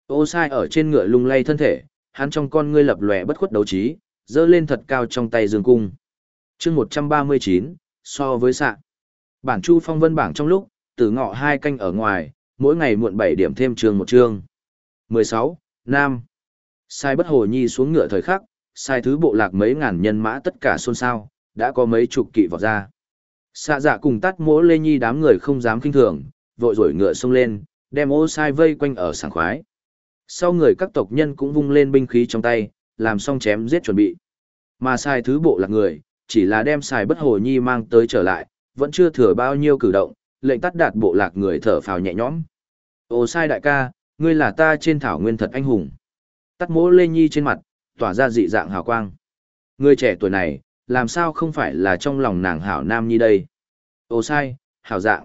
Ô Sai ở trên ngựa lung lay thân thể, hắn trong con ngươi lập lòe bất khuất đấu trí, giơ lên thật cao trong tay dương cung. Chương 139, so với xạ. Bản Chu Phong Vân bảng trong lúc, từ ngọ 2 canh ở ngoài, mỗi ngày muộn 7 điểm thêm chương một chương. 16. Nam. Sai Bất Hồ Nhi xuống ngựa thời khắc, Sai thứ bộ lạc mấy ngàn nhân mã tất cả xôn xao, đã có mấy chục kỵ vọt ra. Xạ Dạ cùng Tát Mỗ Lê Nhi đám người không dám khinh thường, vội rổi ngựa xông lên, đem Ô Sai vây quanh ở sảng khoái. Sau người các tộc nhân cũng vung lên binh khí trong tay, làm xong chém giết chuẩn bị. Mà Sai thứ bộ lạc người, chỉ là đem Sai Bất Hồ Nhi mang tới trở lại, vẫn chưa thừa bao nhiêu cử động, lệnh Tát Đạt bộ lạc người thở phào nhẹ nhõm. Ô Sai đại ca, ngươi là ta trên thảo nguyên thật anh hùng. Tát Mỗ Lê Nhi trên mặt, tỏa ra dị dạng hào quang. Người trẻ tuổi này, làm sao không phải là trong lòng nàng hảo nam nhi đây. Ô Sai, hảo dạng.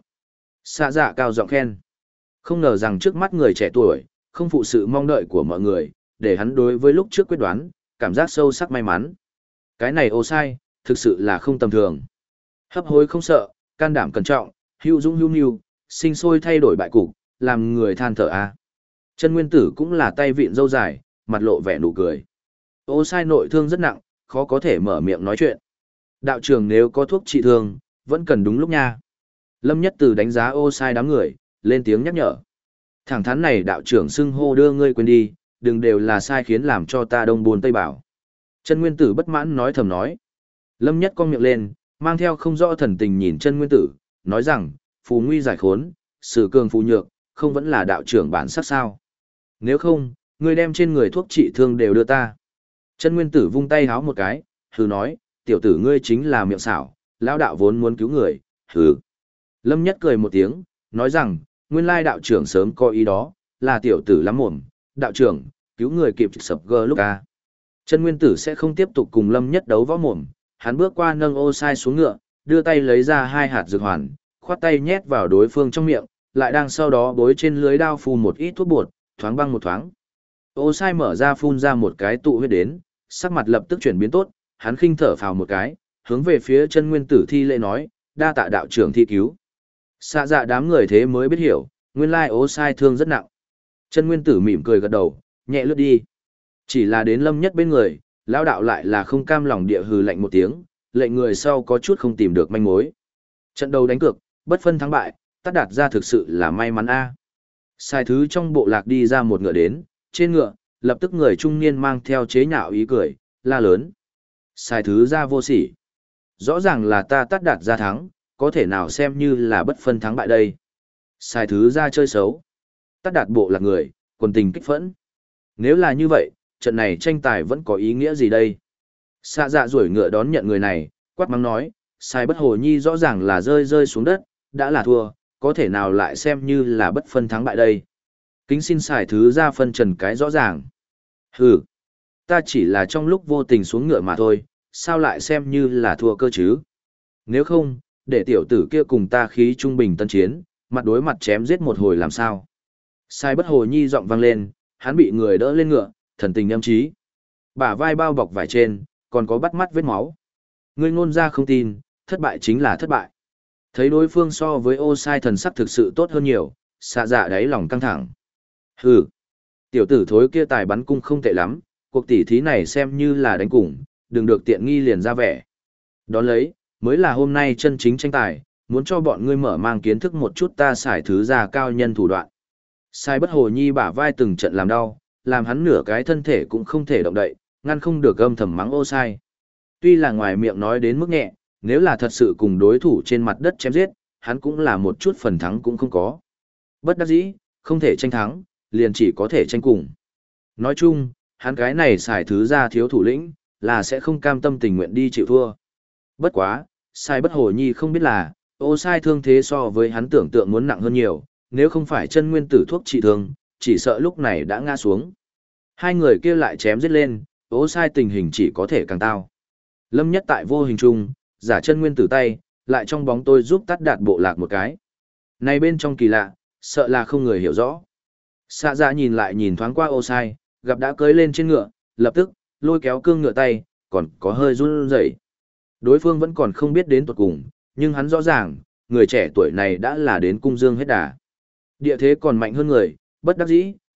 Xạ Dạ cao giọng khen. Không ngờ rằng trước mắt người trẻ tuổi, không phụ sự mong đợi của mọi người, để hắn đối với lúc trước quyết đoán, cảm giác sâu sắc may mắn. Cái này Ô Sai, thực sự là không tầm thường. Hấp hối không sợ, can đảm cẩn trọng, hữu dũng hữu nhu, sinh sôi thay đổi bại cục, làm người than thở a. Chân Nguyên Tử cũng là tay vịn râu dài, mặt lộ vẻ nụ cười. Ô Sai nội thương rất nặng, khó có thể mở miệng nói chuyện. Đạo trưởng nếu có thuốc trị thương, vẫn cần đúng lúc nha. Lâm Nhất Từ đánh giá Ô Sai đám người, lên tiếng nhắc nhở. Thẳng thắn này đạo trưởng xưng hô đưa ngươi quên đi, đừng đều là sai khiến làm cho ta đông buồn tây bảo. Chân Nguyên Tử bất mãn nói thầm nói. Lâm Nhất cong miệng lên, mang theo không rõ thần tình nhìn Chân Nguyên Tử, nói rằng, phù nguy giải khốn, sử cường phù nhược, không vẫn là đạo trưởng bản sắc sao. Nếu không, ngươi đem trên người thuốc trị thương đều đưa ta. Chân Nguyên Tử vung tay háo một cái, hừ nói, tiểu tử ngươi chính là miệng xảo, lão đạo vốn muốn cứu người, hừ. Lâm Nhất cười một tiếng, nói rằng, nguyên lai đạo trưởng sớm có ý đó, là tiểu tử lắm mồm, đạo trưởng, cứu người kịp sập gơ lúc ca. Chân Nguyên Tử sẽ không tiếp tục cùng Lâm Nhất đấu võ mồm, hắn bước qua nâng Ô Sai xuống ngựa, đưa tay lấy ra 2 hạt dược hoàn, khoát tay nhét vào đối phương trong miệng, lại đang sau đó bối trên lưới đao phun một ít thuốc bột, thoáng băng một thoáng. Ô Sai mở ra phun ra một cái tụ huyết đến, sắc mặt lập tức chuyển biến tốt, hắn khinh thở phào một cái, hướng về phía Chân Nguyên Tử thi lễ nói, đa tạ đạo trưởng thi cứu. Xạ Dạ đám người thế mới biết hiểu, nguyên lai Ô Sai thương rất nặng. Chân Nguyên Tử mỉm cười gật đầu, nhẹ lướt đi. Chỉ là đến Lâm Nhất bên người, lão đạo lại là không cam lòng địa hừ lạnh một tiếng, lệnh người sau có chút không tìm được manh mối. Trận đầu đánh cược, bất phân thắng bại, Tát Đạt ra thực sự là may mắn a. Sai thứ trong bộ lạc đi ra một ngựa đến, trên ngựa, lập tức người trung niên mang theo chế nhạo ý cười, la lớn. Sai thứ ra vô sỉ. Rõ ràng là ta Tát Đạt ra thắng, có thể nào xem như là bất phân thắng bại đây. Sai thứ ra chơi xấu. Tát Đạt bộ lạc người, quần tình kích phẫn. Nếu là như vậy, trận này tranh tài vẫn có ý nghĩa gì đây? Xạ Dạ rủi ngựa đón nhận người này, quát mắng nói, Sai Bất Hồ Nhi rõ ràng là rơi xuống đất, đã là thua, có thể nào lại xem như là bất phân thắng bại đây. Kính xin Sai thứ ra phân trần cái rõ ràng. Hừ, ta chỉ là trong lúc vô tình xuống ngựa mà thôi, sao lại xem như là thua cơ chứ? Nếu không, để tiểu tử kia cùng ta khí trung bình tân chiến, mặt đối mặt chém giết một hồi làm sao? Sai Bất Hồ Nhi giọng vang lên, hắn bị người đỡ lên ngựa, thần tình âm trí. Bả vai bao bọc vải trên, còn có bắt mắt vết máu. Ngươi ngôn ra không tin, thất bại chính là thất bại. Thấy đối phương so với Ô Sai thần sắc thực sự tốt hơn nhiều, Xạ Dạ đáy lòng căng thẳng. Hừ, tiểu tử thối kia tài bắn cung không tệ lắm, cuộc tỉ thí này xem như là đánh cùng, đừng được tiện nghi liền ra vẻ. Đón lấy, mới là hôm nay chân chính tranh tài, muốn cho bọn ngươi mở mang kiến thức một chút ta xài thứ ra cao nhân thủ đoạn. Sai Bất Hồ Nhi bả vai từng trận làm đau, làm hắn nửa cái thân thể cũng không thể động đậy, ngăn không được âm thầm mắng Ô Sai. Tuy là ngoài miệng nói đến mức nhẹ, nếu là thật sự cùng đối thủ trên mặt đất chém giết, hắn cũng là một chút phần thắng cũng không có. Bất đắc dĩ, không thể tranh thắng, liền chỉ có thể tranh cùng. Nói chung, hắn cái này xài thứ ra thiếu thủ lĩnh, là sẽ không cam tâm tình nguyện đi chịu thua. Bất quá, Sai Bất Hồ Nhi không biết là, Ô Sai thương thế so với hắn tưởng tượng muốn nặng hơn nhiều, nếu không phải Chân Nguyên Tử thuốc trị thương, chỉ sợ lúc này đã ngã xuống. Hai người kia lại chém giết lên, Ô Sai tình hình chỉ có thể càng tao. Lâm Nhất tại vô hình chung, giả Chân Nguyên Tử tay, lại trong bóng tôi giúp Tát Đạt bộ lạc một cái. Này bên trong kỳ lạ, sợ là không người hiểu rõ. Xạ Dạ nhìn lại nhìn thoáng qua Ô Sai, gặp đã cưỡi lên trên ngựa, lập tức lôi kéo cương ngựa tay, còn có hơi run rẩy. Đối phương vẫn còn không biết đến tuột cùng, nhưng hắn rõ ràng, người trẻ tuổi này đã là đến cung dương hết đà. Địa thế còn mạnh hơn người, bất đắc dĩ,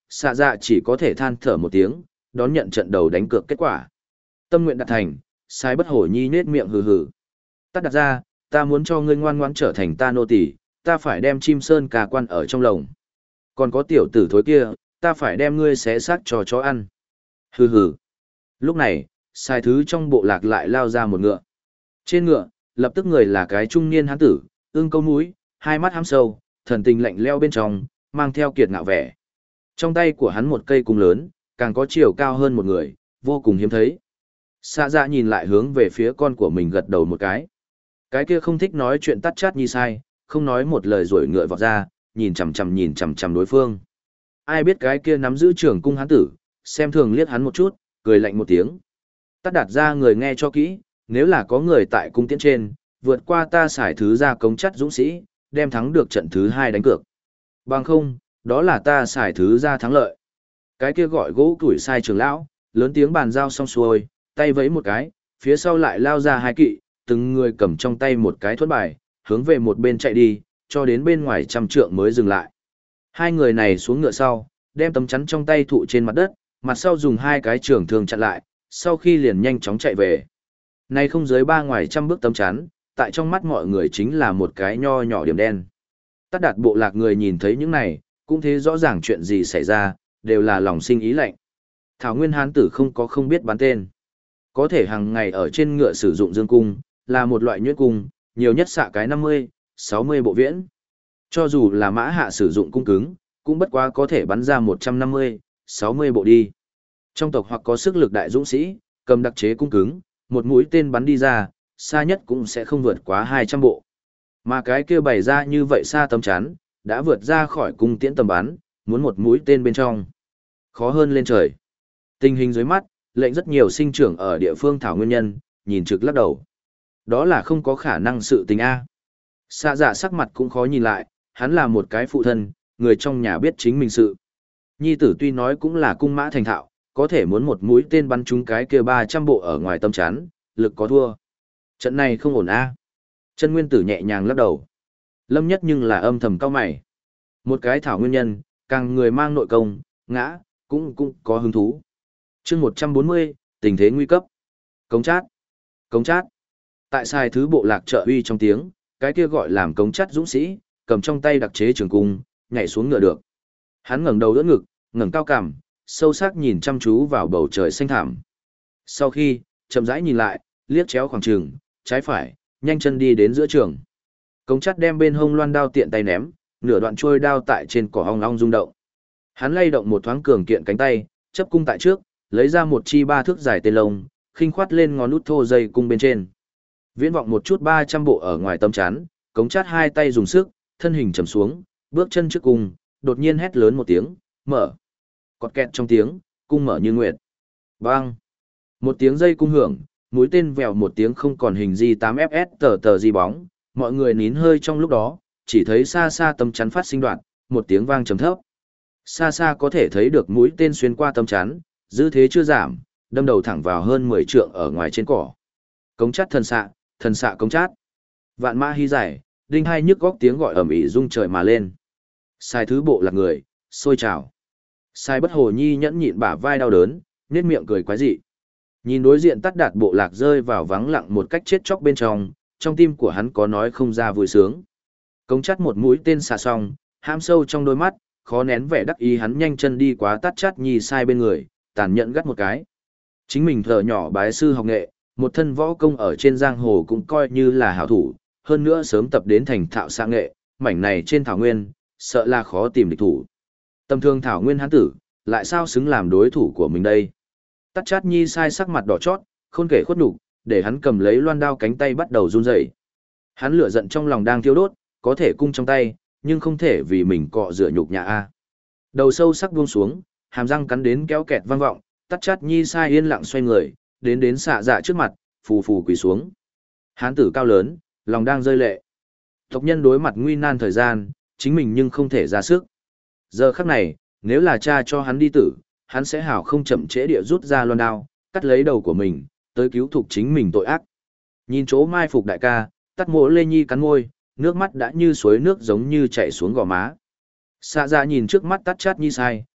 xạ dạ chỉ có thể than thở một tiếng, đón nhận trận đầu đánh cược kết quả. Tâm nguyện đạt thành, sai bất hổ nhi nết miệng hừ hừ. Tắt đặt ra, ta muốn cho ngươi ngoan ngoãn trở thành ta nô tỳ, ta phải đem chim sơn cà quan ở trong lồng. Còn có tiểu tử thối kia, ta phải đem ngươi xé xác cho chó ăn. Hừ hừ. Lúc này, sai thứ trong bộ lạc lại lao ra một ngựa. Trên ngựa, lập tức người là cái trung niên hán tử, ương câu mũi, hai mắt hám sâu, thần tình lạnh leo bên trong, mang theo kiệt ngạo vẻ. Trong tay của hắn một cây cung lớn, càng có chiều cao hơn một người, vô cùng hiếm thấy. Xạ dạ nhìn lại hướng về phía con của mình gật đầu một cái. Cái kia không thích nói chuyện tắt chát như sai, không nói một lời rồi ngựa vọt ra, nhìn chằm chằm đối phương. Ai biết cái kia nắm giữ trường cung hán tử, xem thường liếc hắn một chút, cười lạnh một tiếng. Tắt đặt ra người nghe cho kỹ, nếu là có người tại cung tiễn trên, vượt qua ta xài thứ ra cống chắt dũng sĩ, đem thắng được trận thứ 2 đánh cược. Bằng không, đó là ta xài thứ ra thắng lợi. Cái kia gọi gỗ củi sai trường lão, lớn tiếng bàn giao xong xuôi, tay vẫy một cái, phía sau lại lao ra hai kỵ, từng người cầm trong tay một cái thuẫn bài, hướng về một bên chạy đi, cho đến bên ngoài 100 trượng mới dừng lại. Hai người này xuống ngựa sau, đem tấm chắn trong tay thụ trên mặt đất, mặt sau dùng hai cái trường thương chặn lại, sau khi liền nhanh chóng chạy về. Này không dưới 3 ngoài 100 bước tấm chắn, tại trong mắt mọi người chính là một cái nho nhỏ điểm đen. Tắt đạt bộ lạc người nhìn thấy những này, cũng thế rõ ràng chuyện gì xảy ra, đều là lòng sinh ý lạnh. Thảo nguyên hán tử không có không biết bắn tên. Có thể hàng ngày ở trên ngựa sử dụng dương cung, là một loại nhuyễn cung, nhiều nhất xạ cái 50, 60 bộ viễn. Cho dù là mã hạ sử dụng cung cứng, cũng bất quá có thể bắn ra 150, 60 bộ đi. Trong tộc hoặc có sức lực đại dũng sĩ, cầm đặc chế cung cứng, một mũi tên bắn đi ra, xa nhất cũng sẽ không vượt quá 200 bộ. Mà cái kia bày ra như vậy xa tấm chắn, đã vượt ra khỏi cung tiễn tầm bắn, muốn một mũi tên bên trong. Khó hơn lên trời. Tình hình dưới mắt, lệnh rất nhiều sinh trưởng ở địa phương thảo nguyên nhân, nhìn trực lắc đầu. Đó là không có khả năng sự tình A. Xạ dạ sắc mặt cũng khó nhìn lại, hắn là một cái phụ thân, người trong nhà biết chính mình sự. Nhi tử tuy nói cũng là cung mã thành thạo, có thể muốn một mũi tên bắn trúng cái kia 300 bộ ở ngoài tâm chắn, lực có thua. Trận này không ổn A. Chân nguyên tử nhẹ nhàng lắc đầu. Lâm nhất nhưng là âm thầm cao mày. Một cái thảo nguyên nhân, càng người mang nội công, ngã, cũng có hứng thú. chương 140, tình thế nguy cấp. Cống chát. Cống chát. Tại sai thứ bộ lạc trợ uy trong tiếng, cái kia gọi làm cống chát dũng sĩ, cầm trong tay đặc chế trường cung, nhảy xuống ngựa được. Hắn ngẩng đầu đỡ ngực, ngẩng cao cằm, sâu sắc nhìn chăm chú vào bầu trời xanh thẳm. Sau khi, chậm rãi nhìn lại, liếc chéo khoảng trường, trái phải, nhanh chân đi đến giữa trường. Cống chát đem bên hông loan đao tiện tay ném, nửa đoạn trôi đao tại trên cỏ ong ong rung động. Hắn lay động một thoáng cường kiện cánh tay, chấp cung tại trước, lấy ra một chi 3 thước dài tên lông, khinh khoát lên ngón út thô dây cung bên trên. Viễn vọng một chút 300 bộ ở ngoài tâm chắn, cống chát hai tay dùng sức, thân hình trầm xuống, bước chân trước cung, đột nhiên hét lớn một tiếng, mở. Cọt kẹt trong tiếng, cung mở như nguyệt. Bang. Một tiếng dây cung hưởng, mũi tên vèo một tiếng không còn hình J8FS tờ di bóng, mọi người nín hơi trong lúc đó, chỉ thấy xa xa tấm chắn phát sinh đoạn, một tiếng vang trầm thấp. Xa xa có thể thấy được mũi tên xuyên qua tấm chắn, dư thế chưa giảm, đâm đầu thẳng vào hơn 10 trượng ở ngoài trên cỏ. Cống chát thần xạ cống chát. Vạn mã hy giải, đinh hai nhức góc tiếng gọi ầm ĩ rung trời mà lên. Sai thứ bộ lạc người, sôi trào. Sai bất hồ nhi nhẫn nhịn bả vai đau đớn, nhếch miệng cười quái dị. Nhìn đối diện tắt đạt bộ lạc rơi vào vắng lặng một cách chết chóc bên trong tim của hắn có nói không ra vui sướng. Cống chát một mũi tên xạ xong, hãm sâu trong đôi mắt, khó nén vẻ đắc ý hắn nhanh chân đi quá tắt chát nhi sai bên người, tàn nhẫn gắt một cái. Chính mình thở nhỏ bái sư học nghệ, một thân võ công ở trên giang hồ cũng coi như là hảo thủ, hơn nữa sớm tập đến thành thạo xạ nghệ, mảnh này trên thảo nguyên, sợ là khó tìm địch thủ. Tầm thường thảo nguyên hắn tử, lại sao xứng làm đối thủ của mình đây? Tắt chát nhi sai sắc mặt đỏ chót, khôn kể khuất nhục, để hắn cầm lấy loan đao cánh tay bắt đầu run rẩy. Hắn lửa giận trong lòng đang thiêu đốt, có thể cung trong tay, nhưng không thể vì mình cọ rửa nhục nhã a. Đầu sâu sắc buông xuống, hàm răng cắn đến kéo kẹt vang vọng, tắt chát nhi sai yên lặng xoay người, đến xạ dạ trước mặt, phù phù quỳ xuống. Hán tử cao lớn, lòng đang rơi lệ. Tộc nhân đối mặt nguy nan thời gian, chính mình nhưng không thể ra sức. Giờ khắc này, nếu là cha cho hắn đi tử, hắn sẽ hảo không chậm trễ địa rút ra loan đao, cắt lấy đầu của mình, tới cứu thục chính mình tội ác. Nhìn chỗ mai phục đại ca, tắt mộ lê nhi cắn môi, nước mắt đã như suối nước giống như chảy xuống gò má. Xạ dạ nhìn trước mắt tắt chát nhi sai,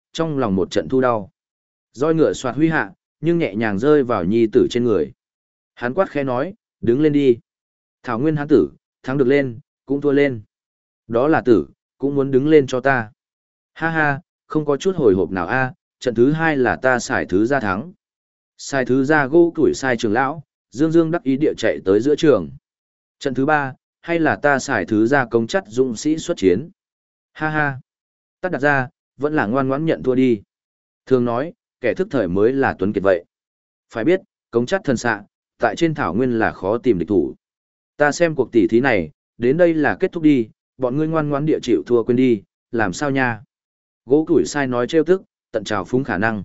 trong lòng một trận thu đau. Roi ngựa soạt huy hạ, nhưng nhẹ nhàng rơi vào nhi tử trên người. Hắn quát khẽ nói, đứng lên đi. Thảo Nguyên hán tử, thắng được lên, cũng thua lên. Đó là tử, cũng muốn đứng lên cho ta. Ha ha, không có chút hồi hộp nào a, trận thứ 2 là ta xài thứ ra thắng. Xài thứ ra gô tuổi sai trường lão, dương dương đắc ý địa chạy tới giữa trường. Trận thứ 3, hay là ta xài thứ ra công chắt dũng sĩ xuất chiến. Ha ha, tắt đặt ra, vẫn là ngoan ngoãn nhận thua đi. Thường nói, kẻ thức thời mới là tuấn kiệt vậy. Phải biết, công chắt thần xạ, tại trên thảo nguyên là khó tìm địch thủ. Ta xem cuộc tỷ thí này, đến đây là kết thúc đi, bọn ngươi ngoan ngoãn địa chịu thua quên đi, làm sao nha. Gỗ củi sai nói trêu tức, tận trào phúng khả năng.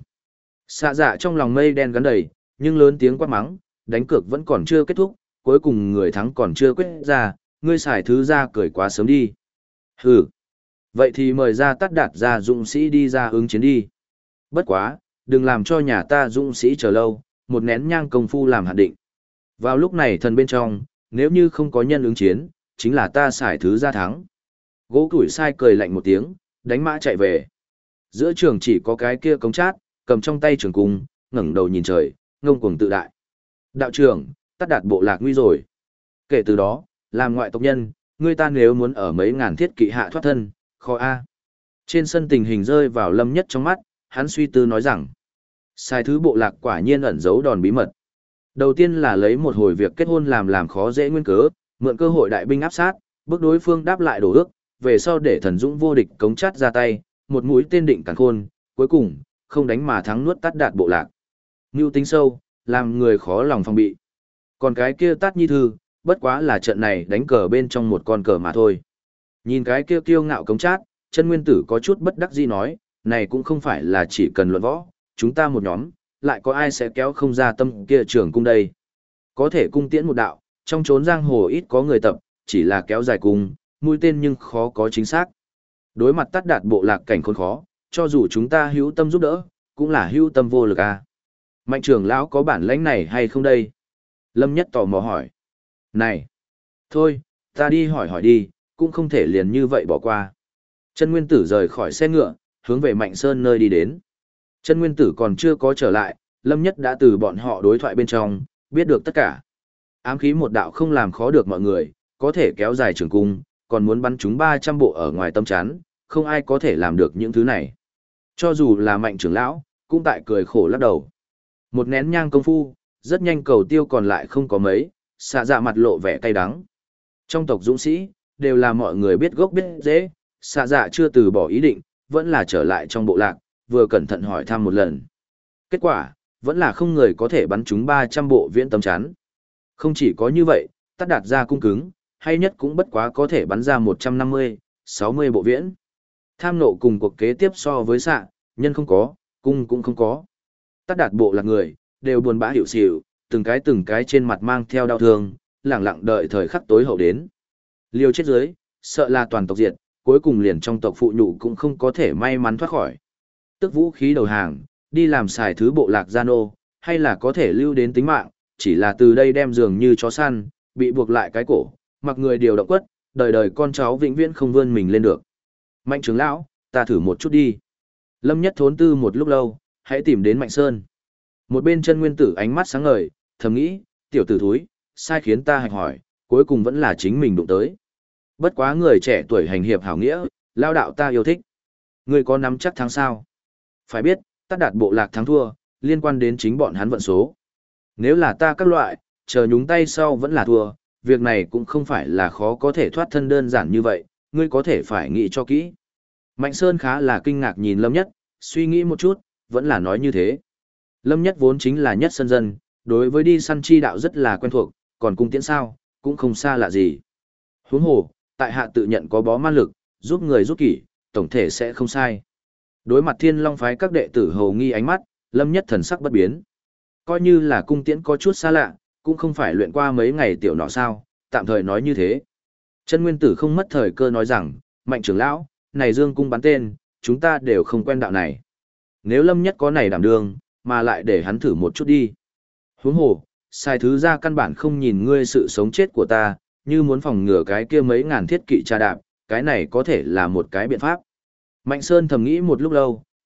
Xạ dạ trong lòng mây đen gắn đầy, nhưng lớn tiếng quát mắng, đánh cược vẫn còn chưa kết thúc, cuối cùng người thắng còn chưa quyết ra, ngươi xài thứ ra cười quá sớm đi. Hừ. Vậy thì mời ra tắt đạt ra dũng sĩ đi ra ứng chiến đi. Bất quá, đừng làm cho nhà ta dũng sĩ chờ lâu, một nén nhang công phu làm hạn định. Vào lúc này thần bên trong, nếu như không có nhân ứng chiến, chính là ta xài thứ ra thắng. Gỗ củi sai cười lạnh một tiếng, đánh mã chạy về. Giữa trường chỉ có cái kia cống chát, cầm trong tay trường cung, ngẩng đầu nhìn trời, ngông cuồng tự đại. Đạo trưởng, tắt đạt bộ lạc nguy rồi. Kể từ đó, làm ngoại tộc nhân, người ta nếu muốn ở mấy ngàn thiết kỵ hạ thoát thân, khó a. Trên sân tình hình rơi vào Lâm Nhất trong mắt, hắn suy tư nói rằng, sai thứ bộ lạc quả nhiên ẩn giấu đòn bí mật. Đầu tiên là lấy một hồi việc kết hôn làm khó dễ nguyên cớ, mượn cơ hội đại binh áp sát, bước đối phương đáp lại đổ ước, về sau để thần dũng vô địch cống chát ra tay, một mũi tên định càn khôn, cuối cùng, không đánh mà thắng nuốt tắt đạt bộ lạc. Mưu tính sâu, làm người khó lòng phòng bị. Còn cái kia tát nhi thư, bất quá là trận này đánh cờ bên trong một con cờ mà thôi. Nhìn cái kia kiêu ngạo cống chát, chân nguyên tử có chút bất đắc dĩ nói, này cũng không phải là chỉ cần luận võ, chúng ta một nhóm, lại có ai sẽ kéo không ra tâm kia trường cung đây. Có thể cung tiễn một đạo, trong chốn giang hồ ít có người tập, chỉ là kéo dài cung, mũi tên nhưng khó có chính xác. Đối mặt tắt đạt bộ lạc cảnh khốn khó, cho dù chúng ta hữu tâm giúp đỡ, cũng là hữu tâm vô lực à. Mạnh trưởng lão có bản lãnh này hay không đây? Lâm Nhất tò mò hỏi. Này! Thôi, ta đi hỏi hỏi đi, cũng không thể liền như vậy bỏ qua. Chân Nguyên Tử rời khỏi xe ngựa, hướng về Mạnh Sơn nơi đi đến. Chân Nguyên Tử còn chưa có trở lại, Lâm Nhất đã từ bọn họ đối thoại bên trong, biết được tất cả. Ám khí một đạo không làm khó được mọi người, có thể kéo dài trường cung, còn muốn bắn chúng 300 bộ ở ngoài tâm chán, không ai có thể làm được những thứ này. Cho dù là Mạnh trưởng lão, cũng tại cười khổ lắc đầu. Một nén nhang công phu, rất nhanh cầu tiêu còn lại không có mấy, xạ dạ mặt lộ vẻ cay đắng. Trong tộc dũng sĩ, đều là mọi người biết gốc biết dễ, xạ dạ chưa từ bỏ ý định, vẫn là trở lại trong bộ lạc, vừa cẩn thận hỏi thăm một lần. Kết quả, vẫn là không người có thể bắn chúng 300 bộ viễn tấm chắn. Không chỉ có như vậy, tắt đạt ra cung cứng, hay nhất cũng bất quá có thể bắn ra 150, 60 bộ viễn. Tham nộ cùng cuộc kế tiếp so với xạ, nhân không có, cung cũng không có. Tắt đạt bộ lạc người, đều buồn bã hiểu xỉu, từng cái trên mặt mang theo đau thương, lẳng lặng đợi thời khắc tối hậu đến. Liều chết dưới, sợ là toàn tộc diệt, cuối cùng liền trong tộc phụ nhụ cũng không có thể may mắn thoát khỏi. Tức vũ khí đầu hàng, đi làm xài thứ bộ lạc gia nô, hay là có thể lưu đến tính mạng, chỉ là từ đây đem dường như chó săn, bị buộc lại cái cổ, mặc người điều động quất, đời đời con cháu vĩnh viễn không vươn mình lên được. Mạnh trưởng lão, ta thử một chút đi. Lâm Nhất thốn tư một lúc lâu, hãy tìm đến Mạnh Sơn. Một bên chân nguyên tử ánh mắt sáng ngời, thầm nghĩ, tiểu tử thúi, sai khiến ta hạch hỏi, cuối cùng vẫn là chính mình đụng tới. Bất quá người trẻ tuổi hành hiệp hảo nghĩa, lao đạo ta yêu thích. Người có nắm chắc thắng sao? Phải biết, tắt đạt bộ lạc thắng thua, liên quan đến chính bọn hắn vận số. Nếu là ta các loại, chờ nhúng tay sau vẫn là thua, việc này cũng không phải là khó có thể thoát thân đơn giản như vậy, ngươi có thể phải nghĩ cho kỹ. Mạnh Sơn khá là kinh ngạc nhìn Lâm Nhất, suy nghĩ một chút, vẫn là nói như thế. Lâm Nhất vốn chính là nhất sân dân, đối với đi săn chi đạo rất là quen thuộc, còn cung tiễn sao, cũng không xa lạ gì. Huống hồ, tại hạ tự nhận có bó man lực, giúp người giúp kỷ, tổng thể sẽ không sai. Đối mặt Thiên Long phái các đệ tử hầu nghi ánh mắt, Lâm Nhất thần sắc bất biến. Coi như là cung tiễn có chút xa lạ, cũng không phải luyện qua mấy ngày tiểu nọ sao, tạm thời nói như thế. Chân Nguyên Tử không mất thời cơ nói rằng, Mạnh trưởng lão, này dương cung bắn tên, chúng ta đều không quen đạo này. Nếu Lâm Nhất có này đảm đương, mà lại để hắn thử một chút đi. Huống hồ, sai thứ ra căn bản không nhìn ngươi sự sống chết của ta, như muốn phòng ngừa cái kia mấy ngàn thiết kỵ tra đạp, cái này có thể là một cái biện pháp. Mạnh Sơn thầm nghĩ một lúc lâu,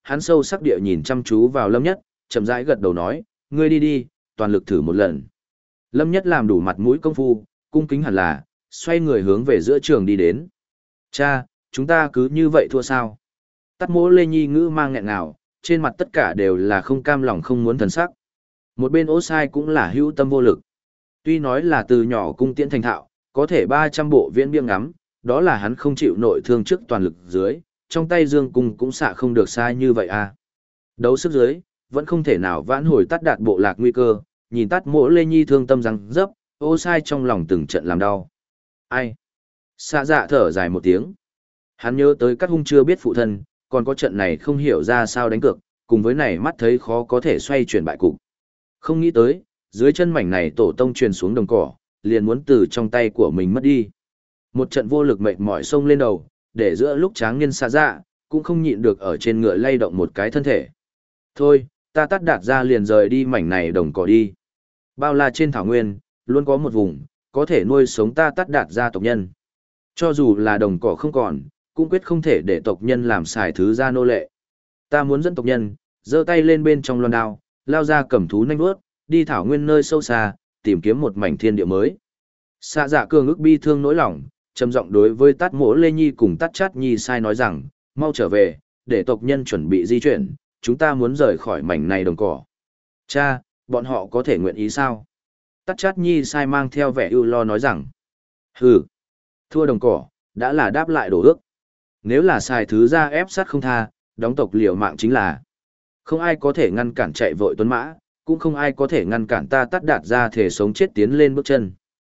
hắn sâu sắc địa nhìn chăm chú vào Lâm Nhất, chậm rãi gật đầu nói, ngươi đi đi, toàn lực thử một lần. Lâm Nhất làm đủ mặt mũi công phu, cung kính hẳn là, xoay người hướng về giữa trường đi đến. Cha, chúng ta cứ như vậy thua sao? Tắt Mỗ Lê Nhi ngữ mang nghẹn ngào, trên mặt tất cả đều là không cam lòng không muốn thần sắc. Một bên ố sai cũng là hữu tâm vô lực. Tuy nói là từ nhỏ cung tiễn thành thạo, có thể 300 bộ viễn biếng ngắm, đó là hắn không chịu nội thương trước toàn lực dưới, trong tay dương cung cũng xạ không được sai như vậy à. Đấu sức dưới, vẫn không thể nào vãn hồi Tắt Đạt bộ lạc nguy cơ, nhìn Tắt Mỗ Lê Nhi thương tâm răng dấp, ô sai trong lòng từng trận làm đau. Ai? Xạ dạ thở dài một tiếng. Hắn nhớ tới các hung chưa biết phụ thân, còn có trận này không hiểu ra sao đánh cược, cùng với này mắt thấy khó có thể xoay chuyển bại cục. Không nghĩ tới, dưới chân mảnh này tổ tông truyền xuống đồng cỏ, liền muốn từ trong tay của mình mất đi. Một trận vô lực mệt mỏi xông lên đầu, để giữa lúc tráng niên xạ dạ, cũng không nhịn được ở trên ngựa lay động một cái thân thể. Thôi, ta Tắt Đạt ra liền rời đi mảnh này đồng cỏ đi. Bao la trên thảo nguyên, luôn có một vùng, có thể nuôi sống ta Tắt Đạt ra tộc nhân. Cho dù là đồng cỏ không còn, cũng quyết không thể để tộc nhân làm xài thứ ra nô lệ. Ta muốn dẫn tộc nhân, giơ tay lên bên trong loan đao, lao ra cầm thú nhanh vuốt, đi thảo nguyên nơi sâu xa, tìm kiếm một mảnh thiên địa mới. Xạ dạ cường ức bi thương nỗi lòng, trầm giọng đối với Tắt Mỗ Lê Nhi cùng Tắt Chát Nhi sai nói rằng, mau trở về, để tộc nhân chuẩn bị di chuyển, chúng ta muốn rời khỏi mảnh này đồng cỏ. Cha, bọn họ có thể nguyện ý sao? Tắt Chát Nhi sai mang theo vẻ ưu lo nói rằng, hừ, thua đồng cỏ, đã là đáp lại đổ ước. Nếu là xài thứ ra ép sát không tha, đóng tộc liều mạng chính là. Không ai có thể ngăn cản chạy vội tuấn mã, cũng không ai có thể ngăn cản ta Tắt Đạt ra thể sống chết tiến lên bước chân.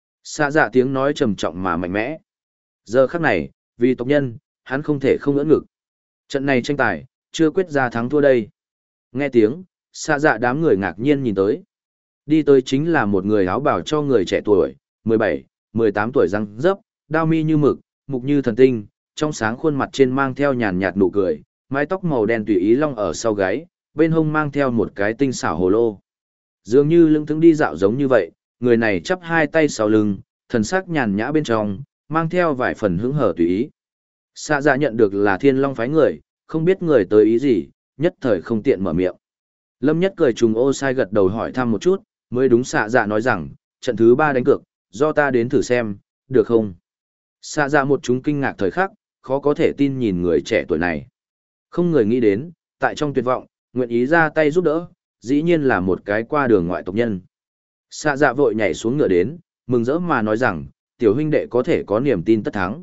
Xạ dạ tiếng nói trầm trọng mà mạnh mẽ. Giờ khắc này, vì tộc nhân, hắn không thể không ưỡn ngực. Trận này tranh tài, chưa quyết ra thắng thua đây. Nghe tiếng, xạ dạ đám người ngạc nhiên nhìn tới. Đi tới chính là một người áo bào cho người trẻ tuổi, 17, 18 tuổi răng dấp, đao mi như mực, mục như thần tinh, trong sáng khuôn mặt trên mang theo nhàn nhạt nụ cười, mái tóc màu đen tùy ý long ở sau gáy, bên hông mang theo một cái tinh xảo hồ lô. Dường như lưng thững đi dạo giống như vậy, người này chắp hai tay sau lưng, thần sắc nhàn nhã bên trong, mang theo vài phần hứng hở tùy ý. Xạ dạ nhận được là Thiên Long phái người, không biết người tới ý gì, nhất thời không tiện mở miệng. Lâm Nhất cười trùng ô sai gật đầu hỏi thăm một chút, mới đúng xạ dạ nói rằng, trận thứ 3 đánh cược, do ta đến thử xem, được không? Xạ dạ một chúng kinh ngạc thời khắc, khó có thể tin nhìn người trẻ tuổi này. Không người nghĩ đến, tại trong tuyệt vọng, nguyện ý ra tay giúp đỡ, dĩ nhiên là một cái qua đường ngoại tộc nhân. Xạ dạ vội nhảy xuống ngựa đến, mừng rỡ mà nói rằng, tiểu huynh đệ có thể có niềm tin tất thắng.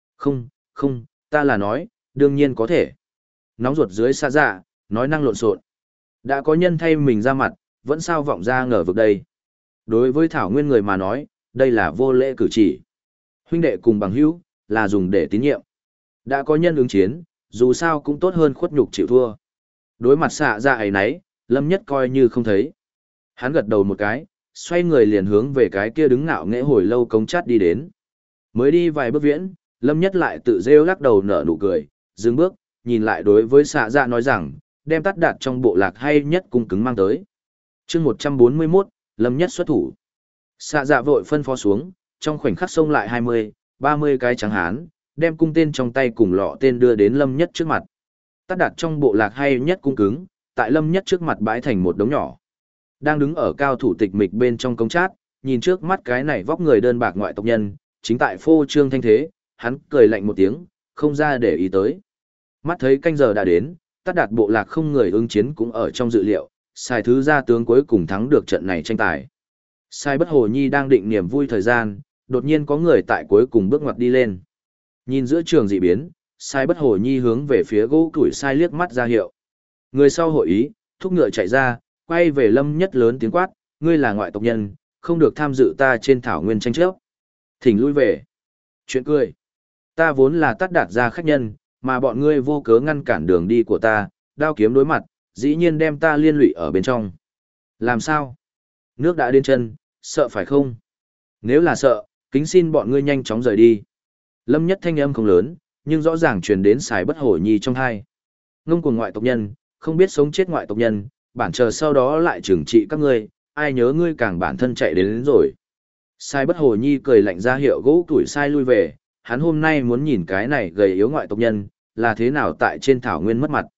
Không, ta là nói, đương nhiên có thể. Nóng ruột dưới xạ dạ, nói năng lộn xộn. Đã có nhân thay mình ra mặt, vẫn sao vọng ra ngờ vực đây. Đối với Thảo Nguyên người mà nói, đây là vô lễ cử chỉ. Huynh đệ cùng bằng hữu, là dùng để tín nhiệm. Đã có nhân ứng chiến, dù sao cũng tốt hơn khuất nhục chịu thua. Đối mặt xạ dạ ấy nấy, Lâm Nhất coi như không thấy. Hắn gật đầu một cái, xoay người liền hướng về cái kia đứng ngạo nghễ hồi lâu cống chát đi đến. Mới đi vài bước viễn, Lâm Nhất lại tự rêu lắc đầu nở nụ cười, dừng bước, nhìn lại đối với xạ dạ nói rằng, đem Tắt Đạt trong bộ lạc hay nhất cung cứng mang tới. chương 141, Lâm Nhất xuất thủ. Xạ dạ vội phân phó xuống, trong khoảnh khắc xông lại 20, 30 cái trắng hán, đem cung tên trong tay cùng lọ tên đưa đến Lâm Nhất trước mặt. Tắt Đạt trong bộ lạc hay nhất cung cứng, tại Lâm Nhất trước mặt bãi thành một đống nhỏ. Đang đứng ở cao thủ tịch mịch bên trong cống chát, nhìn trước mắt cái này vóc người đơn bạc ngoại tộc nhân, chính tại phô trương thanh thế, hắn cười lạnh một tiếng, không ra để ý tới. Mắt thấy canh giờ đã đến, Tắt Đạt bộ lạc không người ứng chiến cũng ở trong dự liệu, xài thứ ra tướng cuối cùng thắng được trận này tranh tài. Sai Bất Hồ Nhi đang định niềm vui thời gian, đột nhiên có người tại cuối cùng bước ngoặt đi lên. Nhìn giữa trường dị biến, Sai Bất Hồ Nhi hướng về phía gỗ củi sai liếc mắt ra hiệu. Người sau hội ý, thúc ngựa chạy ra, quay về Lâm Nhất lớn tiếng quát, ngươi là ngoại tộc nhân, không được tham dự ta trên thảo nguyên tranh chấp. Thỉnh lui về. Chuyện cười. Ta vốn là Tắt Đạt ra khách nhân, mà bọn ngươi vô cớ ngăn cản đường đi của ta, đao kiếm đối mặt, dĩ nhiên đem ta liên lụy ở bên trong. Làm sao? Nước đã đến chân, sợ phải không? Nếu là sợ, kính xin bọn ngươi nhanh chóng rời đi. Lâm Nhất thanh âm không lớn, nhưng rõ ràng truyền đến Sài Bất Hổ Nhi trong tai. Ngông cuồng ngoại tộc nhân, không biết sống chết ngoại tộc nhân, bản chờ sau đó lại trừng trị các ngươi, ai nhớ ngươi càng bản thân chạy đến rồi. Sai Bất Hồ Nhi cười lạnh ra hiệu gỗ tuổi sai lui về, hắn hôm nay muốn nhìn cái này gầy yếu ngoại tộc nhân, là thế nào tại trên thảo nguyên mất mặt.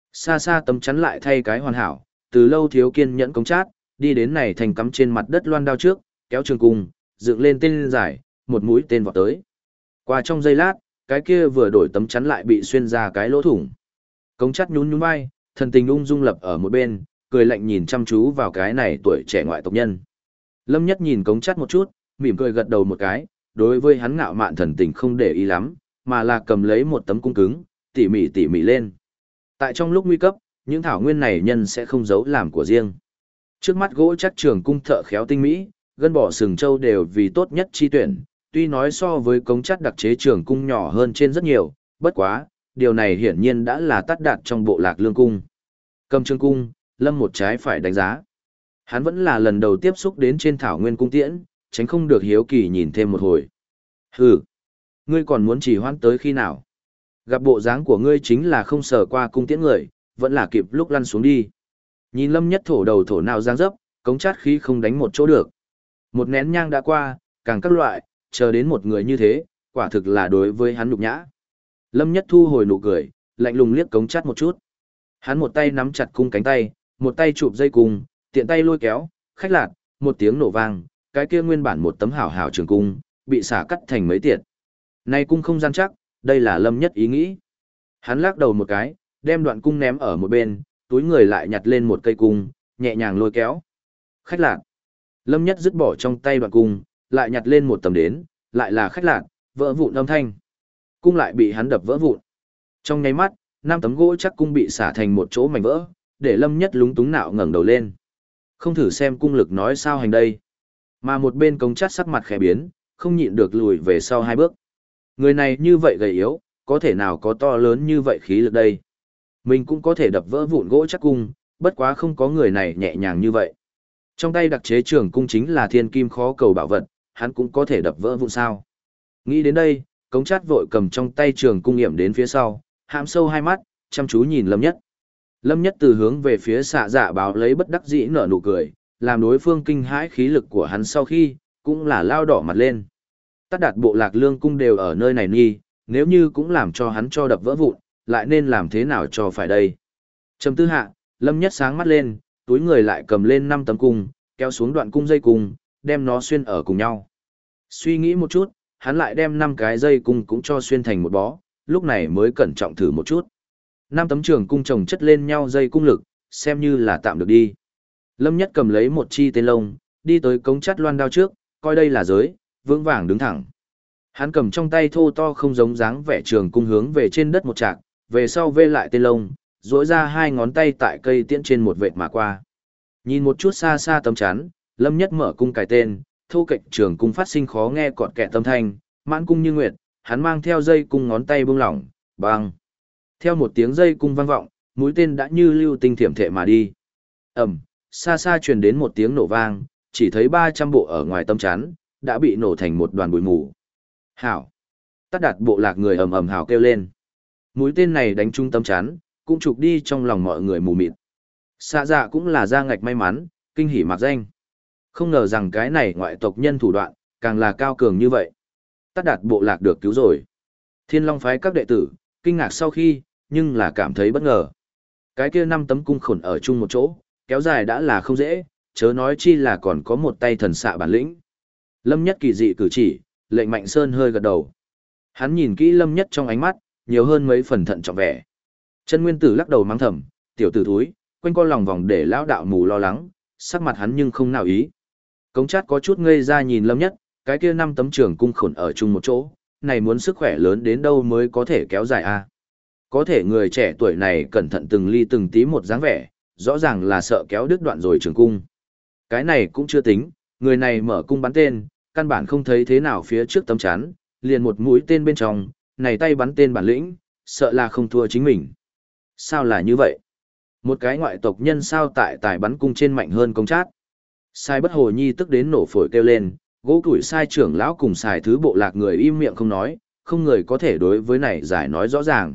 Xa xa tấm chắn lại thay cái hoàn hảo, từ lâu thiếu kiên nhẫn cống chát, đi đến này thành cắm trên mặt đất loan đao trước, kéo trường cung, dựng lên tên dài, một mũi tên vọt tới. Qua trong giây lát, cái kia vừa đổi tấm chắn lại bị xuyên ra cái lỗ thủng. Cống chát nhún nhún vai, thần tình ung dung lập ở một bên, cười lạnh nhìn chăm chú vào cái này tuổi trẻ ngoại tộc nhân. Lâm Nhất nhìn cống chát một chút, mỉm cười gật đầu một cái, đối với hắn ngạo mạn thần tình không để ý lắm, mà là cầm lấy một tấm cung cứng, tỉ mỉ lên. Tại trong lúc nguy cấp, những thảo nguyên này nhân sẽ không giấu làm của riêng. Trước mắt gỗ chắc trường cung thợ khéo tinh mỹ, gân bỏ sừng châu đều vì tốt nhất chi tuyển, tuy nói so với cống chắt đặc chế trường cung nhỏ hơn trên rất nhiều, bất quá, điều này hiển nhiên đã là tắt đạt trong bộ lạc lương cung. Cầm trường cung, Lâm một trái phải đánh giá. Hắn vẫn là lần đầu tiếp xúc đến trên thảo nguyên cung tiễn, tránh không được hiếu kỳ nhìn thêm một hồi. Hừ, ngươi còn muốn chỉ hoãn tới khi nào? Gặp bộ dáng của ngươi chính là không sờ qua cung tiễn người, vẫn là kịp lúc lăn xuống đi. Nhìn Lâm Nhất thổ đầu thổ nào giang dấp, cống chát khí không đánh một chỗ được. Một nén nhang đã qua, càng các loại, chờ đến một người như thế, quả thực là đối với hắn nhục nhã. Lâm Nhất thu hồi nụ cười, lạnh lùng liếc cống chát một chút. Hắn một tay nắm chặt cung cánh tay, một tay chụp dây cung, tiện tay lôi kéo, khách lạc, một tiếng nổ vang, cái kia nguyên bản một tấm hảo hảo trường cung, bị xả cắt thành mấy tiệt. Này cung không gian chắc, đây là Lâm Nhất ý nghĩ. Hắn lắc đầu một cái, đem đoạn cung ném ở một bên, túi người lại nhặt lên một cây cung, nhẹ nhàng lôi kéo. Khách lạc. Lâm Nhất dứt bỏ trong tay đoạn cung, lại nhặt lên một tấm đến, lại là khách lạc, vỡ vụn âm thanh. Cung lại bị hắn đập vỡ vụn. Trong nháy mắt, 5 tấm gỗ chắc cung bị xả thành một chỗ mảnh vỡ, để Lâm Nhất lúng túng nạo ngẩng đầu lên. Không thử xem cung lực nói sao hành đây. Mà một bên cống chát sắc mặt khẽ biến, không nhịn được lùi về sau 2 bước. Người này như vậy gầy yếu, có thể nào có to lớn như vậy khí lực đây. Mình cũng có thể đập vỡ vụn gỗ chắc cung, bất quá không có người này nhẹ nhàng như vậy. Trong tay đặc chế trường cung chính là thiên kim khó cầu bảo vật, hắn cũng có thể đập vỡ vụn sao. Nghĩ đến đây, cống chát vội cầm trong tay trường cung nghiệm đến phía sau, hãm sâu 2 mắt, chăm chú nhìn Lâm Nhất. Lâm Nhất từ hướng về phía xạ dạ báo lấy bất đắc dĩ nở nụ cười, làm đối phương kinh hãi khí lực của hắn sau khi, cũng là lao đỏ mặt lên. Tắt đạt bộ lạc lương cung đều ở nơi này nghi, nếu như cũng làm cho hắn cho đập vỡ vụn, lại nên làm thế nào cho phải đây. Trầm tư hạ, Lâm Nhất sáng mắt lên, túi người lại cầm lên 5 tấm cung, kéo xuống đoạn cung dây cung, đem nó xuyên ở cùng nhau. Suy nghĩ một chút, hắn lại đem 5 cái dây cung cũng cho xuyên thành một bó, lúc này mới cẩn trọng thử một chút. 5 tấm trường cung chồng chất lên nhau dây cung lực, xem như là tạm được đi. Lâm Nhất cầm lấy một chi tên lông, đi tới cống chắt loan đao trước, coi đây là giới, vững vàng đứng thẳng. Hắn cầm trong tay thô to không giống dáng vẻ trường cung hướng về trên đất một trạc, về sau vê lại tên lông, duỗi ra 2 ngón tay tại cây tiễn trên một vệt mà qua. Nhìn một chút xa xa tấm chắn, Lâm Nhất mở cung cài tên, thô kệch trường cung phát sinh khó nghe cọt kẹt tâm thanh, mãn cung như nguyệt, hắn mang theo dây cung ngón tay buông lỏng, bang. Theo một tiếng dây cung vang vọng, mũi tên đã như lưu tinh thiểm thệ mà đi. Ầm, xa xa truyền đến một tiếng nổ vang, chỉ thấy 300 bộ ở ngoài tấm chắn đã bị nổ thành một đoàn bụi mù. Hảo. Tắt đạt bộ lạc người ầm ầm hào kêu lên. Mũi tên này đánh trúng tấm chắn, cũng trục đi trong lòng mọi người mù mịt. Xạ dạ cũng là ra ngạch may mắn, kinh hỉ mạc danh. Không ngờ rằng cái này ngoại tộc nhân thủ đoạn, càng là cao cường như vậy. Tắt đạt bộ lạc được cứu rồi. Thiên Long phái các đệ tử, kinh ngạc sau khi, nhưng là cảm thấy bất ngờ. Cái kia 5 tấm cung khổn ở chung một chỗ, kéo dài đã là không dễ, chớ nói chi là còn có một tay thần xạ bản lĩnh. Lâm Nhất kỳ dị cử chỉ, lệnh Mạnh Sơn hơi gật đầu. Hắn nhìn kỹ Lâm Nhất trong ánh mắt, nhiều hơn mấy phần thận trọng vẻ. Chân Nguyên Tử lắc đầu mắng thầm, tiểu tử thúi, quanh co lòng vòng để lão đạo mù lo lắng, sắc mặt hắn nhưng không nào ý. Cống chát có chút ngây ra nhìn Lâm Nhất, cái kia 5 tấm trường cung khổn ở chung một chỗ, này muốn sức khỏe lớn đến đâu mới có thể kéo dài a? Có thể người trẻ tuổi này cẩn thận từng ly từng tí một dáng vẻ, rõ ràng là sợ kéo đứt đoạn rồi trường cung. Cái này cũng chưa tính, người này mở cung bắn tên, căn bản không thấy thế nào phía trước tấm chắn, liền một mũi tên bên trong, này tay bắn tên bản lĩnh, sợ là không thua chính mình. Sao là như vậy? Một cái ngoại tộc nhân sao tại tài bắn cung trên mạnh hơn công chát? Sai Bất Hồ Nhi tức đến nổ phổi kêu lên, gỗ củi sai trưởng lão cùng xài thứ bộ lạc người im miệng không nói, không người có thể đối với này giải nói rõ ràng.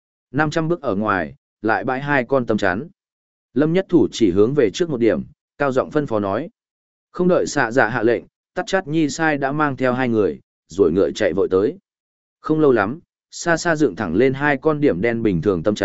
500 bước ở ngoài, lại bãi 2 con tấm chắn. Lâm Nhất thủ chỉ hướng về trước một điểm, cao giọng phân phó nói. Không đợi xạ dạ hạ lệnh, Tắt Chát Nhi sai đã mang theo 2 người, rồi ngựa chạy vội tới. Không lâu lắm, xa xa dựng thẳng lên 2 con điểm đen bình thường tấm chắn,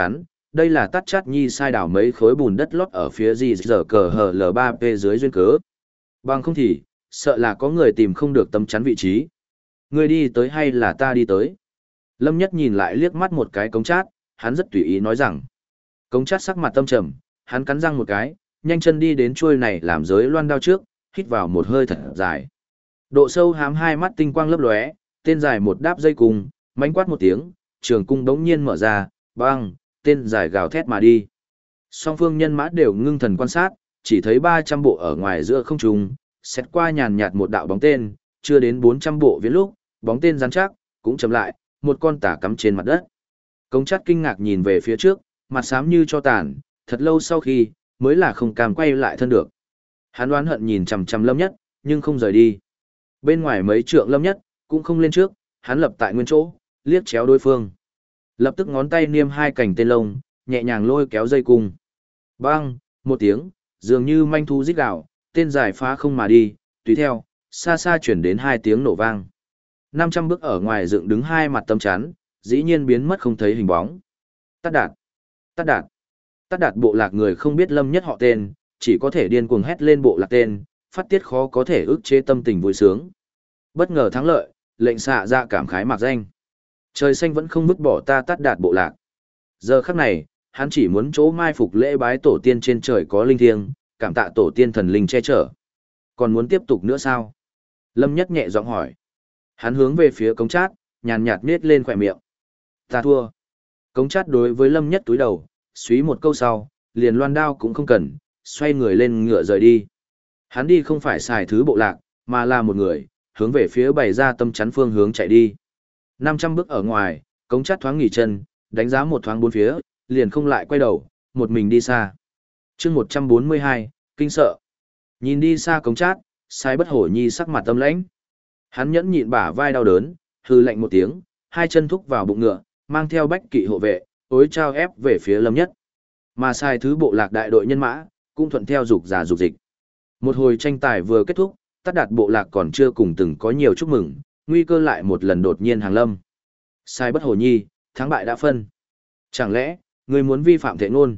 đây là Tát Chát Nhi sai đảo mấy khối bùn đất lót ở phía gì giờ cờ hờ L3P dưới duyên cớ. Bằng không thì, sợ là có người tìm không được tấm chắn vị trí. Người đi tới hay là ta đi tới? Lâm Nhất nhìn lại liếc mắt một cái Cống Chát, hắn rất tùy ý nói rằng. Cống Chát sắc mặt tâm trầm, hắn cắn răng một cái, nhanh chân đi đến chuôi này làm giới loan đao trước, hít vào một hơi thật dài. Độ sâu hám hai mắt tinh quang lấp lóe, tên dài một đáp dây cung, mánh quát một tiếng, trường cung đống nhiên mở ra, băng, tên dài gào thét mà đi. Song phương nhân mã đều ngưng thần quan sát, chỉ thấy 300 bộ ở ngoài giữa không trung, xét qua nhàn nhạt một đạo bóng tên, chưa đến 400 bộ viễn lúc, bóng tên rắn chắc, cũng chậm lại, một con tả cắm trên mặt đất. Cống Chát kinh ngạc nhìn về phía trước, mặt xám như cho tàn, thật lâu sau khi, mới là không cam quay lại thân được. Hắn oán hận nhìn chằm chằm Lâm Nhất, nhưng không rời đi. Bên ngoài mấy trượng Lâm Nhất, cũng không lên trước, hắn lập tại nguyên chỗ, liếc chéo đối phương. Lập tức ngón tay niêm hai cành tên lông, nhẹ nhàng lôi kéo dây cung. Bang, một tiếng, dường như manh thú rít gào, tên dài phá không mà đi, tùy theo, xa xa chuyển đến hai tiếng nổ vang. 500 bước ở ngoài dựng đứng hai mặt tấm chắn, dĩ nhiên biến mất không thấy hình bóng. Tát Đạt, Tát Đạt, Tát Đạt bộ lạc người không biết Lâm Nhất họ tên, chỉ có thể điên cuồng hét lên bộ lạc tên, phát tiết khó có thể ức chế tâm tình vui sướng. Bất ngờ thắng lợi, lệnh xạ ra cảm khái mạc danh. Trời xanh vẫn không vứt bỏ ta Tát Đạt bộ lạc. Giờ khắc này, hắn chỉ muốn chỗ mai phục lễ bái tổ tiên trên trời có linh thiêng, cảm tạ tổ tiên thần linh che chở. Còn muốn tiếp tục nữa sao? Lâm Nhất nhẹ giọng hỏi. Hắn hướng về phía Cống Chát, nhàn nhạt nết lên khỏe miệng. Ta thua. Cống Chát đối với Lâm Nhất túi đầu, suý một câu sau, liền loan đao cũng không cần, xoay người lên ngựa rời đi. Hắn đi không phải xài thứ bộ lạc, mà là một người, hướng về phía bày ra tâm chắn phương hướng chạy đi. 500 bước ở ngoài, Cống Chát thoáng nghỉ chân, đánh giá một thoáng bốn phía, liền không lại quay đầu, một mình đi xa. chương 142, kinh sợ. Nhìn đi xa Cống Chát, Sai Bất Hổ Nhi sắc mặt tâm lãnh. Hắn nhẫn nhịn bả vai đau đớn, hư lạnh một tiếng, hai chân thúc vào bụng ngựa, mang theo bách kỵ hộ vệ, ối trao ép về phía Lâm Nhất. Mà sai thứ bộ lạc đại đội nhân mã, cũng thuận theo dục giả dục dịch. Một hồi tranh tài vừa kết thúc, Tát Đạt bộ lạc còn chưa cùng từng có nhiều chúc mừng, nguy cơ lại một lần đột nhiên hàng lâm. Sai Bất Hổ Nhi, thắng bại đã phân. Chẳng lẽ, ngươi muốn vi phạm thệ ngôn?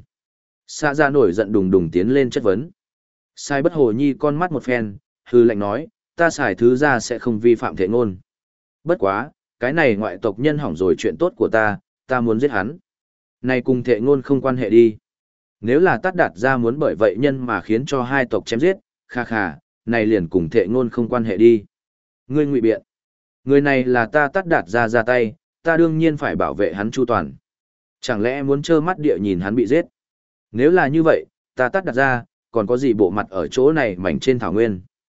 Sa Gia nổi giận đùng đùng tiến lên chất vấn. Sai Bất Hổ Nhi con mắt một phen, hư lạnh nói, ta xài thứ ra sẽ không vi phạm thệ ngôn. Bất quá, cái này ngoại tộc nhân hỏng rồi chuyện tốt của ta muốn giết hắn. Này cùng thệ ngôn không quan hệ đi. Nếu là Tát Đạt ra muốn bởi vậy nhân mà khiến cho hai tộc chém giết, kha kha, này liền cùng thệ ngôn không quan hệ đi. Ngươi ngụy biện. Người này là ta Tát Đạt ra tay, ta đương nhiên phải bảo vệ hắn chu toàn. Chẳng lẽ muốn trơ mắt địa nhìn hắn bị giết? Nếu là như vậy, ta Tát Đạt ra, còn có gì bộ mặt ở chỗ này mảnh trên thảo nguyên?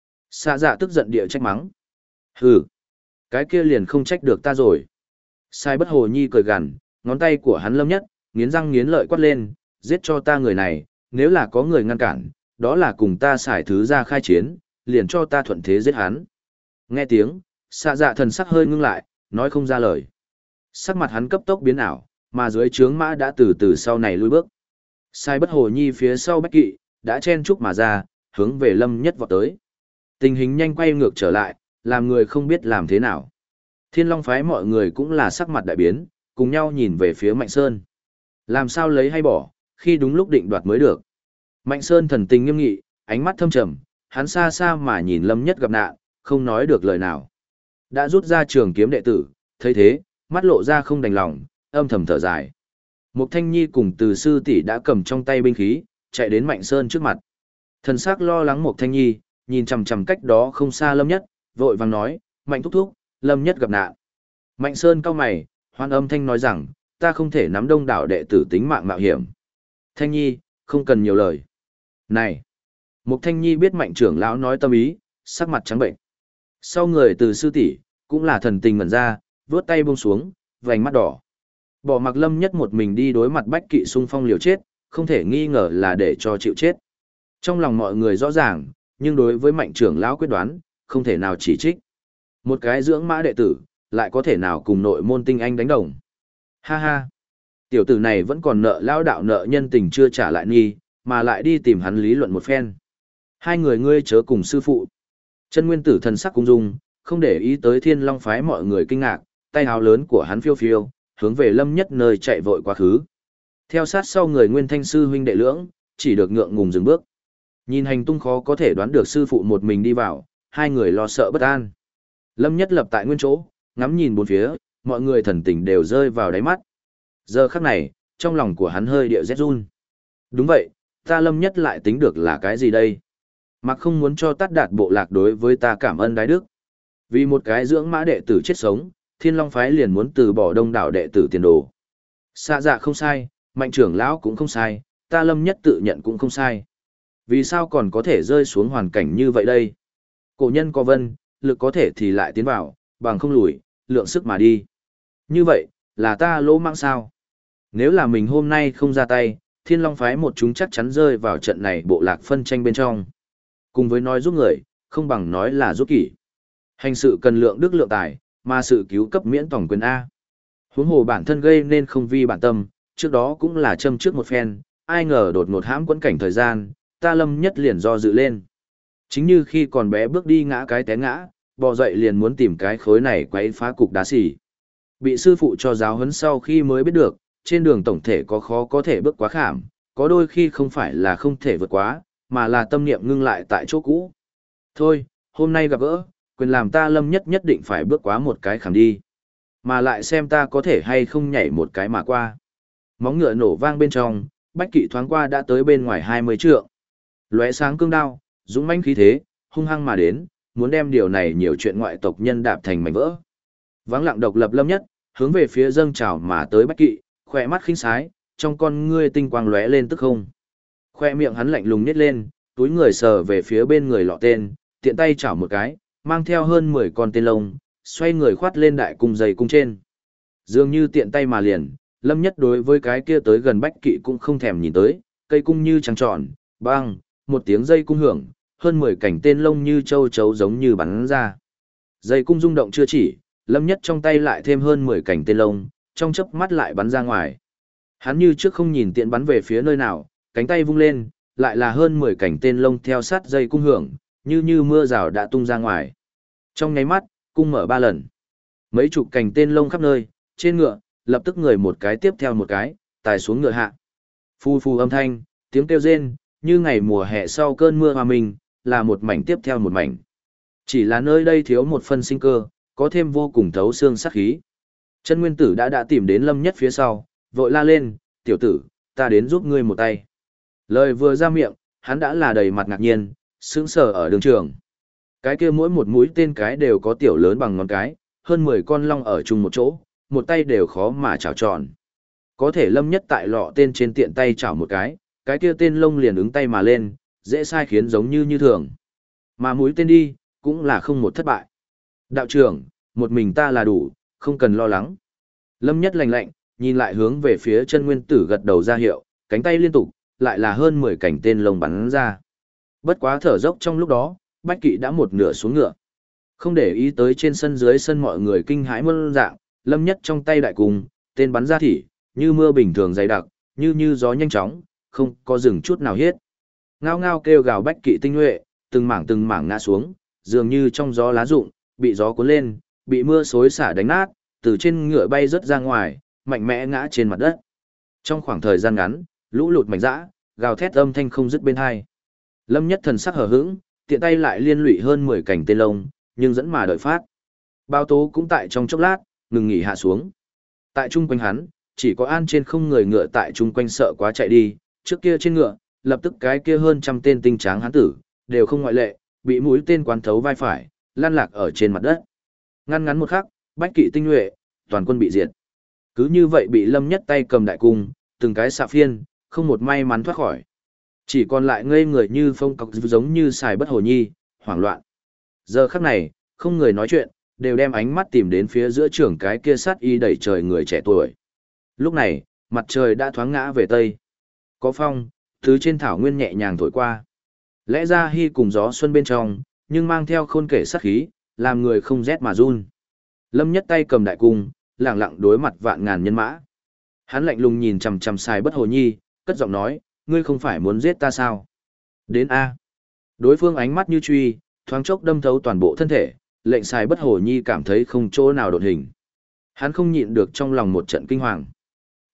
Xạ dạ tức giận địa trách mắng. Hừ, cái kia liền không trách được ta rồi. Sai Bất Hồ Nhi cười gằn, ngón tay của hắn Lâm Nhất, nghiến răng nghiến lợi quát lên, giết cho ta người này, nếu là có người ngăn cản, đó là cùng ta xài thứ ra khai chiến, liền cho ta thuận thế giết hắn. Nghe tiếng, xạ dạ thần sắc hơi ngưng lại, nói không ra lời. Sắc mặt hắn cấp tốc biến ảo, mà dưới trướng mã đã từ từ sau này lùi bước. Sai Bất Hồ Nhi phía sau bách kỵ, đã chen chúc mà ra, hướng về Lâm Nhất vọt tới. Tình hình nhanh quay ngược trở lại, làm người không biết làm thế nào. Thiên Long phái mọi người cũng là sắc mặt đại biến, cùng nhau nhìn về phía Mạnh Sơn. Làm sao lấy hay bỏ, khi đúng lúc định đoạt mới được. Mạnh Sơn thần tình nghiêm nghị, ánh mắt thâm trầm, hắn xa xa mà nhìn Lâm Nhất gặp nạn, không nói được lời nào. Đã rút ra trường kiếm đệ tử, thấy thế, mắt lộ ra không đành lòng, âm thầm thở dài. Mục Thanh Nhi cùng Từ sư tỷ đã cầm trong tay binh khí, chạy đến Mạnh Sơn trước mặt. Thần sắc lo lắng Mục Thanh Nhi, nhìn chằm chằm cách đó không xa Lâm Nhất, vội vàng nói, Mạnh thúc thúc, Lâm Nhất gặp nạn. Mạnh Sơn cau mày, hoan âm thanh nói rằng, ta không thể nắm đông đảo đệ tử tính mạng mạo hiểm. Thanh Nhi, không cần nhiều lời. Này! Mục Thanh Nhi biết Mạnh trưởng lão nói tâm ý, sắc mặt trắng bệnh. Sau người Từ sư tỷ cũng là thần tình ngẩn ra, vuốt tay buông xuống, vành mắt đỏ. Bỏ mặc Lâm Nhất một mình đi đối mặt bách kỵ xung phong liều chết, không thể nghi ngờ là để cho chịu chết. Trong lòng mọi người rõ ràng, nhưng đối với Mạnh trưởng lão quyết đoán, không thể nào chỉ trích. Một cái dưỡng mã đệ tử, lại có thể nào cùng nội môn tinh anh đánh đồng. Ha ha! Tiểu tử này vẫn còn nợ lão đạo nợ nhân tình chưa trả lại nghi, mà lại đi tìm hắn lý luận một phen. Hai người ngươi chớ cùng sư phụ. Chân nguyên tử thần sắc cung dung, không để ý tới Thiên Long phái mọi người kinh ngạc, tay háo lớn của hắn phiêu phiêu, hướng về Lâm Nhất nơi chạy vội quá khứ. Theo sát sau người Nguyên Thanh sư huynh đệ lưỡng, chỉ được ngượng ngùng dừng bước. Nhìn hành tung khó có thể đoán được sư phụ một mình đi vào, hai người lo sợ bất an. Lâm Nhất lập tại nguyên chỗ, ngắm nhìn bốn phía, mọi người thần tình đều rơi vào đáy mắt. Giờ khắc này, trong lòng của hắn hơi điệu rét run. Đúng vậy, ta Lâm Nhất lại tính được là cái gì đây? Mặc không muốn cho tát đạt bộ lạc đối với ta cảm ơn đái đức. Vì một cái dưỡng mã đệ tử chết sống, Thiên Long phái liền muốn từ bỏ đông đảo đệ tử tiền đồ. Xạ dạ không sai, Mạnh trưởng lão cũng không sai, ta Lâm Nhất tự nhận cũng không sai. Vì sao còn có thể rơi xuống hoàn cảnh như vậy đây? Cổ nhân có vân, lực có thể thì lại tiến vào, bằng không lùi, lượng sức mà đi. Như vậy, là ta lỗ mãng sao? Nếu là mình hôm nay không ra tay, Thiên Long phái một chúng chắc chắn rơi vào trận này bộ lạc phân tranh bên trong. Cùng với nói giúp người, không bằng nói là giúp kỷ. Hành sự cần lượng đức lượng tài, mà sự cứu cấp miễn tổng quyền A. Huống hồ bản thân gây nên không vi bản tâm, trước đó cũng là châm trước một phen, ai ngờ đột ngột hãm quẫn cảnh thời gian, ta Lâm Nhất liền do dự lên. Chính như khi còn bé bước đi ngã cái té ngã, bò dậy liền muốn tìm cái khối này quấy phá cục đá xỉ. Bị sư phụ cho giáo huấn sau khi mới biết được, trên đường tổng thể có khó có thể bước quá khảm, có đôi khi không phải là không thể vượt quá, mà là tâm niệm ngưng lại tại chỗ cũ. Thôi, hôm nay gặp gỡ, quyền làm ta Lâm Nhất nhất định phải bước quá một cái khảm đi. Mà lại xem ta có thể hay không nhảy một cái mà qua. Móng ngựa nổ vang bên trong, Bách Kỵ thoáng qua đã tới bên ngoài 20 trượng. Lóe sáng cương đao, dũng mãnh khí thế, hung hăng mà đến, muốn đem điều này nhiều chuyện ngoại tộc nhân đạp thành mảnh vỡ. Vắng lặng độc lập Lâm Nhất, hướng về phía dâng trào mà tới Bách Kỵ, khỏe mắt khinh sái, trong con ngươi tinh quang lóe lên tức không. Khoe miệng hắn lạnh lùng nhếch lên, túi người sờ về phía bên người lọ tên, tiện tay chảo một cái, mang theo hơn 10 con tên lông, xoay người khoát lên đại cung dày cung trên. Dường như tiện tay mà liền, Lâm Nhất đối với cái kia tới gần Bách Kỵ cũng không thèm nhìn tới, cây cung như trăng tròn, bang, một tiếng dây cung hưởng, hơn 10 cảnh tên lông như châu chấu giống như bắn ra. Dây cung rung động chưa chỉ, Lâm Nhất trong tay lại thêm hơn 10 cảnh tên lông, trong chớp mắt lại bắn ra ngoài. Hắn như trước không nhìn tiện bắn về phía nơi nào, cánh tay vung lên, lại là hơn 10 cảnh tên lông theo sát dây cung hưởng, như mưa rào đã tung ra ngoài. Trong nháy mắt, cung mở 3 lần. Mấy chục cành tên lông khắp nơi, trên ngựa, lập tức người một cái tiếp theo một cái, tài xuống ngựa hạ. Phu phu âm thanh, tiếng kêu rên, như ngày mùa hè sau cơn mưa hòa mình, là một mảnh tiếp theo một mảnh. Chỉ là nơi đây thiếu một phần sinh cơ, có thêm vô cùng thấu xương sát khí. Chân nguyên tử đã tìm đến Lâm Nhất phía sau, vội la lên, tiểu tử, ta đến giúp ngươi một tay. Lời vừa ra miệng, hắn đã là đầy mặt ngạc nhiên, sững sờ ở đường trường. Cái kia mỗi một mũi tên cái đều có tiểu lớn bằng ngón cái, hơn 10 con long ở chung một chỗ, một tay đều khó mà chảo tròn. Có thể Lâm Nhất tại lọ tên trên tiện tay chảo một cái kia tên lông liền ứng tay mà lên, dễ sai khiến giống như thường. Mà mũi tên đi, cũng là không một thất bại. Đạo trưởng, một mình ta là đủ, không cần lo lắng. Lâm Nhất lạnh lạnh, nhìn lại hướng về phía chân nguyên tử gật đầu ra hiệu, cánh tay liên tục, lại là hơn 10 cảnh tên lông bắn ra. Bất quá thở dốc trong lúc đó, Bách Kỵ đã một nửa xuống ngựa. Không để ý tới trên sân dưới sân mọi người kinh hãi muôn dạng, Lâm Nhất trong tay đại cung, tên bắn ra thỉ, như mưa bình thường dày đặc, như gió nhanh chóng, không có dừng chút nào hết. Ngao ngao kêu gào Bách Kỵ tinh nhuệ, từng mảng ngã xuống, dường như trong gió lá rụng, bị gió cuốn lên, bị mưa xối xả đánh nát, từ trên ngựa bay rớt ra ngoài, mạnh mẽ ngã trên mặt đất. Trong khoảng thời gian ngắn, lũ lụt mảnh dã, gào thét âm thanh không dứt bên hai. Lâm Nhất thần sắc hờ hững, tiện tay lại liên lụy hơn 10 cảnh tên lông, nhưng dẫn mà đợi phát. Bao tố cũng tại trong chốc lát, ngừng nghỉ hạ xuống. Tại chung quanh hắn, chỉ có An trên không người ngựa tại chung quanh sợ quá chạy đi, trước kia trên ngựa, lập tức cái kia hơn trăm tên tinh tráng hán tử, đều không ngoại lệ, bị mũi tên quán thấu vai phải, lan lạc ở trên mặt đất. Ngăn ngắn một khắc, Bách Kỵ tinh nhuệ, toàn quân bị diệt. Cứ như vậy bị Lâm Nhất tay cầm đại cung, từng cái xạ phiên, không một may mắn thoát khỏi. Chỉ còn lại ngây người như phong cọc giống như xài bất hồ nhi, hoảng loạn. Giờ khắc này, không người nói chuyện, đều đem ánh mắt tìm đến phía giữa trưởng cái kia sát y đẩy trời người trẻ tuổi. Lúc này, mặt trời đã thoáng ngã về tây. Có phong, thứ trên thảo nguyên nhẹ nhàng thổi qua. Lẽ ra hy cùng gió xuân bên trong, nhưng mang theo khôn kể sát khí, làm người không rét mà run. Lâm Nhất tay cầm đại cung, lẳng lặng đối mặt vạn ngàn nhân mã. Hắn lạnh lùng nhìn chằm chằm xài bất hồ nhi, cất giọng nói, ngươi không phải muốn giết ta sao? Đến A. Đối phương ánh mắt như truy, thoáng chốc đâm thấu toàn bộ thân thể, lệnh xài bất hồ nhi cảm thấy không chỗ nào đột hình. Hắn không nhịn được trong lòng một trận kinh hoàng.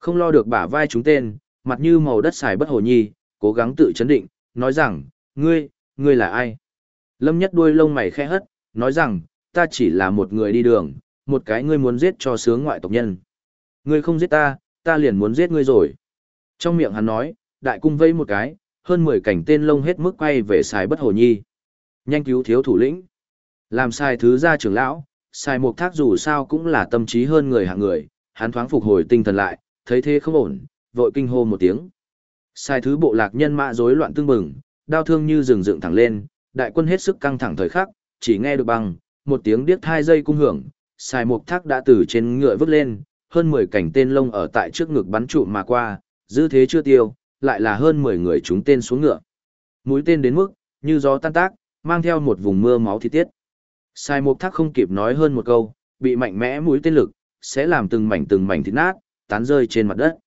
Không lo được bả vai chúng tên, mặt như màu đất xài bất hồ nhi, cố gắng tự chấn định, nói rằng, ngươi là ai? Lâm Nhất đuôi lông mày khẽ hất, nói rằng, ta chỉ là một người đi đường, một cái ngươi muốn giết cho sướng ngoại tộc nhân. Ngươi không giết ta, ta liền muốn giết ngươi rồi. Trong miệng hắn nói, đại cung vây một cái, hơn 10 cảnh tên lông hết mức quay về xài bất hồ nhi. Nhanh cứu thiếu thủ lĩnh. Làm sai thứ gia trưởng lão, sai mục thác dù sao cũng là tâm trí hơn người hạng người, hắn thoáng phục hồi tinh thần lại, thấy thế không ổn, vội kinh hô một tiếng. Sai thứ bộ lạc nhân mã rối loạn tương bừng, đao thương như rừng dựng thẳng lên, đại quân hết sức căng thẳng thời khắc, chỉ nghe được bằng một tiếng điếc 2 giây cung hưởng, sai mục thác đã từ trên ngựa vứt lên, hơn 10 cảnh tên lông ở tại trước ngực bắn trụ mà qua, dư thế chưa tiêu, lại là hơn 10 người chúng tên xuống ngựa. Mũi tên đến mức như gió tan tác, mang theo một vùng mưa máu thịt tiết. Sai Mục Thác không kịp nói hơn một câu, bị mạnh mẽ mũi tên lực, sẽ làm từng mảnh thịt nát, tán rơi trên mặt đất.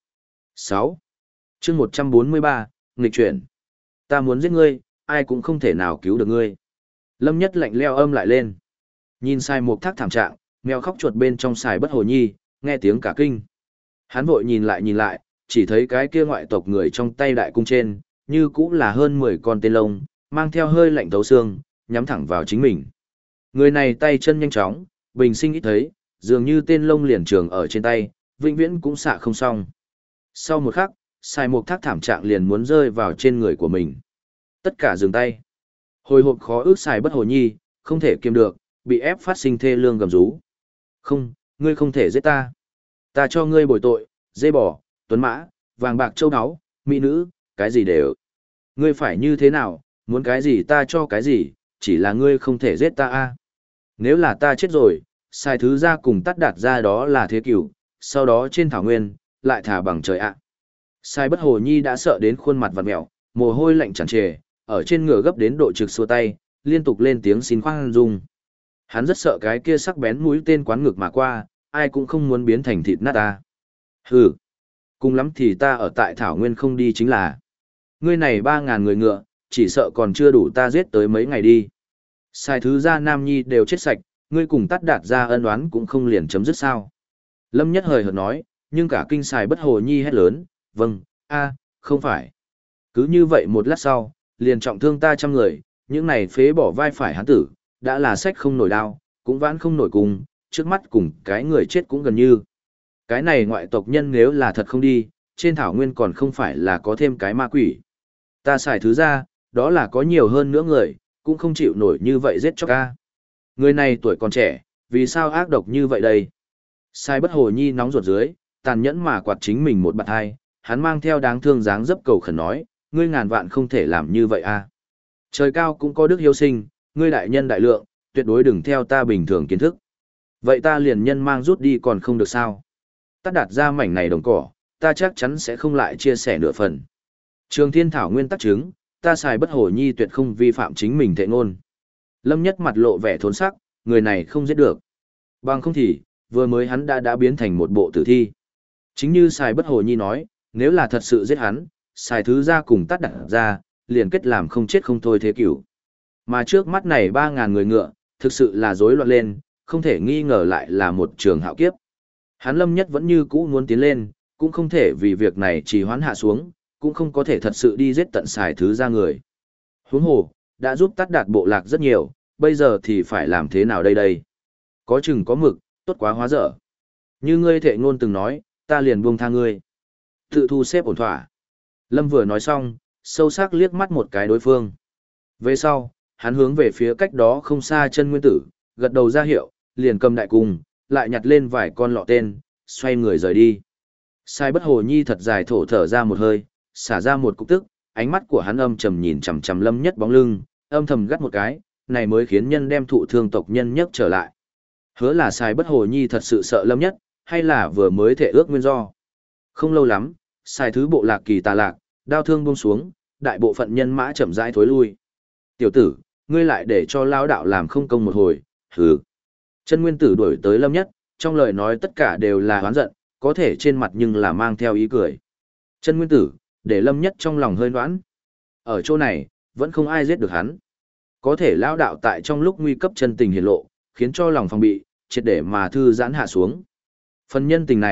6. chương 143, nghịch chuyển. Ta muốn giết ngươi, ai cũng không thể nào cứu được ngươi. Lâm Nhất lạnh leo âm lại lên. Nhìn Sai Mục Thác thảm trạng, mèo khóc chuột bên trong Sai bất hồ nhi, nghe tiếng cả kinh. Hắn vội nhìn lại, chỉ thấy cái kia ngoại tộc người trong tay đại cung trên, như cũng là hơn 10 con tên lông, mang theo hơi lạnh thấu xương, nhắm thẳng vào chính mình. Người này tay chân nhanh chóng, bình sinh ít thấy, dường như tên lông liền trường ở trên tay, vĩnh viễn cũng xạ không xong. Sau một khắc, Sai Mục Thác thảm trạng liền muốn rơi vào trên người của mình. Tất cả dừng tay. Hồi hộp khó ước Sai bất hồ nhi, không thể kiềm được, bị ép phát sinh thê lương gầm rú. Không, ngươi không thể giết ta. Ta cho ngươi bồi tội, dê bò, tuấn mã, vàng bạc châu áo, mỹ nữ, cái gì đều. Ngươi phải như thế nào, muốn cái gì ta cho cái gì, chỉ là ngươi không thể giết ta a. Nếu là ta chết rồi, sai thứ ra cùng tắt đạt ra đó là thế cửu, sau đó trên thảo nguyên, lại thả bằng trời ạ. Sai bất hồ nhi đã sợ đến khuôn mặt vặn mẹo, mồ hôi lạnh tràn trề, ở trên ngựa gấp đến độ trực xua tay, liên tục lên tiếng xin khoan dung. Hắn rất sợ cái kia sắc bén mũi tên quán ngực mà qua, ai cũng không muốn biến thành thịt nát ta. Hừ, cùng lắm thì ta ở tại thảo nguyên không đi chính là. Ngươi này 3.000 người ngựa, chỉ sợ còn chưa đủ ta giết tới mấy ngày đi. Sai thứ gia Nam Nhi đều chết sạch, ngươi cùng tắt đạt ra ân oán cũng không liền chấm dứt sao. Lâm Nhất hời hợt nói, nhưng cả kinh Sai bất hồ nhi hét lớn, vâng, không phải. Cứ như vậy một lát sau, liền trọng thương ta 100 người, những này phế bỏ vai phải hắn tử, đã là sách không nổi đao, cũng vãn không nổi cùng, trước mắt cùng cái người chết cũng gần như. Cái này ngoại tộc nhân nếu là thật không đi, trên thảo nguyên còn không phải là có thêm cái ma quỷ. Ta xài thứ ra, đó là có nhiều hơn nữa người, cũng không chịu nổi như vậy giết cho ca. Người này tuổi còn trẻ, vì sao ác độc như vậy đây? Sai bất hồ nhi nóng ruột dưới, tàn nhẫn mà quạt chính mình một bạt hai, hắn mang theo đáng thương dáng dấp cầu khẩn nói, ngươi ngàn vạn không thể làm như vậy a. Trời cao cũng có đức hiếu sinh, ngươi đại nhân đại lượng, tuyệt đối đừng theo ta bình thường kiến thức. Vậy ta liền nhân mang rút đi còn không được sao? Ta đặt ra mảnh này đồng cỏ, ta chắc chắn sẽ không lại chia sẻ nửa phần. Trường Thiên Thảo nguyên tắc chứng, ta xài bất hồ nhi tuyệt không vi phạm chính mình thệ ngôn. Lâm Nhất mặt lộ vẻ thốn sắc, người này không giết được. Bằng không thì, vừa mới hắn đã biến thành một bộ tử thi. Chính như xài bất hồ nhi nói, nếu là thật sự giết hắn, xài thứ ra cùng tắt đặt ra, liền kết làm không chết không thôi thế cửu. Mà trước mắt này 3.000 người ngựa, thực sự là rối loạn lên, không thể nghi ngờ lại là một trường hạo kiếp. Hắn Lâm Nhất vẫn như cũ muốn tiến lên, cũng không thể vì việc này trì hoãn hạ xuống, cũng không có thể thật sự đi giết tận xài thứ ra người. Huống hồ, đã giúp tắt đạt bộ lạc rất nhiều, bây giờ thì phải làm thế nào đây? Có chừng có mực, tốt quá hóa dở. Như ngươi thệ ngôn từng nói, ta liền buông tha ngươi. Tự thu xếp ổn thỏa. Lâm vừa nói xong, sâu sắc liếc mắt một cái đối phương. Về sau, hắn hướng về phía cách đó không xa chân nguyên tử, gật đầu ra hiệu, liền cầm đại cung, lại nhặt lên vài con lọ tên, xoay người rời đi. Sai bất hồ nhi thật dài thổ thở ra một hơi, xả ra một cục tức, ánh mắt của hắn âm trầm nhìn chằm chằm Lâm Nhất bóng lưng, âm thầm gắt một cái, này mới khiến nhân đem thụ thương tộc nhân nhấc trở lại. Hứa là Sai bất hồ nhi thật sự sợ Lâm Nhất, hay là vừa mới thể ước nguyên do. Không lâu lắm, Sai thứ bộ lạc kỳ tà lạc, đao thương buông xuống, đại bộ phận nhân mã chậm rãi thối lui. Tiểu tử, ngươi lại để cho lão đạo làm không công một hồi, hừ. Chân nguyên tử đuổi tới Lâm Nhất, trong lời nói tất cả đều là oán giận, có thể trên mặt nhưng là mang theo ý cười. Chân nguyên tử, để Lâm Nhất trong lòng hơi noãn. Ở chỗ này, vẫn không ai giết được hắn. Có thể lão đạo tại trong lúc nguy cấp chân tình hiển lộ, khiến cho lòng phòng bị, triệt để mà thư giãn hạ xuống. Phần nhân tình này,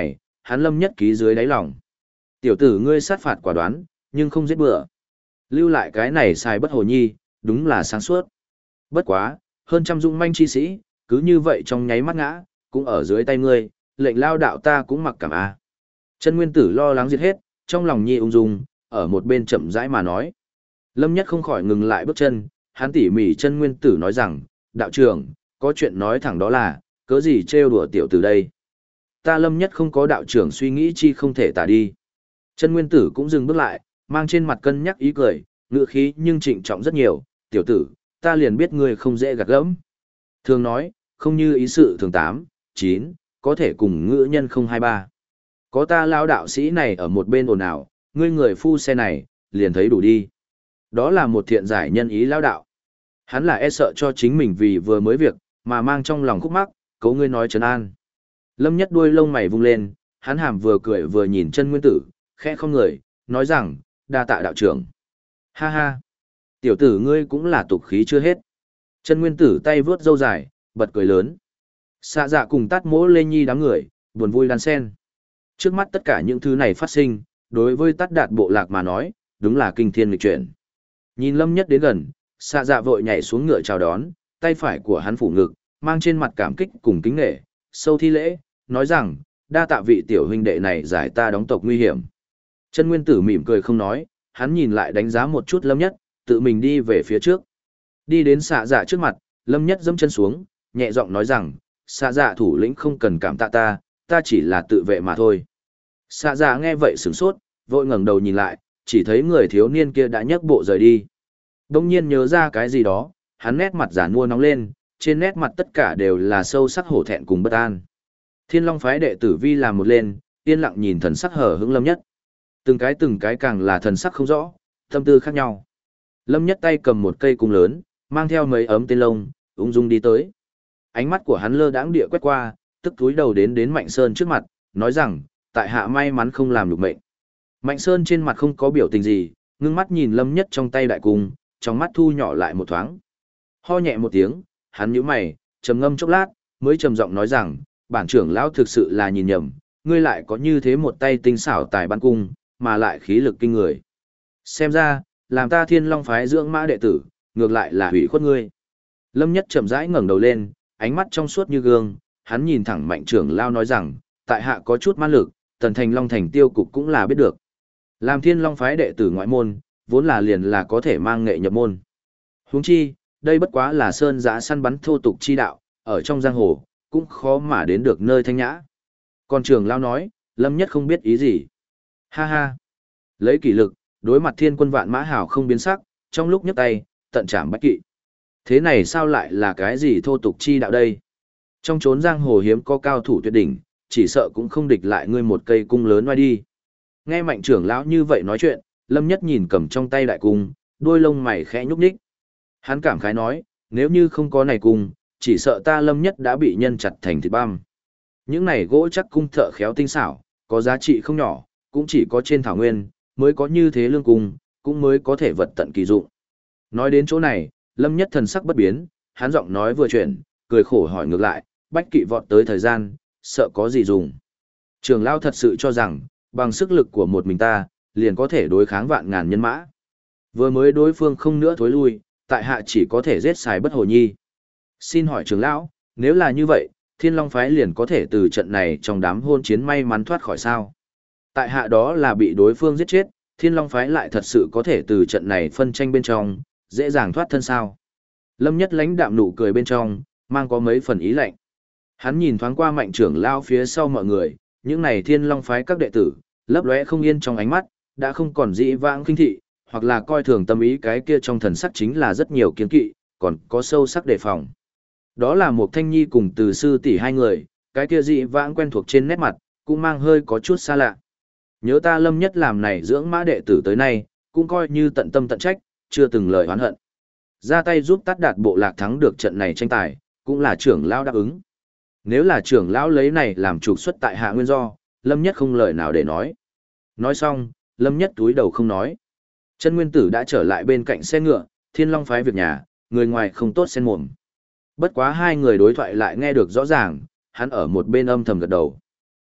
hắn Lâm Nhất ký dưới đáy lòng. Tiểu tử ngươi sát phạt quả đoán, nhưng không giết bừa. Lưu lại cái này xài bất hồ nhi, đúng là sáng suốt. Bất quá, hơn trăm dung manh chi sĩ, cứ như vậy trong nháy mắt ngã, cũng ở dưới tay ngươi, lệnh lao đạo ta cũng mặc cảm a. Chân Nguyên Tử lo lắng giết hết, trong lòng nhi ung dung, ở một bên chậm rãi mà nói. Lâm Nhất không khỏi ngừng lại bước chân, hắn tỉ mỉ Chân Nguyên Tử nói rằng, đạo trưởng, có chuyện nói thẳng đó là, cớ gì trêu đùa tiểu tử đây. Ta Lâm Nhất không có đạo trưởng suy nghĩ chi không thể tả đi. Chân Nguyên Tử cũng dừng bước lại, mang trên mặt cân nhắc ý cười, ngữ khí nhưng trịnh trọng rất nhiều, tiểu tử, ta liền biết ngươi không dễ gạt gẫm. Thường nói, không như ý sự thường 8, 9, có thể cùng ngữ nhân không 23. Có ta lao đạo sĩ này ở một bên ồn ào, ngươi người phu xe này, liền thấy đủ đi. Đó là một thiện giải nhân ý lao đạo. Hắn là e sợ cho chính mình vì vừa mới việc, mà mang trong lòng khúc mắc, cấu ngươi nói trấn an. Lâm Nhất đuôi lông mày vung lên, hắn hàm vừa cười vừa nhìn Chân Nguyên Tử, khẽ không người, nói rằng, đa tạ đạo trưởng. Ha ha, tiểu tử ngươi cũng là tục khí chưa hết. Chân Nguyên Tử tay vướt râu dài, bật cười lớn. Xạ dạ cùng Tát Mỗ Lê Nhi đám người, buồn vui đan sen. Trước mắt tất cả những thứ này phát sinh, đối với Tát Đạt bộ lạc mà nói, đúng là kinh thiên nghịch chuyển. Nhìn Lâm Nhất đến gần, xạ dạ vội nhảy xuống ngựa chào đón, tay phải của hắn phủ ngực, mang trên mặt cảm kích cùng kính nể, sâu thi lễ, nói rằng, đa tạ vị tiểu huynh đệ này giải ta đóng tộc nguy hiểm. Chân Nguyên Tử mỉm cười không nói, hắn nhìn lại đánh giá một chút Lâm Nhất, tự mình đi về phía trước. Đi đến xạ dạ trước mặt, Lâm Nhất dẫm chân xuống, nhẹ giọng nói rằng, xạ dạ thủ lĩnh không cần cảm tạ ta, ta chỉ là tự vệ mà thôi. Xạ dạ nghe vậy sửng sốt, vội ngẩng đầu nhìn lại, chỉ thấy người thiếu niên kia đã nhấc bộ rời đi. Đông nhiên nhớ ra cái gì đó, hắn nét mặt giản mua nóng lên, trên nét mặt tất cả đều là sâu sắc hổ thẹn cùng bất an. Thiên Long phái đệ tử vi làm một lên, yên lặng nhìn thần sắc hở hững Lâm Nhất. Từng cái càng là thần sắc không rõ, tâm tư khác nhau. Lâm Nhất tay cầm một cây cung lớn, mang theo mấy ấm tên lông, ung dung đi tới. Ánh mắt của hắn lơ đãng địa quét qua, tức túi đầu đến Mạnh Sơn trước mặt, nói rằng, tại hạ may mắn không làm được mệnh. Mạnh Sơn trên mặt không có biểu tình gì, ngưng mắt nhìn Lâm Nhất trong tay đại cung, trong mắt thu nhỏ lại một thoáng. Ho nhẹ một tiếng, hắn nhíu mày, trầm ngâm chốc lát, mới trầm giọng nói rằng, bản trưởng lão thực sự là nhìn nhầm, ngươi lại có như thế một tay tinh xảo tài bắn cung, mà lại khí lực kinh người. Xem ra, làm ta Thiên Long phái dưỡng mã đệ tử, ngược lại là hủy khuất ngươi. Lâm Nhất chậm rãi ngẩng đầu lên, ánh mắt trong suốt như gương, hắn nhìn thẳng Mạnh trưởng lão nói rằng, tại hạ có chút man lực, Tần Thành Long Thành tiêu cục cũng là biết được. Làm Thiên Long phái đệ tử ngoại môn, vốn là liền là có thể mang nghệ nhập môn. Huống chi, đây bất quá là sơn giã săn bắn thô tục chi đạo, ở trong giang hồ, cũng khó mà đến được nơi thanh nhã. Còn trưởng lão nói, Lâm Nhất không biết ý gì. Ha ha. Lấy kỷ lực, đối mặt thiên quân vạn mã hào không biến sắc, trong lúc nhấc tay, tận trảm bách kỵ. Thế này sao lại là cái gì thô tục chi đạo đây? Trong chốn giang hồ hiếm có cao thủ tuyệt đỉnh, chỉ sợ cũng không địch lại ngươi một cây cung lớn oai đi. Nghe Mạnh trưởng lão như vậy nói chuyện, Lâm Nhất nhìn cầm trong tay đại cung, đôi lông mày khẽ nhúc nhích. Hắn cảm khái nói, nếu như không có này cung, chỉ sợ ta Lâm Nhất đã bị nhân chặt thành thịt băm. Những này gỗ chắc cung thợ khéo tinh xảo, có giá trị không nhỏ, cũng chỉ có trên thảo nguyên, mới có như thế lương cung, cũng mới có thể vật tận kỳ dụng. Nói đến chỗ này, Lâm Nhất thần sắc bất biến, hắn giọng nói vừa chuyển, cười khổ hỏi ngược lại, bách kỵ vọt tới thời gian, sợ có gì dùng. Trường lão thật sự cho rằng, bằng sức lực của một mình ta, liền có thể đối kháng vạn ngàn nhân mã. Vừa mới đối phương không nữa thối lui, tại hạ chỉ có thể giết xài bất hồ nhi. Xin hỏi trường lão, nếu là như vậy, Thiên Long phái liền có thể từ trận này trong đám hôn chiến may mắn thoát khỏi sao? Tại hạ đó là bị đối phương giết chết, Thiên Long phái lại thật sự có thể từ trận này phân tranh bên trong, dễ dàng thoát thân sao? Lâm Nhất lãnh đạm nụ cười bên trong, mang có mấy phần ý lạnh. Hắn nhìn thoáng qua Mạnh trưởng lão phía sau mọi người, những này Thiên Long phái các đệ tử, lấp lóe không yên trong ánh mắt, đã không còn dĩ vãng khinh thị, hoặc là coi thường tâm ý cái kia trong thần sắc chính là rất nhiều kiên kỵ, còn có sâu sắc đề phòng. Đó là một Thanh Nhi cùng Từ sư tỷ hai người, cái kia dĩ vãng quen thuộc trên nét mặt, cũng mang hơi có chút xa lạ. Nhớ ta Lâm Nhất làm này dưỡng mã đệ tử tới nay, cũng coi như tận tâm tận trách, chưa từng lời oán hận. Ra tay giúp Tát Đạt bộ lạc thắng được trận này tranh tài, cũng là trưởng lão đáp ứng. Nếu là trưởng lão lấy này làm trục xuất tại hạ nguyên do, Lâm Nhất không lời nào để nói. Nói xong, Lâm Nhất túi đầu không nói. Chân Nguyên Tử đã trở lại bên cạnh xe ngựa, Thiên Long phái việc nhà, người ngoài không tốt xen mồm. Bất quá hai người đối thoại lại nghe được rõ ràng, hắn ở một bên âm thầm gật đầu.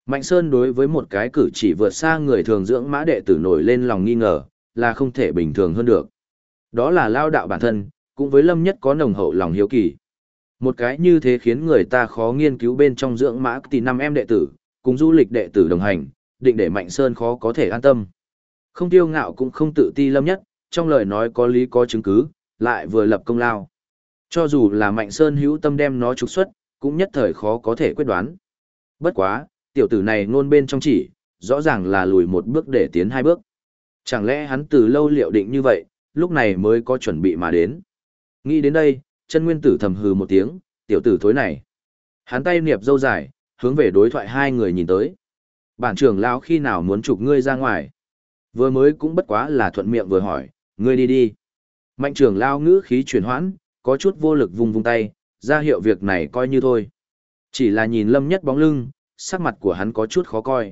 Mạnh Sơn đối với một cái cử chỉ vượt xa người thường dưỡng mã đệ tử nổi lên lòng nghi ngờ, là không thể bình thường hơn được. Đó là lao đạo bản thân, cũng với Lâm Nhất có nồng hậu lòng hiếu kỳ. Một cái như thế khiến người ta khó nghiên cứu bên trong dưỡng mã tỷ 5 em đệ tử, cùng du lịch đệ tử đồng hành, định để Mạnh Sơn khó có thể an tâm. Không tiêu ngạo cũng không tự ti Lâm Nhất, trong lời nói có lý có chứng cứ, lại vừa lập công lao. Cho dù là Mạnh Sơn hữu tâm đem nó trục xuất, cũng nhất thời khó có thể quyết đoán. Bất quá, tiểu tử này ngôn bên trong chỉ, rõ ràng là lùi một bước để tiến hai bước. Chẳng lẽ hắn từ lâu liệu định như vậy, lúc này mới có chuẩn bị mà đến. Nghĩ đến đây, chân nguyên tử thầm hừ một tiếng, tiểu tử thối này. Hắn tay niệp dâu dài, hướng về đối thoại hai người nhìn tới. Bản trưởng lão khi nào muốn chụp ngươi ra ngoài? Vừa mới cũng bất quá là thuận miệng vừa hỏi, ngươi đi đi. Mạnh trưởng lão ngữ khí chuyển hoãn, có chút vô lực vung vung tay, ra hiệu việc này coi như thôi. Chỉ là nhìn Lâm Nhất bóng lưng, sắc mặt của hắn có chút khó coi.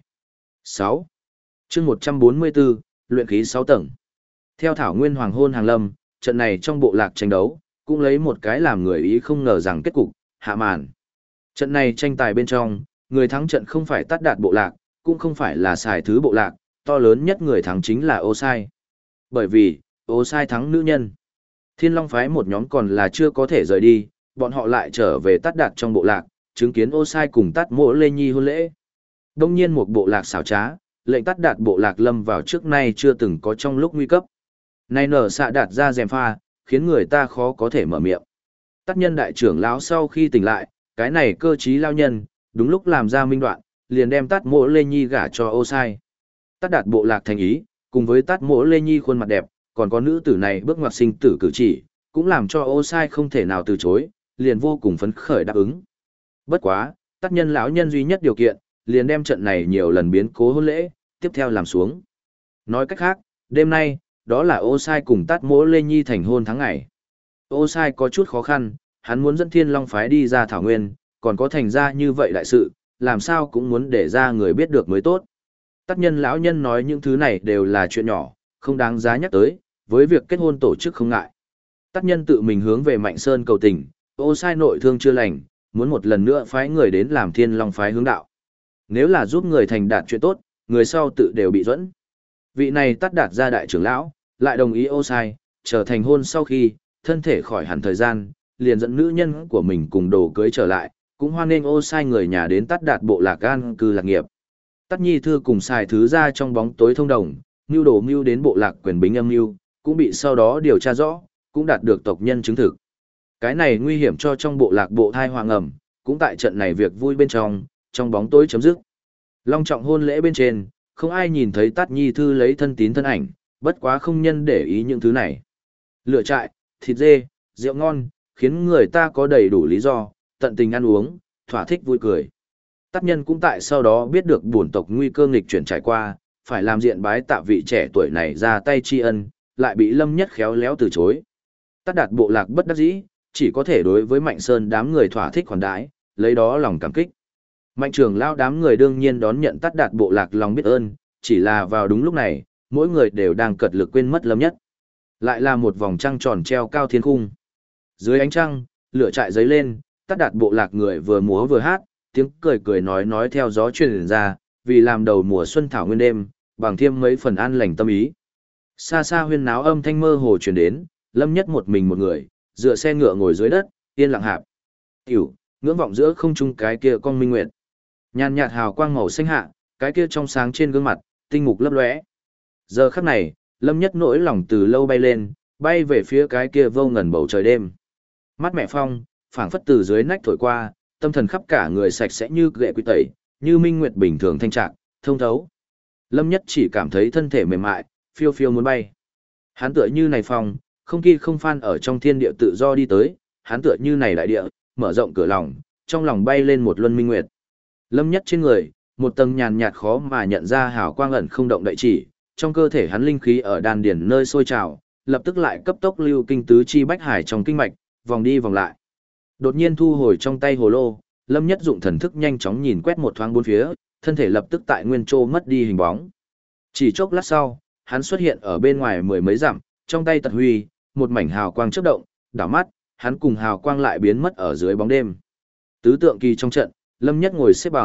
6. chương 144, luyện khí 6 tầng. Theo Thảo Nguyên Hoàng hôn hàng lâm, trận này trong bộ lạc tranh đấu, cũng lấy một cái làm người ý không ngờ rằng kết cục, hạ màn. Trận này tranh tài bên trong, người thắng trận không phải Tát Đạt bộ lạc, cũng không phải là Xài Thứ bộ lạc, to lớn nhất người thắng chính là Ô Sai. Bởi vì, Ô Sai thắng nữ nhân. Thiên Long phái một nhóm còn là chưa có thể rời đi, bọn họ lại trở về Tát Đạt trong bộ lạc, chứng kiến Ô Sai cùng Tát Mỗ Lê Nhi hôn lễ. Đông nhiên một bộ lạc xảo trá, lệnh Tát Đạt bộ lạc lâm vào trước nay chưa từng có trong lúc nguy cấp. Nay nở xạ đạt ra dèm pha, khiến người ta khó có thể mở miệng. Tát nhân đại trưởng lão sau khi tỉnh lại, cái này cơ trí lao nhân, đúng lúc làm ra minh đoạn, liền đem Tát Mỗ Lê Nhi gả cho Ô Sai. Tát Đạt bộ lạc thành ý, cùng với Tát Mỗ Lê Nhi khuôn mặt đẹp, còn có nữ tử này bước ngoặt sinh tử cử chỉ, cũng làm cho Ô Sai không thể nào từ chối, liền vô cùng phấn khởi đáp ứng. Bất quá, Tát nhân lão nhân duy nhất điều kiện, liền đem trận này nhiều lần biến cố hôn lễ, tiếp theo làm xuống. Nói cách khác, đêm nay, đó là Ô Sai cùng Tát Mỗ Lê Nhi thành hôn tháng ngày. Ô Sai có chút khó khăn, hắn muốn dẫn Thiên Long phái đi ra thảo nguyên, còn có thành ra như vậy đại sự, làm sao cũng muốn để ra người biết được mới tốt. Tát nhân lão nhân nói những thứ này đều là chuyện nhỏ, không đáng giá nhắc tới, với việc kết hôn tổ chức không ngại. Tát nhân tự mình hướng về Mạnh Sơn cầu tình, Ô Sai nội thương chưa lành, muốn một lần nữa phái người đến làm Thiên Long phái hướng đạo. Nếu là giúp người thành đạt chuyện tốt, người sau tự đều bị dẫn. Vị này Tát Đạt gia đại trưởng lão, lại đồng ý Ô Sai, trở thành hôn sau khi, thân thể khỏi hẳn thời gian, liền dẫn nữ nhân của mình cùng đồ cưới trở lại, cũng hoan nghênh Ô Sai người nhà đến Tát Đạt bộ lạc an cư lạc nghiệp. Tát Nhi Thư cùng Xài Thứ ra trong bóng tối thông đồng, mưu đồ mưu đến bộ lạc quyền bính âm mưu, cũng bị sau đó điều tra rõ, cũng đạt được tộc nhân chứng thực. Cái này nguy hiểm cho trong bộ lạc bộ thai hoàng ẩm, cũng tại trận này việc vui bên trong bóng tối chấm dứt. Long trọng hôn lễ bên trên, không ai nhìn thấy Tát Nhi Thư lấy thân tín thân ảnh, bất quá không nhân để ý những thứ này. Lựa trại, thịt dê, rượu ngon, khiến người ta có đầy đủ lý do, tận tình ăn uống, thỏa thích vui cười. Tát nhân cũng tại sau đó biết được bổn tộc nguy cơ nghịch chuyển trải qua, phải làm diện bái tạ vị trẻ tuổi này ra tay tri ân, lại bị Lâm Nhất khéo léo từ chối. Tát Đạt bộ lạc bất đắc dĩ, chỉ có thể đối với Mạnh Sơn đám người thỏa thích khoản đãi, lấy đó lòng cảm kích. Mạnh trưởng lao đám người đương nhiên đón nhận Tát Đạt bộ lạc lòng biết ơn, chỉ là vào đúng lúc này, mỗi người đều đang cật lực quên mất Lâm Nhất. Lại là một vòng trăng tròn treo cao thiên cung. Dưới ánh trăng, lửa trại giấy lên, Tát Đạt bộ lạc người vừa múa vừa hát, tiếng cười cười nói theo gió truyền ra, vì làm đầu mùa xuân thảo nguyên đêm, bằng thêm mấy phần an lành tâm ý. Xa xa huyên náo âm thanh mơ hồ truyền đến, Lâm Nhất một mình một người, dựa xe ngựa ngồi dưới đất, yên lặng hạp. Tiểu, ngưỡng vọng giữa không trung cái kia con minh nguyệt. Nhàn nhạt hào quang màu xanh hạ, cái kia trong sáng trên gương mặt, tinh mục lấp lóe. Giờ khắc này, Lâm Nhất nỗi lòng từ lâu bay lên, bay về phía cái kia vô ngần bầu trời đêm. Mắt mẹ phong, phảng phất từ dưới nách thổi qua, tâm thần khắp cả người sạch sẽ như ghệ quy tẩy, như minh nguyệt bình thường thanh trạng, thông thấu. Lâm Nhất chỉ cảm thấy thân thể mềm mại, phiêu phiêu muốn bay. Hắn tựa như này phong, không kỳ không phan ở trong thiên địa tự do đi tới, hắn tựa như này đại địa, mở rộng cửa lòng, trong lòng bay lên một luân minh nguyệt. Lâm Nhất trên người, một tầng nhàn nhạt khó mà nhận ra hào quang ẩn không động đậy chỉ, trong cơ thể hắn linh khí ở đan điền nơi sôi trào, lập tức lại cấp tốc lưu kinh tứ chi bách hải trong kinh mạch, vòng đi vòng lại. Đột nhiên thu hồi trong tay hồ lô, Lâm Nhất dụng thần thức nhanh chóng nhìn quét một thoáng bốn phía, thân thể lập tức tại nguyên chỗ mất đi hình bóng. Chỉ chốc lát sau, hắn xuất hiện ở bên ngoài mười mấy dặm, trong tay tật huy, một mảnh hào quang chớp động, đảo mắt, hắn cùng hào quang lại biến mất ở dưới bóng đêm. Tứ tượng kỳ trong trận, Lâm Nhất ngồi xếp bằng,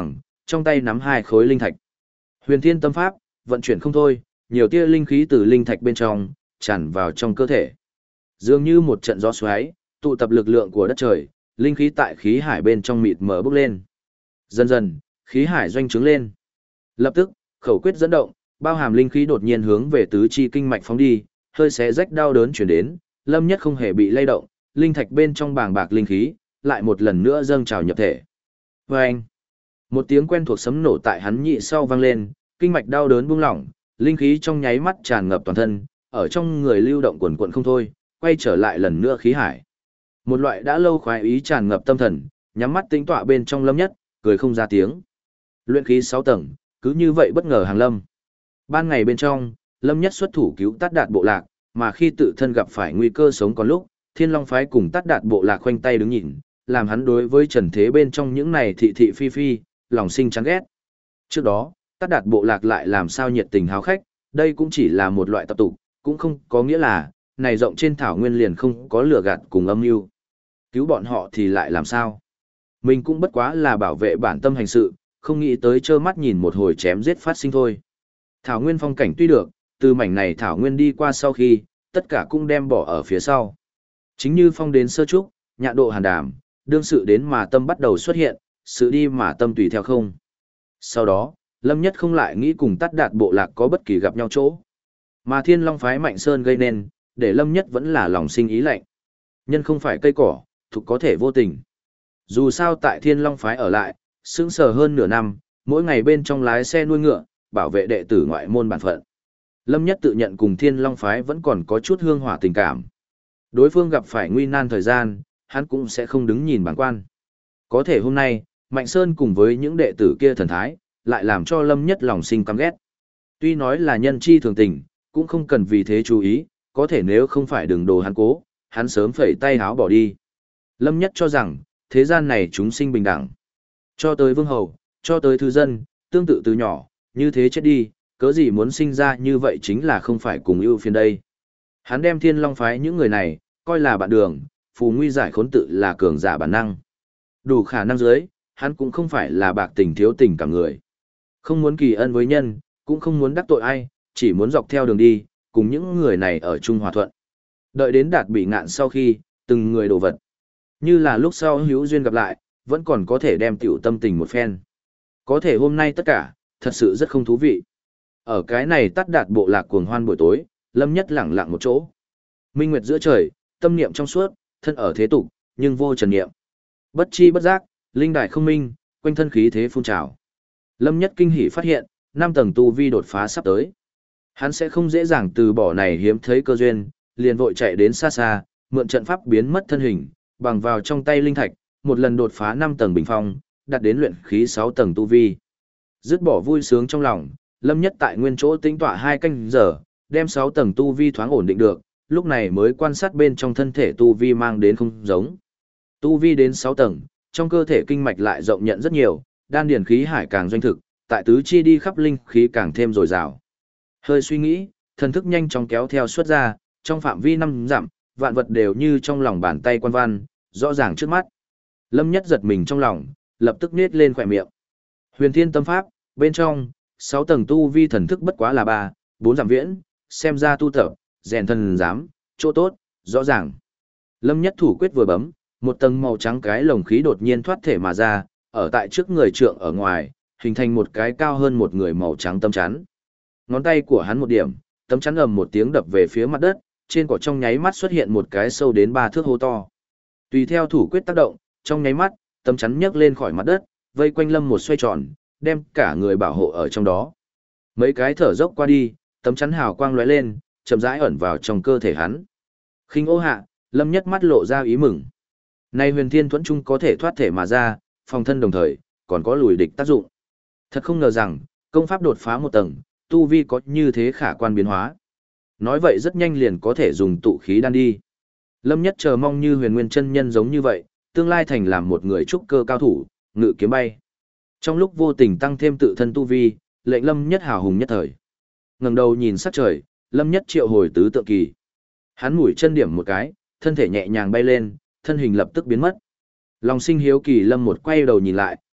trong tay nắm hai khối linh thạch. Huyền Thiên Tâm Pháp, vận chuyển không thôi, nhiều tia linh khí từ linh thạch bên trong tràn vào trong cơ thể. Dường như một trận gió xoáy, tụ tập lực lượng của đất trời, linh khí tại khí hải bên trong mịt mờ bốc lên. Dần dần, khí hải doanh trướng lên. Lập tức, khẩu quyết dẫn động, bao hàm linh khí đột nhiên hướng về tứ chi kinh mạch phóng đi, hơi xé rách đau đớn chuyển đến, Lâm Nhất không hề bị lay động, linh thạch bên trong bàng bạc linh khí, lại một lần nữa dâng trào nhập thể. Vâng! Một tiếng quen thuộc sấm nổ tại hắn nhị sau vang lên, kinh mạch đau đớn buông lỏng, linh khí trong nháy mắt tràn ngập toàn thân, ở trong người lưu động quần quần không thôi, quay trở lại lần nữa khí hải. Một loại đã lâu khoái ý tràn ngập tâm thần, nhắm mắt tĩnh tọa bên trong Lâm Nhất, cười không ra tiếng. Luyện khí 6 tầng, cứ như vậy bất ngờ hàng lâm. Ban ngày bên trong, Lâm Nhất xuất thủ cứu Tát Đạt bộ lạc, mà khi tự thân gặp phải nguy cơ sống còn lúc, Thiên Long phái cùng Tát Đạt bộ lạc khoanh tay đứng nhìn, làm hắn đối với trần thế bên trong những này thị thị phi phi, lòng sinh chán ghét. Trước đó, Tát Đạt bộ lạc lại làm sao nhiệt tình háo khách, đây cũng chỉ là một loại tập tục, cũng không có nghĩa là, này rộng trên thảo nguyên liền không có lửa gạt cùng âm mưu. Cứu bọn họ thì lại làm sao? Mình cũng bất quá là bảo vệ bản tâm hành sự, không nghĩ tới trơ mắt nhìn một hồi chém giết phát sinh thôi. Thảo nguyên phong cảnh tuy được, từ mảnh này thảo nguyên đi qua sau khi, tất cả cũng đem bỏ ở phía sau. Chính như phong đến sơ trúc, nhạn độ hàn đàm, đương sự đến mà tâm bắt đầu xuất hiện, sự đi mà tâm tùy theo không. Sau đó, Lâm Nhất không lại nghĩ cùng Tát Đạt bộ lạc có bất kỳ gặp nhau chỗ. Mà Thiên Long phái Mạnh Sơn gây nên, để Lâm Nhất vẫn là lòng sinh ý lạnh. Nhân không phải cây cỏ, thuộc có thể vô tình. Dù sao tại Thiên Long phái ở lại, sững sờ hơn nửa năm, mỗi ngày bên trong lái xe nuôi ngựa, bảo vệ đệ tử ngoại môn bản phận. Lâm Nhất tự nhận cùng Thiên Long phái vẫn còn có chút hương hỏa tình cảm. Đối phương gặp phải nguy nan thời gian, hắn cũng sẽ không đứng nhìn bản quan. Có thể hôm nay, Mạnh Sơn cùng với những đệ tử kia thần thái, lại làm cho Lâm Nhất lòng sinh căm ghét. Tuy nói là nhân chi thường tình, cũng không cần vì thế chú ý, có thể nếu không phải đường đồ hắn cố, hắn sớm phẩy tay háo bỏ đi. Lâm Nhất cho rằng, thế gian này chúng sinh bình đẳng. Cho tới vương hầu, cho tới thư dân, tương tự từ nhỏ, như thế chết đi, cớ gì muốn sinh ra như vậy chính là không phải cùng ưu phiền đây. Hắn đem Thiên Long phái những người này, coi là bạn đường, phù nguy giải khốn tự là cường giả bản năng. Đủ khả năng dưới, hắn cũng không phải là bạc tình thiếu tình cả người. Không muốn kỳ ân với nhân, cũng không muốn đắc tội ai, chỉ muốn dọc theo đường đi, cùng những người này ở chung hòa thuận. Đợi đến đạt bị ngạn sau khi, từng người đổ vật. Như là lúc sau hữu duyên gặp lại, vẫn còn có thể đem tiểu tâm tình một phen. Có thể hôm nay tất cả, thật sự rất không thú vị. Ở cái này Tát Đạt bộ lạc cuồng hoan buổi tối, Lâm Nhất lẳng lặng một chỗ. Minh nguyệt giữa trời, tâm niệm trong suốt, thân ở thế tục, nhưng vô trần niệm. Bất chi bất giác, linh đài không minh, quanh thân khí thế phun trào. Lâm Nhất kinh hỉ phát hiện, 5 tầng tu vi đột phá sắp tới. Hắn sẽ không dễ dàng từ bỏ này hiếm thấy cơ duyên, liền vội chạy đến xa xa, mượn trận pháp biến mất thân hình, bằng vào trong tay linh thạch, một lần đột phá 5 tầng bình phong, đạt đến luyện khí 6 tầng tu vi. Dứt bỏ vui sướng trong lòng, Lâm Nhất tại nguyên chỗ tĩnh tọa 2 canh giờ, đem 6 tầng tu vi thoáng ổn định được, lúc này mới quan sát bên trong thân thể tu vi mang đến không giống. Tu vi đến 6 tầng, trong cơ thể kinh mạch lại rộng nhận rất nhiều, đan điển khí hải càng doanh thực, tại tứ chi đi khắp linh khí càng thêm dồi dào. Hơi suy nghĩ, thần thức nhanh chóng kéo theo xuất ra, trong phạm vi 5 dặm, vạn vật đều như trong lòng bàn tay quan văn, rõ ràng trước mắt. Lâm Nhất giật mình trong lòng, lập tức nết lên khỏe miệng. Huyền Thiên Tâm Pháp, bên trong, 6 tầng tu vi thần thức bất quá là 3, 4 dặm viễn, xem ra tu tập, rèn thần giám, chỗ tốt, rõ ràng. Lâm Nhất thủ quyết vừa bấm, một tầng màu trắng cái lồng khí đột nhiên thoát thể mà ra, ở tại trước người trượng ở ngoài, hình thành một cái cao hơn một người màu trắng tấm chắn. Ngón tay của hắn một điểm, tấm chắn ầm một tiếng đập về phía mặt đất, trên cỏ trong nháy mắt xuất hiện một cái sâu đến 3 thước hố to. Tùy theo thủ quyết tác động, trong nháy mắt, tấm chắn nhấc lên khỏi mặt đất, vây quanh Lâm một xoay tròn, đem cả người bảo hộ ở trong đó. Mấy cái thở dốc qua đi, tấm chắn hào quang lóe lên, chậm rãi ẩn vào trong cơ thể hắn. Khinh ô hạ, Lâm Nhất mắt lộ ra ý mừng. Nay Huyền Thiên Thuẫn Trung có thể thoát thể mà ra, phòng thân đồng thời, còn có lùi địch tác dụng. Thật không ngờ rằng, công pháp đột phá một tầng, tu vi có như thế khả quan biến hóa. Nói vậy rất nhanh liền có thể dùng tụ khí đan đi. Lâm Nhất chờ mong như Huyền Nguyên chân nhân giống như vậy, tương lai thành làm một người trúc cơ cao thủ, ngự kiếm bay. Trong lúc vô tình tăng thêm tự thân tu vi, lệnh Lâm Nhất hào hùng nhất thời. Ngẩng đầu nhìn sát trời, Lâm Nhất triệu hồi tứ tượng kỳ. Hắn mũi chân điểm một cái, thân thể nhẹ nhàng bay lên, thân hình lập tức biến mất. Lòng sinh hiếu kỳ Lâm một quay đầu nhìn lại,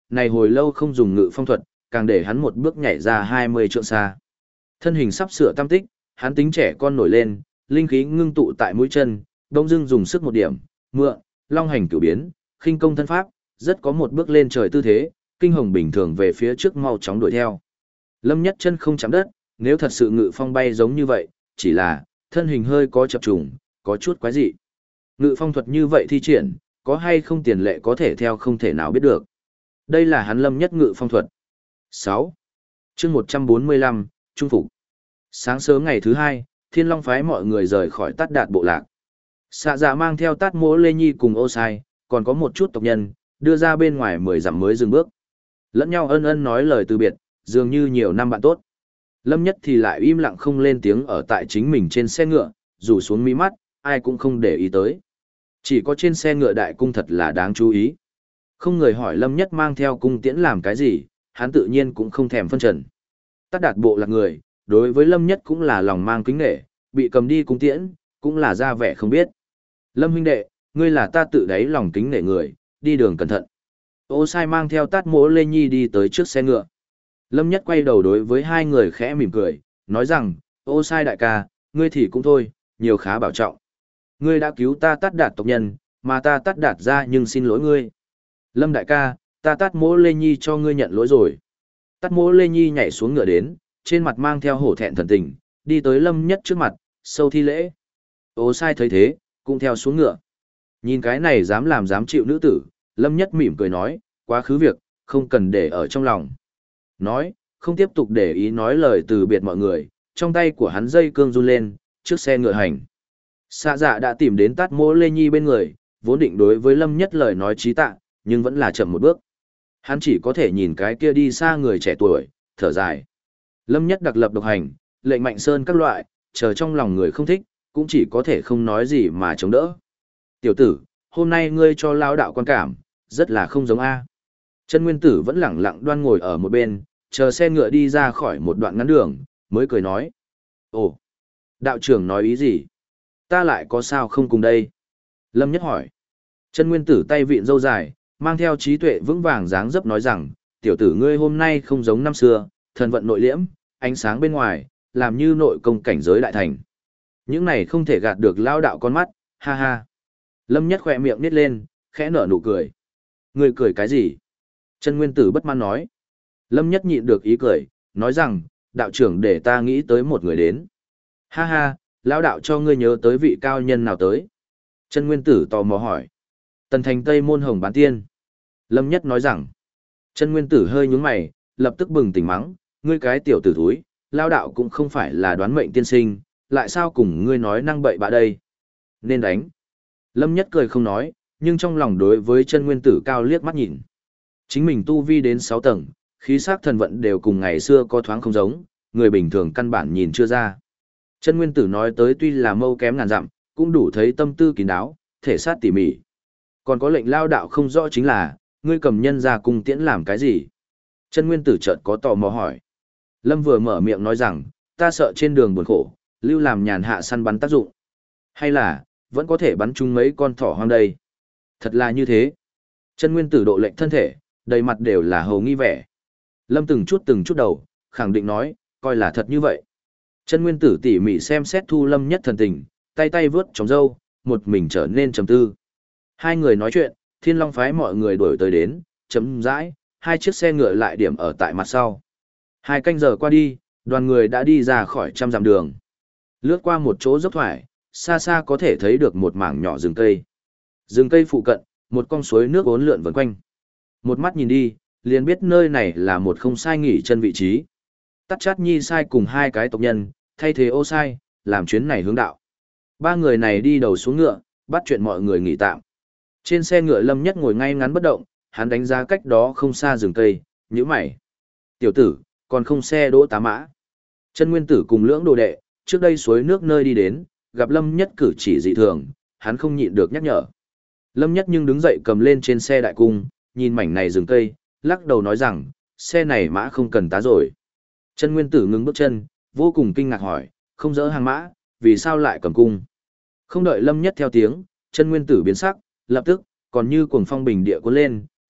này hồi lâu không dùng ngự phong thuật, càng để hắn một bước nhảy ra 20 trượng xa. Thân hình sắp sửa tam tích, hắn tính trẻ con nổi lên, linh khí ngưng tụ tại mũi chân, đông dưng dùng sức một điểm, mượn, long hành cửu biến, khinh công thân pháp, rất có một bước lên trời tư thế, kinh hồng bình thường về phía trước mau chóng đuổi theo. Lâm Nhất chân không chạm đất, nếu thật sự ngự phong bay giống như vậy, chỉ là thân hình hơi có chập trùng, có chút quái dị. Ngự phong thuật như vậy thi triển, có hay không tiền lệ có thể theo không thể nào biết được. Đây là hắn Lâm Nhất ngự phong thuật. 6. Chương 145, Trung phục. Sáng sớm ngày thứ hai, Thiên Long phái mọi người rời khỏi Tát Đạt bộ lạc. Xạ Dạ mang theo Tát Mỗ Lê Nhi cùng Ô Sai, còn có một chút tộc nhân, đưa ra bên ngoài 10 dặm mới dừng bước. Lẫn nhau ân ân nói lời từ biệt, dường như nhiều năm bạn tốt. Lâm Nhất thì lại im lặng không lên tiếng ở tại chính mình trên xe ngựa, rủ xuống mí mắt, ai cũng không để ý tới. Chỉ có trên xe ngựa đại cung thật là đáng chú ý. Không người hỏi Lâm Nhất mang theo cung tiễn làm cái gì, hắn tự nhiên cũng không thèm phân trần. Tát Đạt bộ lạc người, đối với Lâm Nhất cũng là lòng mang kính nể, bị cầm đi cung tiễn, cũng là ra vẻ không biết. Lâm huynh đệ, ngươi là ta tự đáy lòng kính nể người, đi đường cẩn thận. Ô Sai mang theo Tát Mỗ Lê Nhi đi tới trước xe ngựa. Lâm Nhất quay đầu đối với hai người khẽ mỉm cười, nói rằng, Ô Sai đại ca, ngươi thì cũng thôi, nhiều khá bảo trọng. Ngươi đã cứu ta Tát Đạt tộc nhân, mà ta Tát Đạt ra nhưng xin lỗi ngươi. Lâm đại ca, ta Tát Mỗ Lê Nhi cho ngươi nhận lỗi rồi. Tát Mỗ Lê Nhi nhảy xuống ngựa đến, trên mặt mang theo hổ thẹn thần tình, đi tới Lâm Nhất trước mặt, sâu thi lễ. Ô Sai thấy thế, cũng theo xuống ngựa. Nhìn cái này dám chịu nữ tử, Lâm Nhất mỉm cười nói, quá khứ việc, không cần để ở trong lòng. Nói, không tiếp tục để ý nói lời từ biệt mọi người, trong tay của hắn dây cương run lên, trước xe ngựa hành. Xạ Dạ đã tìm đến Tát Mỗ Lê Nhi bên người, vốn định đối với Lâm Nhất lời nói trí tạ, nhưng vẫn là chậm một bước. Hắn chỉ có thể nhìn cái kia đi xa người trẻ tuổi, thở dài. Lâm Nhất đặc lập độc hành, lệnh mạnh sơn các loại, chờ trong lòng người không thích, cũng chỉ có thể không nói gì mà chống đỡ. Tiểu tử, hôm nay ngươi cho lao đạo quan cảm, rất là không giống A. Chân Nguyên Tử vẫn lẳng lặng đoan ngồi ở một bên, chờ xe ngựa đi ra khỏi một đoạn ngắn đường, mới cười nói. Ồ, đạo trưởng nói ý gì? Ta lại có sao không cùng đây? Lâm Nhất hỏi. Chân Nguyên Tử tay vịn râu dài, mang theo trí tuệ vững vàng dáng dấp nói rằng, tiểu tử ngươi hôm nay không giống năm xưa, thần vận nội liễm, ánh sáng bên ngoài, làm như nội công cảnh giới đại thành. Những này không thể gạt được lao đạo con mắt, ha ha. Lâm Nhất khỏe miệng nít lên, khẽ nở nụ cười. Ngươi cười cái gì? Chân Nguyên Tử bất mãn nói. Lâm Nhất nhịn được ý cười, nói rằng, đạo trưởng để ta nghĩ tới một người đến. Ha ha, lão đạo cho ngươi nhớ tới vị cao nhân nào tới. Chân Nguyên Tử tò mò hỏi. Tần Thành Tây Môn Hồng Bán Tiên. Lâm Nhất nói rằng. Chân Nguyên Tử hơi nhướng mày, lập tức bừng tỉnh mắng, ngươi cái tiểu tử thúi, lão đạo cũng không phải là đoán mệnh tiên sinh, lại sao cùng ngươi nói năng bậy bạ đây. Nên đánh. Lâm Nhất cười không nói, nhưng trong lòng đối với Chân Nguyên Tử cao liếc mắt nhìn. Chính mình tu vi đến 6 tầng, khí sắc thần vận đều cùng ngày xưa có thoáng không giống, người bình thường căn bản nhìn chưa ra. Chân Nguyên Tử nói tới tuy là mâu kém ngàn dặm, cũng đủ thấy tâm tư kín đáo, thể sát tỉ mỉ. Còn có lệnh lao đạo không rõ chính là, ngươi cầm nhân ra cung tiễn làm cái gì? Chân Nguyên Tử chợt có tò mò hỏi. Lâm vừa mở miệng nói rằng, ta sợ trên đường buồn khổ, lưu làm nhàn hạ săn bắn tác dụng. Hay là, vẫn có thể bắn chung mấy con thỏ hoang đây. Thật là như thế. Chân Nguyên Tử độ lệnh thân thể, đầy mặt đều là hầu nghi vẻ. Lâm từng chút đầu, khẳng định nói, coi là thật như vậy. Chân Nguyên Tử tỉ mỉ xem xét thu Lâm Nhất thần tình, tay tay vướt trong râu, một mình trở nên trầm tư. Hai người nói chuyện, Thiên Long phái mọi người đuổi tới đến, chấm dãi, hai chiếc xe ngựa lại điểm ở tại mặt sau. 2 canh giờ qua đi, đoàn người đã đi ra khỏi 100 dặm đường. Lướt qua một chỗ dốc thoải, xa xa có thể thấy được một mảng nhỏ rừng cây. Rừng cây phụ cận, một con suối nước uốn lượn vần quanh. Một mắt nhìn đi, liền biết nơi này là một không sai nghỉ chân vị trí. Tắt Chát Nhi sai cùng 2 cái tộc nhân, thay thế Ô Sai, làm chuyến này hướng đạo. 3 người này đi đầu xuống ngựa, bắt chuyện mọi người nghỉ tạm. Trên xe ngựa Lâm Nhất ngồi ngay ngắn bất động, hắn đánh giá cách đó không xa rừng cây, nhíu mày. Tiểu tử, còn không xe đỗ tá mã. Chân Nguyên Tử cùng lưỡng đồ đệ, trước đây suối nước nơi đi đến, gặp Lâm Nhất cử chỉ dị thường, hắn không nhịn được nhắc nhở. Lâm Nhất nhưng đứng dậy cầm lên trên xe đại cung, nhìn mảnh này rừng cây, lắc đầu nói rằng, xe này mã không cần tá rồi. Chân Nguyên Tử ngừng bước chân, vô cùng kinh ngạc hỏi, không dỡ hàng mã, vì sao lại cầm cung? Không đợi Lâm Nhất theo tiếng, Chân Nguyên Tử biến sắc, lập tức, còn như cuồng phong bình địa cuốn lên,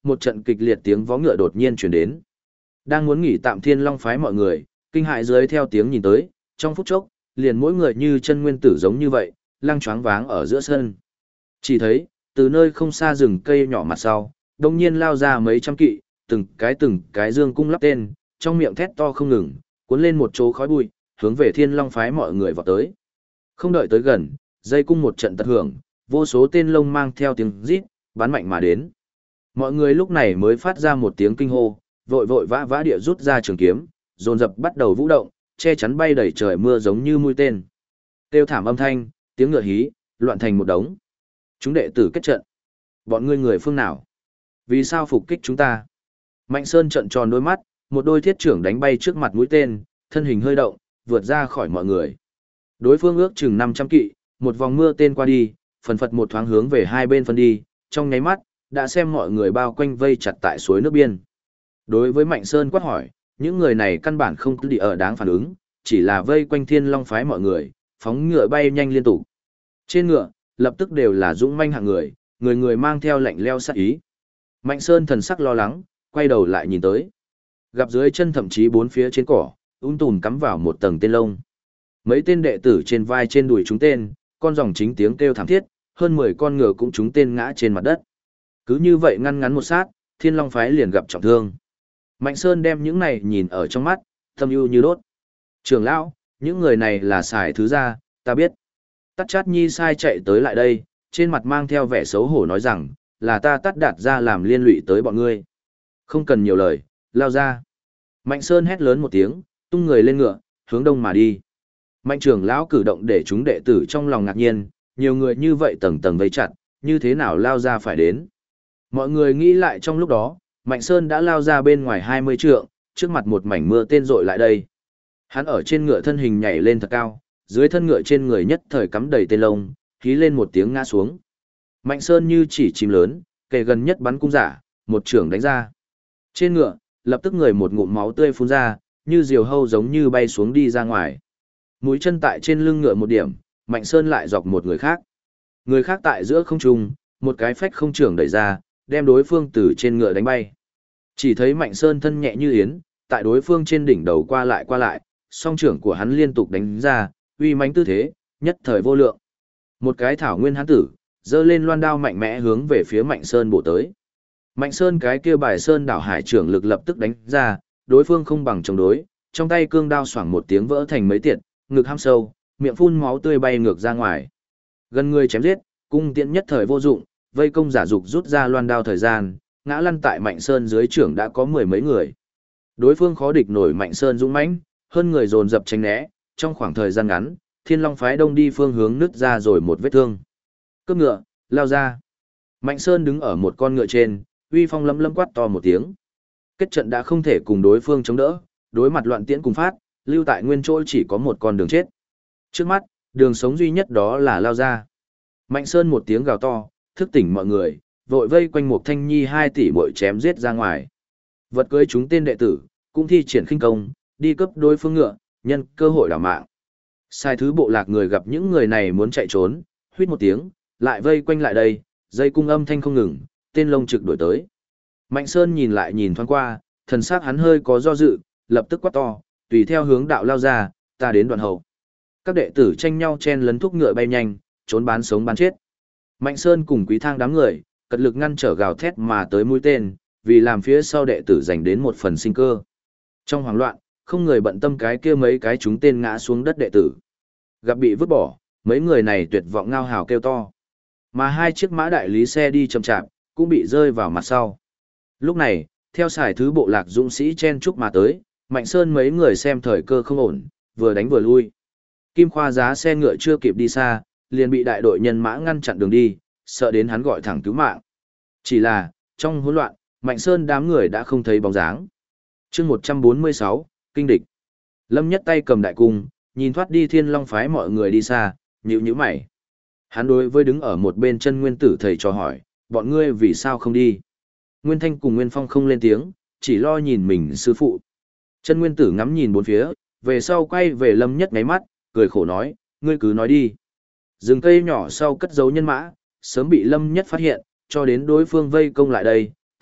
một trận kịch liệt tiếng vó ngựa đột nhiên chuyển đến. Đang muốn nghỉ tạm Thiên Long phái mọi người, kinh hãi dưới theo tiếng nhìn tới, trong phút chốc, liền mỗi người như chân nguyên tử giống như vậy, lăng choáng váng ở giữa sân. Chỉ thấy, từ nơi không xa rừng cây nhỏ mặt sau, đông nhiên lao ra mấy trăm kỵ, từng cái dương cung lắp tên, trong miệng thét to không ngừng, cuốn lên một chỗ khói bụi, hướng về Thiên Long phái mọi người vọt tới. Không đợi tới gần, dây cung một trận tật hưởng, vô số tên lông mang theo tiếng rít, bắn mạnh mà đến. Mọi người lúc này mới phát ra một tiếng kinh hô, vội vội vã vã địa rút ra trường kiếm, dồn dập bắt đầu vũ động, che chắn bay đầy trời mưa giống như mũi tên. Kêu thảm âm thanh, tiếng ngựa hí, loạn thành một đống. Chúng đệ tử kết trận. Bọn ngươi người phương nào? Vì sao phục kích chúng ta? Mạnh Sơn trợn tròn đôi mắt, một đôi thiết trưởng đánh bay trước mặt mũi tên, thân hình hơi động, vượt ra khỏi mọi người. Đối phương ước chừng 500 kỵ, một vòng mưa tên qua đi, phần phật một thoáng hướng về hai bên phân đi, trong nháy mắt, đã xem mọi người bao quanh vây chặt tại suối nước biên. Đối với Mạnh Sơn quát hỏi, những người này căn bản không cứ đi ở đáng phản ứng, chỉ là vây quanh Thiên Long phái mọi người, phóng ngựa bay nhanh liên tục. Trên ngựa, lập tức đều là dũng manh hạng người, người người mang theo lạnh leo sát ý. Mạnh Sơn thần sắc lo lắng, quay đầu lại nhìn tới. Gặp dưới chân thậm chí bốn phía trên cỏ, tùm cắm vào một tầng tên lông. Mấy tên đệ tử trên vai trên đùi chúng tên, con rồng chính tiếng kêu thảm thiết, hơn 10 con ngựa cũng chúng tên ngã trên mặt đất. Cứ như vậy ngăn ngắn một sát, Thiên Long phái liền gặp trọng thương. Mạnh Sơn đem những này nhìn ở trong mắt, tâm ưu như đốt. Trưởng lão, những người này là xài thứ ra, ta biết. Tắt Chát Nhi sai chạy tới lại đây, trên mặt mang theo vẻ xấu hổ nói rằng, là ta Tắt Đạt ra làm liên lụy tới bọn ngươi. Không cần nhiều lời, lao ra. Mạnh Sơn hét lớn một tiếng, tung người lên ngựa, hướng đông mà đi. Mạnh trưởng lão cử động để chúng đệ tử trong lòng ngạc nhiên, nhiều người như vậy tầng tầng vây chặt, như thế nào lao ra phải đến. Mọi người nghĩ lại trong lúc đó, Mạnh Sơn đã lao ra bên ngoài 20 trượng, trước mặt một mảnh mưa tên rội lại đây. Hắn ở trên ngựa thân hình nhảy lên thật cao, dưới thân ngựa trên người nhất thời cắm đầy tên lông, hí lên một tiếng ngã xuống. Mạnh Sơn như chỉ chim lớn, kề gần nhất bắn cung giả, một trưởng đánh ra. Trên ngựa, lập tức người một ngụm máu tươi phun ra, như diều hâu giống như bay xuống đi ra ngoài. Mũi chân tại trên lưng ngựa một điểm, Mạnh Sơn lại dọc một người khác. Người khác tại giữa không trung, một cái phách không trưởng đẩy ra, đem đối phương từ trên ngựa đánh bay. Chỉ thấy Mạnh Sơn thân nhẹ như yến, tại đối phương trên đỉnh đầu qua lại, song trưởng của hắn liên tục đánh ra, uy mãnh tư thế, nhất thời vô lượng. Một cái thảo nguyên hán tử, giơ lên loan đao mạnh mẽ hướng về phía Mạnh Sơn bổ tới. Mạnh Sơn cái kia bài sơn đảo hải trưởng lực lập tức đánh ra, đối phương không bằng chống đối, trong tay cương đao xoảng một tiếng vỡ thành mấy tiệt, ngực ham sâu, miệng phun máu tươi bay ngược ra ngoài. Gần người chém giết, cung tiễn nhất thời vô dụng, vây công giả dục rút ra loan đao thời gian, ngã lăn tại Mạnh Sơn dưới trưởng đã có 10 mấy người. Đối phương khó địch nổi Mạnh Sơn dũng mãnh, hơn người dồn dập tránh né, trong khoảng thời gian ngắn, Thiên Long phái đông đi phương hướng nứt ra rồi một vết thương. Cướp ngựa, lao ra. Mạnh Sơn đứng ở một con ngựa trên, uy phong lấm lấm quát to một tiếng. Kết trận đã không thể cùng đối phương chống đỡ, đối mặt loạn tiễn cùng phát, lưu tại nguyên chỗ chỉ có một con đường chết. Trước mắt, đường sống duy nhất đó là lao ra. Mạnh Sơn một tiếng gào to, thức tỉnh mọi người, vội vây quanh một Thanh Nhi 2 tỷ muội chém giết ra ngoài. Vật cưới chúng tên đệ tử, cũng thi triển khinh công, đi cấp đối phương ngựa, nhân cơ hội đảo mạng. Sai thứ bộ lạc người gặp những người này muốn chạy trốn, huýt một tiếng, lại vây quanh lại đây, dây cung âm thanh không ngừng, tên lông trực đuổi tới. Mạnh Sơn nhìn lại nhìn thoáng qua, thần sắc hắn hơi có do dự, lập tức quát to, tùy theo hướng đạo lao ra, ta đến đoạn hậu. Các đệ tử tranh nhau chen lấn thúc ngựa bay nhanh, trốn bán sống bán chết. Mạnh Sơn cùng Quý Thang đám người, cật lực ngăn trở gào thét mà tới mũi tên, vì làm phía sau đệ tử giành đến một phần sinh cơ. Trong hoảng loạn, không người bận tâm cái kia mấy cái chúng tên ngã xuống đất đệ tử. Gặp bị vứt bỏ, mấy người này tuyệt vọng ngao hào kêu to. Mà 2 chiếc mã đại lý xe đi chậm chạp, cũng bị rơi vào mặt sau. Lúc này, theo xài thứ bộ lạc dũng sĩ chen chúc mà tới, Mạnh Sơn mấy người xem thời cơ không ổn, vừa đánh vừa lui. Kim Khoa giá xe ngựa chưa kịp đi xa, liền bị đại đội nhân mã ngăn chặn đường đi, sợ đến hắn gọi thẳng cứu mạng. Chỉ là, trong hỗn loạn, Mạnh Sơn đám người đã không thấy bóng dáng. Chương 146, kinh địch. Lâm Nhất tay cầm đại cung, nhìn thoát đi Thiên Long phái mọi người đi xa, nhíu nhíu mày. Hắn đối với đứng ở một bên chân nguyên tử thầy trò hỏi, bọn ngươi vì sao không đi? Nguyên Thanh cùng Nguyên Phong không lên tiếng, chỉ lo nhìn mình sư phụ. Chân nguyên tử ngắm nhìn bốn phía, về sau quay về Lâm Nhất ngáy mắt, cười khổ nói, ngươi cứ nói đi. Rừng cây nhỏ sau cất giấu nhân mã, sớm bị Lâm Nhất phát hiện, cho đến đối phương vây công lại đây,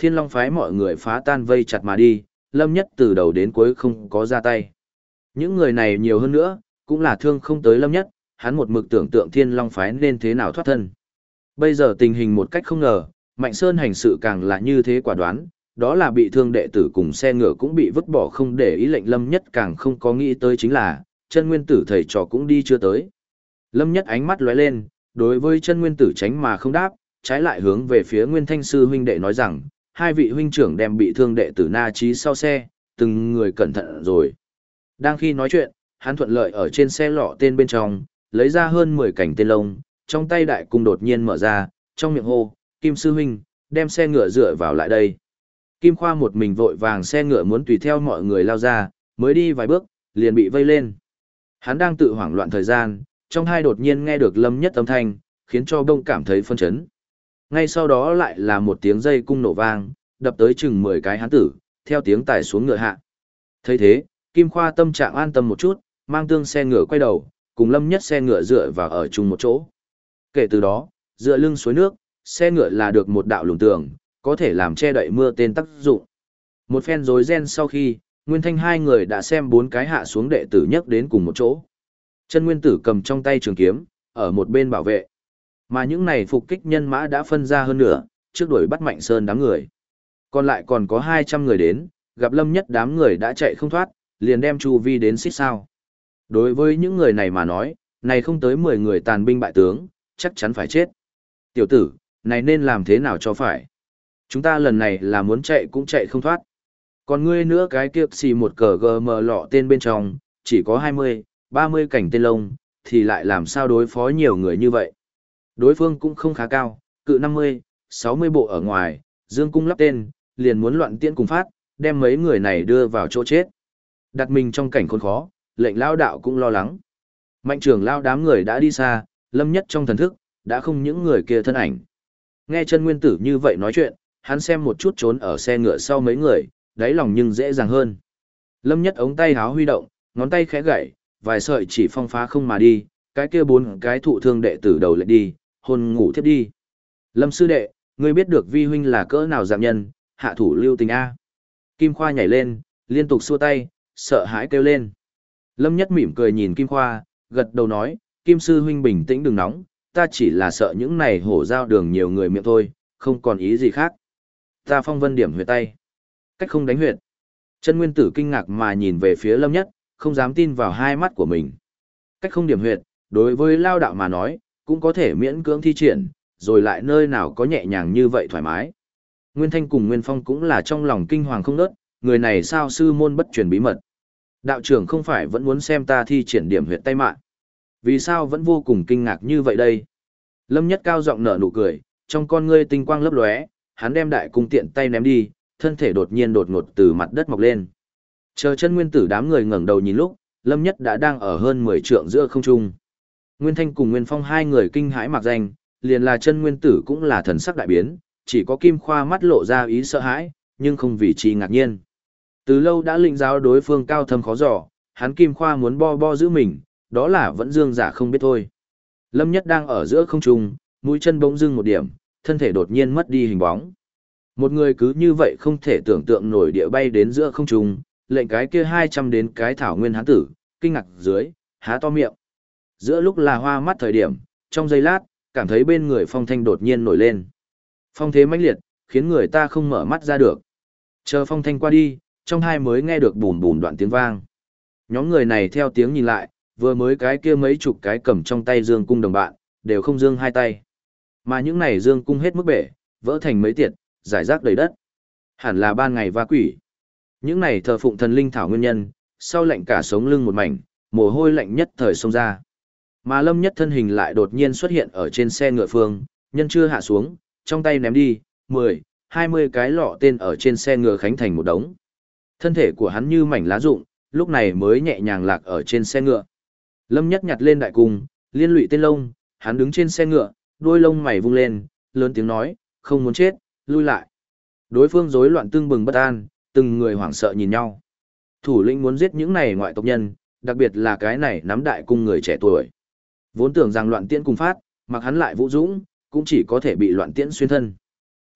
Thiên Long phái mọi người phá tan vây chặt mà đi, Lâm Nhất từ đầu đến cuối không có ra tay. Những người này nhiều hơn nữa, cũng là thương không tới Lâm Nhất, hắn một mực tưởng tượng Thiên Long phái nên thế nào thoát thân. Bây giờ tình hình một cách không ngờ, Mạnh Sơn hành sự càng là như thế quả đoán, đó là bị thương đệ tử cùng xe ngựa cũng bị vứt bỏ không để ý lệnh Lâm Nhất càng không có nghĩ tới chính là, chân nguyên tử thầy trò cũng đi chưa tới. Lâm Nhất ánh mắt lóe lên, đối với chân nguyên tử tránh mà không đáp, trái lại hướng về phía Nguyên Thanh sư huynh đệ nói rằng, hai vị huynh trưởng đem bị thương đệ tử Na Chí sau xe, từng người cẩn thận rồi. Đang khi nói chuyện, hắn thuận lợi ở trên xe lọ tên bên trong, lấy ra hơn 10 cành tên lông, trong tay đại cung đột nhiên mở ra, trong miệng hô, Kim sư huynh, đem xe ngựa dựa vào lại đây. Kim Khoa một mình vội vàng xe ngựa muốn tùy theo mọi người lao ra, mới đi vài bước, liền bị vây lên. Hắn đang tự hoảng loạn thời gian, trong hai đột nhiên nghe được Lâm Nhất âm thanh, khiến cho Đông cảm thấy phân chấn. Ngay sau đó lại là một tiếng dây cung nổ vang, đập tới chừng 10 cái hán tử, theo tiếng tải xuống ngựa hạ. Thấy thế, Kim Khoa tâm trạng an tâm một chút, mang tương xe ngựa quay đầu, cùng Lâm Nhất xe ngựa dựa vào ở chung một chỗ. Kể từ đó, dựa lưng suối nước, xe ngựa là được một đạo lùn tường, có thể làm che đậy mưa tên tác dụng. Một phen rối ren sau khi, Nguyên Thanh hai người đã xem 4 cái hạ xuống đệ tử nhấc đến cùng một chỗ. Chân Nguyên Tử cầm trong tay trường kiếm, ở một bên bảo vệ. Mà những này phục kích nhân mã đã phân ra hơn nửa, trước đuổi bắt Mạnh Sơn đám người. Còn lại còn có 200 người đến, gặp Lâm Nhất đám người đã chạy không thoát, liền đem chu vi đến xích sao. Đối với những người này mà nói, này không tới 10 người tàn binh bại tướng, chắc chắn phải chết. Tiểu tử, này nên làm thế nào cho phải? Chúng ta lần này là muốn chạy cũng chạy không thoát. Còn ngươi nữa cái kia xì một cờ GM lọ tên bên trong, chỉ có 20, 30 cảnh tên lông, thì lại làm sao đối phó nhiều người như vậy? Đối phương cũng không khá cao, cự 50, 60 bộ ở ngoài, dương cung lắp tên, liền muốn loạn tiễn cùng phát, đem mấy người này đưa vào chỗ chết. Đặt mình trong cảnh khốn khó, lệnh lao đạo cũng lo lắng. Mạnh trưởng lao đám người đã đi xa, Lâm Nhất trong thần thức, đã không những người kia thân ảnh. Nghe chân nguyên tử như vậy nói chuyện, hắn xem một chút trốn ở xe ngựa sau mấy người, đáy lòng nhưng dễ dàng hơn. Lâm Nhất ống tay háo huy động, ngón tay khẽ gảy, vài sợi chỉ phong phá không mà đi, cái kia 4 cái thụ thương đệ tử đầu lại đi, hôn ngủ thiếp đi. Lâm sư đệ, ngươi biết được vi huynh là cỡ nào dạng nhân, hạ thủ lưu tình A. Kim Khoa nhảy lên, liên tục xua tay, sợ hãi kêu lên. Lâm Nhất mỉm cười nhìn Kim Khoa, gật đầu nói, Kim sư huynh bình tĩnh đừng nóng, ta chỉ là sợ những này hổ giao đường nhiều người miệng thôi, không còn ý gì khác. Ta phong vân điểm huyệt tay. Cách không đánh huyệt. Chân nguyên tử kinh ngạc mà nhìn về phía Lâm Nhất, không dám tin vào hai mắt của mình. Cách không điểm huyệt, đối với lao đạo mà nói, cũng có thể miễn cưỡng thi triển, rồi lại nơi nào có nhẹ nhàng như vậy thoải mái. Nguyên Thanh cùng Nguyên Phong cũng là trong lòng kinh hoàng không nớt, người này sao sư môn bất truyền bí mật. Đạo trưởng không phải vẫn muốn xem ta thi triển điểm huyệt tay mạng. Vì sao vẫn vô cùng kinh ngạc như vậy đây? Lâm Nhất cao giọng nở nụ cười, trong con ngươi tinh quang lấp lóe, hắn đem đại cung tiện tay ném đi, thân thể đột nhiên đột ngột từ mặt đất mọc lên. Chờ chân nguyên tử đám người ngẩng đầu nhìn lúc, Lâm Nhất đã đang ở hơn 10 trượng giữa không trung. Nguyên Thanh cùng Nguyên Phong hai người kinh hãi mặc danh, liền là chân nguyên tử cũng là thần sắc đại biến, chỉ có Kim Khoa mắt lộ ra ý sợ hãi, nhưng không vì chi ngạc nhiên. Từ lâu đã lĩnh giáo đối phương cao thâm khó dò, hắn Kim Khoa muốn bo giữ mình, đó là vẫn dương giả không biết thôi. Lâm Nhất đang ở giữa không trung, mũi chân bỗng dưng một điểm, thân thể đột nhiên mất đi hình bóng. Một người cứ như vậy không thể tưởng tượng nổi địa bay đến giữa không trung, lệnh cái kia 200 đến cái thảo nguyên hán tử, kinh ngạc dưới, há to miệng. Giữa lúc là hoa mắt thời điểm, trong giây lát, cảm thấy bên người phong thanh đột nhiên nổi lên. Phong thế mãnh liệt, khiến người ta không mở mắt ra được. Chờ phong thanh qua đi, trong hai mới nghe được bùn bùn đoạn tiếng vang. Nhóm người này theo tiếng nhìn lại, vừa mới cái kia mấy chục cái cầm trong tay dương cung đồng bạn, đều không dương hai tay. Mà những này dương cung hết mức bể, vỡ thành mấy tiệt, giải rác đầy đất. Hẳn là ban ngày va quỷ. Những này thờ phụng thần linh thảo nguyên nhân, sau lạnh cả sống lưng một mảnh, mồ hôi lạnh nhất thời xông ra. Mà Lâm Nhất thân hình lại đột nhiên xuất hiện ở trên xe ngựa phương, nhân chưa hạ xuống, trong tay ném đi, 10, 20 cái lọ tên ở trên xe ngựa khánh thành một đống. Thân thể của hắn như mảnh lá rụng, lúc này mới nhẹ nhàng lạc ở trên xe ngựa. Lâm Nhất nhặt lên đại cung, liên lụy tên lông, hắn đứng trên xe ngựa, đuôi lông mày vung lên, lớn tiếng nói, không muốn chết, lui lại. Đối phương rối loạn tương bừng bất an, từng người hoảng sợ nhìn nhau. Thủ lĩnh muốn giết những này ngoại tộc nhân, đặc biệt là cái này nắm đại cung người trẻ tuổi. Vốn tưởng rằng loạn tiễn cùng phát, mặc hắn lại vũ dũng, cũng chỉ có thể bị loạn tiễn xuyên thân.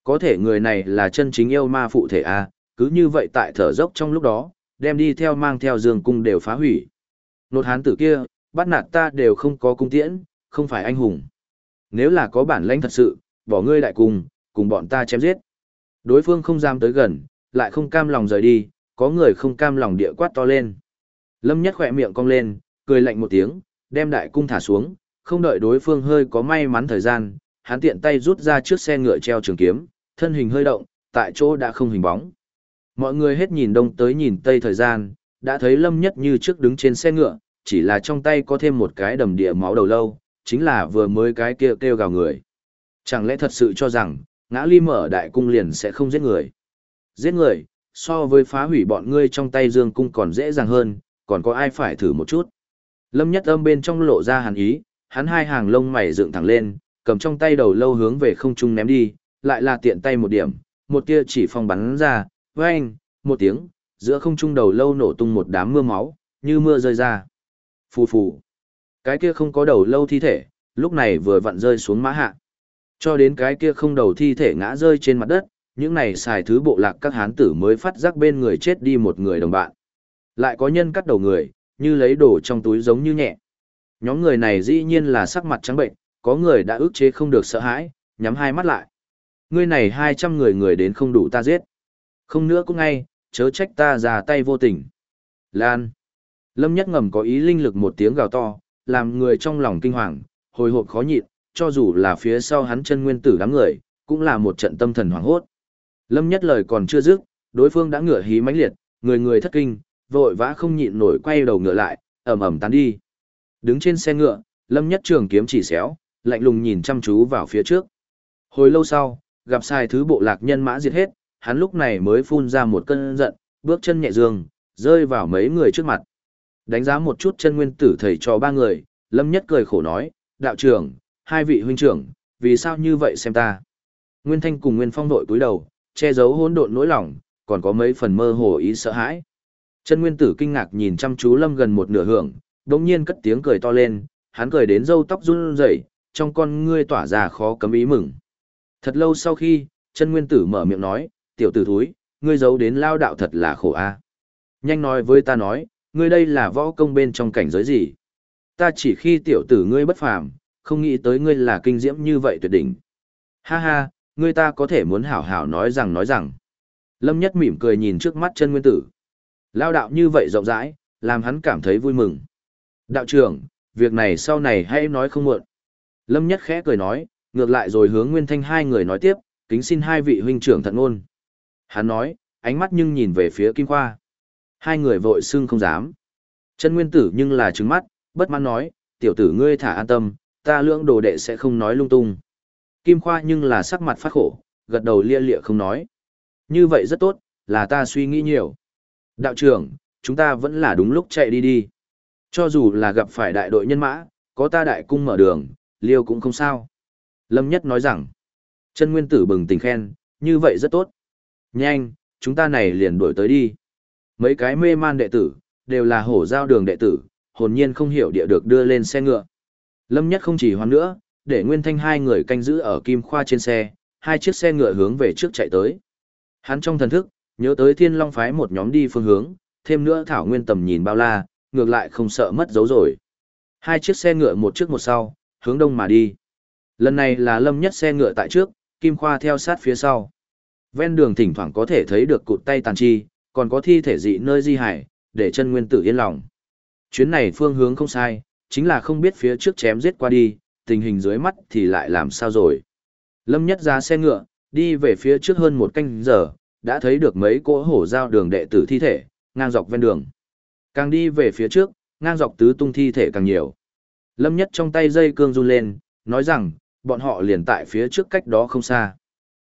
Có thể người này là chân chính yêu ma phụ thể A, cứ như vậy tại thở dốc trong lúc đó, đem đi theo mang theo dương cung đều phá hủy. Nột hán tử kia, bắt nạt ta đều không có cung tiễn, không phải anh hùng. Nếu là có bản lãnh thật sự, bỏ ngươi đại cùng bọn ta chém giết. Đối phương không dám tới gần, lại không cam lòng rời đi, có người không cam lòng địa quát to lên. Lâm Nhất khỏe miệng cong lên, cười lạnh một tiếng, đem đại cung thả xuống, không đợi đối phương hơi có may mắn thời gian, hắn tiện tay rút ra trước xe ngựa treo trường kiếm, thân hình hơi động, tại chỗ đã không hình bóng. Mọi người hết nhìn đông tới nhìn tây thời gian, đã thấy Lâm Nhất như trước đứng trên xe ngựa, chỉ là trong tay có thêm một cái đầm địa máu đầu lâu, chính là vừa mới cái kia kêu gào người. Chẳng lẽ thật sự cho rằng, ngã ly mở đại cung liền sẽ không giết người? Giết người, so với phá hủy bọn ngươi trong tay dương cung còn dễ dàng hơn, còn có ai phải thử một chút. Lâm Nhất âm bên trong lộ ra hàn ý, hắn hai hàng lông mày dựng thẳng lên, cầm trong tay đầu lâu hướng về không trung ném đi, lại là tiện tay một điểm, một tia chỉ phong bắn ra, vang, một tiếng, giữa không trung đầu lâu nổ tung một đám mưa máu, như mưa rơi ra. Phù phù. Cái kia không có đầu lâu thi thể, lúc này vừa vặn rơi xuống mã hạ. Cho đến cái kia không đầu thi thể ngã rơi trên mặt đất, những này xài thứ bộ lạc các hán tử mới phát giác bên người chết đi một người đồng bạn. Lại có nhân cắt đầu người, như lấy đồ trong túi giống như nhẹ. Nhóm người này dĩ nhiên là sắc mặt trắng bệnh, có người đã ức chế không được sợ hãi, nhắm hai mắt lại. Ngươi này 200 người đến không đủ ta giết. Không nữa cũng ngay, chớ trách ta già tay vô tình. Lan. Lâm Nhất ngầm có ý linh lực một tiếng gào to, làm người trong lòng kinh hoàng, hồi hộp khó nhịn, cho dù là phía sau hắn chân nguyên tử đám người, cũng là một trận tâm thần hoảng hốt. Lâm Nhất lời còn chưa dứt, đối phương đã ngựa hí mãnh liệt, người người thất kinh, vội vã không nhịn nổi quay đầu ngựa lại, ầm ầm tán đi. Đứng trên xe ngựa, Lâm Nhất trường kiếm chỉ xéo, lạnh lùng nhìn chăm chú vào phía trước. Hồi lâu sau, gặp sai thứ bộ lạc nhân mã diệt hết, hắn lúc này mới phun ra một cơn giận, bước chân nhẹ dương, rơi vào mấy người trước mặt. Đánh giá một chút chân nguyên tử thầy cho ba người, Lâm Nhất cười khổ nói, đạo trưởng, hai vị huynh trưởng, vì sao như vậy xem ta? Nguyên Thanh cùng Nguyên Phong đội cúi đầu, che giấu hỗn độn nỗi lòng, còn có mấy phần mơ hồ ý sợ hãi. Chân nguyên tử kinh ngạc nhìn chăm chú Lâm gần một nửa hưởng, đột nhiên cất tiếng cười to lên, hắn cười đến râu tóc run rẩy, trong con ngươi tỏa ra khó cấm ý mừng. Thật lâu sau khi, chân nguyên tử mở miệng nói, tiểu tử thúi, ngươi giấu đến lao đạo thật là khổ a. Nhanh nói với ta nói, ngươi đây là võ công bên trong cảnh giới gì? Ta chỉ khi tiểu tử ngươi bất phàm, không nghĩ tới ngươi là kinh diễm như vậy tuyệt đỉnh. Ha ha, ngươi ta có thể muốn hảo hảo nói rằng. Lâm Nhất mỉm cười nhìn trước mắt chân nguyên tử. Lao đạo như vậy rộng rãi, làm hắn cảm thấy vui mừng. Đạo trưởng, việc này sau này hãy nói không muộn. Lâm Nhất khẽ cười nói, ngược lại rồi hướng Nguyên Thanh hai người nói tiếp, kính xin hai vị huynh trưởng thận ngôn. Hắn nói, ánh mắt nhưng nhìn về phía Kim Khoa. Hai người vội xưng không dám. Chân nguyên tử nhưng là trừng mắt, bất mãn nói, tiểu tử ngươi thả an tâm, ta lưỡng đồ đệ sẽ không nói lung tung. Kim Khoa nhưng là sắc mặt phát khổ, gật đầu lia lịa không nói. Như vậy rất tốt, là ta suy nghĩ nhiều. Đạo trưởng, chúng ta vẫn là đúng lúc chạy đi. Cho dù là gặp phải đại đội nhân mã, có ta đại cung mở đường, liêu cũng không sao. Lâm Nhất nói rằng, chân nguyên tử bừng tỉnh khen, như vậy rất tốt. Nhanh, chúng ta này liền đuổi tới đi. Mấy cái mê man đệ tử, đều là hổ giao đường đệ tử, hồn nhiên không hiểu địa được đưa lên xe ngựa. Lâm Nhất không chỉ hoan nữa, để Nguyên Thanh hai người canh giữ ở Kim Khoa trên xe, hai chiếc xe ngựa hướng về trước chạy tới. Hắn trong thần thức, nhớ tới Thiên Long phái một nhóm đi phương hướng, thêm nữa Thảo Nguyên tầm nhìn bao la, ngược lại không sợ mất dấu rồi. Hai chiếc xe ngựa một trước một sau, hướng đông mà đi. Lần này là Lâm Nhất xe ngựa tại trước, Kim Khoa theo sát phía sau. Ven đường thỉnh thoảng có thể thấy được cụt tay tàn chi, còn có thi thể dị nơi di hải, để chân nguyên tử yên lòng. Chuyến này phương hướng không sai, chính là không biết phía trước chém giết qua đi, tình hình dưới mắt thì lại làm sao rồi. Lâm Nhất ra xe ngựa, đi về phía trước hơn một canh giờ, đã thấy được mấy cỗ hổ giao đường đệ tử thi thể, ngang dọc ven đường. Càng đi về phía trước, ngang dọc tứ tung thi thể càng nhiều. Lâm Nhất trong tay dây cương run lên, nói rằng, bọn họ liền tại phía trước cách đó không xa.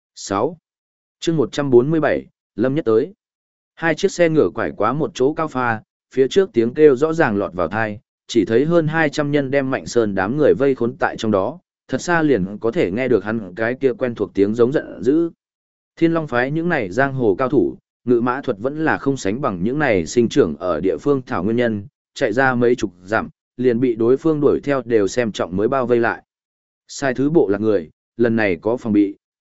6. chương 147, Lâm Nhất tới. Hai chiếc xe ngựa quải quá một chỗ cao pha, phía trước tiếng kêu rõ ràng lọt vào tai, chỉ thấy hơn 200 nhân đem Mạnh Sơn đám người vây khốn tại trong đó, thật xa liền có thể nghe được hắn cái kia quen thuộc tiếng giống giận dữ. Thiên Long phái những này giang hồ cao thủ, ngự mã thuật vẫn là không sánh bằng những này sinh trưởng ở địa phương thảo nguyên nhân, chạy ra mấy chục dặm, liền bị đối phương đuổi theo đều xem trọng mới bao vây lại. Sai thứ bộ lạc người, lần này có phòng bị,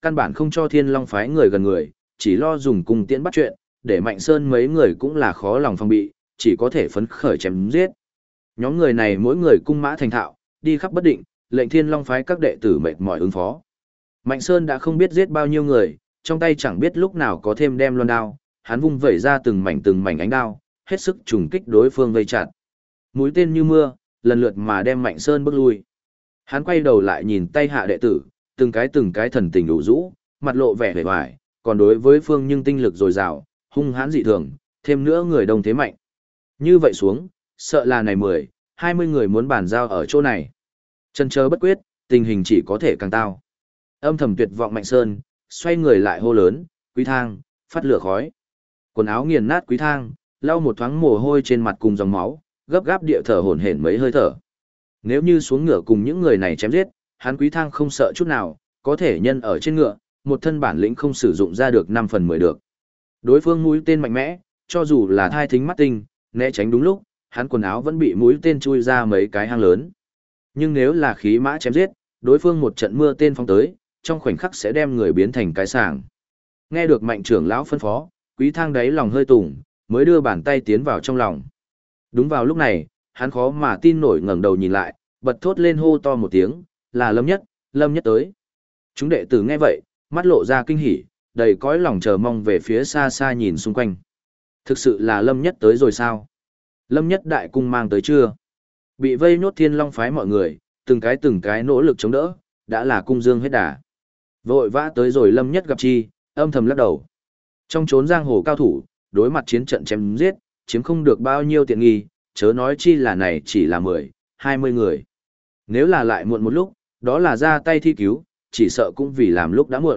căn bản không cho Thiên Long phái người gần người, chỉ lo dùng cung tiễn bắt chuyện, để Mạnh Sơn mấy người cũng là khó lòng phòng bị, chỉ có thể phấn khởi chém giết. Nhóm người này mỗi người cung mã thành thạo, đi khắp bất định, lệnh Thiên Long phái các đệ tử mệt mỏi ứng phó. Mạnh Sơn đã không biết giết bao nhiêu người, trong tay chẳng biết lúc nào có thêm đem loan đao, hắn vung vẩy ra từng mảnh ánh đao, hết sức trùng kích đối phương vây chặt. Mũi tên như mưa, lần lượt mà đem Mạnh Sơn bước lui. Hắn quay đầu lại nhìn tay hạ đệ tử, từng cái thần tình đủ rũ, mặt lộ vẻ vẻ vải, còn đối với phương nhưng tinh lực dồi dào, hung hãn dị thường, thêm nữa người đông thế mạnh. Như vậy xuống, sợ là này 10, 20 người muốn bàn giao ở chỗ này. Chân chớ bất quyết, tình hình chỉ có thể càng tao. Âm thầm tuyệt vọng Mạnh Sơn, xoay người lại hô lớn, Quý Thang, phát lửa khói. Quần áo nghiền nát Quý Thang, lau một thoáng mồ hôi trên mặt cùng dòng máu, gấp gáp địa thở hổn hển mấy hơi thở. Nếu như xuống ngựa cùng những người này chém giết, hắn Quý Thang không sợ chút nào, có thể nhân ở trên ngựa, một thân bản lĩnh không sử dụng ra được 5 phần 10 được. Đối phương mũi tên mạnh mẽ, cho dù là thai thính mắt tinh, né tránh đúng lúc, hắn quần áo vẫn bị mũi tên chui ra mấy cái hang lớn. Nhưng nếu là khí mã chém giết, đối phương một trận mưa tên phong tới, trong khoảnh khắc sẽ đem người biến thành cái sàng. Nghe được Mạnh trưởng lão phân phó, Quý Thang đáy lòng hơi tủng, mới đưa bàn tay tiến vào trong lòng. Đúng vào lúc này, hắn khó mà tin nổi ngẩng đầu nhìn lại, bật thốt lên hô to một tiếng, là Lâm Nhất tới. Chúng đệ tử nghe vậy, mắt lộ ra kinh hỉ, đầy cõi lòng chờ mong về phía xa xa nhìn xung quanh. Thực sự là Lâm Nhất tới rồi sao? Lâm Nhất đại cung mang tới chưa? Bị vây nốt Thiên Long phái mọi người, từng cái nỗ lực chống đỡ, đã là cung dương hết đà. Vội vã tới rồi Lâm Nhất gặp chi, âm thầm lắc đầu. Trong chốn giang hồ cao thủ, đối mặt chiến trận chém giết, chiếm không được bao nhiêu tiện nghi, chớ nói chi là này chỉ là 10, 20 người. Nếu là lại muộn một lúc, đó là ra tay thi cứu, chỉ sợ cũng vì làm lúc đã muộn.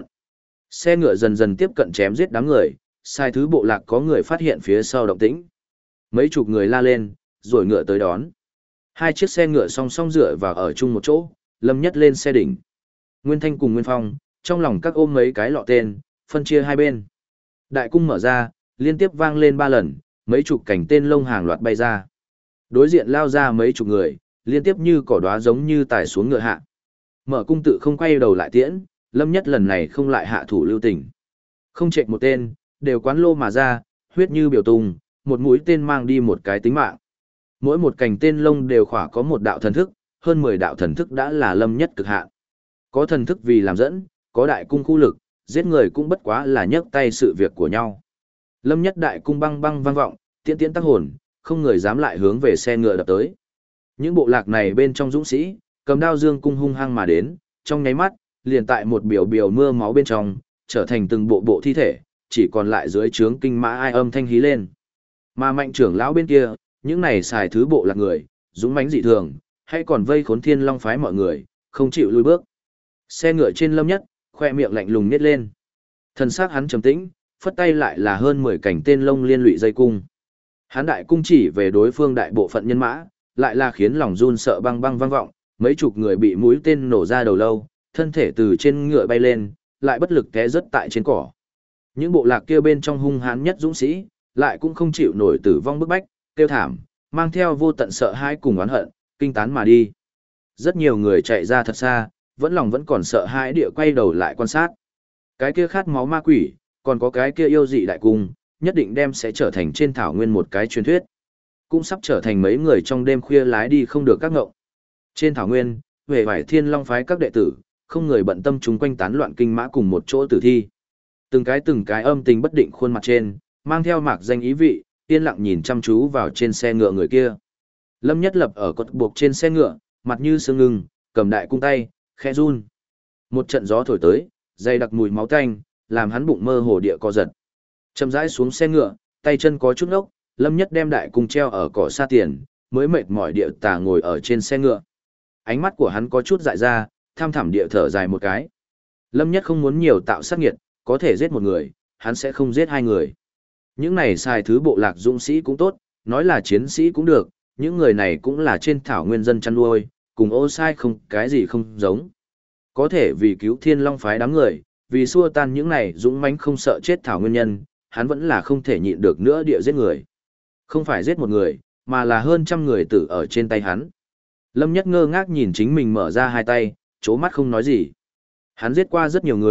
Xe ngựa dần dần tiếp cận chém giết đám người, sai thứ bộ lạc có người phát hiện phía sau động tĩnh. Mấy chục người la lên, rồi ngựa tới đón. Hai chiếc xe ngựa song song dựa vào ở chung một chỗ, Lâm Nhất lên xe đỉnh. Nguyên Thanh cùng Nguyên Phong, trong lòng các ôm mấy cái lọ tên, phân chia hai bên. Đại cung mở ra, liên tiếp vang lên 3 lần, mấy chục cảnh tên lông hàng loạt bay ra. Đối diện lao ra mấy chục người, liên tiếp như cỏ đóa giống như tải xuống ngựa hạ. Mở cung tự không quay đầu lại tiễn, Lâm Nhất lần này không lại hạ thủ lưu tình. Không chệch một tên, đều quán lô mà ra, huyết như biểu tùng, một mũi tên mang đi một cái tính mạng. Mỗi một cành tên lông đều khỏa có một đạo thần thức, hơn 10 đạo thần thức đã là Lâm Nhất cực hạn. Có thần thức vì làm dẫn, có đại cung khu lực, giết người cũng bất quá là nhấc tay sự việc của nhau. Lâm Nhất đại cung băng băng vang vọng, tiễn tiễn tác hồn, không người dám lại hướng về xe ngựa đập tới. Những bộ lạc này bên trong dũng sĩ, cầm đao dương cung hung hăng mà đến, trong nháy mắt, liền tại một biểu mưa máu bên trong, trở thành từng bộ thi thể, chỉ còn lại dưới trướng kinh mã ai âm thanh hí lên. Mà Mạnh trưởng lão bên kia, những này xài thứ bộ lạc người, dũng mãnh dị thường, hay còn vây khốn Thiên Long phái mọi người, không chịu lùi bước. Xe ngựa trên Lâm Nhất, khoe miệng lạnh lùng nhếch lên. Thần sắc hắn trầm tĩnh, phất tay lại là hơn 10 cảnh tên lông liên lụy dây cung. Hắn đại cung chỉ về đối phương đại bộ phận nhân mã, lại là khiến lòng run sợ băng băng vang vọng, mấy chục người bị mũi tên nổ ra đầu lâu, thân thể từ trên ngựa bay lên, lại bất lực té rớt tại trên cỏ. Những bộ lạc kia bên trong hung hãn nhất dũng sĩ, lại cũng không chịu nổi tử vong bức bách, kêu thảm, mang theo vô tận sợ hãi cùng oán hận, kinh tán mà đi. Rất nhiều người chạy ra thật xa, vẫn còn sợ hãi địa quay đầu lại quan sát. Cái kia khát máu ma quỷ, còn có cái kia yêu dị đại cung, nhất định đem sẽ trở thành trên thảo nguyên một cái truyền thuyết. Cũng sắp trở thành mấy người trong đêm khuya lái đi không được các ngộng. Trên thảo nguyên, về vải Thiên Long phái các đệ tử, không người bận tâm chúng quanh tán loạn kinh mã cùng một chỗ tử thi. Từng cái âm tình bất định khuôn mặt trên, mang theo mạc danh ý vị, yên lặng nhìn chăm chú vào trên xe ngựa người kia. Lâm Nhất lập ở cột buộc trên xe ngựa, mặt như sương ngưng, cầm đại cung tay, khẽ run. Một trận gió thổi tới, dày đặc mùi máu tanh, làm hắn bụng mơ hồ địa co giật. Chậm rãi xuống xe ngựa, tay chân có chút ngốc, Lâm Nhất đem đại cung treo ở cỏ xa tiền, mới mệt mỏi địa tà ngồi ở trên xe ngựa. Ánh mắt của hắn có chút dại ra, tham thẳm địa thở dài một cái. Lâm Nhất không muốn nhiều tạo sát nghiệt, có thể giết một người, hắn sẽ không giết hai người. Những này xài thứ bộ lạc dũng sĩ cũng tốt, nói là chiến sĩ cũng được, những người này cũng là trên thảo nguyên dân chăn nuôi, cùng ô sai không cái gì không giống. Có thể vì cứu Thiên Long phái đám người, vì xua tan những này dũng mãnh không sợ chết thảo nguyên nhân, hắn vẫn là không thể nhịn được nữa địa giết người. Không phải giết một người, mà là hơn trăm người tử ở trên tay hắn. Lâm Nhất ngơ ngác nhìn chính mình mở ra hai tay, chố mắt không nói gì. Hắn giết qua rất nhiều người,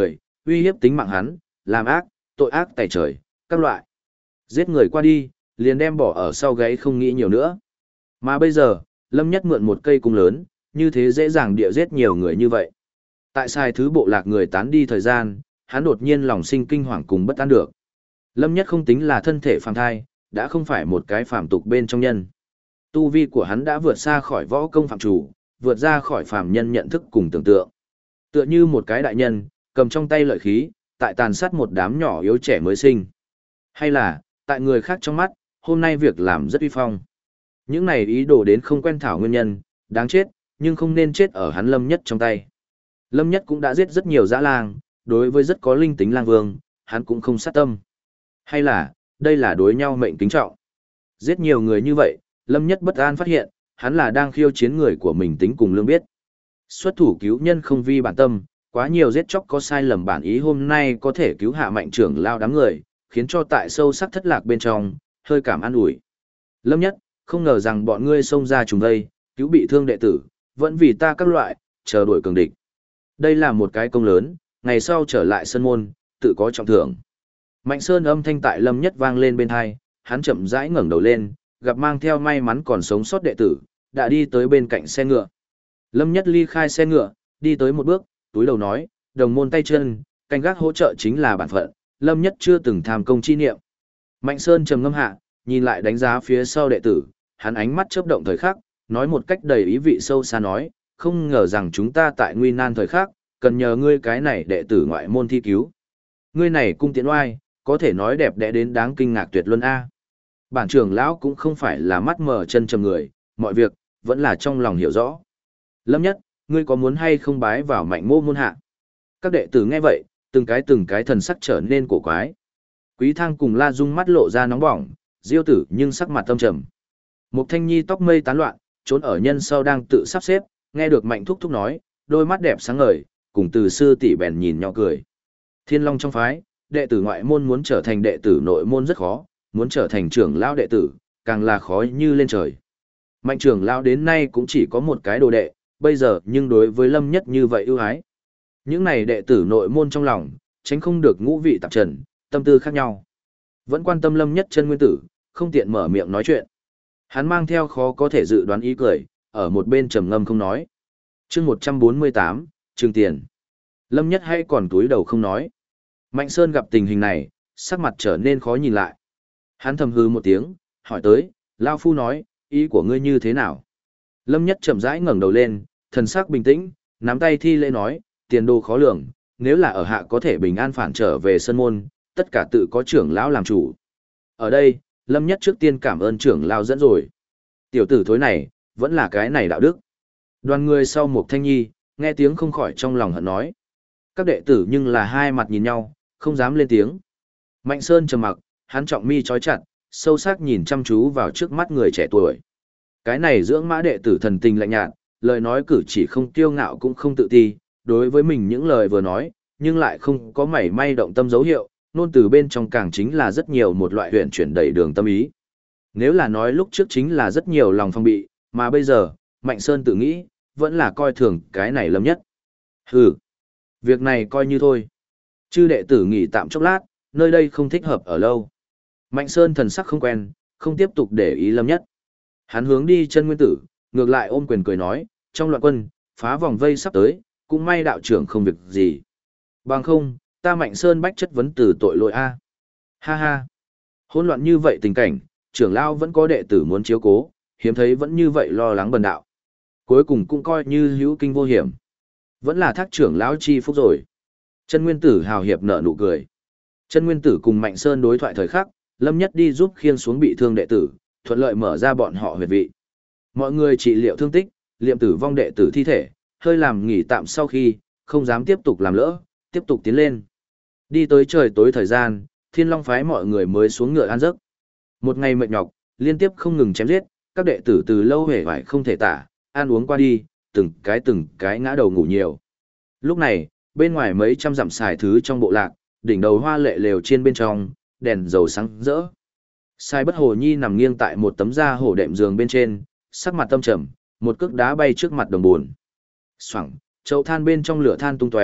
uy hiếp tính mạng hắn, làm ác, tội ác tày trời, các loại. Giết người qua đi, liền đem bỏ ở sau gáy không nghĩ nhiều nữa. Mà bây giờ, Lâm Nhất mượn một cây cung lớn, như thế dễ dàng địa giết nhiều người như vậy. Tại sai thứ bộ lạc người tán đi thời gian, hắn đột nhiên lòng sinh kinh hoàng cùng bất an được. Lâm Nhất không tính là thân thể phàm thai, đã không phải một cái phàm tục bên trong nhân. Tu vi của hắn đã vượt xa khỏi võ công phạm chủ, vượt ra khỏi phàm nhân nhận thức cùng tưởng tượng. Tựa như một cái đại nhân, cầm trong tay lợi khí, tại tàn sát một đám nhỏ yếu trẻ mới sinh. Hay là, tại người khác trong mắt, hôm nay việc làm rất uy phong. Những này ý đồ đến không quen thảo nguyên nhân, đáng chết, nhưng không nên chết ở hắn Lâm Nhất trong tay. Lâm Nhất cũng đã giết rất nhiều dã lang, đối với rất có linh tính lang vương, hắn cũng không sát tâm. Hay là, đây là đối nhau mệnh kính trọng. Giết nhiều người như vậy, Lâm Nhất bất an phát hiện, hắn là đang khiêu chiến người của mình tính cùng lương biết. Xuất thủ cứu nhân không vi bản tâm, quá nhiều giết chóc có sai lầm bản ý hôm nay có thể cứu hạ Mạnh trưởng lao đám người, khiến cho tại sâu sắc thất lạc bên trong, hơi cảm an ủi. Lâm Nhất, không ngờ rằng bọn ngươi xông ra trùng vây, cứu bị thương đệ tử, vẫn vì ta các loại, chờ đuổi cường địch. Đây là một cái công lớn, ngày sau trở lại sân môn, tự có trọng thưởng. Mạnh Sơn âm thanh tại Lâm Nhất vang lên bên tai, hắn chậm rãi ngẩng đầu lên, gặp mang theo may mắn còn sống sót đệ tử, đã đi tới bên cạnh xe ngựa. Lâm Nhất ly khai xe ngựa, đi tới một bước, túi đầu nói, đồng môn tay chân, canh gác hỗ trợ chính là bản phận, Lâm Nhất chưa từng tham công chi niệm. Mạnh Sơn trầm ngâm hạ, nhìn lại đánh giá phía sau đệ tử, hắn ánh mắt chớp động thời khắc, nói một cách đầy ý vị sâu xa nói, không ngờ rằng chúng ta tại nguy nan thời khắc, cần nhờ ngươi cái này đệ tử ngoại môn thi cứu. Ngươi này cung tiễn oai, có thể nói đẹp đẽ đến đáng kinh ngạc tuyệt luân a. Bản trưởng lão cũng không phải là mắt mờ chân trầm người, mọi việc vẫn là trong lòng hiểu rõ. Lâm Nhất, ngươi có muốn hay không bái vào Mạnh mô môn hạ? Các đệ tử nghe vậy, từng cái thần sắc trở nên cổ quái. Quý Thang cùng La Dung mắt lộ ra nóng bỏng, Diêu Tử nhưng sắc mặt tâm trầm. Mục Thanh Nhi tóc mây tán loạn, trốn ở nhân sau đang tự sắp xếp, nghe được Mạnh thúc thúc nói, đôi mắt đẹp sáng ngời, cùng từ sư tỷ bèn nhìn nhỏ cười. Thiên Long trong phái, đệ tử ngoại môn muốn trở thành đệ tử nội môn rất khó, muốn trở thành trưởng lão đệ tử, càng là khó như lên trời. Mạnh trưởng lão đến nay cũng chỉ có một cái đồ đệ, bây giờ nhưng đối với Lâm Nhất như vậy ưu ái. Những này đệ tử nội môn trong lòng, tránh không được ngũ vị tạp trần, tâm tư khác nhau. Vẫn quan tâm Lâm Nhất chân nguyên tử, không tiện mở miệng nói chuyện. Hắn mang theo khó có thể dự đoán ý cười, ở một bên trầm ngâm không nói. Chương 148, Trừng Tiền. Lâm Nhất hay còn túi đầu không nói. Mạnh Sơn gặp tình hình này, sắc mặt trở nên khó nhìn lại. Hắn thầm hư một tiếng, hỏi tới, Lao Phu nói, ý của ngươi như thế nào? Lâm Nhất chậm rãi ngẩng đầu lên, thần sắc bình tĩnh, nắm tay thi lễ nói, tiền đồ khó lường, nếu là ở hạ có thể bình an phản trở về sân môn, tất cả tự có trưởng lão làm chủ. Ở đây, Lâm Nhất trước tiên cảm ơn trưởng lão dẫn rồi. Tiểu tử thối này, vẫn là cái này đạo đức. Đoàn người sau một Thanh Nhi, nghe tiếng không khỏi trong lòng hận nói. Các đệ tử nhưng là hai mặt nhìn nhau, không dám lên tiếng. Mạnh Sơn trầm mặc, hắn trọng mi trói chặt, sâu sắc nhìn chăm chú vào trước mắt người trẻ tuổi. Cái này dưỡng mã đệ tử thần tình lạnh nhạt, lời nói cử chỉ không kiêu ngạo cũng không tự ti, đối với mình những lời vừa nói, nhưng lại không có mảy may động tâm dấu hiệu, nôn từ bên trong càng chính là rất nhiều một loại huyền chuyển đầy đường tâm ý. Nếu là nói lúc trước chính là rất nhiều lòng phong bị, mà bây giờ, Mạnh Sơn tự nghĩ, vẫn là coi thường cái này Lâm Nhất. Hừ, việc này coi như thôi. Chư đệ tử nghỉ tạm chốc lát, nơi đây không thích hợp ở lâu. Mạnh Sơn thần sắc không quen, không tiếp tục để ý Lâm Nhất. Hắn hướng đi chân nguyên tử, ngược lại ôm quyền cười nói, trong loạn quân, phá vòng vây sắp tới, cũng may đạo trưởng không việc gì. Bằng không, ta Mạnh Sơn bách chất vấn từ tội lỗi A. Ha ha. Hỗn loạn như vậy tình cảnh, trưởng lão vẫn có đệ tử muốn chiếu cố, hiếm thấy vẫn như vậy lo lắng bần đạo. Cuối cùng cũng coi như hữu kinh vô hiểm. Vẫn là thác trưởng lão chi phúc rồi. Chân nguyên tử hào hiệp nở nụ cười. Chân nguyên tử cùng Mạnh Sơn đối thoại thời khắc, Lâm Nhất đi giúp khiêng xuống bị thương đệ tử, thuận lợi mở ra bọn họ huyệt vị. Mọi người trị liệu thương tích, liệm tử vong đệ tử thi thể, hơi làm nghỉ tạm sau khi, không dám tiếp tục làm lỡ, tiếp tục tiến lên. Đi tới trời tối thời gian, Thiên Long phái mọi người mới xuống ngựa ăn giấc. Một ngày mệt nhọc, liên tiếp không ngừng chém giết, các đệ tử từ lâu hề phải không thể tả, ăn uống qua đi, từng cái ngã đầu ngủ nhiều. Lúc này, bên ngoài mấy trăm dặm xài thứ trong bộ lạc, đỉnh đầu hoa lệ lều trên bên trong, đèn dầu sáng rỡ. Sai Bất Hồ Nhi nằm nghiêng tại một tấm da hổ đệm giường bên trên, sắc mặt tâm trầm, một cước đá bay trước mặt đồng buồn. Xoẳng, chậu than bên trong lửa than tung tóe,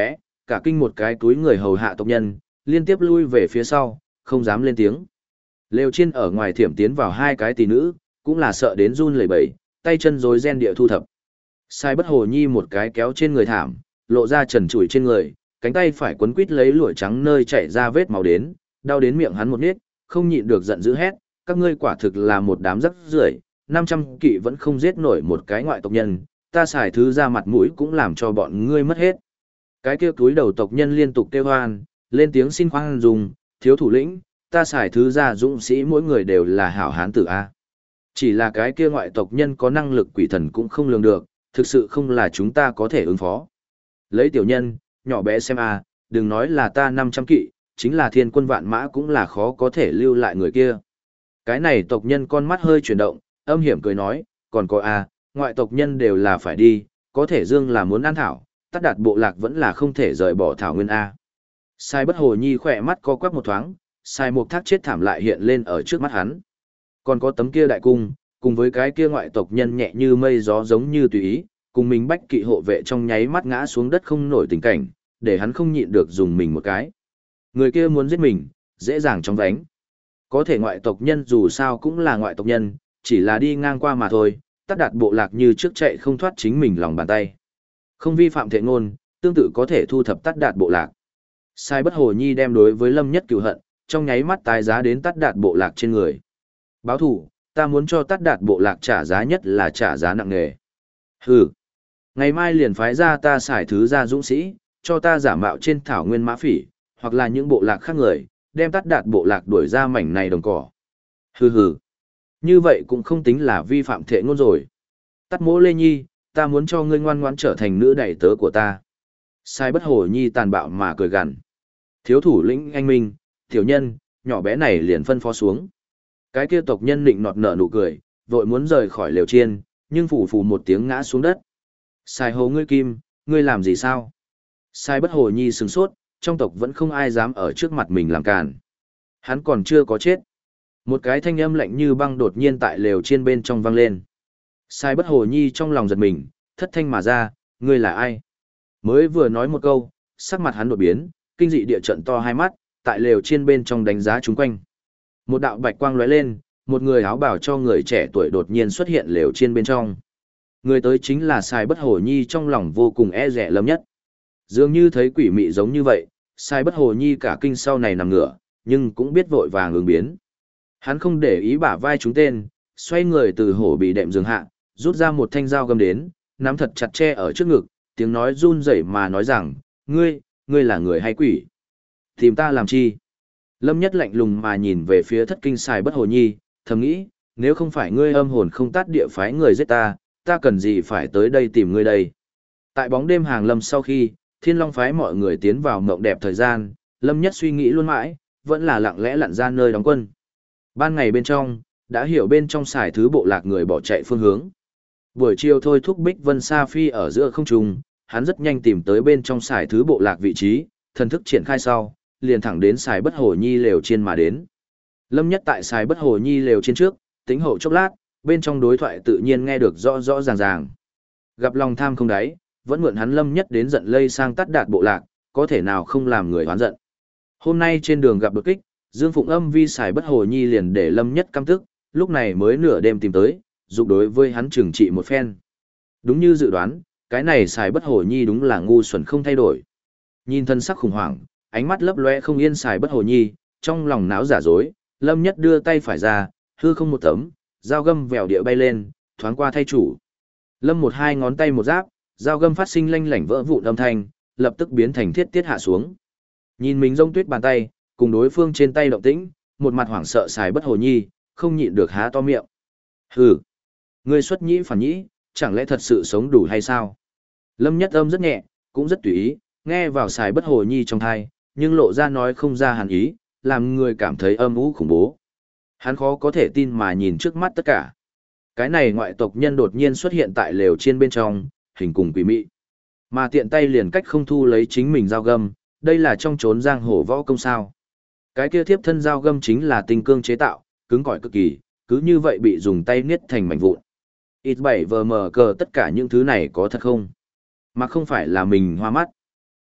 cả kinh một cái túi người hầu hạ tộc nhân, liên tiếp lui về phía sau, không dám lên tiếng. Lều Chiên ở ngoài thiểm tiến vào hai cái tỷ nữ, cũng là sợ đến run lẩy bẩy, tay chân rối ren địa thu thập. Sai Bất Hồ Nhi một cái kéo trên người thảm, lộ ra trần trụi trên người, cánh tay phải quấn quít lấy lụa trắng nơi chảy ra vết máu đến, đau đến miệng hắn một nít, không nhịn được giận dữ hét, các ngươi quả thực là một đám rắc rưởi, 500 kỵ vẫn không giết nổi một cái ngoại tộc nhân, ta xài thứ ra mặt mũi cũng làm cho bọn ngươi mất hết. Cái kia túi đầu tộc nhân liên tục kêu hoan, lên tiếng xin khoan dung, thiếu thủ lĩnh, ta xài thứ ra dũng sĩ mỗi người đều là hảo hán tử A. Chỉ là cái kia ngoại tộc nhân có năng lực quỷ thần cũng không lường được, thực sự không là chúng ta có thể ứng phó. Lấy tiểu nhân, nhỏ bé xem A, đừng nói là ta 500 kỵ, chính là thiên quân vạn mã cũng là khó có thể lưu lại người kia. Cái này tộc nhân con mắt hơi chuyển động, âm hiểm cười nói, còn có A, ngoại tộc nhân đều là phải đi, có thể dương là muốn ăn thảo, tắt đạt bộ lạc vẫn là không thể rời bỏ thảo nguyên A. Sai Bất Hồ Nhi khỏe mắt co quắp một thoáng, sai một thác chết thảm lại hiện lên ở trước mắt hắn. Còn có tấm kia đại cung, cùng với cái kia ngoại tộc nhân nhẹ như mây gió giống như tùy ý, cùng mình bách kỵ hộ vệ trong nháy mắt ngã xuống đất không nổi tình cảnh, để hắn không nhịn được dùng mình một cái. Người kia muốn giết mình, dễ dàng chóng vánh. Có thể ngoại tộc nhân dù sao cũng là ngoại tộc nhân, chỉ là đi ngang qua mà thôi, tắt đạt bộ lạc như trước chạy không thoát chính mình lòng bàn tay. Không vi phạm thệ ngôn, tương tự có thể thu thập tắt đạt bộ lạc. Sai Bất Hồ Nhi đem đối với Lâm Nhất cừu hận, trong nháy mắt tái giá đến tắt đạt bộ lạc trên người. Báo thủ, ta muốn cho tắt đạt bộ lạc trả giá nhất là trả giá nặng nề. Hừ, ngày mai liền phái ra ta xài thứ ra dũng sĩ, cho ta giả mạo trên thảo nguyên mã phỉ, hoặc là những bộ lạc khác người, đem tắt đạt bộ lạc đuổi ra mảnh này đồng cỏ. Hừ hừ, như vậy cũng không tính là vi phạm thệ ngôn rồi. Tắt Mỗ Lê Nhi, ta muốn cho ngươi ngoan ngoãn trở thành nữ đầy tớ của ta. Sai Bất Hồ Nhi tàn bạo mà cười gằn. Thiếu thủ lĩnh anh minh, tiểu nhân, nhỏ bé này liền phân phó xuống. Cái kia tộc nhân định nọt nở nụ cười, vội muốn rời khỏi lều chiên, nhưng phủ phủ một tiếng ngã xuống đất. Sai Hồ ngươi kim, ngươi làm gì sao? Sai Bất Hồ Nhi sửng sốt, trong tộc vẫn không ai dám ở trước mặt mình làm càn. Hắn còn chưa có chết. Một cái thanh âm lạnh như băng đột nhiên tại lều chiên bên trong vang lên. Sai Bất Hồ Nhi trong lòng giật mình, thất thanh mà ra, ngươi là ai? Mới vừa nói một câu, sắc mặt hắn đột biến, kinh dị địa trận to hai mắt, tại lều chiên bên trong đánh giá chúng quanh. Một đạo bạch quang lóe lên, một người áo bào cho người trẻ tuổi đột nhiên xuất hiện lều chiên bên trong. Người tới chính là Sai Bất Hồ Nhi, trong lòng vô cùng e dè Lâm Nhất. Dường như thấy quỷ mị giống như vậy, Sai Bất Hồ Nhi cả kinh sau này nằm ngửa, nhưng cũng biết vội vàng ứng biến. Hắn không để ý bả vai chúng tên, xoay người từ hổ bị đệm giường hạ, rút ra một thanh dao găm đến, nắm thật chặt che ở trước ngực, tiếng nói run rẩy mà nói rằng, ngươi là người hay quỷ? Tìm ta làm chi? Lâm Nhất lạnh lùng mà nhìn về phía thất kinh Sai Bất Hồ Nhi, thầm nghĩ, nếu không phải ngươi âm hồn không tát địa phái người giết ta, ta cần gì phải tới đây tìm ngươi đây? Tại bóng đêm hàng lâm sau khi, Thiên Long phái mọi người tiến vào mộng đẹp thời gian, Lâm Nhất suy nghĩ luôn mãi, vẫn là lặng lẽ lặn ra nơi đóng quân. Ban ngày bên trong, đã hiểu bên trong xài thứ bộ lạc người bỏ chạy phương hướng. Buổi chiều thôi thúc Bích Vân Sa Phi ở giữa không trung, hắn rất nhanh tìm tới bên trong xài thứ bộ lạc vị trí, thần thức triển khai sau, liền thẳng đến xài Bất Hồ Nhi lều chiên mà đến. Lâm Nhất tại xài Bất Hồ Nhi lều chiên trước, tính hậu chốc lát, bên trong đối thoại tự nhiên nghe được rõ rõ ràng ràng. Gặp lòng tham không đáy, vẫn mượn hắn Lâm Nhất đến giận lây sang tắt đạt bộ lạc, có thể nào không làm người hoán giận. Hôm nay trên đường gặp đột kích, Dương Phụng Âm vi xài Bất Hồ Nhi liền để Lâm Nhất căm tức, lúc này mới nửa đêm tìm tới, dục đối với hắn trừng trị một phen. Đúng như dự đoán, cái này xài Bất Hồ Nhi đúng là ngu xuẩn không thay đổi. Nhìn thân sắc khủng hoảng, ánh mắt lấp loe không yên xài Bất Hồ Nhi, trong lòng náo giả dối, Lâm Nhất đưa tay phải ra, hư không một tấm, dao găm vèo địa bay lên, thoáng qua thay chủ. Lâm một hai ngón tay một giáp, dao găm phát sinh lanh lảnh vỡ vụn âm thanh, lập tức biến thành thiết tiết hạ xuống. Nhìn mình rông tuyết bàn tay, cùng đối phương trên tay động tĩnh, một mặt hoảng sợ xài Bất Hồ Nhi, không nhịn được há to miệng. Hừ, ngươi xuất nhĩ phản nhĩ, chẳng lẽ thật sự sống đủ hay sao? Lâm Nhất âm rất nhẹ, cũng rất tùy ý, nghe vào xài Bất Hồ Nhi trong thai, nhưng lộ ra nói không ra hàn ý, làm người cảm thấy âm u khủng bố. Hắn khó có thể tin mà nhìn trước mắt tất cả. Cái này ngoại tộc nhân đột nhiên xuất hiện tại lều chiên bên trong, hình cùng quỷ mị. Mà tiện tay liền cách không thu lấy chính mình dao găm, đây là trong chốn giang hồ võ công sao. Cái kia thiếp thân dao găm chính là tinh cương chế tạo, cứng cỏi cực kỳ, cứ như vậy bị dùng tay niết thành mảnh vụn. Ít bảy vờ mờ cờ tất cả những thứ này có thật không? Mà không phải là mình hoa mắt.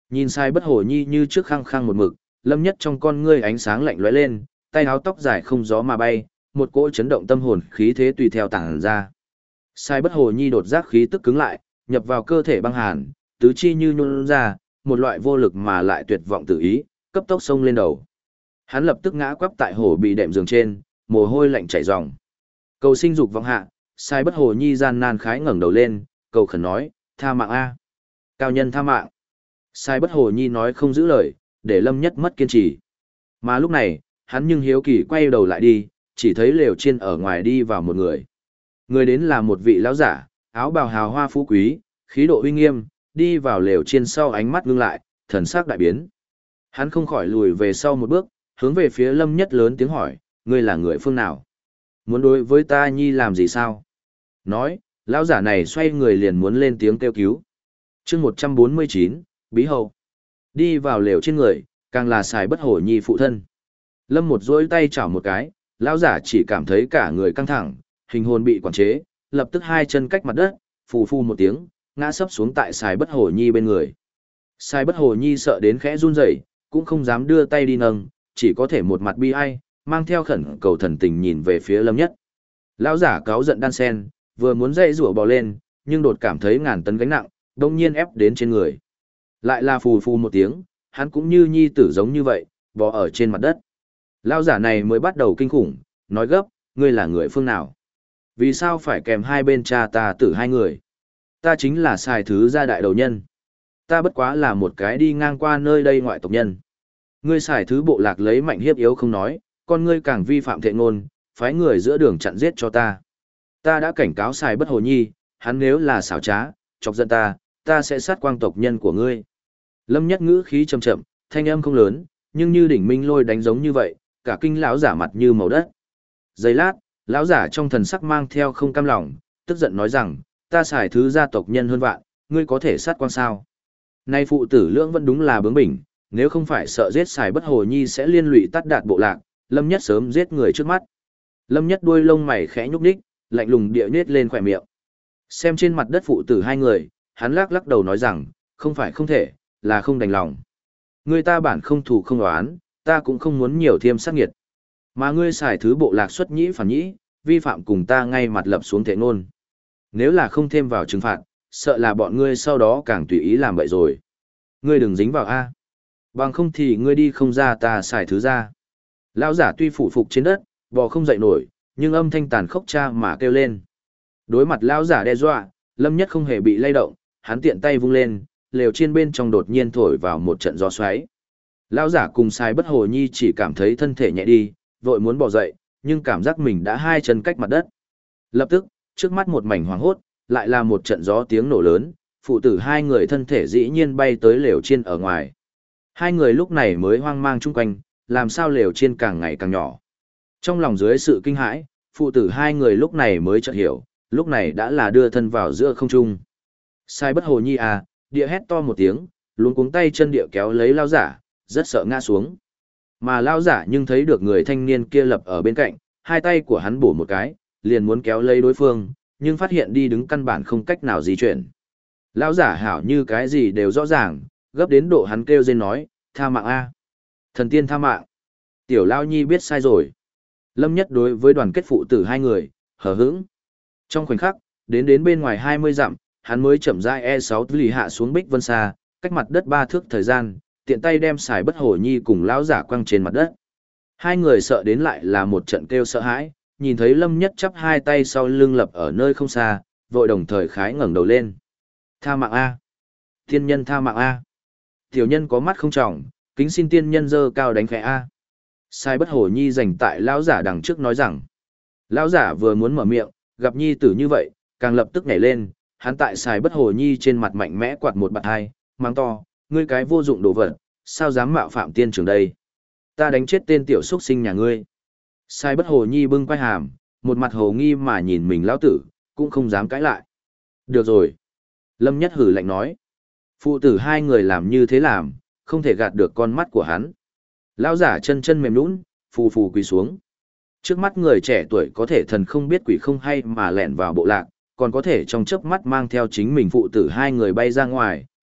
Nhìn sai bất hồ nhi như trước khăng khăng một mực, Lâm Nhất trong con ngươi ánh sáng lạnh lóe lên, tay áo tóc dài không gió mà bay, một cỗ chấn động tâm hồn khí thế tùy theo tản ra. Sai bất hồ nhi đột giác khí tức cứng lại, nhập vào cơ thể băng hàn, tứ chi như nhún ra, một loại vô lực mà lại tuyệt vọng tự ý, cấp tốc xông lên đầu. Hắn lập tức ngã quắp tại hổ bị đệm giường trên, mồ hôi lạnh chảy ròng. Cầu sinh dục vọng hạ, sai bất hồ nhi gian nan khái ngẩng đầu lên, cầu khẩn nói, tha mạng a, cao nhân tha mạng. Sai bất hồ nhi nói không giữ lời, để Lâm Nhất mất kiên trì. Mà lúc này, hắn nhưng hiếu kỳ quay đầu lại đi, chỉ thấy lều chiên ở ngoài đi vào một người. Người đến là một vị lão giả, áo bào hào hoa phú quý, khí độ uy nghiêm, đi vào lều chiên sau ánh mắt ngưng lại, thần sắc đại biến. Hắn không khỏi lùi về sau một bước, hướng về phía Lâm Nhất lớn tiếng hỏi, ngươi là người phương nào? Muốn đối với ta nhi làm gì sao? Nói, lão giả này xoay người liền muốn lên tiếng kêu cứu. chương 149, Bí Hậu. Đi vào lều trên người, càng là xài bất hổ nhi phụ thân. Lâm một duỗi tay chảo một cái, lão giả chỉ cảm thấy cả người căng thẳng, hình hồn bị quản chế, lập tức hai chân cách mặt đất, phù phù một tiếng, ngã sấp xuống tại xài bất hổ nhi bên người. Xài bất hổ nhi sợ đến khẽ run rẩy, cũng không dám đưa tay đi nâng, chỉ có thể một mặt bi ai, mang theo khẩn cầu thần tình nhìn về phía Lâm Nhất. Lão giả cáu giận đan sen, vừa muốn dậy rủa bò lên, nhưng đột cảm thấy ngàn tấn gánh nặng, đông nhiên ép đến trên người. Lại là phù phù một tiếng, hắn cũng như nhi tử giống như vậy, bò ở trên mặt đất. Lão giả này mới bắt đầu kinh khủng, nói gấp, ngươi là người phương nào? Vì sao phải kèm hai bên cha ta tử hai người? Ta chính là xài thứ gia đại đầu nhân. Ta bất quá là một cái đi ngang qua nơi đây ngoại tộc nhân. Ngươi xài thứ bộ lạc lấy mạnh hiếp yếu không nói, con ngươi càng vi phạm thệ ngôn, phái người giữa đường chặn giết cho ta. Ta đã cảnh cáo xài bất hồ nhi, hắn nếu là xảo trá, chọc giận ta sẽ sát quang tộc nhân của ngươi. Lâm Nhất ngữ khí trầm chậm, thanh âm không lớn, nhưng như đỉnh minh lôi đánh giống như vậy, cả kinh lão giả mặt như màu đất. Giây lát, lão giả trong thần sắc mang theo không cam lòng, tức giận nói rằng, ta xài thứ gia tộc nhân hơn vạn, ngươi có thể sát quang sao? Nay phụ tử lưỡng vẫn đúng là bướng bỉnh, nếu không phải sợ giết xài bất hồ nhi sẽ liên lụy tắt đạt bộ lạc, Lâm Nhất sớm giết người trước mắt. Lâm Nhất đuôi lông mày khẽ nhúc nhích, lạnh lùng địa nết lên khỏe miệng. Xem trên mặt đất phụ tử hai người, hắn lắc lắc đầu nói rằng, không phải không thể, là không đành lòng. Người ta bản không thù không đoán, ta cũng không muốn nhiều thêm sát nghiệt. Mà ngươi xài thứ bộ lạc xuất nhĩ phản nhĩ, vi phạm cùng ta ngay mặt lập xuống thể ngôn. Nếu là không thêm vào trừng phạt, sợ là bọn ngươi sau đó càng tùy ý làm vậy rồi. Ngươi đừng dính vào A. Bằng không thì ngươi đi không ra ta xài thứ ra. Lão giả tuy phủ phục trên đất, bò không dậy nổi, nhưng âm thanh tàn khốc cha mà kêu lên. Đối mặt lão giả đe dọa, Lâm Nhất không hề bị lay động, hắn tiện tay vung lên, lều chiên bên trong đột nhiên thổi vào một trận gió xoáy. Lão giả cùng sai bất hồ nhi chỉ cảm thấy thân thể nhẹ đi, vội muốn bò dậy, nhưng cảm giác mình đã hai chân cách mặt đất. Lập tức, trước mắt một mảnh hoàng hốt, lại là một trận gió tiếng nổ lớn, phụ tử hai người thân thể dĩ nhiên bay tới lều chiên ở ngoài. Hai người lúc này mới hoang mang chung quanh, làm sao lều chiên càng ngày càng nhỏ. Trong lòng dưới sự kinh hãi, phụ tử hai người lúc này mới chợt hiểu, lúc này đã là đưa thân vào giữa không trung. Sai bất hồ nhi à, địa hét to một tiếng, luống cuống tay chân địa kéo lấy lao giả, rất sợ ngã xuống. Mà lao giả nhưng thấy được người thanh niên kia lập ở bên cạnh, hai tay của hắn bổ một cái, liền muốn kéo lấy đối phương, nhưng phát hiện đi đứng căn bản không cách nào di chuyển. Lão giả hảo như cái gì đều rõ ràng, gấp đến độ hắn kêu rên nói, tha mạng a, thần tiên tha mạng. Tiểu Lao Nhi biết sai rồi. Lâm Nhất đối với đoàn kết phụ tử hai người, hờ hững. Trong khoảnh khắc, đến bên ngoài 20 dặm, hắn mới chậm rãi E6 lì hạ xuống Bích Vân Sa, cách mặt đất 3 thước thời gian, tiện tay đem xài bất hổ nhi cùng lão giả quăng trên mặt đất. Hai người sợ đến lại là một trận kêu sợ hãi, nhìn thấy Lâm Nhất chắp hai tay sau lưng lập ở nơi không xa, vội đồng thời khái ngẩng đầu lên. Tha mạng A. Tiên nhân tha mạng A. Tiểu nhân có mắt không trọng, kính xin tiên nhân dơ cao đánh khẽ A. Sai bất hổ nhi dành tại lão giả đằng trước nói rằng. Lão giả vừa muốn mở miệng, gặp nhi tử như vậy, càng lập tức nhảy lên, hắn tại xài bất hồ nhi trên mặt mạnh mẽ quạt một bạt hai, mang to, ngươi cái vô dụng đồ vật, sao dám mạo phạm tiên trưởng đây? Ta đánh chết tên tiểu xuất sinh nhà ngươi. Xài bất hồ nhi bưng quay hàm, một mặt hồ nghi mà nhìn mình lão tử, cũng không dám cãi lại. Được rồi. Lâm Nhất hử lạnh nói. Phụ tử hai người làm như thế làm, không thể gạt được con mắt của hắn. Lão giả chân chân mềm nhũn, phù phù quỳ xuống. Trước mắt người trẻ tuổi có thể thần không biết quỷ không hay mà lẻn vào bộ lạc, còn có thể trong chớp mắt mang theo chính mình phụ tử hai người bay ra ngoài,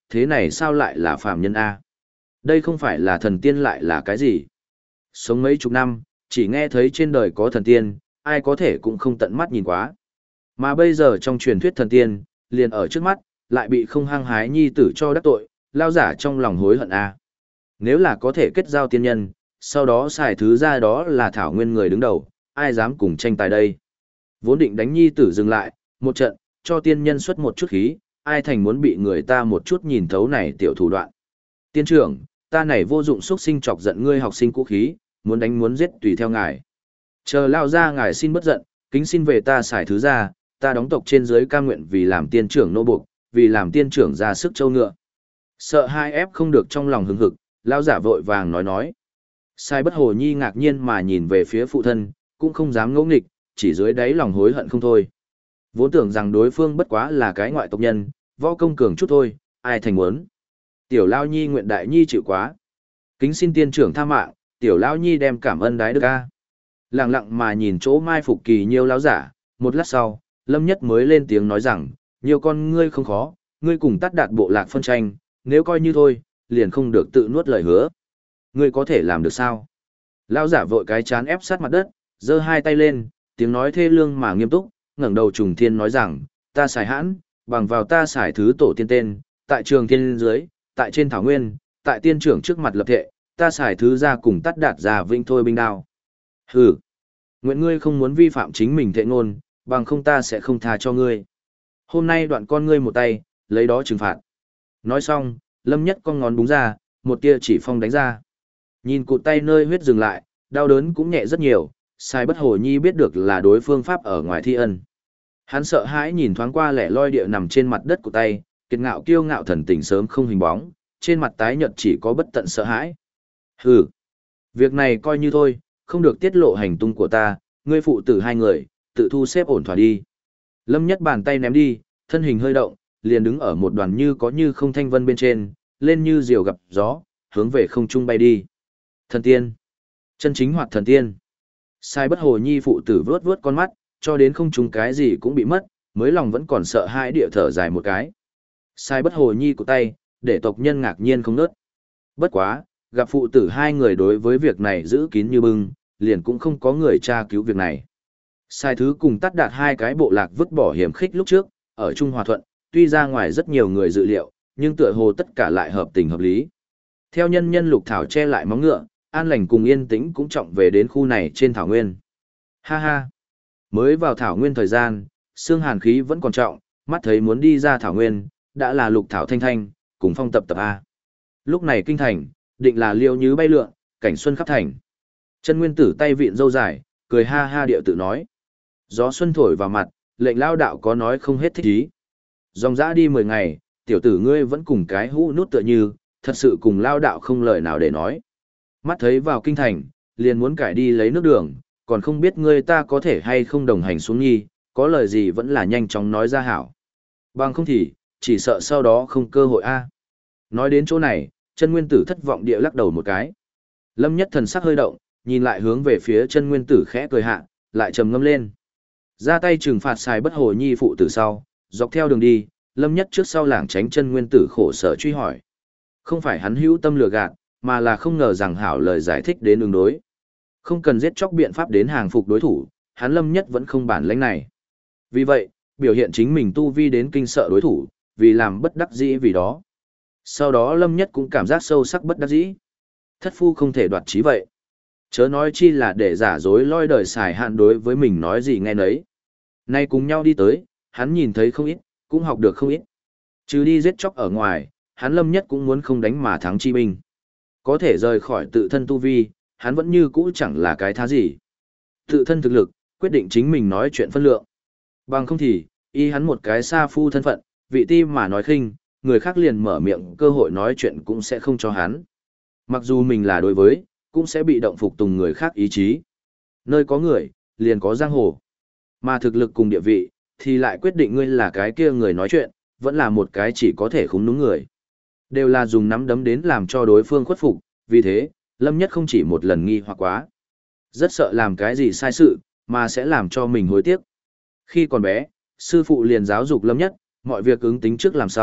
thế này sao lại là phàm nhân A? Đây không phải là thần tiên lại là cái gì? Sống mấy chục năm, chỉ nghe thấy trên đời có thần tiên, ai có thể cũng không tận mắt nhìn quá. Mà bây giờ trong truyền thuyết thần tiên, liền ở trước mắt, lại bị không hăng hái nhi tử cho đắc tội, lao giả trong lòng hối hận A. Nếu là có thể kết giao tiên nhân, sau đó xài thứ ra đó là thảo nguyên người đứng đầu, ai dám cùng tranh tài đây? Vốn định đánh nhi tử dừng lại, một trận, cho tiên nhân xuất một chút khí, ai thành muốn bị người ta một chút nhìn thấu này tiểu thủ đoạn. Tiên trưởng, ta này vô dụng xuất sinh chọc giận ngươi học sinh cũ khí, muốn đánh muốn giết tùy theo ngài. Chờ lao ra ngài xin bất giận, kính xin về ta xài thứ ra, ta đóng tộc trên dưới ca nguyện vì làm tiên trưởng nô buộc, vì làm tiên trưởng ra sức châu ngựa. Sợ hai ép không được trong lòng hứng hực, lao giả vội vàng nói. Sai bất hồ nhi ngạc nhiên mà nhìn về phía phụ thân, cũng không dám ngỗ nghịch, chỉ dưới đáy lòng hối hận không thôi. Vốn tưởng rằng đối phương bất quá là cái ngoại tộc nhân, võ công cường chút thôi, ai thành muốn. Tiểu Lao Nhi nguyện đại nhi chịu quá. Kính xin tiên trưởng tha mạng, tiểu Lao Nhi đem cảm ơn đái đức ca. Lặng lặng mà nhìn chỗ mai phục kỳ nhiêu lão giả, một lát sau, Lâm Nhất mới lên tiếng nói rằng, nhiều con ngươi không khó, ngươi cùng tắt đạt bộ lạc phân tranh, nếu coi như thôi, liền không được tự nuốt lời hứa. Ngươi có thể làm được sao? Lão giả vội cái chán ép sát mặt đất, giơ hai tay lên, tiếng nói thê lương mà nghiêm túc, ngẩng đầu trùng thiên nói rằng, ta xài hãn, bằng vào ta xài thứ tổ tiên tên, tại trường thiên dưới, tại trên thảo nguyên, tại tiên trưởng trước mặt lập thệ, ta xài thứ ra cùng tắt đạt ra vinh thôi binh đao. Hừ, nguyện ngươi không muốn vi phạm chính mình thệ ngôn, bằng không ta sẽ không tha cho ngươi. Hôm nay đoạn con ngươi một tay, lấy đó trừng phạt. Nói xong, Lâm Nhất con ngón búng ra, một tia chỉ phong đánh ra. Nhìn cụt tay nơi huyết dừng lại, đau đớn cũng nhẹ rất nhiều, sai bất hồ nhi biết được là đối phương pháp ở ngoài thi ân. Hắn sợ hãi nhìn thoáng qua lẻ loi địa nằm trên mặt đất của tay, kiệt ngạo kiêu ngạo thần tình sớm không hình bóng, trên mặt tái nhợt chỉ có bất tận sợ hãi. Hừ, việc này coi như thôi, không được tiết lộ hành tung của ta, ngươi phụ tử hai người, tự thu xếp ổn thỏa đi. Lâm Nhất bàn tay ném đi, thân hình hơi động, liền đứng ở một đoàn như có như không thanh vân bên trên, lên như diều gặp gió, hướng về không trung bay đi. Thần tiên, chân chính hoạt thần tiên. Sai bất hồ nhi phụ tử vướt vướt con mắt, cho đến không trung cái gì cũng bị mất, mới lòng vẫn còn sợ hãi địa thở dài một cái. Sai bất hồ nhi của tay, để tộc nhân ngạc nhiên không nớt. Bất quá, gặp phụ tử hai người đối với việc này giữ kín như bưng, liền cũng không có người tra cứu việc này. Sai thứ cùng tắt đạt hai cái bộ lạc vứt bỏ hiểm khích lúc trước, ở Trung Hòa Thuận, tuy ra ngoài rất nhiều người dự liệu, nhưng tựa hồ tất cả lại hợp tình hợp lý. Theo nhân nhân lục thảo che lại móng ngựa, an lành cùng yên tĩnh cũng trọng về đến khu này trên thảo nguyên. Ha ha! Mới vào thảo nguyên thời gian, xương hàn khí vẫn còn trọng, mắt thấy muốn đi ra thảo nguyên, đã là lục thảo thanh thanh, cùng phong tập tập A. Lúc này kinh thành, định là liêu như bay lượn, cảnh xuân khắp thành. Chân nguyên tử tay vịn râu dài, cười ha ha điệu tự nói. Gió xuân thổi vào mặt, lệnh lao đạo có nói không hết thích ý. Dòng dã đi 10 ngày, tiểu tử ngươi vẫn cùng cái hũ nút tựa như, thật sự cùng lao đạo không lời nào để nói. Mắt thấy vào kinh thành, liền muốn cải đi lấy nước đường, còn không biết ngươi ta có thể hay không đồng hành xuống nhi, có lời gì vẫn là nhanh chóng nói ra hảo. Bằng không thì, chỉ sợ sau đó không cơ hội a. Nói đến chỗ này, chân nguyên tử thất vọng địa lắc đầu một cái. Lâm Nhất thần sắc hơi động, nhìn lại hướng về phía chân nguyên tử khẽ cười hạ, lại trầm ngâm lên. Ra tay trừng phạt xài bất hồ nhi phụ tử sau, dọc theo đường đi, Lâm Nhất trước sau lảng tránh chân nguyên tử khổ sở truy hỏi. Không phải hắn hữu tâm lừa gạt, mà là không ngờ rằng hảo lời giải thích đến ứng đối. Không cần giết chóc biện pháp đến hàng phục đối thủ, hắn Lâm Nhất vẫn không bản lãnh này. Vì vậy, biểu hiện chính mình tu vi đến kinh sợ đối thủ, vì làm bất đắc dĩ vì đó. Sau đó Lâm Nhất cũng cảm giác sâu sắc bất đắc dĩ. Thất phu không thể đoạt chí vậy. Chớ nói chi là để giả dối loi đời xài hạn đối với mình nói gì nghe nấy. Nay cùng nhau đi tới, hắn nhìn thấy không ít, cũng học được không ít. Trừ đi giết chóc ở ngoài, hắn Lâm Nhất cũng muốn không đánh mà thắng chi binh. Có thể rời khỏi tự thân tu vi, hắn vẫn như cũ chẳng là cái thá gì. Tự thân thực lực, quyết định chính mình nói chuyện phân lượng. Bằng không thì, y hắn một cái sa phu thân phận, vị ti mà nói khinh, người khác liền mở miệng cơ hội nói chuyện cũng sẽ không cho hắn. Mặc dù mình là đối với, cũng sẽ bị động phục tùng người khác ý chí. Nơi có người, liền có giang hồ. Mà thực lực cùng địa vị, thì lại quyết định ngươi là cái kia người nói chuyện, vẫn là một cái chỉ có thể khúng đúng người. Đều là dùng nắm đấm đến làm cho đối phương khuất phục, vì thế, Lâm Nhất không chỉ một lần nghi hoặc quá. Rất sợ làm cái gì sai sự, mà sẽ làm cho mình hối tiếc. Khi còn bé, sư phụ liền giáo dục Lâm Nhất, mọi việc ứng tính trước làm sau,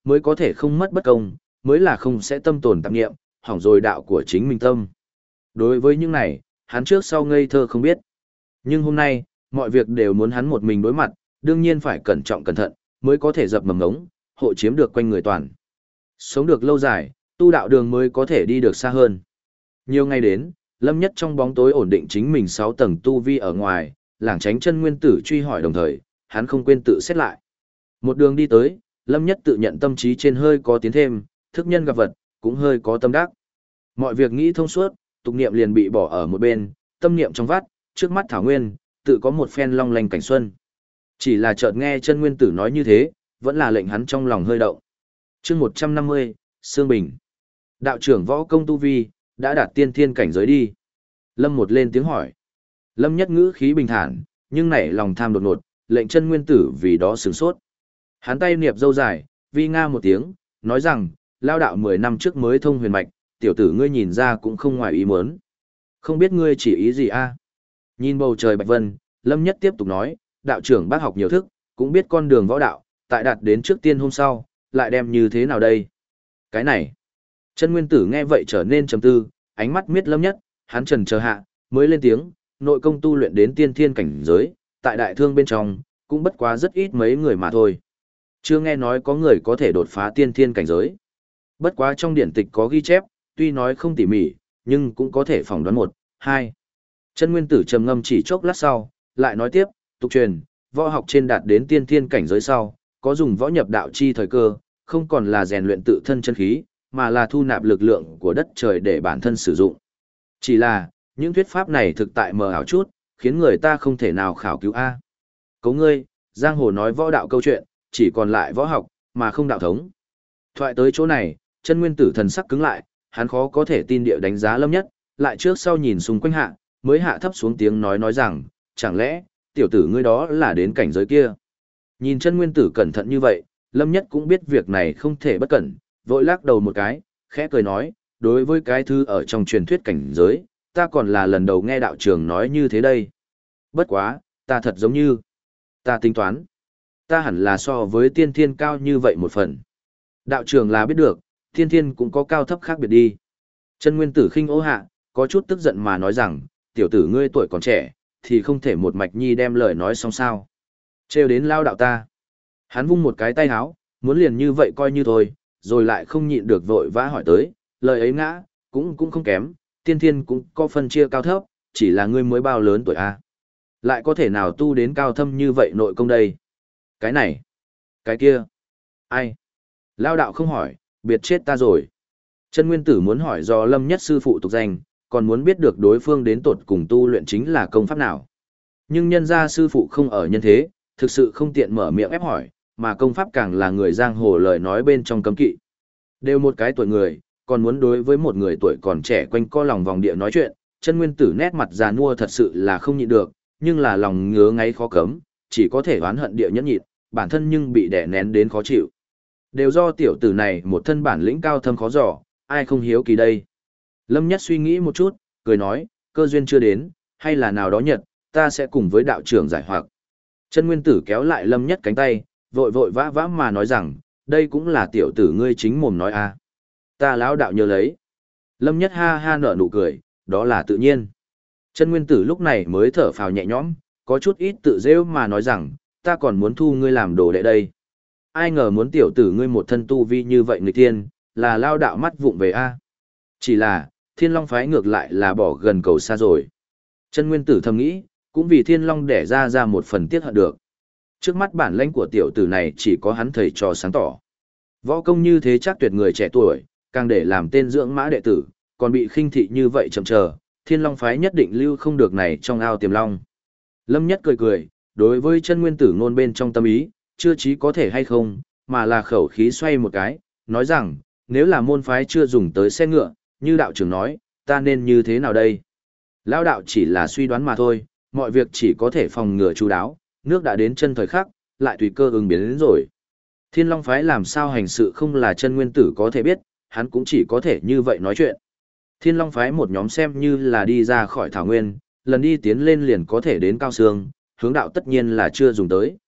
mới có thể không mất bất công, mới là không sẽ tâm tồn tạp nghiệm, hỏng rồi đạo của chính mình tâm. Đối với những này, hắn trước sau ngây thơ không biết. Nhưng hôm nay, mọi việc đều muốn hắn một mình đối mặt, đương nhiên phải cẩn trọng cẩn thận, mới có thể dập mầm ngống, hộ chiếm được quanh người toàn. Sống được lâu dài, tu đạo đường mới có thể đi được xa hơn. Nhiều ngày đến, Lâm Nhất trong bóng tối ổn định chính mình 6 tầng tu vi ở ngoài, lảng tránh chân nguyên tử truy hỏi đồng thời, hắn không quên tự xét lại. Một đường đi tới, Lâm Nhất tự nhận tâm trí trên hơi có tiến thêm, thức nhân gặp vật, cũng hơi có tâm đắc. Mọi việc nghĩ thông suốt, tục niệm liền bị bỏ ở một bên, tâm niệm trong vắt, trước mắt thảo nguyên, tự có một phen long lanh cảnh xuân. Chỉ là chợt nghe chân nguyên tử nói như thế, vẫn là lệnh hắn trong lòng hơi động. Chương 150, Sương Bình. Đạo trưởng võ công tu vi, đã đạt tiên thiên cảnh giới đi. Lâm một lên tiếng hỏi. Lâm Nhất ngữ khí bình thản, nhưng nảy lòng tham đột ngột, lệnh chân nguyên tử vì đó sửng sốt. Hắn tay niệp dâu dài, vi nga một tiếng, nói rằng, lao đạo 10 năm trước mới thông huyền mạch, tiểu tử ngươi nhìn ra cũng không ngoài ý muốn. Không biết ngươi chỉ ý gì a? Nhìn bầu trời bạch vân, Lâm Nhất tiếp tục nói, đạo trưởng bác học nhiều thức, cũng biết con đường võ đạo, tại đạt đến trước tiên hôm sau, lại đem như thế nào đây? Cái này. Chân nguyên tử nghe vậy trở nên trầm tư, ánh mắt miết Lâm Nhất, hắn trần chờ hạ, mới lên tiếng, nội công tu luyện đến tiên thiên cảnh giới, tại đại thương bên trong, cũng bất quá rất ít mấy người mà thôi. Chưa nghe nói có người có thể đột phá tiên thiên cảnh giới. Bất quá trong điển tịch có ghi chép, tuy nói không tỉ mỉ, nhưng cũng có thể phỏng đoán 1, 2. Chân nguyên tử trầm ngâm chỉ chốc lát sau, lại nói tiếp, tục truyền, võ học trên đạt đến tiên thiên cảnh giới sau, có dùng võ nhập đạo chi thời cơ, không còn là rèn luyện tự thân chân khí, mà là thu nạp lực lượng của đất trời để bản thân sử dụng. Chỉ là, những thuyết pháp này thực tại mờ ảo chút, khiến người ta không thể nào khảo cứu A. Cấu ngươi, giang hồ nói võ đạo câu chuyện, chỉ còn lại võ học, mà không đạo thống. Thoại tới chỗ này, chân nguyên tử thần sắc cứng lại, hắn khó có thể tin địa đánh giá Lâm Nhất, lại trước sau nhìn xung quanh hạ, mới hạ thấp xuống tiếng nói rằng, chẳng lẽ, tiểu tử ngươi đó là đến cảnh giới kia. Nhìn chân nguyên tử cẩn thận như vậy, Lâm Nhất cũng biết việc này không thể bất cẩn, vội lắc đầu một cái, khẽ cười nói, đối với cái thứ ở trong truyền thuyết cảnh giới, ta còn là lần đầu nghe đạo trưởng nói như thế đây. Bất quá, ta thật giống như, ta tính toán, ta hẳn là so với tiên thiên cao như vậy một phần. Đạo trưởng là biết được, tiên thiên cũng có cao thấp khác biệt đi. Chân nguyên tử khinh ố hạ, có chút tức giận mà nói rằng, tiểu tử ngươi tuổi còn trẻ, thì không thể một mạch nhi đem lời nói xong sao. Trêu đến lao đạo ta. Hắn vung một cái tay háo, muốn liền như vậy coi như thôi, rồi lại không nhịn được vội vã hỏi tới, lời ấy ngã, cũng không kém, tiên thiên cũng có phân chia cao thấp, chỉ là ngươi mới bao lớn tuổi a, lại có thể nào tu đến cao thâm như vậy nội công đây? Cái này, cái kia, ai? Lao đạo không hỏi, biệt chết ta rồi. Chân nguyên tử muốn hỏi do Lâm Nhất sư phụ tục danh, còn muốn biết được đối phương đến tột cùng tu luyện chính là công pháp nào. Nhưng nhân gia sư phụ không ở nhân thế, thực sự không tiện mở miệng ép hỏi, mà công pháp càng là người giang hồ lời nói bên trong cấm kỵ. Đều một cái tuổi người, còn muốn đối với một người tuổi còn trẻ quanh co lòng vòng địa nói chuyện, chân nguyên tử nét mặt già nua thật sự là không nhịn được, nhưng là lòng ngứa ngáy khó cấm, chỉ có thể oán hận địa nhẫn nhịn, bản thân nhưng bị đè nén đến khó chịu. Đều do tiểu tử này một thân bản lĩnh cao thâm khó dò, ai không hiếu kỳ đây. Lâm Nhất suy nghĩ một chút, cười nói, cơ duyên chưa đến, hay là nào đó nhật, ta sẽ cùng với đạo trưởng giải hoặc. Chân nguyên tử kéo lại Lâm Nhất cánh tay, vội vội vã vã mà nói rằng, đây cũng là tiểu tử ngươi chính mồm nói a. Ta lão đạo nhớ lấy. Lâm Nhất ha ha nở nụ cười, đó là tự nhiên. Chân nguyên tử lúc này mới thở phào nhẹ nhõm, có chút ít tự rêu mà nói rằng, ta còn muốn thu ngươi làm đồ đệ đây. Ai ngờ muốn tiểu tử ngươi một thân tu vi như vậy người tiên, là lao đạo mắt vụng về a. Chỉ là, Thiên Long phái ngược lại là bỏ gần cầu xa rồi. Chân nguyên tử thầm nghĩ, cũng vì Thiên Long đẻ ra một phần tiếc hận được. Trước mắt bản lãnh của tiểu tử này chỉ có hắn thầy trò sáng tỏ. Võ công như thế chắc tuyệt người trẻ tuổi, càng để làm tên dưỡng mã đệ tử, còn bị khinh thị như vậy chậm chờ, Thiên Long phái nhất định lưu không được này trong ao tiềm long. Lâm Nhất cười cười, đối với chân nguyên tử ngôn bên trong tâm ý, chưa chí có thể hay không, mà là khẩu khí xoay một cái, nói rằng, nếu là môn phái chưa dùng tới xe ngựa, như đạo trưởng nói, ta nên như thế nào đây? Lão đạo chỉ là suy đoán mà thôi, mọi việc chỉ có thể phòng ngừa chú đáo, nước đã đến chân thời khắc, lại tùy cơ ứng biến đến rồi. Thiên Long phái làm sao hành sự không là chân nguyên tử có thể biết, hắn cũng chỉ có thể như vậy nói chuyện. Thiên Long phái một nhóm xem như là đi ra khỏi thảo nguyên, lần đi tiến lên liền có thể đến cao sương, hướng đạo tất nhiên là chưa dùng tới.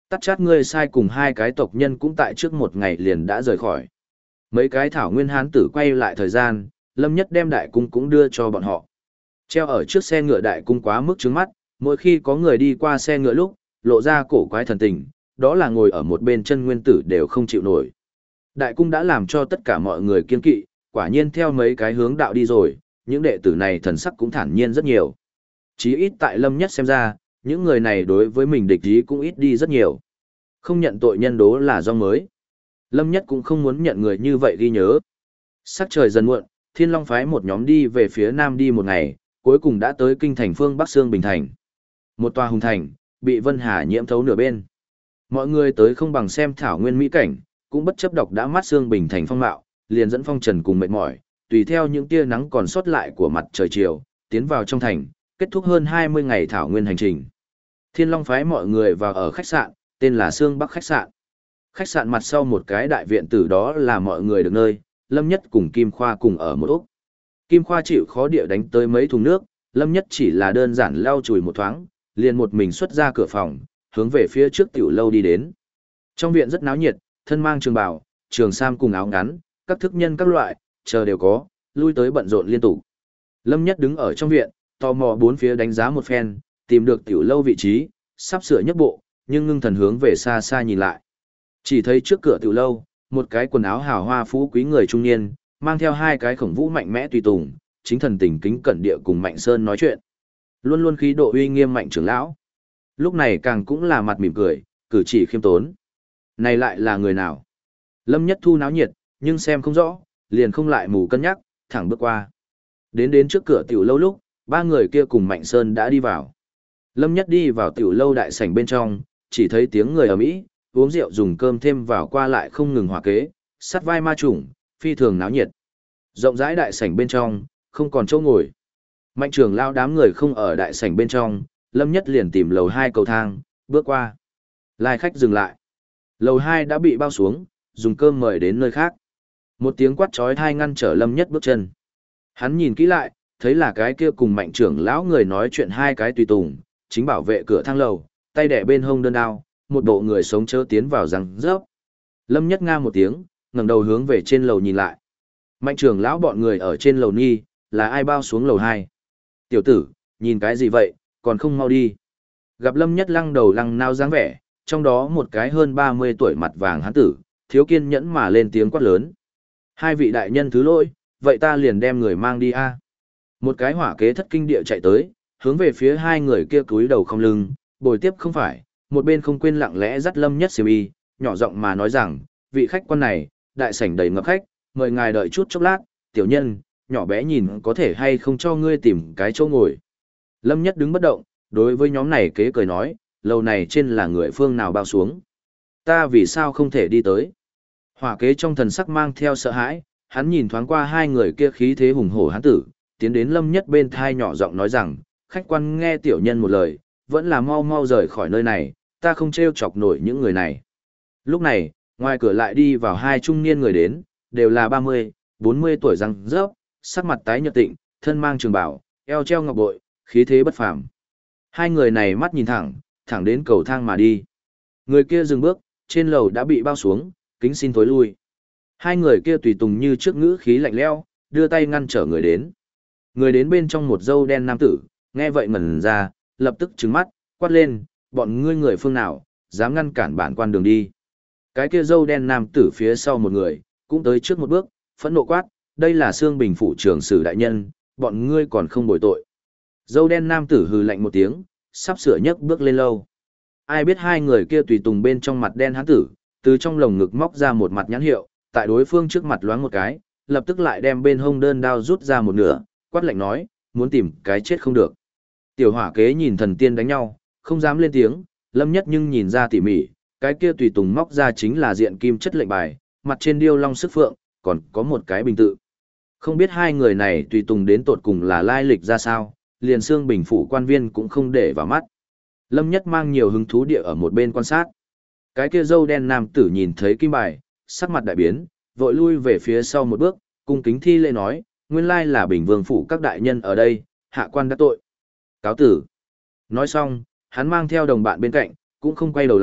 Tắt chát ngươi sai cùng hai cái tộc nhân cũng tại trước một ngày liền đã rời khỏi. Mấy cái thảo nguyên hán tử quay lại thời gian, Lâm Nhất đem đại cung cũng đưa cho bọn họ. Treo ở trước xe ngựa đại cung quá mức trướng mắt, mỗi khi có người đi qua xe ngựa lúc, lộ ra cổ quái thần tình, đó là ngồi ở một bên chân nguyên tử đều không chịu nổi. Đại cung đã làm cho tất cả mọi người kiên kỵ, quả nhiên theo mấy cái hướng đạo đi rồi, những đệ tử này thần sắc cũng thản nhiên rất nhiều. Chí ít tại Lâm Nhất xem ra, những người này đối với mình địch ý cũng ít đi rất nhiều. Không nhận tội nhân đố là do mới. Lâm Nhất cũng không muốn nhận người như vậy ghi nhớ. Sắc trời dần muộn, Thiên Long phái một nhóm đi về phía nam đi một ngày, cuối cùng đã tới kinh thành phương Bắc Sương Bình Thành. Một tòa hùng thành, bị Vân Hà nhiễm thấu nửa bên. Mọi người tới không bằng xem thảo nguyên mỹ cảnh, cũng bất chấp độc đã mát Sương Bình Thành phong mạo, liền dẫn phong trần cùng mệt mỏi, tùy theo những tia nắng còn sót lại của mặt trời chiều, tiến vào trong thành, kết thúc hơn 20 ngày thảo nguyên hành trình. Thiên Long phái mọi người vào ở khách sạn, tên là Sương Bắc khách sạn. Khách sạn mặt sau một cái đại viện tử đó là mọi người được nơi, Lâm Nhất cùng Kim Khoa cùng ở một úc. Kim Khoa chịu khó địa đánh tới mấy thùng nước, Lâm Nhất chỉ là đơn giản lau chùi một thoáng, liền một mình xuất ra cửa phòng, hướng về phía trước tiểu lâu đi đến. Trong viện rất náo nhiệt, thân mang trường bào, trường sam cùng áo ngắn, các thức nhân các loại, chờ đều có, lui tới bận rộn liên tục. Lâm Nhất đứng ở trong viện, tò mò bốn phía đánh giá một phen, tìm được tiểu lâu vị trí, sắp sửa nhấc bộ, nhưng ngưng thần hướng về xa xa nhìn lại. Chỉ thấy trước cửa tiểu lâu, một cái quần áo hào hoa phú quý người trung niên, mang theo hai cái khổng vũ mạnh mẽ tùy tùng, chính thần tình kính cẩn địa cùng Mạnh Sơn nói chuyện. Luôn luôn khí độ uy nghiêm Mạnh trưởng lão. Lúc này càng cũng là mặt mỉm cười, cử chỉ khiêm tốn. Này lại là người nào? Lâm Nhất thu náo nhiệt, nhưng xem không rõ, liền không lại mù cân nhắc, thẳng bước qua. Đến trước cửa tiểu lâu lúc, ba người kia cùng Mạnh Sơn đã đi vào. Lâm Nhất đi vào tiểu lâu đại sảnh bên trong, chỉ thấy tiếng người ầm ĩ, uống rượu dùng cơm thêm vào qua lại không ngừng hòa kế, sắt vai ma chủng, phi thường náo nhiệt. Rộng rãi đại sảnh bên trong, không còn chỗ ngồi. Mạnh trưởng lao đám người không ở đại sảnh bên trong, Lâm Nhất liền tìm lầu 2 cầu thang, bước qua. Lai khách dừng lại. Lầu 2 đã bị bao xuống, dùng cơm mời đến nơi khác. Một tiếng quát chói tai ngăn trở Lâm Nhất bước chân. Hắn nhìn kỹ lại, thấy là cái kia cùng Mạnh trưởng lão người nói chuyện hai cái tùy tùng, chính bảo vệ cửa thang lầu, tay đẻ bên hông đơn đao, một bộ người sống chớ tiến vào răng rớp. Lâm Nhất nga một tiếng, ngẩng đầu hướng về trên lầu nhìn lại. Mạnh trưởng lão bọn người ở trên lầu nghi, là ai bao xuống lầu 2? Tiểu tử, nhìn cái gì vậy, còn không mau đi. Gặp Lâm Nhất lăng đầu lăng nao dáng vẻ, trong đó một cái hơn 30 tuổi mặt vàng hán tử, thiếu kiên nhẫn mà lên tiếng quát lớn. Hai vị đại nhân thứ lỗi, vậy ta liền đem người mang đi a. Một cái hỏa kế thất kinh địa chạy tới, hướng về phía hai người kia cúi đầu không lưng, bồi tiếp không phải, một bên không quên lặng lẽ dắt Lâm Nhất xiêm y, nhỏ giọng mà nói rằng, vị khách quan này, đại sảnh đầy ngập khách, mời ngài đợi chút chốc lát, tiểu nhân, nhỏ bé nhìn có thể hay không cho ngươi tìm cái chỗ ngồi. Lâm Nhất đứng bất động, đối với nhóm này kế cười nói, lầu này trên là người phương nào bao xuống. Ta vì sao không thể đi tới? Hỏa kế trong thần sắc mang theo sợ hãi, hắn nhìn thoáng qua hai người kia khí thế hùng hổ hán tử, tiến đến Lâm Nhất bên thai nhỏ giọng nói rằng, khách quan nghe tiểu nhân một lời, vẫn là mau mau rời khỏi nơi này, ta không trêu chọc nổi những người này. Lúc này, ngoài cửa lại đi vào hai trung niên người đến, đều là 30, 40 tuổi răng rớp, sắc mặt tái nhợt tịnh, thân mang trường bào, eo treo ngọc bội, khí thế bất phàm. Hai người này mắt nhìn thẳng, thẳng đến cầu thang mà đi. Người kia dừng bước, trên lầu đã bị bao xuống, kính xin thối lui. Hai người kia tùy tùng như trước ngữ khí lạnh lẽo, đưa tay ngăn trở người đến. Người đến bên trong một râu đen nam tử, nghe vậy ngẩn ra, lập tức trừng mắt, quát lên, bọn ngươi người phương nào, dám ngăn cản bản quan đường đi. Cái kia râu đen nam tử phía sau một người, cũng tới trước một bước, phẫn nộ quát, đây là Sương Bình phủ trưởng sử đại nhân, bọn ngươi còn không bồi tội. Râu đen nam tử hừ lạnh một tiếng, sắp sửa nhấc bước lên lâu. Ai biết hai người kia tùy tùng bên trong mặt đen hán tử, từ trong lồng ngực móc ra một mặt nhãn hiệu, tại đối phương trước mặt loáng một cái, lập tức lại đem bên hông đơn đao rút ra một nửa, quát lạnh nói, muốn tìm cái chết không được. Tiểu hỏa kế nhìn thần tiên đánh nhau, không dám lên tiếng, Lâm Nhất nhưng nhìn ra tỉ mỉ, cái kia tùy tùng móc ra chính là diện kim chất lệnh bài, mặt trên điêu long sức phượng, còn có một cái bình tự. Không biết hai người này tùy tùng đến tột cùng là lai lịch ra sao, liền Sương Bình phủ quan viên cũng không để vào mắt. Lâm Nhất mang nhiều hứng thú địa ở một bên quan sát. Cái kia râu đen nam tử nhìn thấy kim bài, sắc mặt đại biến, vội lui về phía sau một bước, cung kính thi lễ nói, nguyên lai là Bình Vương phủ các đại nhân ở đây, hạ quan đã tội. Cáo tử. Nói xong, hắn mang theo đồng bạn bên cạnh, cũng không quay đầu lại,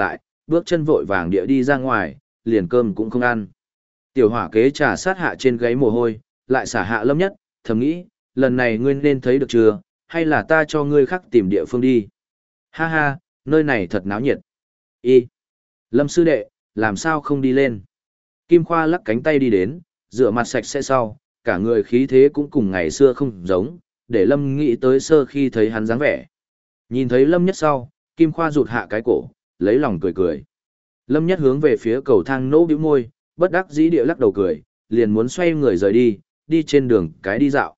bước chân vội vàng địa đi ra ngoài, liền cơm cũng không ăn. Tiểu hỏa kế trà sát hạ trên gáy mồ hôi, lại xả hạ Lâm Nhất, thầm nghĩ, lần này ngươi nên thấy được chưa, hay là ta cho ngươi khác tìm địa phương đi. Ha ha, nơi này thật náo nhiệt. Y. Lâm sư đệ, làm sao không đi lên? Kim Khoa lắc cánh tay đi đến, rửa mặt sạch sẽ sau, cả người khí thế cũng cùng ngày xưa không giống, để Lâm nghĩ tới sơ khi thấy hắn dáng vẻ. Nhìn thấy Lâm Nhất sau, Kim Khoa rụt hạ cái cổ, lấy lòng cười cười. Lâm Nhất hướng về phía cầu thang nỗ bĩu môi, bất đắc dĩ địa lắc đầu cười, liền muốn xoay người rời đi, đi trên đường cái đi dạo.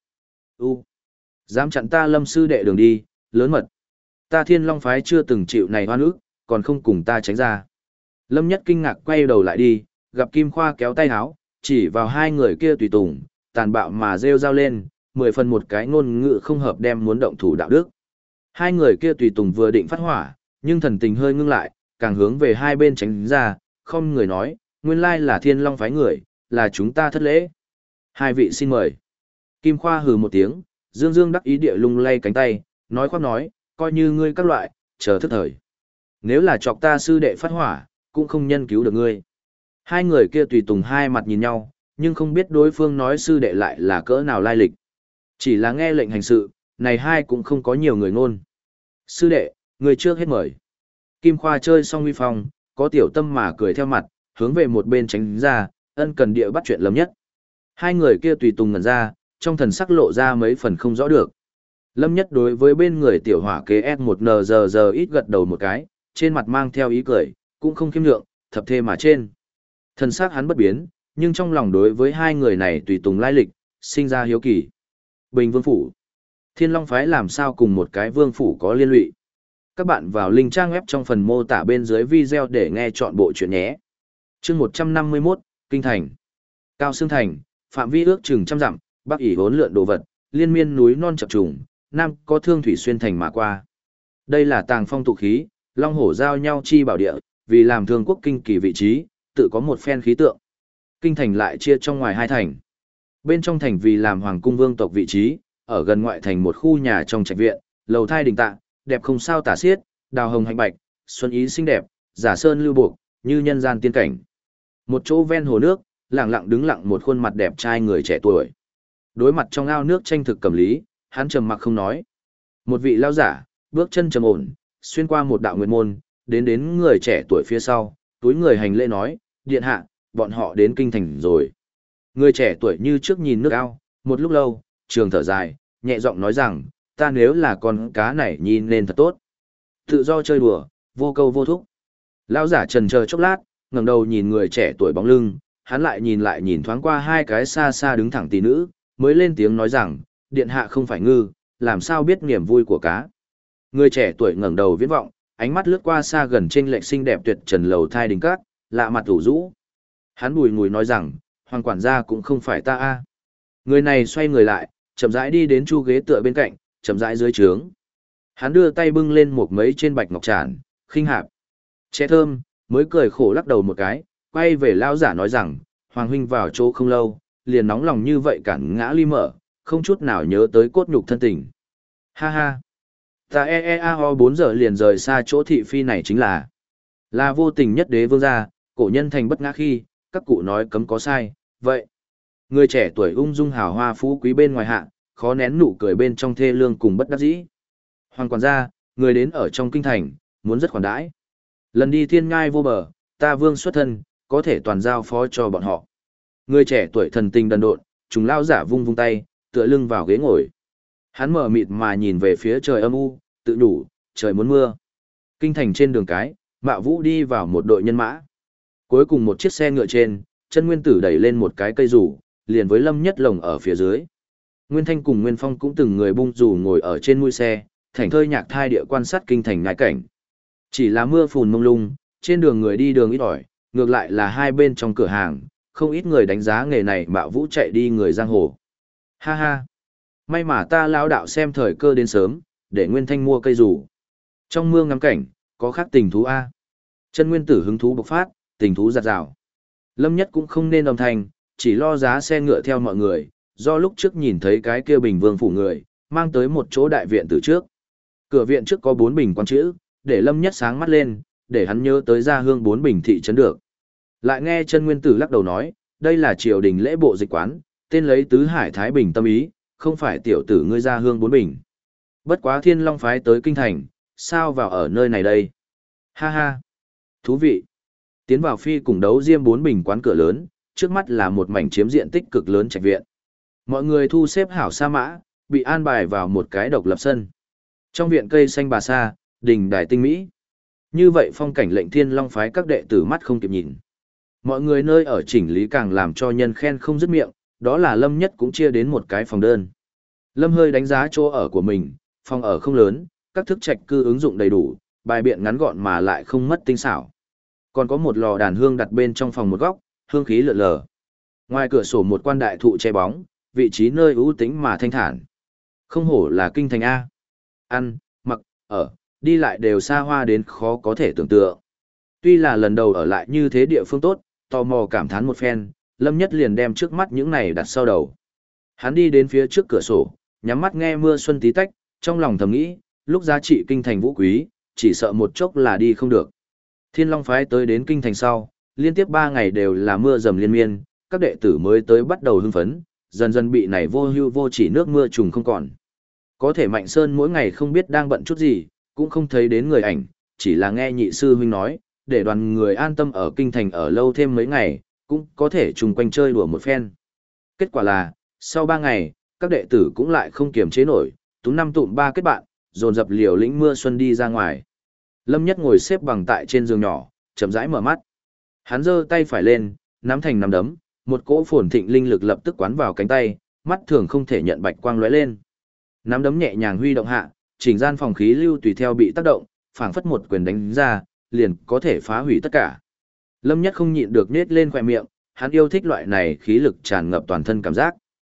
Dám chặn ta Lâm sư đệ đường đi, lớn mật. Ta Thiên Long phái chưa từng chịu này oan ức, còn không cùng ta tránh ra. Lâm Nhất kinh ngạc quay đầu lại đi, gặp Kim Khoa kéo tay háo, chỉ vào hai người kia tùy tùng, tàn bạo mà rêu rao lên, 10 phần một cái ngôn ngữ không hợp đem muốn động thủ đạo đức. Hai người kia tùy tùng vừa định phát hỏa, nhưng thần tình hơi ngưng lại, càng hướng về hai bên tránh ra, không người nói, nguyên lai là Thiên Long phái người, là chúng ta thất lễ. Hai vị xin mời. Kim Khoa hừ một tiếng, dương dương đắc ý địa lung lay cánh tay, nói khoác nói, coi như ngươi các loại, chờ thức thời. Nếu là chọc ta sư đệ phát hỏa, cũng không nhân cứu được ngươi. Hai người kia tùy tùng hai mặt nhìn nhau, nhưng không biết đối phương nói sư đệ lại là cỡ nào lai lịch. Chỉ là nghe lệnh hành sự, này hai cũng không có nhiều người ngôn. Sư đệ, người trước hết mời. Kim Khoa chơi xong uy phong, có tiểu tâm mà cười theo mặt, hướng về một bên tránh ra, ân cần địa bắt chuyện Lâm Nhất. Hai người kia tùy tùng ngẩn ra, trong thần sắc lộ ra mấy phần không rõ được. Lâm Nhất đối với bên người tiểu hỏa kế S1NGG ít gật đầu một cái, trên mặt mang theo ý cười, cũng không khiêm lượng, thập thê mà trên. Thần sắc hắn bất biến, nhưng trong lòng đối với hai người này tùy tùng lai lịch, sinh ra hiếu kỳ. Bình Vương Phủ. Thiên Long phái làm sao cùng một cái vương phủ có liên lụy. Các bạn vào link trang web trong phần mô tả bên dưới video để nghe chọn bộ chuyện nhé. Chương 151, Kinh Thành. Cao Sương Thành, phạm vi ước chừng trăm dặm, bắc ỉ hốn lượn đồ vật, liên miên núi non chập trùng, nam có thương thủy xuyên thành mà qua. Đây là tàng phong tụ khí, long hổ giao nhau chi bảo địa, vì làm thương quốc kinh kỳ vị trí, tự có một phen khí tượng. Kinh thành lại chia trong ngoài hai thành. Bên trong thành vì làm hoàng cung vương tộc vị trí, ở gần ngoại thành một khu nhà trong trạch viện, lầu thai đình tạng, đẹp không sao tả xiết, đào hồng hạnh bạch, xuân ý xinh đẹp, giả sơn lưu buộc, như nhân gian tiên cảnh. Một chỗ ven hồ nước, lặng lặng đứng lặng một khuôn mặt đẹp trai người trẻ tuổi. Đối mặt trong ao nước tranh thực cầm lý, hắn trầm mặc không nói. Một vị lão giả, bước chân trầm ổn, xuyên qua một đạo nguyệt môn, đến người trẻ tuổi phía sau, túi người hành lễ nói, điện hạ, bọn họ đến kinh thành rồi. Người trẻ tuổi như trước nhìn nước ao, một lúc lâu, trường thở dài, nhẹ giọng nói rằng, ta nếu là con cá này nhìn nên thật tốt. Tự do chơi đùa, vô câu vô thúc. Lão giả trần chờ chốc lát, ngẩng đầu nhìn người trẻ tuổi bóng lưng, hắn lại nhìn thoáng qua hai cái xa xa đứng thẳng tỷ nữ, mới lên tiếng nói rằng, điện hạ không phải ngư, làm sao biết niềm vui của cá. Người trẻ tuổi ngẩng đầu viễn vọng, ánh mắt lướt qua xa gần trên lệch xinh đẹp tuyệt trần lầu thai đình cát, lạ mặt ủ rũ. Hắn bùi ngùi nói rằng, hoàng quản gia cũng không phải ta a. Người này xoay người lại, chậm rãi đi đến chu ghế tựa bên cạnh, chậm rãi dưới trướng. Hắn đưa tay bưng lên một mấy trên bạch ngọc tràn, khinh hạp. Trẻ thơm, mới cười khổ lắc đầu một cái, quay về lão giả nói rằng, hoàng huynh vào chỗ không lâu, liền nóng lòng như vậy cản ngã ly mở, không chút nào nhớ tới cốt nhục thân tình. Ha ha. Ta ho 4 giờ liền rời xa chỗ thị phi này chính là vô tình nhất đế vương gia, cổ nhân thành bất ngã khi, các cụ nói cấm có sai, vậy. Người trẻ tuổi ung dung hào hoa phú quý bên ngoài hạ, khó nén nụ cười bên trong thê lương cùng bất đắc dĩ. Hoàng quản gia, người đến ở trong kinh thành, muốn rất khoản đãi. Lần đi thiên ngai vô bờ, ta vương xuất thân, có thể toàn giao phó cho bọn họ. Người trẻ tuổi thần tình đần độn, chúng lao giả vung vung tay, tựa lưng vào ghế ngồi. Hắn mở mịt mà nhìn về phía trời âm u, tự nhủ, trời muốn mưa. Kinh thành trên đường cái, Mạo Vũ đi vào một đội nhân mã. Cuối cùng một chiếc xe ngựa trên, chân nguyên tử đẩy lên một cái cây rủ, liền với Lâm Nhất Lồng ở phía dưới. Nguyên Thanh cùng Nguyên Phong cũng từng người bung rủ ngồi ở trên mũi xe, thảnh thơi nhạc thai địa quan sát kinh thành ngại cảnh. Chỉ là mưa phùn mông lung, trên đường người đi đường ít ỏi, ngược lại là hai bên trong cửa hàng, không ít người đánh giá nghề này Mạo Vũ chạy đi người giang hồ. Ha ha! May mà ta lão đạo xem thời cơ đến sớm, để Nguyên Thanh mua cây rủ. Trong mưa ngắm cảnh, có khác tình thú A. Chân nguyên tử hứng thú bộc phát, tình thú giặt rào. Lâm Nhất cũng không nên đồng thành, chỉ lo giá xe ngựa theo mọi người, do lúc trước nhìn thấy cái kia bình vương phủ người, mang tới một chỗ đại viện từ trước. Cửa viện trước có 4 bình quan chữ, để Lâm Nhất sáng mắt lên, để hắn nhớ tới gia hương bốn bình thị trấn được. Lại nghe chân nguyên tử lắc đầu nói, đây là triều đình lễ bộ dịch quán, tên lấy tứ hải thái bình tâm ý, không phải tiểu tử ngươi gia hương bốn bình. Bất quá Thiên Long phái tới kinh thành, sao vào ở nơi này đây? Ha ha, thú vị. Tiến vào phi cùng đấu diêm bốn bình quán cửa lớn, trước mắt là một mảnh chiếm diện tích cực lớn trạch viện. Mọi người thu xếp hảo sa mã, bị an bài vào một cái độc lập sân. Trong viện cây xanh bà sa, đình đài tinh mỹ. Như vậy phong cảnh lệnh Thiên Long phái các đệ tử mắt không kịp nhìn. Mọi người nơi ở chỉnh lý càng làm cho nhân khen không dứt miệng, đó là Lâm Nhất cũng chia đến một cái phòng đơn. Lâm hơi đánh giá chỗ ở của mình, phòng ở không lớn, các thức trạch cư ứng dụng đầy đủ, bài biện ngắn gọn mà lại không mất tinh xảo. Còn có một lò đàn hương đặt bên trong phòng một góc, hương khí lượn lờ. Ngoài cửa sổ một quan đại thụ che bóng, vị trí nơi ưu tĩnh mà thanh thản. Không hổ là kinh thành A. Ăn, mặc, ở, đi lại đều xa hoa đến khó có thể tưởng tượng. Tuy là lần đầu ở lại như thế địa phương tốt, tò mò cảm thán một phen, Lâm Nhất liền đem trước mắt những này đặt sau đầu. Hắn đi đến phía trước cửa sổ, nhắm mắt nghe mưa xuân tí tách, trong lòng thầm nghĩ, lúc giá trị kinh thành vũ quý, chỉ sợ một chốc là đi không được. Thiên Long phái tới đến kinh thành sau, liên tiếp 3 ngày đều là mưa dầm liên miên, các đệ tử mới tới bắt đầu hưng phấn, dần dần bị này vô hưu vô chỉ nước mưa trùng không còn. Có thể Mạnh Sơn mỗi ngày không biết đang bận chút gì, cũng không thấy đến người ảnh, chỉ là nghe nhị sư huynh nói, để đoàn người an tâm ở kinh thành ở lâu thêm mấy ngày, cũng có thể trùng quanh chơi đùa một phen. Kết quả là, sau 3 ngày, các đệ tử cũng lại không kiềm chế nổi, túm năm tụm ba kết bạn, dồn dập liều lĩnh mưa xuân đi ra ngoài. Lâm Nhất ngồi xếp bằng tại trên giường nhỏ, chậm rãi mở mắt. Hắn giơ tay phải lên, nắm thành nắm đấm, một cỗ phồn thịnh linh lực lập tức quán vào cánh tay, mắt thường không thể nhận bạch quang lóe lên. Nắm đấm nhẹ nhàng huy động hạ, chỉnh gian phòng khí lưu tùy theo bị tác động, phảng phất một quyền đánh ra, liền có thể phá hủy tất cả. Lâm Nhất không nhịn được nết lên khóe miệng, hắn yêu thích loại này khí lực tràn ngập toàn thân cảm giác.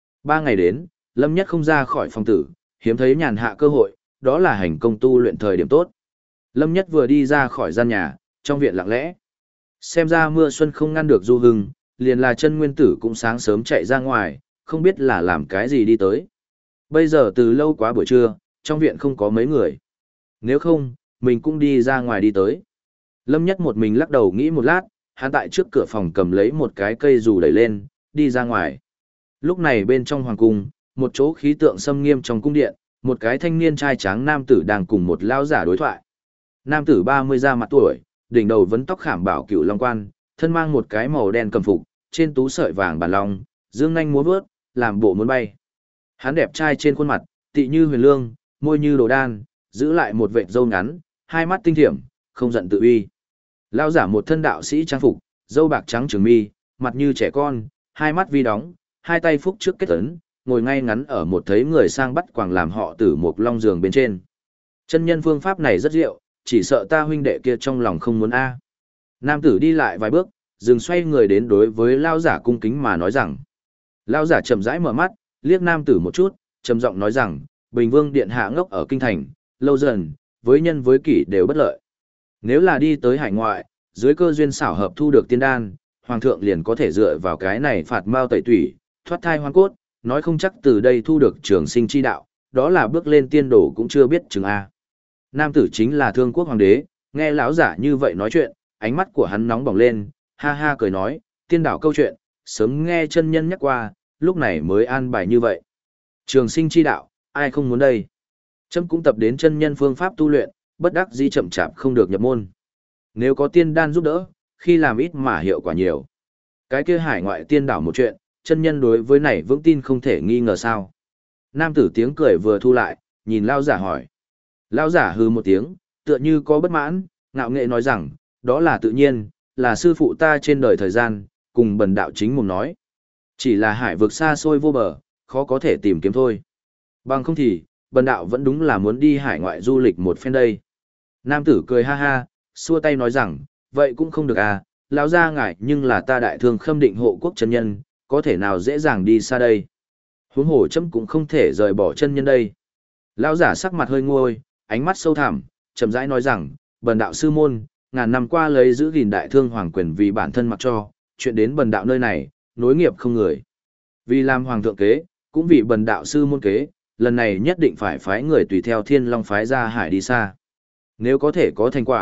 3 ngày đến, Lâm Nhất không ra khỏi phòng tử, hiếm thấy nhàn hạ cơ hội, đó là hành công tu luyện thời điểm tốt. Lâm Nhất vừa đi ra khỏi gian nhà, trong viện lặng lẽ. Xem ra mưa xuân không ngăn được Du Hưng, liền là chân nguyên tử cũng sáng sớm chạy ra ngoài, không biết là làm cái gì đi tới. Bây giờ từ lâu quá buổi trưa, trong viện không có mấy người. Nếu không, mình cũng đi ra ngoài đi tới. Lâm Nhất một mình lắc đầu nghĩ một lát, hắn tại trước cửa phòng cầm lấy một cái cây dù đẩy lên, đi ra ngoài. Lúc này bên trong hoàng cung, một chỗ khí tượng xâm nghiêm trong cung điện, một cái thanh niên trai tráng nam tử đang cùng một lão giả đối thoại. Nam tử 30 ra mặt tuổi, đỉnh đầu vấn tóc khảm bảo cửu long quan, thân mang một cái màu đen cầm phục, trên tú sợi vàng bàn long, dương nhanh múa vớt, làm bộ muốn bay. Hắn đẹp trai trên khuôn mặt, tị như huyền lương, môi như đồ đan, giữ lại một vệt râu ngắn, hai mắt tinh thiểm, không giận tự uy. Lão giả một thân đạo sĩ trang phục, râu bạc trắng trường mi, mặt như trẻ con, hai mắt vi đóng, hai tay phúc trước kết ấn, ngồi ngay ngắn ở một thấy người sang bắt quàng làm họ tử một long giường bên trên. Chân nhân phương pháp này rất diệu, chỉ sợ ta huynh đệ kia trong lòng không muốn a. Nam tử đi lại vài bước, dừng xoay người đến đối với lão giả cung kính mà nói rằng. Lão giả chậm rãi mở mắt, liếc nam tử một chút, trầm giọng nói rằng, Bình Vương điện hạ ngốc ở kinh thành, lâu dần, với nhân với kỷ đều bất lợi. Nếu là đi tới hải ngoại, dưới cơ duyên xảo hợp thu được tiên đan, hoàng thượng liền có thể dựa vào cái này phạt mao tẩy tủy, thoát thai hoang cốt, nói không chắc từ đây thu được trường sinh chi đạo, đó là bước lên tiên đổ cũng chưa biết chừng a. Nam tử chính là Thương Quốc hoàng đế, nghe lão giả như vậy nói chuyện, ánh mắt của hắn nóng bỏng lên, ha ha cười nói, tiên đảo câu chuyện, sớm nghe chân nhân nhắc qua, lúc này mới an bài như vậy. Trường sinh chi đạo, ai không muốn đây? Trâm cũng tập đến chân nhân phương pháp tu luyện, bất đắc dĩ chậm chạp không được nhập môn. Nếu có tiên đan giúp đỡ, khi làm ít mà hiệu quả nhiều. Cái kia hải ngoại tiên đảo một chuyện, chân nhân đối với này vững tin không thể nghi ngờ sao. Nam tử tiếng cười vừa thu lại, nhìn lao giả hỏi. Lao giả hừ một tiếng, tựa như có bất mãn, ngạo nghệ nói rằng, đó là tự nhiên, là sư phụ ta trên đời thời gian, cùng bần đạo chính mồm nói. Chỉ là hải vực xa xôi vô bờ, khó có thể tìm kiếm thôi. Bằng không thì, bần đạo vẫn đúng là muốn đi hải ngoại du lịch một phen đây. Nam tử cười ha ha, xua tay nói rằng, vậy cũng không được à, lão gia ngại nhưng là ta đại thương khâm định hộ quốc chân nhân, có thể nào dễ dàng đi xa đây. Huống hồ chấm cũng không thể rời bỏ chân nhân đây. Lão giả sắc mặt hơi nguôi, ánh mắt sâu thẳm, chậm rãi nói rằng, bần đạo sư môn, ngàn năm qua lấy giữ gìn đại thương hoàng quyền vì bản thân mặc cho, chuyện đến bần đạo nơi này, nối nghiệp không người. Vì làm hoàng thượng kế, cũng vì bần đạo sư môn kế, lần này nhất định phải phái người tùy theo Thiên Long phái ra hải đi xa. Nếu có thể có thành quả,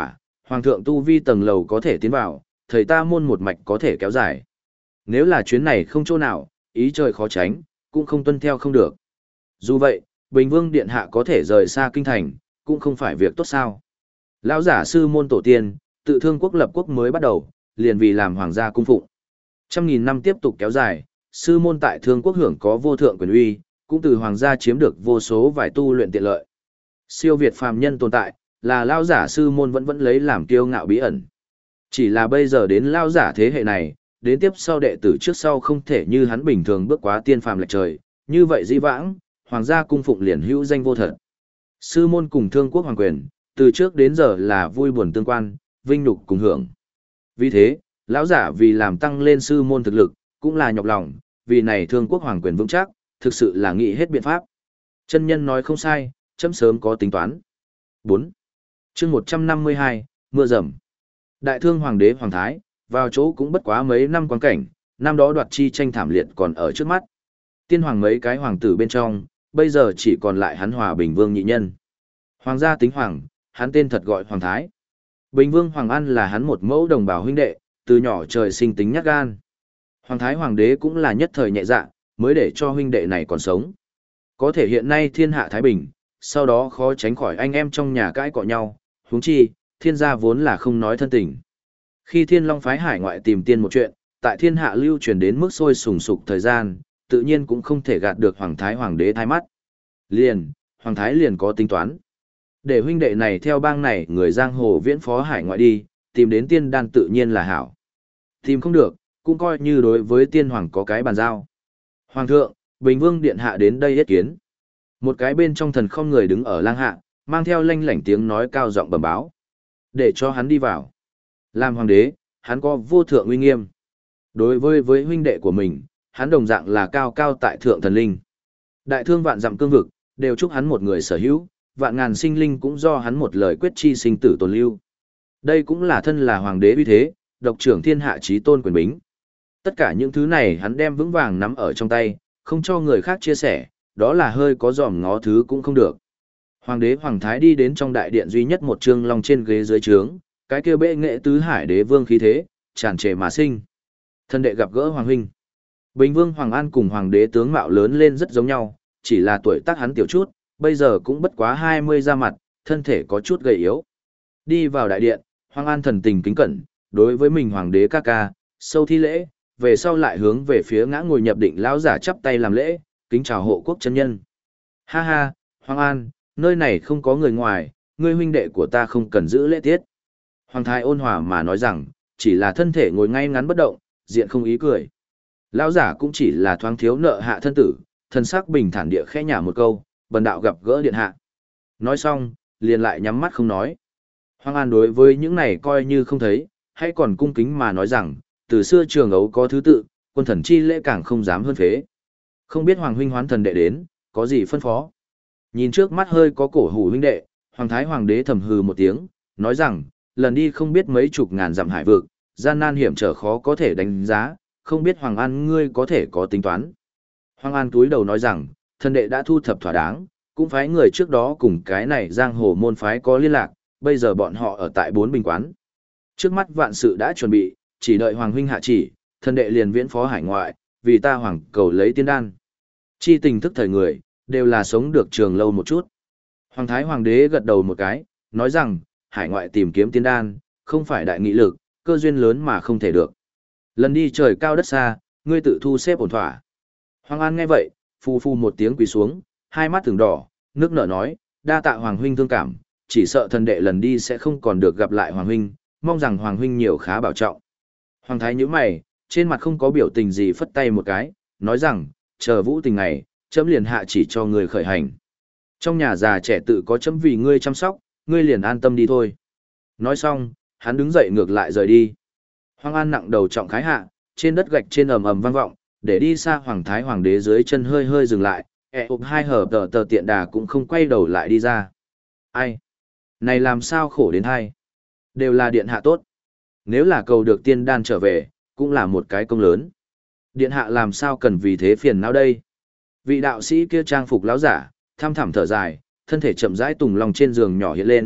Hoàng thượng tu vi tầng lầu có thể tiến vào, thầy ta môn một mạch có thể kéo dài. Nếu là chuyến này không chỗ nào, ý trời khó tránh, cũng không tuân theo không được. Dù vậy, Bình Vương Điện Hạ có thể rời xa kinh thành, cũng không phải việc tốt sao. Lão giả sư môn tổ tiên, tự thương quốc lập quốc mới bắt đầu, liền vì làm hoàng gia cung phụng. Trăm nghìn năm tiếp tục kéo dài, sư môn tại thương quốc hưởng có vô thượng quyền uy, cũng từ hoàng gia chiếm được vô số vài tu luyện tiện lợi. Siêu việt phàm nhân tồn tại, là lão giả sư môn vẫn lấy làm kiêu ngạo bí ẩn. Chỉ là bây giờ đến lão giả thế hệ này, đến tiếp sau đệ tử trước sau không thể như hắn bình thường bước quá tiên phàm lệch trời, như vậy dĩ vãng, hoàng gia cung phụng liền hữu danh vô thật. Sư môn cùng thương quốc hoàng quyền, từ trước đến giờ là vui buồn tương quan, vinh nhục cùng hưởng. Vì thế, lão giả vì làm tăng lên sư môn thực lực, cũng là nhọc lòng, vì này thương quốc hoàng quyền vững chắc, thực sự là nghĩ hết biện pháp. Chân nhân nói không sai, chấm sớm có tính toán. 4. chương 152, mưa rầm. Đại thương hoàng đế Hoàng Thái, vào chỗ cũng bất quá mấy năm quan cảnh, năm đó đoạt chi tranh thảm liệt còn ở trước mắt. Tiên hoàng mấy cái hoàng tử bên trong, bây giờ chỉ còn lại hắn Hòa Bình Vương nhị nhân. Hoàng gia tính hoàng, hắn tên thật gọi Hoàng Thái. Bình Vương Hoàng An là hắn một mẫu đồng bào huynh đệ, từ nhỏ trời sinh tính nhát gan. Hoàng Thái Hoàng đế cũng là nhất thời nhẹ dạ, mới để cho huynh đệ này còn sống. Có thể hiện nay thiên hạ Thái Bình, sau đó khó tránh khỏi anh em trong nhà cãi cọ nhau, huống chi, thiên gia vốn là không nói thân tình. Khi Thiên Long phái hải ngoại tìm tiên một chuyện, tại thiên hạ lưu truyền đến mức sôi sùng sục thời gian, tự nhiên cũng không thể gạt được Hoàng Thái Hoàng đế thái mắt. Hoàng Thái liền có tính toán. Để huynh đệ này theo bang này người giang hồ viễn phó hải ngoại đi, tìm đến tiên đan tự nhiên là hảo. Tìm không được, cũng coi như đối với tiên hoàng có cái bàn giao. Hoàng thượng, Bình Vương Điện Hạ đến đây yết kiến. Một cái bên trong thần không người đứng ở lang hạ, mang theo lanh lảnh tiếng nói cao giọng bẩm báo. Để cho hắn đi vào. Làm hoàng đế, hắn có vô thượng uy nghiêm. Đối với huynh đệ của mình, hắn đồng dạng là cao cao tại thượng thần linh. Đại thương vạn dặm cương vực, đều chúc hắn một người sở hữu, vạn ngàn sinh linh cũng do hắn một lời quyết chi sinh tử tồn lưu. Đây cũng là thân là hoàng đế uy thế, độc trưởng thiên hạ chí tôn quyền bính. Tất cả những thứ này hắn đem vững vàng nắm ở trong tay, không cho người khác chia sẻ, đó là hơi có dòm ngó thứ cũng không được. Hoàng đế Hoàng Thái đi đến trong đại điện duy nhất một trương long trên ghế dưới trướng, cái kia bệ nghệ tứ hải đế vương khí thế, tràn trề mà sinh. Thân đệ gặp gỡ hoàng huynh. Bình Vương Hoàng An cùng hoàng đế tướng mạo lớn lên rất giống nhau, chỉ là tuổi tác hắn tiểu chút, bây giờ cũng bất quá 20 ra mặt, thân thể có chút gầy yếu. Đi vào đại điện, Hoàng An thần tình kính cẩn, đối với mình hoàng đế ca ca, sâu thi lễ, về sau lại hướng về phía ngã ngồi nhập định lão giả chắp tay làm lễ, kính chào hộ quốc chân nhân. Ha ha, Hoàng An, nơi này không có người ngoài, ngươi huynh đệ của ta không cần giữ lễ tiết. Hoàng thái ôn hòa mà nói rằng, chỉ là thân thể ngồi ngay ngắn bất động, diện không ý cười. Lão giả cũng chỉ là thoáng thiếu nợ hạ thân tử, thân sắc bình thản địa khẽ nhả một câu, bần đạo gặp gỡ điện hạ. Nói xong, liền lại nhắm mắt không nói. Hoàng An đối với những này coi như không thấy, hay còn cung kính mà nói rằng, từ xưa trường ấu có thứ tự, quân thần chi lễ càng không dám hơn phế. Không biết Hoàng huynh hoán thần đệ đến, có gì phân phó. Nhìn trước mắt hơi có cổ hủ huynh đệ, Hoàng thái hoàng đế thầm hừ một tiếng, nói rằng, lần đi không biết mấy chục ngàn dặm hải vực, gian nan hiểm trở khó có thể đánh giá, không biết Hoàng An ngươi có thể có tính toán. Hoàng An túi đầu nói rằng, thần đệ đã thu thập thỏa đáng, cũng phái người trước đó cùng cái này giang hồ môn phái có liên lạc, bây giờ bọn họ ở tại 4 bình quán. Trước mắt vạn sự đã chuẩn bị, chỉ đợi Hoàng huynh hạ chỉ, thần đệ liền viễn phó hải ngoại, vì ta hoàng cầu lấy tiên đan. Chi tình thức thời người, đều là sống được trường lâu một chút. Hoàng thái hoàng đế gật đầu một cái, nói rằng, hải ngoại tìm kiếm tiên đan, không phải đại nghị lực, cơ duyên lớn mà không thể được. Lần đi trời cao đất xa, ngươi tự thu xếp ổn thỏa. Hoàng An nghe vậy, phu phu một tiếng quỳ xuống, hai mắt thường đỏ, nước nở nói, đa tạ Hoàng huynh thương cảm, chỉ sợ thần đệ lần đi sẽ không còn được gặp lại Hoàng huynh, mong rằng Hoàng huynh nhiều khá bảo trọng. Hoàng thái nhíu mày, trên mặt không có biểu tình gì phất tay một cái, nói rằng, chờ vũ tình ngày, chấm liền hạ chỉ cho ngươi khởi hành. Trong nhà già trẻ tự có chấm vì ngươi chăm sóc, ngươi liền an tâm đi thôi. Nói xong, hắn đứng dậy ngược lại rời đi. Hoàng An nặng đầu trọng khái hạ, trên đất gạch trên ầm ầm vang vọng, để đi xa Hoàng thái hoàng đế dưới chân hơi hơi dừng lại, ộp hai hở tờ tiện đà cũng không quay đầu lại đi ra. Ai? Này làm sao khổ đến hai? Đều là điện hạ tốt. Nếu là cầu được tiên đan trở về, cũng là một cái công lớn. Điện hạ làm sao cần vì thế phiền não đây? Vị đạo sĩ kia trang phục láo giả, tham thẳm thở dài, thân thể chậm rãi tùng lòng trên giường nhỏ hiện lên,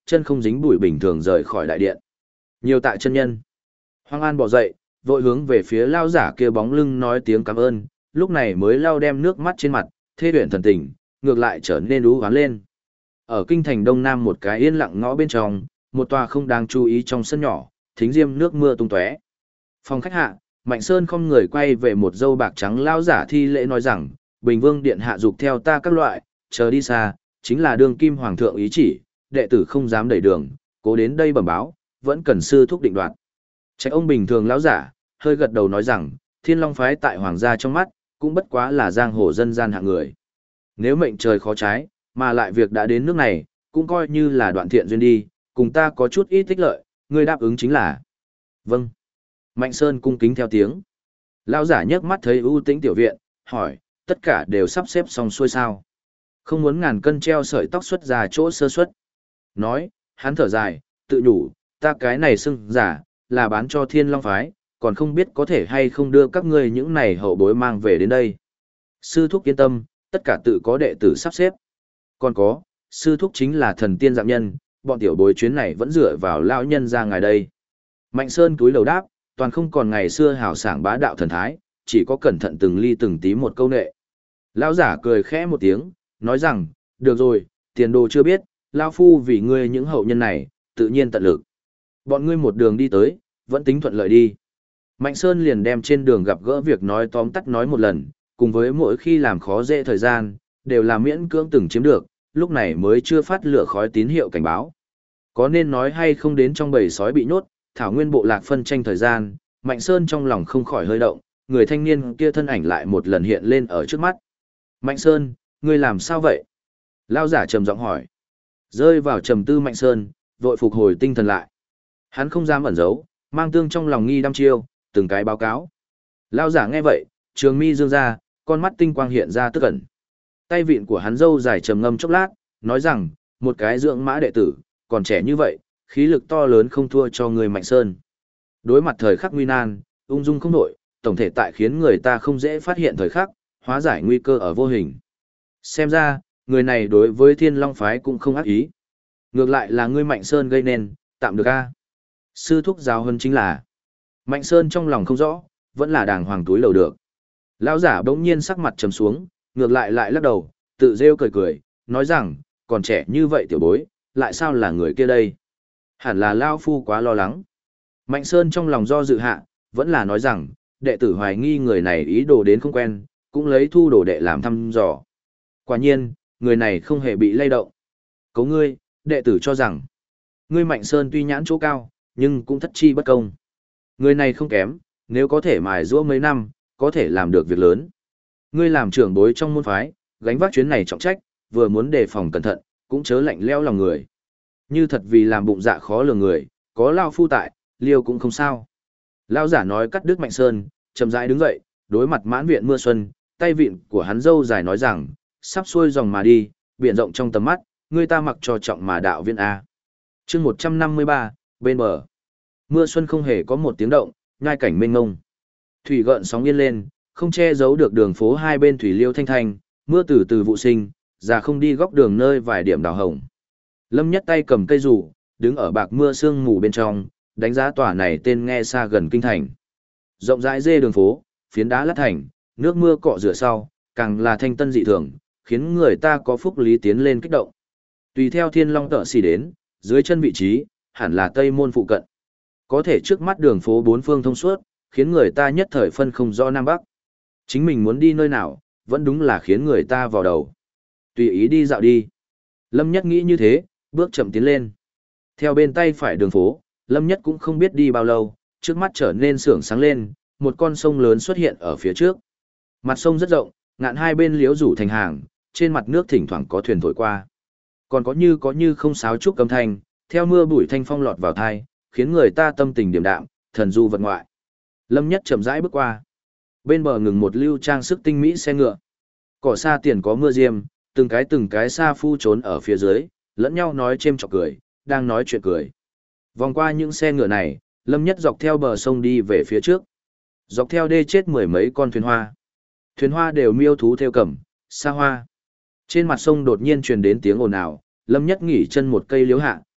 chân không dính bụi bình thường rời khỏi đại điện. Nhiều tạ chân nhân. Hoang An bỏ dậy, vội hướng về phía lao giả kia bóng lưng nói tiếng cảm ơn, lúc này mới lau đem nước mắt trên mặt, thê luyện thần tình, ngược lại trở nên đú hoán lên. Ở kinh thành Đông Nam một cái yên lặng ngõ bên trong, một tòa không đáng chú ý trong sân nhỏ, thính diêm nước mưa tung tóe. Phòng khách hạ, Mạnh Sơn không người quay về một dâu bạc trắng lao giả thi lễ nói rằng, Bình Vương điện hạ dục theo ta các loại, chờ đi xa, chính là đương kim hoàng thượng ý chỉ, đệ tử không dám đẩy đường, cố đến đây bẩm báo, vẫn cần sư thúc định đoạt. Trách ông bình thường lão giả, hơi gật đầu nói rằng, Thiên Long phái tại hoàng gia trong mắt, cũng bất quá là giang hồ dân gian hạng người. Nếu mệnh trời khó trái, mà lại việc đã đến nước này, cũng coi như là đoạn thiện duyên đi, cùng ta có chút ít tích lợi, người đáp ứng chính là. Vâng. Mạnh Sơn cung kính theo tiếng. Lão giả nhấc mắt thấy ưu tĩnh tiểu viện, hỏi, tất cả đều sắp xếp xong xuôi sao? Không muốn ngàn cân treo sợi tóc xuất ra chỗ sơ suất. Nói, hắn thở dài, tự nhủ, ta cái này xưng giả, là bán cho Thiên Long phái, còn không biết có thể hay không đưa các ngươi những này hậu bối mang về đến đây. Sư thúc yên tâm, tất cả tự có đệ tử sắp xếp. Còn có, sư thúc chính là thần tiên dạng nhân, bọn tiểu bối chuyến này vẫn dựa vào lão nhân ra ngài đây. Mạnh Sơn cúi đầu đáp, toàn không còn ngày xưa hào sảng bá đạo thần thái, chỉ có cẩn thận từng ly từng tí một câu nệ. Lão giả cười khẽ một tiếng, nói rằng, được rồi, tiền đồ chưa biết, lão phu vì ngươi những hậu nhân này, tự nhiên tận lực. Bọn ngươi một đường đi tới, vẫn tính thuận lợi đi. Mạnh Sơn liền đem trên đường gặp gỡ việc nói tóm tắt nói một lần, cùng với mỗi khi làm khó dễ thời gian, đều là miễn cưỡng từng chiếm được, lúc này mới chưa phát lửa khói tín hiệu cảnh báo. Có nên nói hay không đến trong bầy sói bị nhốt, thảo nguyên bộ lạc phân tranh thời gian, Mạnh Sơn trong lòng không khỏi hơi động, người thanh niên kia thân ảnh lại một lần hiện lên ở trước mắt. Mạnh Sơn, ngươi làm sao vậy? Lao giả trầm giọng hỏi. Rơi vào trầm tư Mạnh Sơn, vội phục hồi tinh thần lại. Hắn không dám ẩn giấu, mang tương trong lòng nghi đăm chiêu, từng cái báo cáo. Lao giả nghe vậy, trường mi dương ra, con mắt tinh quang hiện ra tức ẩn. Tay vịn của hắn râu dài trầm ngâm chốc lát, nói rằng, một cái dưỡng mã đệ tử, còn trẻ như vậy, khí lực to lớn không thua cho người Mạnh Sơn. Đối mặt thời khắc nguy nan, ung dung không đổi, tổng thể tại khiến người ta không dễ phát hiện thời khắc, hóa giải nguy cơ ở vô hình. Xem ra, người này đối với Thiên Long phái cũng không ác ý. Ngược lại là ngươi Mạnh Sơn gây nên, tạm được a. Sư thúc giáo hơn chính là Mạnh Sơn trong lòng không rõ, vẫn là đàng hoàng túi lầu được. Lão giả bỗng nhiên sắc mặt trầm xuống, ngược lại lại lắc đầu, tự rêu cười cười, nói rằng, còn trẻ như vậy tiểu bối, lại sao là người kia đây? Hẳn là Lao Phu quá lo lắng. Mạnh Sơn trong lòng do dự hạ, vẫn là nói rằng, đệ tử hoài nghi người này ý đồ đến không quen, cũng lấy thu đồ đệ làm thăm dò. Quả nhiên, người này không hề bị lay động. Cấu ngươi, đệ tử cho rằng, ngươi Mạnh Sơn tuy nhãn chỗ cao, nhưng cũng thất chi bất công. Người này không kém, nếu có thể mài giũa mấy năm, có thể làm được việc lớn. Ngươi làm trưởng bối trong môn phái, gánh vác chuyến này trọng trách, vừa muốn đề phòng cẩn thận, cũng chớ lạnh lẽo lòng người. Như thật vì làm bụng dạ khó lường người, có Lao Phu tại, liêu cũng không sao. Lao giả nói cắt đứt Mạnh Sơn, chậm rãi đứng dậy, đối mặt mãn viện mưa xuân, tay vịn của hắn dâu dài nói rằng, sắp xuôi dòng mà đi, biển rộng trong tầm mắt, người ta mặc cho trọng mà đạo viên A. chương 153, bên bờ. Mưa xuân không hề có một tiếng động, nhai cảnh mênh ngông. Thủy gợn sóng yên lên, không che giấu được đường phố hai bên thủy liêu thanh thanh, mưa từ từ vụ sinh, già không đi góc đường nơi vài điểm đào hồng. Lâm Nhất tay cầm cây rủ, đứng ở bạc mưa sương mù bên trong, đánh giá tòa này tên nghe xa gần kinh thành. Rộng rãi dê đường phố, phiến đá lát thành, nước mưa cọ rửa sau, càng là thanh tân dị thường, khiến người ta có phúc lý tiến lên kích động. Tùy theo Thiên Long tợ xì đến, dưới chân vị trí, hẳn là Tây Môn phụ cận. Có thể trước mắt đường phố bốn phương thông suốt, khiến người ta nhất thời phân không rõ Nam Bắc. Chính mình muốn đi nơi nào, vẫn đúng là khiến người ta vào đầu. Tùy ý đi dạo đi. Lâm Nhất nghĩ như thế, bước chậm tiến lên. Theo bên tay phải đường phố, Lâm Nhất cũng không biết đi bao lâu, trước mắt trở nên sưởng sáng lên, một con sông lớn xuất hiện ở phía trước. Mặt sông rất rộng, ngạn hai bên liễu rủ thành hàng, trên mặt nước thỉnh thoảng có thuyền thổi qua. Còn có như không sáo trúc âm thanh, theo mưa bụi thanh phong lọt vào thai, khiến người ta tâm tình điềm đạm, thần du vật ngoại. Lâm Nhất chậm rãi bước qua. Bên bờ ngừng một lưu trang sức tinh mỹ xe ngựa. Cỏ xa tiền có mưa diêm, từng cái xa phu trốn ở phía dưới, lẫn nhau nói chêm chọc cười, đang nói chuyện cười. Vòng qua những xe ngựa này, Lâm Nhất dọc theo bờ sông đi về phía trước. Dọc theo đê chết mười mấy con thuyền hoa. Thuyền hoa đều miêu thú theo cẩm, xa hoa. Trên mặt sông đột nhiên truyền đến tiếng ồn ào, Lâm Nhất nghỉ chân một cây liếu hạ,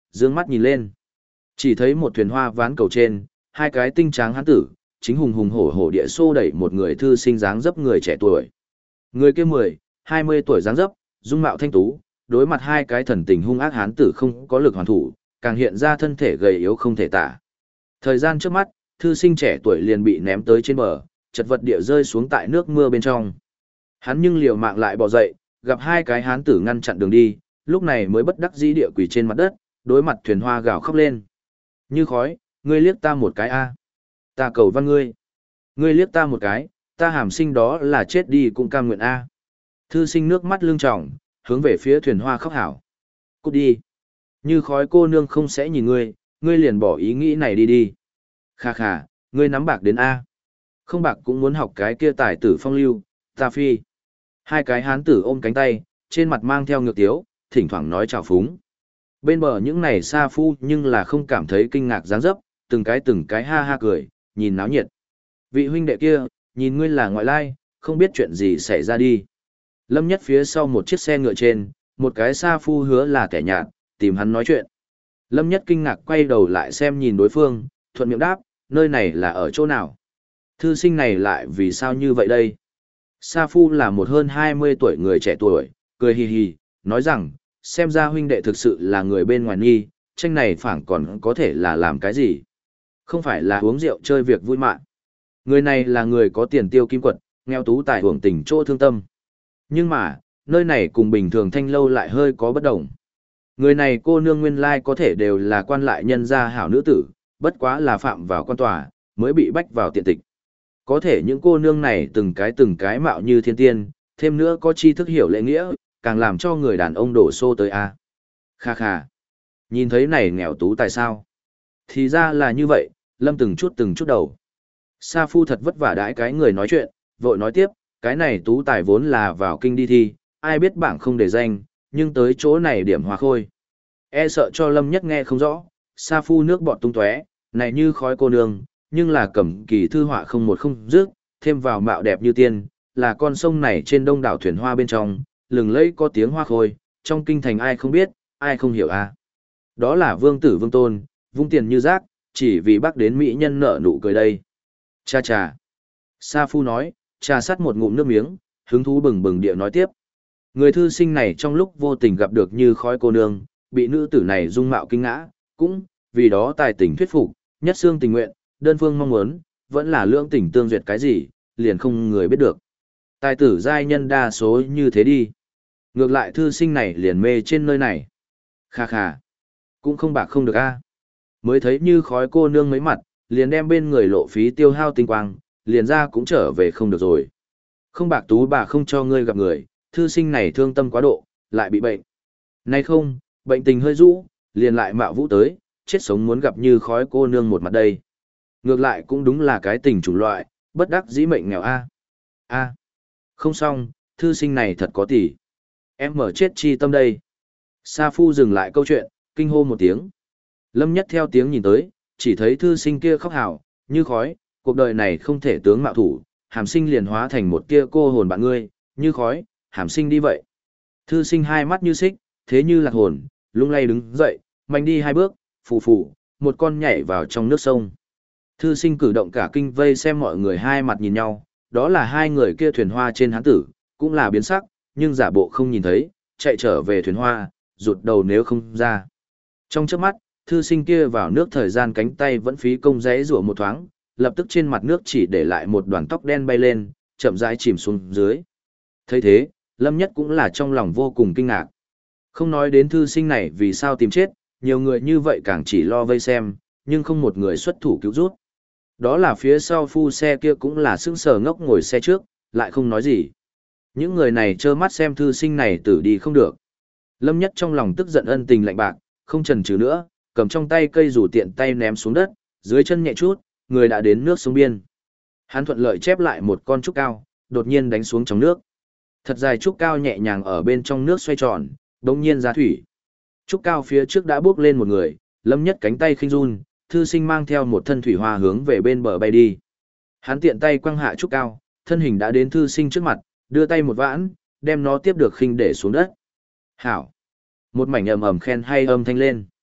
dương mắt nhìn lên. Chỉ thấy một thuyền hoa ván cầu trên, hai cái tinh tráng hán tử, chính hùng hùng hổ hổ địa xô đẩy một người thư sinh dáng dấp người trẻ tuổi. Người kia 20 tuổi dáng dấp, dung mạo thanh tú, đối mặt hai cái thần tình hung ác hán tử không có lực hoàn thủ, càng hiện ra thân thể gầy yếu không thể tả. Thời gian trước mắt, thư sinh trẻ tuổi liền bị ném tới trên bờ, chật vật địa rơi xuống tại nước mưa bên trong. Hắn nhưng liều mạng lại bò dậy, gặp hai cái hán tử ngăn chặn đường đi, lúc này mới bất đắc dĩ địa quỳ trên mặt đất, đối mặt thuyền hoa gào khóc lên. Như khói, ngươi liếc ta một cái a, ta cầu văn ngươi. Ngươi liếc ta một cái, ta hàm sinh đó là chết đi cũng cam nguyện a. Thư sinh nước mắt lưng tròng, hướng về phía thuyền hoa khóc hảo. Cút đi. Như khói cô nương không sẽ nhìn ngươi, ngươi liền bỏ ý nghĩ này đi đi. Khà khà, ngươi nắm bạc đến a. Không bạc cũng muốn học cái kia tài tử phong lưu, ta phi. Hai cái hán tử ôm cánh tay, trên mặt mang theo ngược tiếu, thỉnh thoảng nói chào phúng. Bên bờ những này sa phu nhưng là không cảm thấy kinh ngạc dáng dấp, từng cái ha ha cười, nhìn náo nhiệt. Vị huynh đệ kia, nhìn ngươi là ngoại lai, không biết chuyện gì xảy ra đi. Lâm Nhất phía sau một chiếc xe ngựa trên, một cái sa phu hứa là kẻ nhạt, tìm hắn nói chuyện. Lâm Nhất kinh ngạc quay đầu lại xem nhìn đối phương, thuận miệng đáp, nơi này là ở chỗ nào? Thư sinh này lại vì sao như vậy đây? Sa phu là một hơn 20 tuổi người trẻ tuổi, cười hì hì, nói rằng, xem ra huynh đệ thực sự là người bên ngoài nghi, tranh này phảng còn có thể là làm cái gì? Không phải là uống rượu chơi việc vui mạng. Người này là người có tiền tiêu kim quật, nghèo tú tài hưởng tình chỗ thương tâm. Nhưng mà, nơi này cùng bình thường thanh lâu lại hơi có bất đồng. Người này cô nương nguyên lai có thể đều là quan lại nhân gia hảo nữ tử, bất quá là phạm vào quan tòa, mới bị bách vào tiện tịch. Có thể những cô nương này từng cái mạo như thiên tiên, thêm nữa có tri thức hiểu lễ nghĩa, càng làm cho người đàn ông đổ xô tới a. Kha kha. Nhìn thấy này nghèo tú tài sao? Thì ra là như vậy, Lâm từng chút đầu. Sa phu thật vất vả đãi cái người nói chuyện, vội nói tiếp, cái này tú tài vốn là vào kinh đi thi, ai biết bảng không để danh, nhưng tới chỗ này điểm hòa khôi. E sợ cho Lâm Nhất nghe không rõ, sa phu nước bọt tung tóe, này như khói cô nương, nhưng là cẩm kỳ thư họa không một không dứt, thêm vào mạo đẹp như tiên, là con sông này trên đông đảo thuyền hoa bên trong, lừng lẫy có tiếng hoa khôi, trong kinh thành ai không biết, ai không hiểu a. Đó là vương tử vương tôn, vung tiền như rác, chỉ vì bác đến mỹ nhân nợ nụ cười đây. Cha cha. Sa phu nói, trà sắt một ngụm nước miếng, hứng thú bừng bừng địa nói tiếp. Người thư sinh này trong lúc vô tình gặp được như khói cô nương, bị nữ tử này dung mạo kinh ngã, cũng vì đó tài tình thuyết phục, nhất xương tình nguyện, đơn phương mong muốn, vẫn là lưỡng tình tương duyệt cái gì, liền không người biết được. Tài tử giai nhân đa số như thế đi. Ngược lại thư sinh này liền mê trên nơi này. Kha kha. Cũng không bạc không được a. Mới thấy như khói cô nương mấy mặt, liền đem bên người lộ phí tiêu hao tinh quang, liền ra cũng trở về không được rồi. Không bạc tú bà không cho ngươi gặp người, thư sinh này thương tâm quá độ, lại bị bệnh. Nay không, bệnh tình hơi rũ, liền lại mạo vũ tới, chết sống muốn gặp như khói cô nương một mặt đây. Ngược lại cũng đúng là cái tình chủng loại, bất đắc dĩ mệnh nghèo a. A. Không xong, thư sinh này thật có tỷ. Em mở chết chi tâm đây. Sa phu dừng lại câu chuyện, kinh hô một tiếng. Lâm Nhất theo tiếng nhìn tới, chỉ thấy thư sinh kia khóc hào, như khói, cuộc đời này không thể tướng mạo thủ, hàm sinh liền hóa thành một kia cô hồn bạn ngươi, như khói, hàm sinh đi vậy. Thư sinh hai mắt như xích, thế như lạc hồn, lung lay đứng dậy, mạnh đi hai bước, phù phù, một con nhảy vào trong nước sông. Thư sinh cử động cả kinh vây xem mọi người hai mặt nhìn nhau, đó là hai người kia thuyền hoa trên hán tử, cũng là biến sắc, nhưng giả bộ không nhìn thấy, chạy trở về thuyền hoa, rụt đầu nếu không ra. Trong chớp mắt, thư sinh kia vào nước thời gian cánh tay vẫn phí công giấy rủa một thoáng, lập tức trên mặt nước chỉ để lại một đoàn tóc đen bay lên, chậm rãi chìm xuống dưới. Thấy thế, Lâm Nhất cũng là trong lòng vô cùng kinh ngạc. Không nói đến thư sinh này vì sao tìm chết, nhiều người như vậy càng chỉ lo vây xem, nhưng không một người xuất thủ cứu rút. Đó là phía sau phu xe kia cũng là sững sờ ngốc ngồi xe trước, lại không nói gì. Những người này trơ mắt xem thư sinh này tử đi không được. Lâm Nhất trong lòng tức giận ân tình lạnh bạc, không chần chừ nữa, cầm trong tay cây rủ tiện tay ném xuống đất, dưới chân nhẹ chút, người đã đến nước sông biên. Hắn thuận lợi chép lại một con trúc cao, đột nhiên đánh xuống trong nước. Thật dài trúc cao nhẹ nhàng ở bên trong nước xoay tròn, đống nhiên ra thủy. Trúc cao phía trước đã bước lên một người, Lâm Nhất cánh tay khinh run, thư sinh mang theo một thân thủy hoa hướng về bên bờ bay đi. Hắn tiện tay quăng hạ trúc cao, thân hình đã đến thư sinh trước mặt, đưa tay một vãn, đem nó tiếp được khinh để xuống đất. Hảo! Một mảnh ầm ầm khen hay âm thanh lên.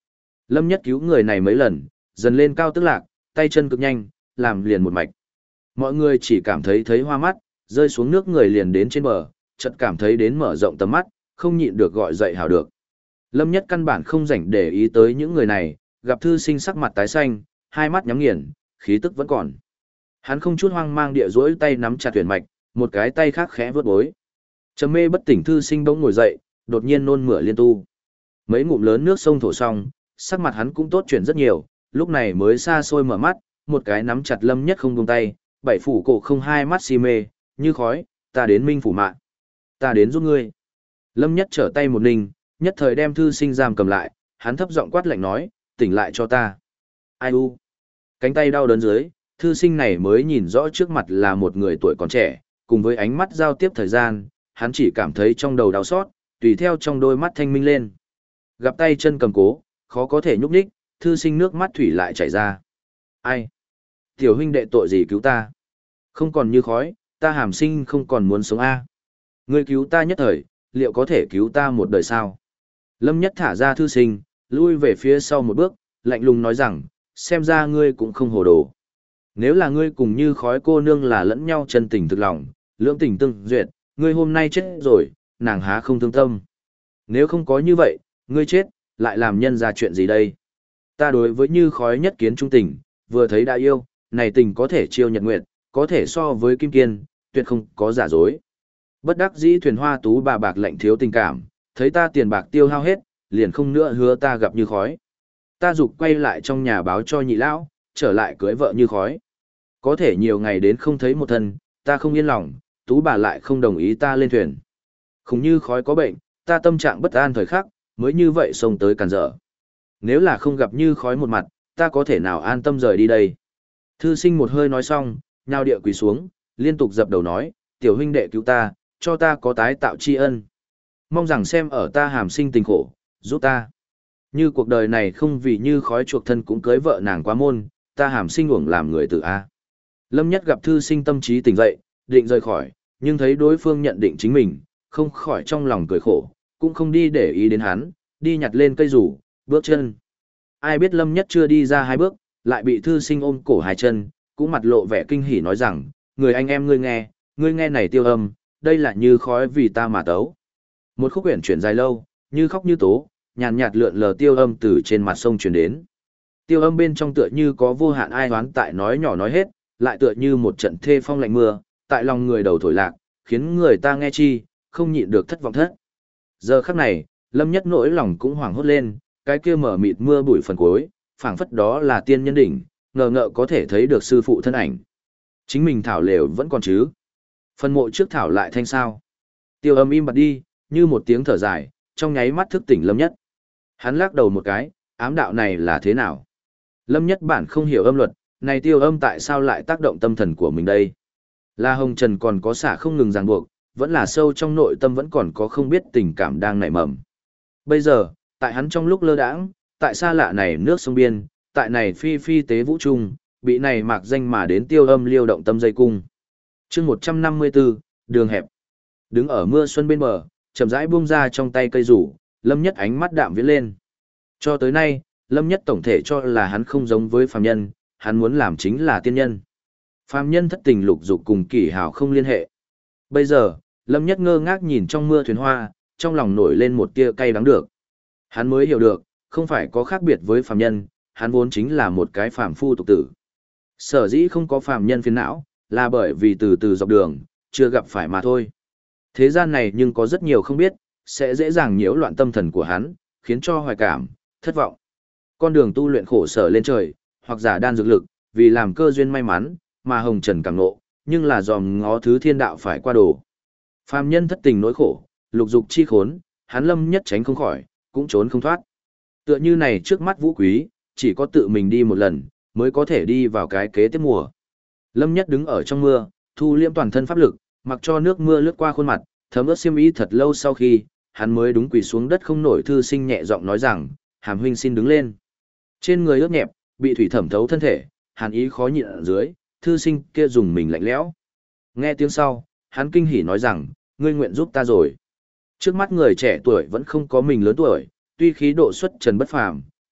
Lâm Nhất cứu người này mấy lần, dần lên cao tức lạc, tay chân cực nhanh, làm liền một mạch. Mọi người chỉ cảm thấy hoa mắt, rơi xuống nước người liền đến trên bờ, chợt cảm thấy đến mở rộng tầm mắt, không nhịn được gọi dậy hào được. Lâm Nhất căn bản không rảnh để ý tới những người này, gặp thư sinh sắc mặt tái xanh, hai mắt nhắm nghiền, khí tức vẫn còn. Hắn không chút hoang mang địa duỗi tay nắm chặt tuyển mạch, một cái tay khác khẽ vớt bối. Trầm mê bất tỉnh thư sinh bỗng ngồi dậy, đột nhiên nôn mửa liên tu. Mấy ngụm lớn nước sông thổ xong, sắc mặt hắn cũng tốt chuyển rất nhiều, lúc này mới xa xôi mở mắt, một cái nắm chặt Lâm Nhất không buông tay, bảy phủ cổ không hai mắt si mê, như khói, ta đến minh phủ mạng. Ta đến giúp ngươi. Lâm Nhất trở tay một ninh, nhất thời đem thư sinh giam cầm lại, hắn thấp giọng quát lạnh nói, tỉnh lại cho ta. Ai u. Cánh tay đau đớn dưới, thư sinh này mới nhìn rõ trước mặt là một người tuổi còn trẻ, cùng với ánh mắt giao tiếp thời gian, hắn chỉ cảm thấy trong đầu đau xót, tùy theo trong đôi mắt thanh minh lên. Gặp tay chân cầm cố, khó có thể nhúc nhích, thư sinh nước mắt thủy lại chảy ra. Ai? Tiểu huynh đệ tội gì cứu ta? Không còn như khói, ta hàm sinh không còn muốn sống a. Ngươi cứu ta nhất thời, liệu có thể cứu ta một đời sao? Lâm Nhất thả ra thư sinh, lui về phía sau một bước, lạnh lùng nói rằng, xem ra ngươi cũng không hồ đồ. Nếu là ngươi cùng như khói cô nương là lẫn nhau chân tình thực lòng, lưỡng tình tương duyệt, ngươi hôm nay chết rồi, nàng há không thương tâm. Nếu không có như vậy, ngươi chết, lại làm nhân ra chuyện gì đây? Ta đối với như khói nhất kiến trung tình, vừa thấy đã yêu, này tình có thể chiêu nhật nguyệt, có thể so với kim kiên, tuyệt không có giả dối. Bất đắc dĩ thuyền hoa tú bà bạc lạnh thiếu tình cảm, thấy ta tiền bạc tiêu hao hết, liền không nữa hứa ta gặp như khói. Ta dục quay lại trong nhà báo cho nhị lão, trở lại cưới vợ như khói. Có thể nhiều ngày đến không thấy một thân, ta không yên lòng, tú bà lại không đồng ý ta lên thuyền. Không như khói có bệnh, ta tâm trạng bất an thời khắc, mới như vậy xông tới cản trở. Nếu là không gặp như khói một mặt, ta có thể nào an tâm rời đi đây. Thư sinh một hơi nói xong, nhao địa quỳ xuống, liên tục dập đầu nói, tiểu huynh đệ cứu ta, cho ta có tái tạo tri ân. Mong rằng xem ở ta hàm sinh tình khổ, giúp ta. Như cuộc đời này không vì như khói chuộc thân cũng cưới vợ nàng quá môn, ta hàm sinh uổng làm người tử A. Lâm Nhất gặp thư sinh tâm trí tỉnh dậy, định rời khỏi, nhưng thấy đối phương nhận định chính mình, không khỏi trong lòng cười khổ, cũng không đi để ý đến hắn, đi nhặt lên cây rủ, bước chân. Ai biết Lâm Nhất chưa đi ra hai bước, lại bị thư sinh ôm cổ hai chân, cũng mặt lộ vẻ kinh hỉ nói rằng, người anh em ngươi nghe này tiêu âm, đây là như khói vì ta mà tấu. Một khúc quyển chuyển dài lâu, như khóc như tố, nhàn nhạt lượn lờ tiêu âm từ trên mặt sông truyền đến. Tiêu âm bên trong tựa như có vô hạn ai oán tại nói nhỏ nói hết, lại tựa như một trận thê phong lạnh mưa, tại lòng người đầu thổi lạc, khiến người ta nghe chi, không nhịn được thất vọng thất. Giờ khắc này, Lâm Nhất nỗi lòng cũng hoảng hốt lên, cái kia mở mịt mưa bụi phần cuối, phảng phất đó là tiên nhân đỉnh, ngờ ngợ có thể thấy được sư phụ thân ảnh. Chính mình thảo lều vẫn còn chứ. Phần mộ trước thảo lại thanh sao. Tiêu âm im bặt đi, như một tiếng thở dài, trong nháy mắt thức tỉnh Lâm Nhất. Hắn lắc đầu một cái, ám đạo này là thế nào? Lâm Nhất bản không hiểu âm luật, này tiêu âm tại sao lại tác động tâm thần của mình đây? Là hồng trần còn có xả không ngừng ràng buộc, vẫn là sâu trong nội tâm vẫn còn có không biết tình cảm đang nảy mầm. Bây giờ, tại hắn trong lúc lơ đãng, tại xa lạ này nước sông biên, tại này phi phi tế vũ trung, bị này mạc danh mà đến tiêu âm liêu động tâm dây cung. Chương 154, đường hẹp. Đứng ở mưa xuân bên bờ, chậm rãi buông ra trong tay cây rủ, Lâm Nhất ánh mắt đạm viễn lên. Cho tới nay, Lâm Nhất tổng thể cho là hắn không giống với phàm nhân, hắn muốn làm chính là tiên nhân. Phàm nhân thất tình lục dục cùng kỷ hào không liên hệ. Bây giờ, Lâm Nhất ngơ ngác nhìn trong mưa thuyền hoa, trong lòng nổi lên một tia cay đắng được. Hắn mới hiểu được, không phải có khác biệt với phàm nhân, hắn vốn chính là một cái phàm phu tục tử. Sở dĩ không có phàm nhân phiền não, là bởi vì từ từ dọc đường, chưa gặp phải mà thôi. Thế gian này nhưng có rất nhiều không biết, sẽ dễ dàng nhiễu loạn tâm thần của hắn, khiến cho hoài cảm, thất vọng. Con đường tu luyện khổ sở lên trời, hoặc giả đan dược lực, vì làm cơ duyên may mắn, mà hồng trần càng nộ, nhưng là dòm ngó thứ thiên đạo phải qua đồ. Phàm nhân thất tình nỗi khổ, lục dục chi khốn, hắn Lâm Nhất tránh không khỏi, cũng trốn không thoát. Tựa như này trước mắt vũ quý, chỉ có tự mình đi một lần, mới có thể đi vào cái kế tiếp mùa. Lâm Nhất đứng ở trong mưa, thu liễm toàn thân pháp lực, mặc cho nước mưa lướt qua khuôn mặt, thấm ướt xiêm y thật lâu sau khi, hắn mới đúng quỳ xuống đất không nổi thư sinh nhẹ giọng nói rằng, Hàm huynh xin đứng lên. Trên người ướt nhẹp, bị thủy thẩm thấu thân thể, hàn ý khó nhịn ở dưới, thư sinh kia dùng mình lạnh lẽo. Nghe tiếng sau, hắn kinh hỉ nói rằng, ngươi nguyện giúp ta rồi. Trước mắt người trẻ tuổi vẫn không có mình lớn tuổi, tuy khí độ xuất trần bất phàm,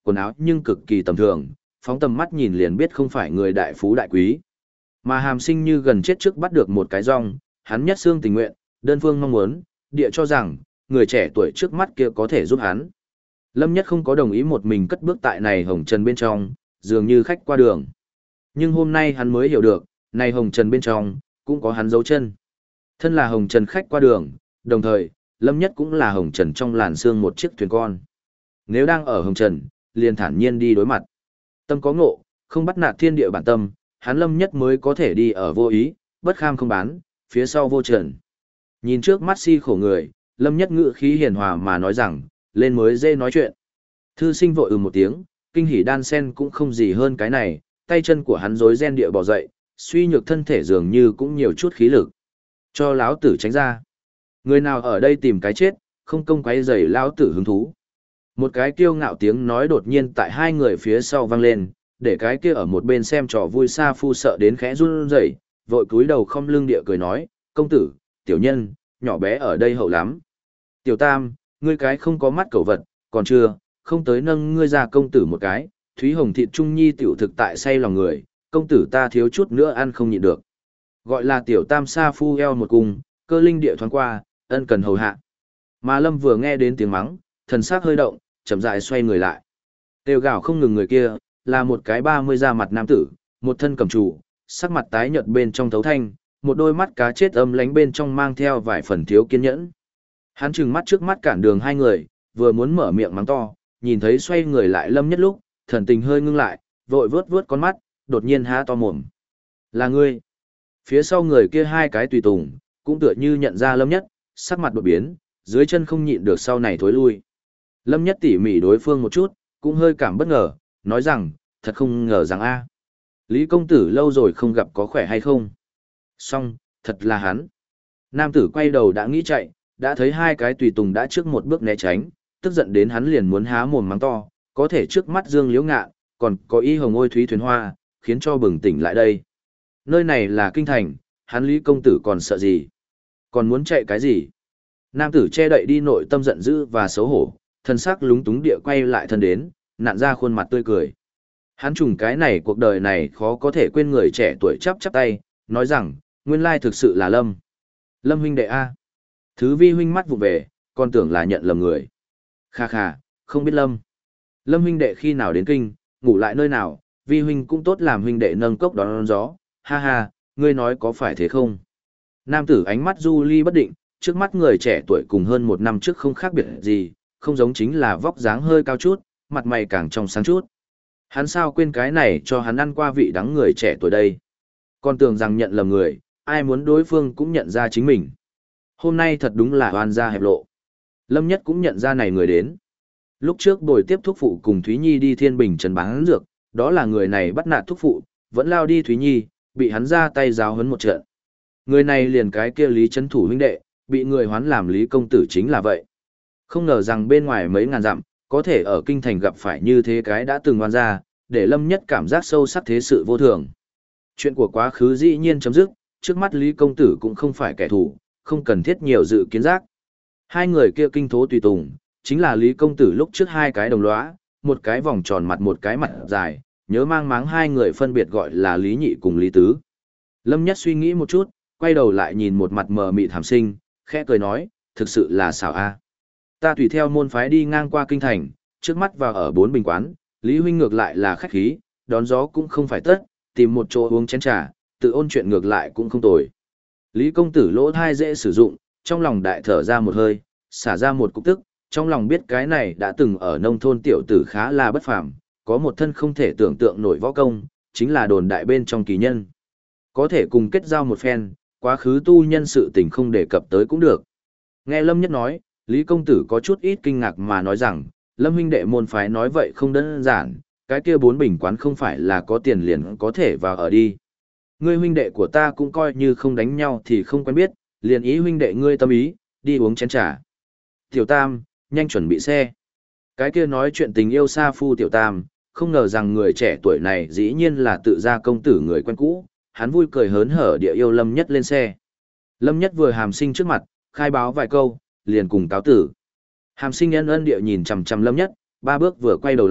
quần áo nhưng cực kỳ tầm thường, phóng tầm mắt nhìn liền biết không phải người đại phú đại quý. Mà Hàm Sinh như gần chết trước bắt được một cái rong, hắn nhất xương tình nguyện, đơn phương mong muốn, địa cho rằng, người trẻ tuổi trước mắt kia có thể giúp hắn. Lâm Nhất không có đồng ý một mình cất bước tại này hồng trần bên trong, dường như khách qua đường. Nhưng hôm nay hắn mới hiểu được, này hồng trần bên trong, cũng có hắn dấu chân. Thân là hồng trần khách qua đường, đồng thời, Lâm Nhất cũng là hồng trần trong làn xương một chiếc thuyền con. Nếu đang ở hồng trần, liền thản nhiên đi đối mặt. Tâm có ngộ, không bắt nạt thiên địa bản tâm, hắn Lâm Nhất mới có thể đi ở vô ý, bất kham không bán, phía sau vô trần. Nhìn trước mắt si khổ người, Lâm Nhất ngữ khí hiền hòa mà nói rằng, lên mới dễ nói chuyện. Thư sinh vội một tiếng, kinh hỉ đan sen cũng không gì hơn cái này, tay chân của hắn rối ren địa bò dậy, suy nhược thân thể dường như cũng nhiều chút khí lực. Cho lão tử tránh ra. Người nào ở đây tìm cái chết, không công quấy rầy lão tử hứng thú. Một cái kiêu ngạo tiếng nói đột nhiên tại hai người phía sau vang lên, để cái kia ở một bên xem trò vui Sa Phu sợ đến khẽ run rẩy, vội cúi đầu không lưng địa cười nói, công tử, tiểu nhân, nhỏ bé ở đây hậu lắm. Tiểu Tam, ngươi cái không có mắt cầu vật, còn chưa, không tới nâng ngươi ra công tử một cái, Thúy Hồng thịt trung nhi tiểu thực tại say lòng người, công tử ta thiếu chút nữa ăn không nhịn được. Gọi là tiểu Tam Sa Phu eo một cung, cơ linh địa thoáng qua, ân cần hầu hạ. Mà Lâm vừa nghe đến tiếng mắng, thần sắc hơi động, chậm rãi xoay người lại. Tiêu gào không ngừng người kia, là một cái 30 da mặt nam tử, một thân cầm trù, sắc mặt tái nhợt bên trong thấu thanh, một đôi mắt cá chết âm lánh bên trong mang theo vài phần thiếu kiên nhẫn. Hắn trừng mắt trước mắt cản đường hai người, vừa muốn mở miệng mắng to, nhìn thấy xoay người lại Lâm Nhất lúc, thần tình hơi ngưng lại, vội vớt vớt con mắt, đột nhiên há to mồm. Là ngươi. Phía sau người kia hai cái tùy tùng, cũng tựa như nhận ra Lâm Nhất, sắc mặt đột biến, dưới chân không nhịn được sau này thối lui. Lâm Nhất tỉ mỉ đối phương một chút, cũng hơi cảm bất ngờ, nói rằng, thật không ngờ rằng a, Lý công tử lâu rồi không gặp có khỏe hay không? Xong, thật là hắn. Nam tử quay đầu đã nghĩ chạy, đã thấy hai cái tùy tùng đã trước một bước né tránh, tức giận đến hắn liền muốn há mồm mắng to, có thể trước mắt Dương Liễu Ngạn, còn có y hồng ôi thúy thuyền hoa, khiến cho bừng tỉnh lại đây. Nơi này là kinh thành, hắn Lý công tử còn sợ gì? Còn muốn chạy cái gì? Nam tử che đậy đi nội tâm giận dữ và xấu hổ, thân xác lúng túng địa quay lại thân đến, nặn ra khuôn mặt tươi cười. Hắn trùng cái này cuộc đời này khó có thể quên người trẻ tuổi chắp chắp tay, nói rằng, nguyên lai thực sự là Lâm. Lâm huynh đệ A. Thứ vi huynh mắt vụ về, còn tưởng là nhận lầm người. Kha kha, không biết Lâm. Lâm huynh đệ khi nào đến kinh, ngủ lại nơi nào, vi huynh cũng tốt làm huynh đệ nâng cốc đón gió, ha ha, ngươi nói có phải thế không? Nam tử ánh mắt du ly bất định, trước mắt người trẻ tuổi cùng hơn một năm trước không khác biệt gì, không giống chính là vóc dáng hơi cao chút, mặt mày càng trong sáng chút. Hắn sao quên cái này cho hắn ăn qua vị đắng người trẻ tuổi đây. Còn tưởng rằng nhận lầm người, ai muốn đối phương cũng nhận ra chính mình. Hôm nay thật đúng là oan gia hẹp lộ. Lâm Nhất cũng nhận ra này người đến. Lúc trước buổi tiếp thúc phụ cùng Thúy Nhi đi Thiên Bình trần bán dược, đó là người này bắt nạt thúc phụ, vẫn lao đi Thúy Nhi, bị hắn ra tay giáo huấn một trận. Người này liền cái kia Lý Trấn Thủ huynh đệ, bị người hoán làm Lý công tử chính là vậy. Không ngờ rằng bên ngoài mấy ngàn dặm, có thể ở kinh thành gặp phải như thế cái đã từng oan gia, để Lâm Nhất cảm giác sâu sắc thế sự vô thường. Chuyện của quá khứ dĩ nhiên chấm dứt, trước mắt Lý công tử cũng không phải kẻ thù, không cần thiết nhiều dự kiến giác. Hai người kia kinh thố tùy tùng, chính là Lý công tử lúc trước hai cái đồng lõa, một cái vòng tròn mặt một cái mặt dài, nhớ mang máng hai người phân biệt gọi là Lý Nhị cùng Lý Tứ. Lâm Nhất suy nghĩ một chút, quay đầu lại nhìn một mặt mờ mịt Hàm Sinh, khẽ cười nói, thực sự là xảo a. Ta tùy theo môn phái đi ngang qua kinh thành, trước mắt vào ở 4 bình quán, Lý huynh ngược lại là khách khí, đón gió cũng không phải tất, tìm một chỗ uống chén trà, tự ôn chuyện ngược lại cũng không tồi. Lý công tử lỗ thai dễ sử dụng, trong lòng đại thở ra một hơi, xả ra một cục tức, trong lòng biết cái này đã từng ở nông thôn tiểu tử khá là bất phàm, có một thân không thể tưởng tượng nổi võ công, chính là đồn đại bên trong kỳ nhân. Có thể cùng kết giao một phen, quá khứ tu nhân sự tình không đề cập tới cũng được. Nghe Lâm Nhất nói, Lý công tử có chút ít kinh ngạc mà nói rằng, Lâm huynh đệ môn phái nói vậy không đơn giản, cái kia 4 bình quán không phải là có tiền liền có thể vào ở đi. Ngươi huynh đệ của ta cũng coi như không đánh nhau thì không quen biết, liền ý huynh đệ ngươi tâm ý, đi uống chén trà. Tiểu Tam, nhanh chuẩn bị xe. Cái kia nói chuyện tình yêu Sa Phu Tiểu Tam, không ngờ rằng người trẻ tuổi này dĩ nhiên là tự gia công tử người quen cũ, hắn vui cười hớn hở địa yêu Lâm Nhất lên xe. Lâm Nhất vừa Hàm Sinh trước mặt, khai báo vài câu, liền cùng cáo tử. Hàm Sinh ân ân địa nhìn chằm chằm Lâm Nhất, 3 bước vừa quay đầu lại,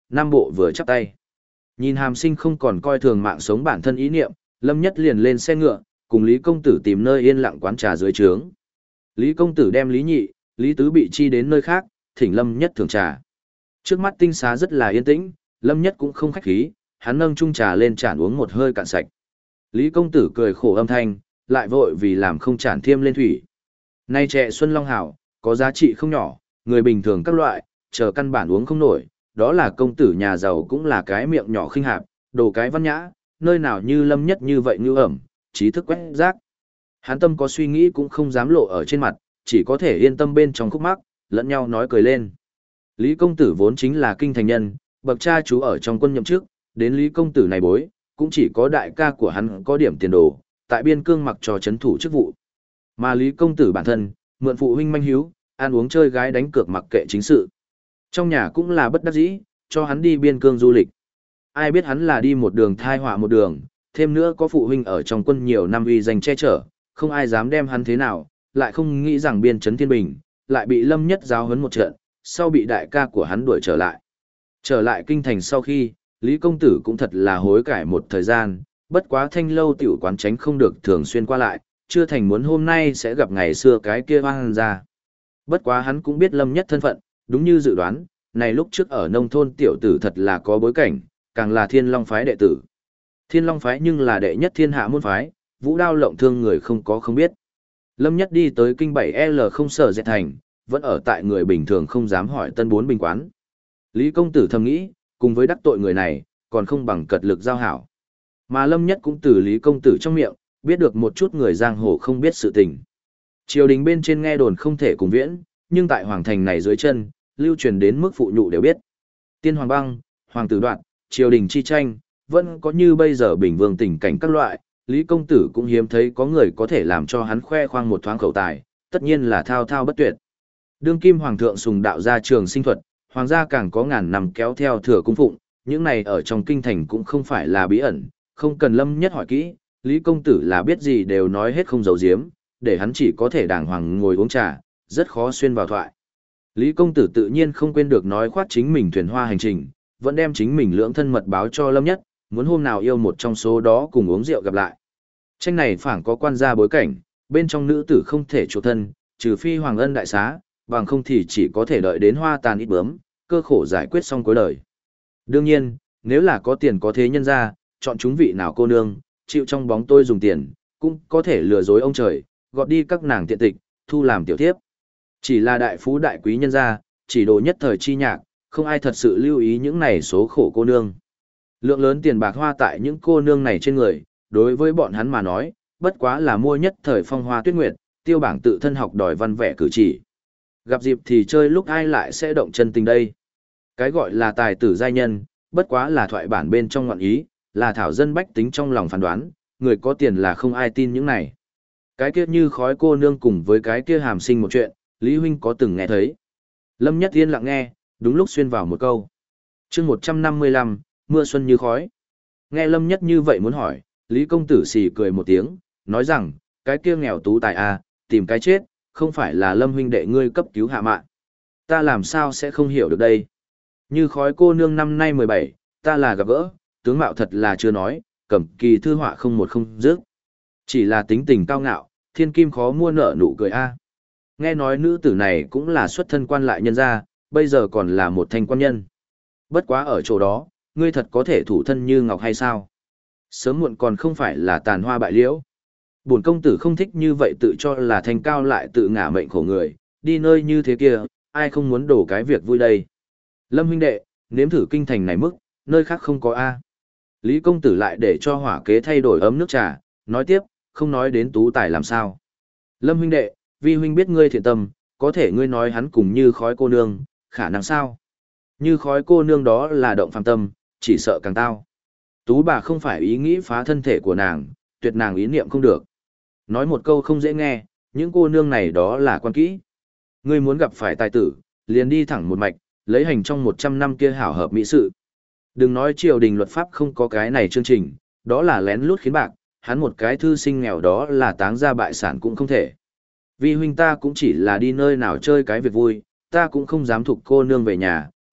Nam Bộ vừa chắp tay. Nhìn Hàm Sinh không còn coi thường mạng sống bản thân ý niệm, Lâm Nhất liền lên xe ngựa, cùng Lý Công Tử tìm nơi yên lặng quán trà dưới trướng. Lý Công Tử đem Lý Nhị, Lý Tứ bị chi đến nơi khác, thỉnh Lâm Nhất thưởng trà. Trước mắt tinh xá rất là yên tĩnh, Lâm Nhất cũng không khách khí, hắn nâng chung trà lên tràn uống một hơi cạn sạch. Lý Công Tử cười khổ âm thanh, lại vội vì làm không tràn thêm lên thủy. Nay trẻ Xuân Long Hảo, có giá trị không nhỏ, người bình thường các loại, chờ căn bản uống không nổi, đó là công tử nhà giàu cũng là cái miệng nhỏ khinh hạp, đồ cái văn nhã, nơi nào như Lâm Nhất như vậy ngư ẩm, trí thức quét rác. Hắn tâm có suy nghĩ cũng không dám lộ ở trên mặt, chỉ có thể yên tâm bên trong khúc mắc, lẫn nhau nói cười lên. Lý Công Tử vốn chính là kinh thành nhân, bậc cha chú ở trong quân nhậm chức, đến Lý Công Tử này bối, cũng chỉ có đại ca của hắn có điểm tiền đồ, tại biên cương mặc trò chấn thủ chức vụ. Mà Lý Công Tử bản thân, mượn phụ huynh manh hiếu, ăn uống chơi gái đánh cược mặc kệ chính sự. Trong nhà cũng là bất đắc dĩ, cho hắn đi biên cương du lịch. Ai biết hắn là đi một đường thai họa một đường, thêm nữa có phụ huynh ở trong quân nhiều năm uy danh che chở, không ai dám đem hắn thế nào, lại không nghĩ rằng biên trấn thiên bình, lại bị Lâm Nhất giáo huấn một trận, sau bị đại ca của hắn đuổi trở lại. Trở lại kinh thành sau khi, Lý Công Tử cũng thật là hối cải một thời gian, bất quá thanh lâu tiểu quán tránh không được thường xuyên qua lại, chưa thành muốn hôm nay sẽ gặp ngày xưa cái kia hoang ra. Bất quá hắn cũng biết Lâm Nhất thân phận, đúng như dự đoán, này lúc trước ở nông thôn tiểu tử thật là có bối cảnh, càng là Thiên Long phái đệ tử. Thiên Long phái nhưng là đệ nhất thiên hạ môn phái, vũ đao lộng thương người không có không biết. Lâm Nhất đi tới kinh 7L không sở dẹt thành, vẫn ở tại người bình thường không dám hỏi tân bốn bình quán. Lý Công Tử thầm nghĩ, cùng với đắc tội người này, còn không bằng cật lực giao hảo. Mà Lâm Nhất cũng từ Lý Công Tử trong miệng, biết được một chút người giang hồ không biết sự tình. Triều đình bên trên nghe đồn không thể cùng viễn, nhưng tại hoàng thành này dưới chân, lưu truyền đến mức phụ nhụ đều biết. Tiên hoàng băng, hoàng tử đoạn, triều đình chi tranh, vẫn có như bây giờ bình vương tình cảnh các loại, Lý Công Tử cũng hiếm thấy có người có thể làm cho hắn khoe khoang một thoáng khẩu tài, tất nhiên là thao thao bất tuyệt. Đương kim hoàng thượng sùng đạo gia trường sinh thuật, hoàng gia càng có ngàn năm kéo theo thừa cung phụng, những này ở trong kinh thành cũng không phải là bí ẩn, không cần Lâm Nhất hỏi kỹ, Lý Công Tử là biết gì đều nói hết không giấu giếm, để hắn chỉ có thể đàng hoàng ngồi uống trà, rất khó xuyên vào thoại. Lý Công Tử tự nhiên không quên được nói khoát chính mình thuyền hoa hành trình, vẫn đem chính mình lưỡng thân mật báo cho Lâm Nhất, muốn hôm nào yêu một trong số đó cùng uống rượu gặp lại. Tranh này phảng có quan gia bối cảnh, bên trong nữ tử không thể chỗ thân, trừ phi hoàng ân đại xá, bằng không thì chỉ có thể đợi đến hoa tàn ít bướm, cơ khổ giải quyết xong cuối đời. Đương nhiên, nếu là có tiền có thế nhân ra, chọn chúng vị nào cô nương, chịu trong bóng tôi dùng tiền, cũng có thể lừa dối ông trời, gọt đi các nàng tiện tịch, thu làm tiểu thiếp. Chỉ là đại phú đại quý nhân gia, chỉ đồ nhất thời chi nhạc, không ai thật sự lưu ý những này số khổ cô nương. Lượng lớn tiền bạc hoa tại những cô nương này trên người, đối với bọn hắn mà nói, bất quá là mua nhất thời phong hoa tuyết nguyệt, tiêu bảng tự thân học đòi văn vẻ cử chỉ. Gặp dịp thì chơi lúc ai lại sẽ động chân tình đây. Cái gọi là tài tử giai nhân, bất quá là thoại bản bên trong ngọn ý, là thảo dân bách tính trong lòng phán đoán, người có tiền là không ai tin những này. Cái kia như khói cô nương cùng với cái kia Hàm Sinh một chuyện, Lý Huynh có từng nghe thấy. Lâm Nhất Yên lặng nghe, đúng lúc xuyên vào một câu. chương 155, mưa xuân như khói. Nghe Lâm Nhất như vậy muốn hỏi, Lý Công Tử xì cười một tiếng, nói rằng, cái kia nghèo tú tài à, tìm cái chết, không phải là Lâm huynh đệ ngươi cấp cứu hạ mạng. Ta làm sao sẽ không hiểu được đây. Như khói cô nương năm nay 17, ta là gặp gỡ, tướng mạo thật là chưa nói, cẩm kỳ thư họa không một không dứt. Chỉ là tính tình cao ngạo, thiên kim khó mua nợ nụ cười a. Nghe nói nữ tử này cũng là xuất thân quan lại nhân gia, bây giờ còn là một thanh quan nhân. Bất quá ở chỗ đó, ngươi thật có thể thủ thân như ngọc hay sao? Sớm muộn còn không phải là tàn hoa bại liễu. Bổn công tử không thích như vậy tự cho là thanh cao lại tự ngả mệnh khổ người, đi nơi như thế kia, ai không muốn đổ cái việc vui đây. Lâm huynh đệ, nếm thử kinh thành này mức, nơi khác không có a. Lý công tử lại để cho hỏa kế thay đổi ấm nước trà, nói tiếp, không nói đến tú tài làm sao. Lâm huynh đệ, vi huynh biết ngươi thiện tâm, có thể ngươi nói hắn cùng như khói cô nương, khả năng sao? Như khói cô nương đó là động phàm tâm, chỉ sợ càng tao. Tú bà không phải ý nghĩ phá thân thể của nàng, tuyệt nàng ý niệm không được. Nói một câu không dễ nghe, những cô nương này đó là quan kỹ. Ngươi muốn gặp phải tài tử, liền đi thẳng một mạch, lấy hành trong 100 năm kia hảo hợp mỹ sự. Đừng nói triều đình luật pháp không có cái này chương trình, đó là lén lút khiến bạc, hắn một cái thư sinh nghèo đó là táng ra bại sản cũng không thể. Vì huynh ta cũng chỉ là đi nơi nào chơi cái việc vui, ta cũng không dám thục cô nương về nhà,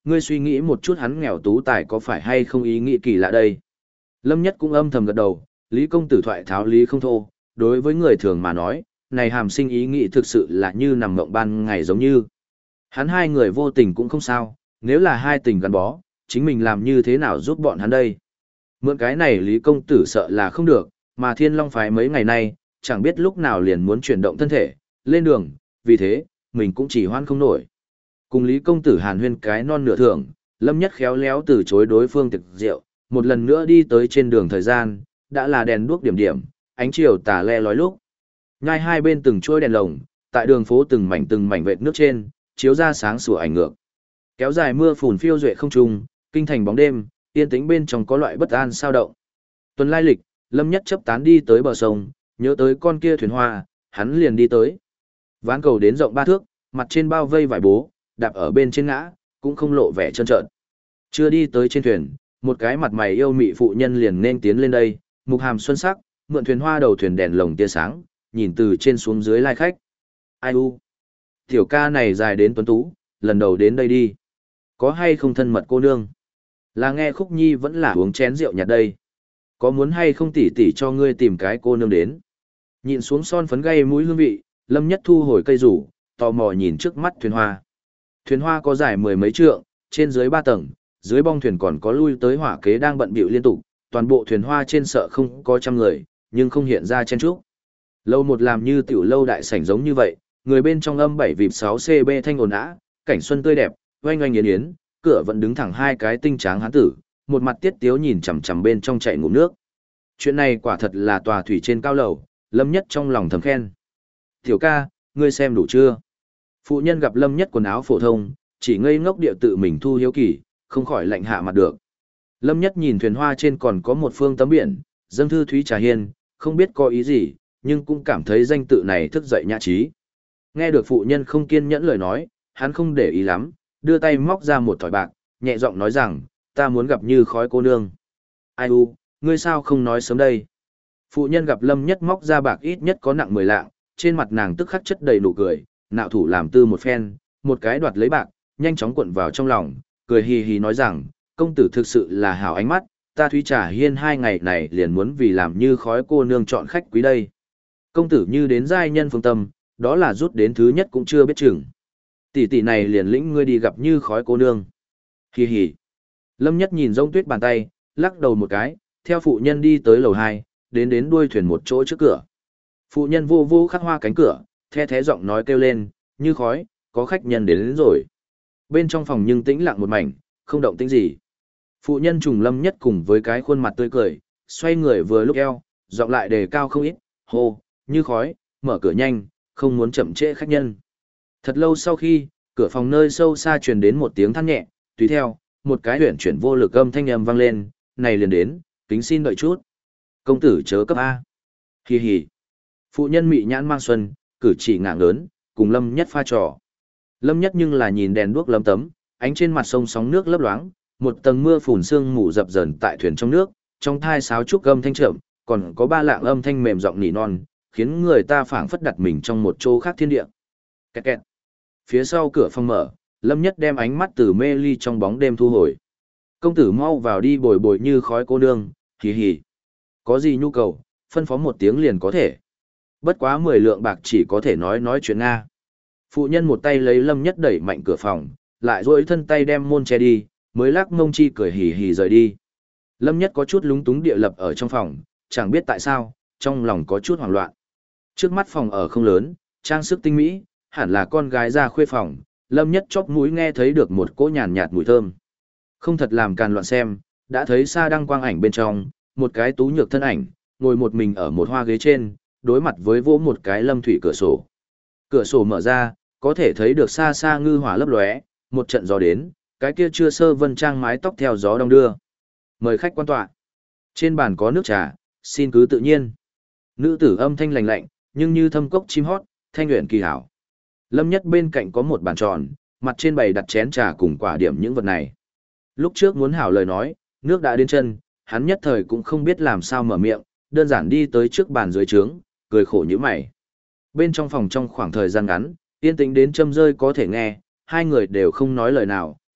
ngươi suy nghĩ một chút hắn nghèo tú tài có phải hay không ý nghĩ kỳ lạ đây. Lâm Nhất cũng âm thầm gật đầu, Lý công tử thoại tháo lý không thô, đối với người thường mà nói, này hàm sinh ý nghĩ thực sự là như nằm mộng ban ngày giống như. Hắn hai người vô tình cũng không sao, nếu là hai tình gắn bó, chính mình làm như thế nào giúp bọn hắn đây. Mượn cái này Lý công tử sợ là không được, mà Thiên Long phái mấy ngày nay, chẳng biết lúc nào liền muốn chuyển động thân thể, lên đường, vì thế, mình cũng chỉ hoan không nổi. Cùng Lý công tử hàn huyên cái non nửa thưởng, Lâm Nhất khéo léo từ chối đối phương tiệc rượu, một lần nữa đi tới trên đường thời gian, đã là đèn đuốc điểm điểm, ánh chiều tà le lói lúc. Ngay hai bên từng chuôi đèn lồng, tại đường phố từng mảnh vệt nước trên, chiếu ra sáng sủa ảnh ngược. Kéo dài mưa phùn phiêu duệ không trung, kinh thành bóng đêm, yên tĩnh bên trong có loại bất an sao động. Tuần lai lịch, Lâm Nhất chấp tán đi tới bờ sông, nhớ tới con kia thuyền hoa, hắn liền đi tới. Ván cầu đến rộng 3 thước, mặt trên bao vây vải bố, đạp ở bên trên ngã, cũng không lộ vẻ trơn trợn. Chưa đi tới trên thuyền, một cái mặt mày yêu mị phụ nhân liền nên tiến lên đây, mục hàm xuân sắc, mượn thuyền hoa đầu thuyền đèn lồng tia sáng, nhìn từ trên xuống dưới lai khách. Ai u? Tiểu ca này dài đến tuấn tú, lần đầu đến đây đi. Có hay không thân mật cô nương? Là nghe khúc nhi vẫn là uống chén rượu nhạt đây. Có muốn hay không tỉ tỉ cho ngươi tìm cái cô nương đến? Nhìn xuống son phấn gây mũi hương vị, Lâm Nhất thu hồi cây rủ, tò mò nhìn trước mắt thuyền hoa. Thuyền hoa có dài 10 mấy trượng, trên dưới 3 tầng, dưới bong thuyền còn có lui tới hỏa kế đang bận bịu liên tục, toàn bộ thuyền hoa trên sợ không có trăm người, nhưng không hiện ra chen chúc. Lâu một làm như tiểu lâu đại sảnh giống như vậy, người bên trong âm 7 vịp 6 CB thanh ồn ã, cảnh xuân tươi đẹp, oanh oanh yến yến, cửa vẫn đứng thẳng hai cái tinh tráng hán tử, một mặt tiết tiếu nhìn chằm chằm bên trong chạy ngụm nước. Chuyện này quả thật là tòa thủy trên cao lầu, Lâm Nhất trong lòng thầm khen. Tiểu ca, ngươi xem đủ chưa? Phụ nhân gặp Lâm Nhất quần áo phổ thông, chỉ ngây ngốc điệu tự mình thu hiếu kỳ, không khỏi lạnh hạ mặt được. Lâm Nhất nhìn thuyền hoa trên còn có một phương tấm biển, dâng thư Thúy Trà Hiên, không biết có ý gì, nhưng cũng cảm thấy danh tự này thức dậy nhã trí. Nghe được phụ nhân không kiên nhẫn lời nói, hắn không để ý lắm, đưa tay móc ra một thỏi bạc, nhẹ giọng nói rằng, ta muốn gặp Như Khói cô nương. Ai u, ngươi sao không nói sớm đây? Phụ nhân gặp Lâm Nhất móc ra bạc ít nhất có nặng 10 lạng, trên mặt nàng tức khắc chất đầy nụ cười, nạo thủ làm tư một phen, một cái đoạt lấy bạc, nhanh chóng cuộn vào trong lòng, cười hì hì nói rằng, công tử thực sự là hảo ánh mắt, ta Thúy Trà Hiên 2 ngày này liền muốn vì làm Như Khói cô nương chọn khách quý đây. Công tử như đến giai nhân phương tâm, đó là rút đến thứ nhất cũng chưa biết chừng. Tỷ tỷ này liền lĩnh ngươi đi gặp Như Khói cô nương. Hì hì. Lâm Nhất nhìn Rông Tuyết bàn tay, lắc đầu một cái, theo phụ nhân đi tới lầu 2, đến đuôi thuyền một chỗ trước cửa. Phụ nhân vô vô khắc hoa cánh cửa, the thế giọng nói kêu lên, Như Khói, có khách nhân đến rồi. Bên trong phòng nhưng tĩnh lặng một mảnh, không động tĩnh gì. Phụ nhân trùng Lâm Nhất cùng với cái khuôn mặt tươi cười, xoay người vừa lúc eo, giọng lại đề cao không ít, hô, Như Khói, mở cửa nhanh, không muốn chậm trễ khách nhân. Thật lâu sau khi, cửa phòng nơi sâu xa truyền đến một tiếng than nhẹ, tùy theo, một cái huyền chuyển vô lực âm thanh âm vang lên, này liền đến, kính xin đợi chút. Công tử chớ cấp A. Hì hì. Phụ nhân mị nhãn mang xuân, cử chỉ ngạng lớn, cùng Lâm Nhất pha trò. Lâm Nhất nhưng là nhìn đèn đuốc lấm tấm, ánh trên mặt sông sóng nước lấp loáng, một tầng mưa phùn sương mù dập dờn tại thuyền trong nước, trong thai sáo trúc âm thanh trầm, còn có 3 lạng âm thanh mềm giọng nỉ non, khiến người ta phảng phất đặt mình trong một chỗ khác thiên địa. Kẹt kẹt. Phía sau cửa phòng mở, Lâm Nhất đem ánh mắt từ mê ly trong bóng đêm thu hồi. Công tử mau vào đi bồi bồi Như Khói cô nương, hì hì. Có gì nhu cầu, phân phó một tiếng liền có thể. Bất quá 10 lượng bạc chỉ có thể nói chuyện Nga. Phụ nhân một tay lấy Lâm Nhất đẩy mạnh cửa phòng, lại duỗi thân tay đem môn che đi, mới lắc mông chi cười hì hì rời đi. Lâm Nhất có chút lúng túng địa lập ở trong phòng, chẳng biết tại sao, trong lòng có chút hoảng loạn. Trước mắt phòng ở không lớn, trang sức tinh mỹ, hẳn là con gái ra khuê phòng, Lâm Nhất chóp mũi nghe thấy được một cỗ nhàn nhạt mùi thơm. Không thật làm càn loạn xem, đã thấy xa đăng quang ảnh bên trong, một cái tú nhược thân ảnh, ngồi một mình ở một hoa ghế trên, đối mặt với vỗ một cái lâm thủy cửa sổ. Cửa sổ mở ra, có thể thấy được xa xa ngư hỏa lấp lóe, một trận gió đến, cái kia chưa sơ vân trang mái tóc theo gió đong đưa. Mời khách quan tọa. Trên bàn có nước trà, xin cứ tự nhiên. Nữ tử âm thanh lành lạnh, nhưng như thâm cốc chim hót, thanh luyện kỳ hảo. Lâm Nhất bên cạnh có một bàn tròn, mặt trên bày đặt chén trà cùng quả điểm những vật này. Lúc trước muốn hảo lời nói, nước đã đến chân, hắn nhất thời cũng không biết làm sao mở miệng, đơn giản đi tới trước bàn dưới trướng, cười khổ như mày. Bên trong phòng trong khoảng thời gian ngắn, yên tĩnh đến châm rơi có thể nghe, hai người đều không nói lời nào,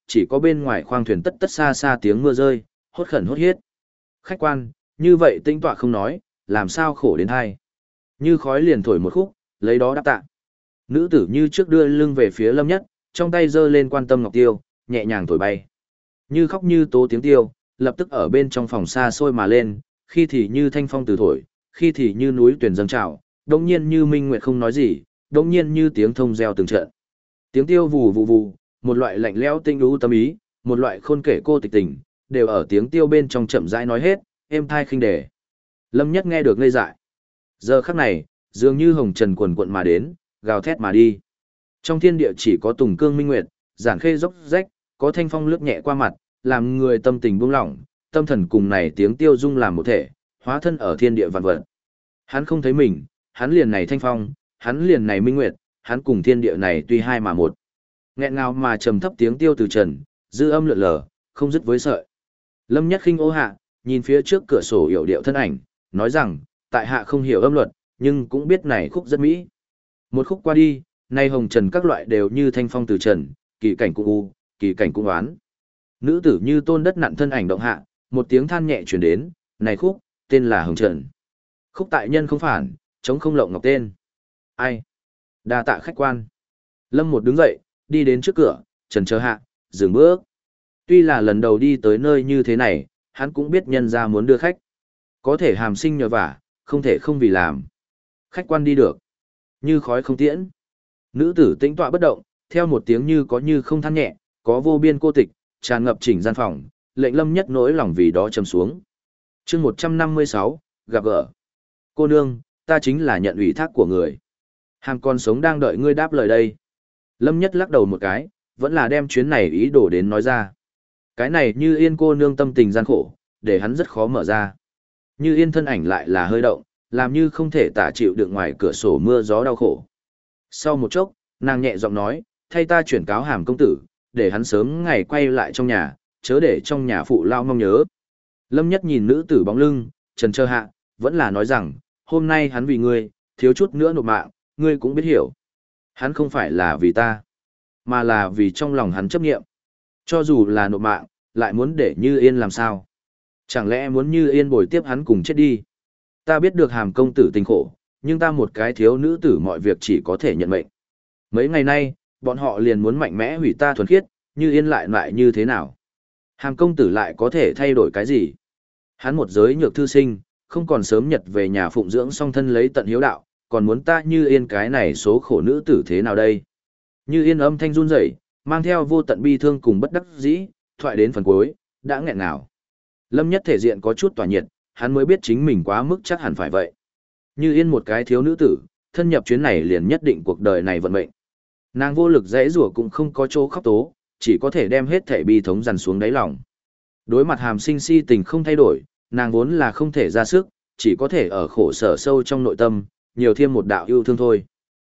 chỉ có bên ngoài khoang thuyền tất tất xa xa tiếng mưa rơi, hốt khẩn hốt hiết. Khách quan, như vậy tĩnh tọa không nói, làm sao khổ đến hay. Như khói liền thổi một khúc, lấy đó đáp tạ. Nữ tử như trước đưa lưng về phía Lâm Nhất, trong tay giơ lên quan tâm ngọc tiêu, nhẹ nhàng thổi bay. Như khóc như tố tiếng tiêu, lập tức ở bên trong phòng xa xôi mà lên, khi thì như thanh phong từ thổi, khi thì như núi tuyển dâng trào, đống nhiên như minh nguyệt không nói gì, đống nhiên như tiếng thông reo từng trận. Tiếng tiêu vù vù vù, một loại lạnh lẽo tinh lũ tâm ý, một loại khôn kể cô tịch tình, đều ở tiếng tiêu bên trong chậm rãi nói hết, êm thai khinh đề. Lâm Nhất nghe được ngây dại. Giờ khắc này, dường như hồng trần quần quận mà đến, gào thét mà đi. Trong thiên địa chỉ có tùng cương minh nguyệt, giản khê dốc rách, có thanh phong lướt nhẹ qua mặt, làm người tâm tình buông lỏng, tâm thần cùng này tiếng tiêu dung làm một thể, hóa thân ở thiên địa vạn vật. Hắn không thấy mình, hắn liền này thanh phong, hắn liền này minh nguyệt, hắn cùng thiên địa này tuy hai mà một. Nghẹn ngào mà trầm thấp tiếng tiêu từ trần, dư âm lượn lờ, không dứt với sợi. Lâm Nhất khinh ô hạ, nhìn phía trước cửa sổ hiểu điệu thân ảnh, nói rằng, tại hạ không hiểu âm luật, nhưng cũng biết này khúc rất mỹ. Một khúc qua đi, nay hồng trần các loại đều như thanh phong từ trần, kỳ cảnh cũng u, kỳ cảnh cũng oán. Nữ tử như tôn đất nặn thân ảnh động hạ, một tiếng than nhẹ truyền đến, này khúc, tên là hồng trần. Khúc tại nhân không phản, chống không lộng ngọc tên. Ai? Đa tạ khách quan. Lâm một đứng dậy, đi đến trước cửa, trần chờ hạ, dừng bước. Tuy là lần đầu đi tới nơi như thế này, hắn cũng biết nhân ra muốn đưa khách. Có thể hàm sinh nhờ vả, không thể không vì làm. Khách quan đi được. Như khói không tiễn. Nữ tử tĩnh tọa bất động, theo một tiếng như có như không than nhẹ, có vô biên cô tịch, tràn ngập chỉnh gian phòng, lệnh Lâm Nhất nỗi lòng vì đó trầm xuống. Chương 156, gặp gỡ. Cô nương, ta chính là nhận ủy thác của người. Hàm con sống đang đợi ngươi đáp lời đây. Lâm Nhất lắc đầu một cái, vẫn là đem chuyến này ý đồ đến nói ra. Cái này Như Yên cô nương tâm tình gian khổ, để hắn rất khó mở ra. Như Yên thân ảnh lại là hơi động, làm như không thể tả chịu được ngoài cửa sổ mưa gió đau khổ. Sau một chốc, nàng nhẹ giọng nói, thay ta chuyển cáo Hàm công tử, để hắn sớm ngày quay lại trong nhà, chớ để trong nhà phụ lao mong nhớ. Lâm Nhất nhìn nữ tử bóng lưng, trần trơ hạ, vẫn là nói rằng, hôm nay hắn vì ngươi, thiếu chút nữa nộp mạng, ngươi cũng biết hiểu. Hắn không phải là vì ta, mà là vì trong lòng hắn chấp nghiệm. Cho dù là nộp mạng, lại muốn để Như Yên làm sao? Chẳng lẽ muốn Như Yên bồi tiếp hắn cùng chết đi? Ta biết được Hàm công tử tình khổ, nhưng ta một cái thiếu nữ tử mọi việc chỉ có thể nhận mệnh. Mấy ngày nay, bọn họ liền muốn mạnh mẽ hủy ta thuần khiết, Như Yên lại như thế nào? Hàm công tử lại có thể thay đổi cái gì? Hắn một giới nhược thư sinh, không còn sớm nhật về nhà phụng dưỡng song thân lấy tận hiếu đạo, còn muốn ta Như Yên cái này số khổ nữ tử thế nào đây? Như Yên âm thanh run rẩy, mang theo vô tận bi thương cùng bất đắc dĩ, thoại đến phần cuối, đã nghẹn ngào. Lâm Nhất thể diện có chút tỏa nhiệt, hắn mới biết chính mình quá mức chắc hẳn phải vậy. Như Yên một cái thiếu nữ tử, thân nhập chuyến này liền nhất định cuộc đời này vận mệnh. Nàng vô lực dãy rủa cũng không có chỗ khóc tố, chỉ có thể đem hết thể bi thống dằn xuống đáy lòng. Đối mặt Hàm Sinh si tình không thay đổi, nàng vốn là không thể ra sức, chỉ có thể ở khổ sở sâu trong nội tâm, nhiều thêm một đạo yêu thương thôi.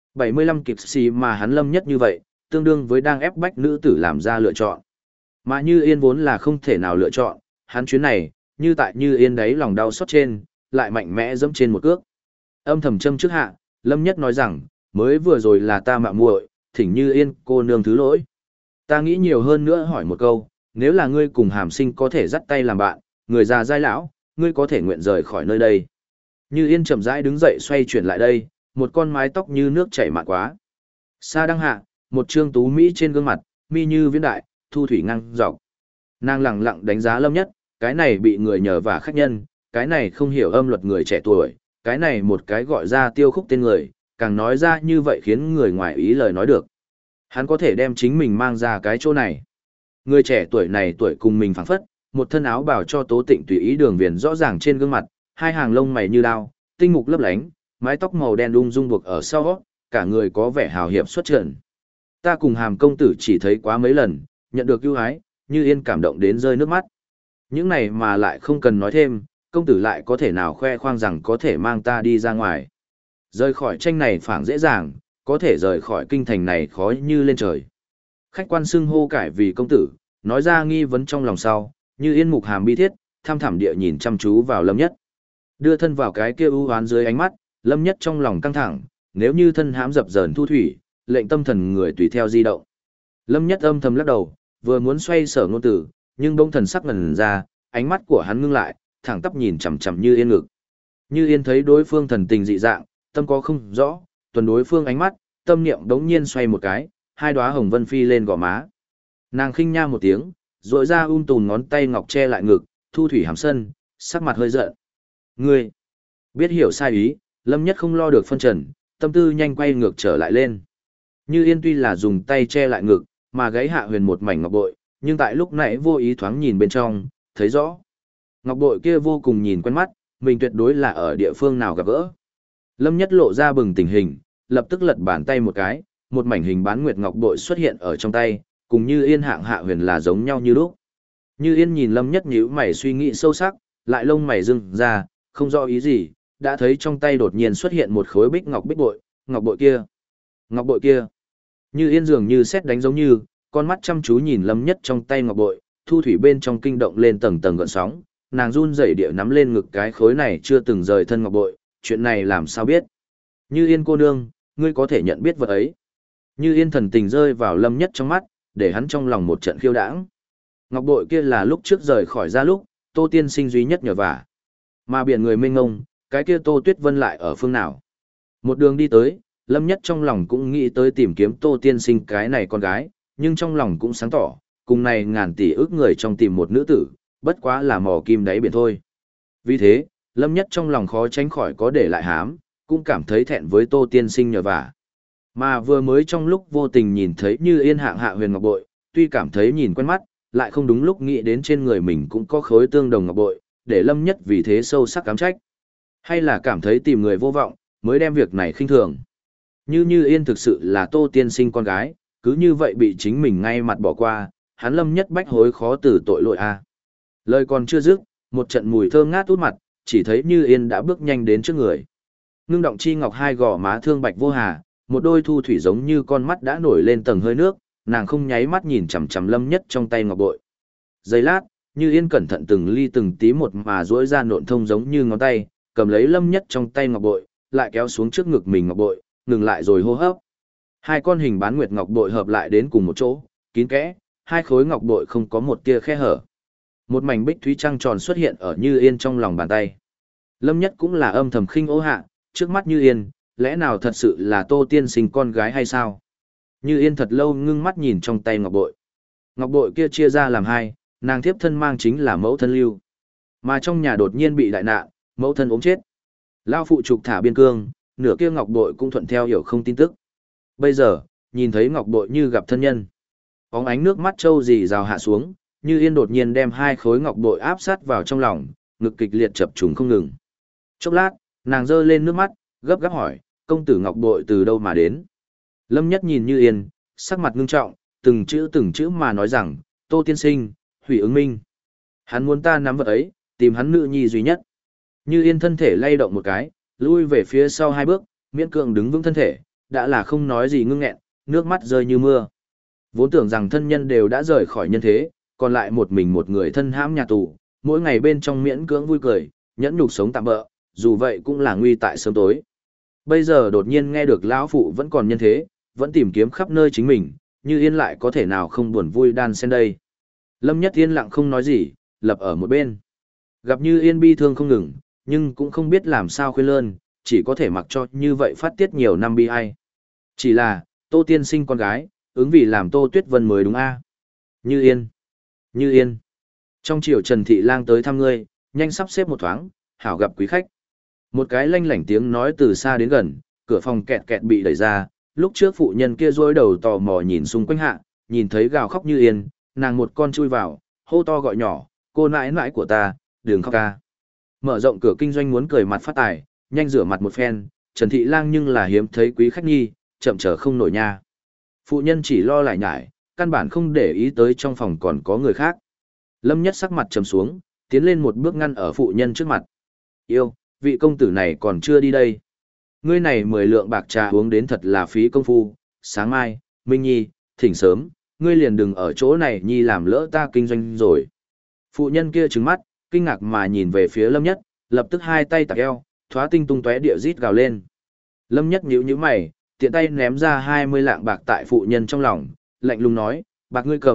75 kịp si mà hắn Lâm Nhất như vậy, tương đương với đang ép bách nữ tử làm ra lựa chọn. Mà Như Yên vốn là không thể nào lựa chọn, hắn chuyến này, như tại Như Yên đấy lòng đau xót trên, lại mạnh mẽ dẫm trên một cước. Âm thầm châm trước hạ, Lâm Nhất nói rằng, mới vừa rồi là ta mạo muội, thỉnh Như Yên cô nương thứ lỗi. Ta nghĩ nhiều hơn nữa hỏi một câu, nếu là ngươi cùng Hàm Sinh có thể dắt tay làm bạn, người già giai lão, ngươi có thể nguyện rời khỏi nơi đây. Như Yên chậm rãi đứng dậy xoay chuyển lại đây, một con mái tóc như nước chảy mạn quá. Sa đăng hạ, một trương tú mỹ trên gương mặt, mi như viễn đại, thu thủy ngang dọc. Nàng lẳng lặng đánh giá Lâm Nhất, cái này bị người nhờ vả khách nhân, cái này không hiểu âm luật người trẻ tuổi, cái này một cái gọi ra tiêu khúc tên người, càng nói ra như vậy khiến người ngoài ý lời nói được. Hắn có thể đem chính mình mang ra cái chỗ này. Người trẻ tuổi này tuổi cùng mình phảng phất, một thân áo bào cho tố tịnh tùy ý đường viền rõ ràng trên gương mặt, hai hàng lông mày như đao, tinh mục lấp lánh, mái tóc màu đen ung dung buộc ở sau, cả người có vẻ hào hiệp xuất trần. Ta cùng Hàm công tử chỉ thấy quá mấy lần, nhận được ưu ái, Như Yên cảm động đến rơi nước mắt. Những này mà lại không cần nói thêm, công tử lại có thể nào khoe khoang rằng có thể mang ta đi ra ngoài. Rời khỏi tranh này phảng dễ dàng, có thể rời khỏi kinh thành này khó như lên trời. Khách quan xưng hô cải vì công tử, nói ra nghi vấn trong lòng sau, Như Yên mục hàm bi thiết, tham thẳm địa nhìn chăm chú vào Lâm Nhất. Đưa thân vào cái kia ưu hoán dưới ánh mắt, Lâm Nhất trong lòng căng thẳng, nếu như thân hãm dập dờn thu thủy, lệnh tâm thần người tùy theo di động. Lâm Nhất âm thầm lắc đầu, vừa muốn xoay sở ngôn tử, nhưng bỗng thần sắc ngần ra, ánh mắt của hắn ngưng lại, thẳng tắp nhìn chằm chằm Như Yên ngực. Như Yên thấy đối phương thần tình dị dạng, tâm có không rõ, tuần đối phương ánh mắt, tâm niệm đống nhiên xoay một cái, hai đóa hồng vân phi lên gò má. Nàng khinh nha một tiếng, rỗi ra tùn ngón tay ngọc che lại ngực, thu thủy hàm sân, sắc mặt hơi giận. Ngươi, biết hiểu sai ý, Lâm Nhất không lo được phân trần, tâm tư nhanh quay ngược trở lại lên. Như Yên tuy là dùng tay che lại ngực, mà gáy Hạ Huyền một mảnh ngọc bội, nhưng tại lúc nãy vô ý thoáng nhìn bên trong, thấy rõ. Ngọc bội kia vô cùng nhìn quen mắt, mình tuyệt đối là ở địa phương nào gặp gỡ. Lâm Nhất lộ ra bừng tỉnh hình, lập tức lật bàn tay một cái, một mảnh hình bán nguyệt ngọc bội xuất hiện ở trong tay, cùng Như Yên hạng Hạ Huyền là giống nhau như lúc. Như Yên nhìn Lâm Nhất nhíu mày suy nghĩ sâu sắc, lại lông mày rưng ra, không rõ ý gì, đã thấy trong tay đột nhiên xuất hiện một khối bích bội, ngọc bội kia. Ngọc bội kia. Như Yên dường như sét đánh giống như, con mắt chăm chú nhìn Lâm Nhất trong tay ngọc bội, thu thủy bên trong kinh động lên tầng tầng gợn sóng, nàng run rẩy địa nắm lên ngực cái khối này chưa từng rời thân ngọc bội, chuyện này làm sao biết? Như Yên cô nương, ngươi có thể nhận biết vật ấy. Như Yên thần tình rơi vào Lâm Nhất trong mắt, để hắn trong lòng một trận khiêu đãng. Ngọc bội kia là lúc trước rời khỏi ra lúc, Tô tiên sinh duy nhất nhờ vả. Mà biển người mênh ngông, cái kia Tô Tuyết Vân lại ở phương nào? Một đường đi tới, Lâm Nhất trong lòng cũng nghĩ tới tìm kiếm Tô tiên sinh cái này con gái, nhưng trong lòng cũng sáng tỏ, cùng này ngàn tỷ ước người trong tìm một nữ tử, bất quá là mò kim đáy biển thôi. Vì thế, Lâm Nhất trong lòng khó tránh khỏi có để lại hám, cũng cảm thấy thẹn với Tô tiên sinh nhờ vả. Mà vừa mới trong lúc vô tình nhìn thấy Như Yên hạng Hạ Huyền ngọc bội, tuy cảm thấy nhìn quen mắt, lại không đúng lúc nghĩ đến trên người mình cũng có khối tương đồng ngọc bội, để Lâm Nhất vì thế sâu sắc cám trách. Hay là cảm thấy tìm người vô vọng, mới đem việc này khinh thường. Như Yên thực sự là Tô tiên sinh con gái, cứ như vậy bị chính mình ngay mặt bỏ qua, hắn Lâm Nhất bách hối khó từ tội lỗi a. Lời còn chưa dứt, một trận mùi thơm ngát út mặt, chỉ thấy Như Yên đã bước nhanh đến trước người. Ngưng động chi ngọc hai gò má thương bạch vô hà, một đôi thu thủy giống như con mắt đã nổi lên tầng hơi nước, nàng không nháy mắt nhìn chằm chằm Lâm Nhất trong tay ngọc bội. Giây lát, Như Yên cẩn thận từng ly từng tí một mà duỗi ra nộn thông giống như ngón tay, cầm lấy Lâm Nhất trong tay ngọc bội, lại kéo xuống trước ngực mình ngọc bội, ngừng lại rồi hô hấp. Hai con hình bán nguyệt ngọc bội hợp lại đến cùng một chỗ, kín kẽ, hai khối ngọc bội không có một tia khe hở. Một mảnh bích thúy trăng tròn xuất hiện ở Như Yên trong lòng bàn tay. Lâm Nhất cũng là âm thầm khinh ố hạ, trước mắt Như Yên, lẽ nào thật sự là Tô tiên sinh con gái hay sao? Như Yên thật lâu ngưng mắt nhìn trong tay ngọc bội. Ngọc bội kia chia ra làm hai, nàng thiếp thân mang chính là mẫu thân lưu. Mà trong nhà đột nhiên bị đại nạn, mẫu thân ốm chết. Lao phụ trục thả biên cương, nửa kia ngọc bội cũng thuận theo hiểu không tin tức. Bây giờ, nhìn thấy ngọc bội như gặp thân nhân. Bóng ánh nước mắt trâu dì rào hạ xuống, Như Yên đột nhiên đem hai khối ngọc bội áp sát vào trong lòng, ngực kịch liệt chập trùng không ngừng. Chốc lát, nàng giơ lên nước mắt, gấp gáp hỏi, công tử ngọc bội từ đâu mà đến? Lâm Nhất nhìn Như Yên, sắc mặt ngưng trọng, từng chữ mà nói rằng, Tô tiên sinh, Hủy Ứng Minh. Hắn muốn ta nắm vật ấy, tìm hắn nữ nhi duy nhất. Như Yên thân thể lay động một cái, lui về phía sau hai bước, miễn cưỡng đứng vững thân thể, đã là không nói gì ngưng nghẹn, nước mắt rơi như mưa. Vốn tưởng rằng thân nhân đều đã rời khỏi nhân thế, còn lại một mình một người thân hãm nhà tù, mỗi ngày bên trong miễn cưỡng vui cười, nhẫn nhục sống tạm bỡ, dù vậy cũng là nguy tại sớm tối. Bây giờ đột nhiên nghe được lão phụ vẫn còn nhân thế, vẫn tìm kiếm khắp nơi chính mình, Như Yên lại có thể nào không buồn vui đan xen đây. Lâm Nhất yên lặng không nói gì, lập ở một bên. Gặp Như Yên bi thương không ngừng, nhưng cũng không biết làm sao khuyên lơn, chỉ có thể mặc cho như vậy phát tiết nhiều năm bi ai. Chỉ là, Tô tiên sinh con gái, ứng vì làm Tô Tuyết Vân mới đúng a. Như Yên. Như Yên. Trong chiều Trần Thị Lang tới thăm ngươi, nhanh sắp xếp một thoáng, hảo gặp quý khách. Một cái lanh lảnh tiếng nói từ xa đến gần, cửa phòng kẹt kẹt bị đẩy ra, lúc trước phụ nhân kia rối đầu tò mò nhìn xung quanh hạ, nhìn thấy gào khóc Như Yên, nàng một con chui vào, hô to gọi nhỏ, cô nãi nãi của ta, đừng khóc ca. Mở rộng cửa kinh doanh muốn cười mặt phát tài, nhanh rửa mặt một phen, Trần Thị Lang nhưng là hiếm thấy quý khách nhi, chậm chờ không nổi nha. Phụ nhân chỉ lo lại nhải, căn bản không để ý tới trong phòng còn có người khác. Lâm Nhất sắc mặt trầm xuống, tiến lên một bước ngăn ở phụ nhân trước mặt. Yêu, vị công tử này còn chưa đi đây. Ngươi này 10 lượng bạc trà uống đến thật là phí công phu, sáng mai, Minh Nhi, thỉnh sớm, ngươi liền đừng ở chỗ này Nhi làm lỡ ta kinh doanh rồi. Phụ nhân kia trừng mắt, kinh ngạc mà nhìn về phía Lâm Nhất, lập tức hai tay tạc eo, thoá tinh tung tóe địa rít gào lên. Lâm Nhất nhíu nhíu mày, tiện tay ném ra 20 lạng bạc tại phụ nhân trong lòng, lạnh lùng nói, bạc ngươi cầm,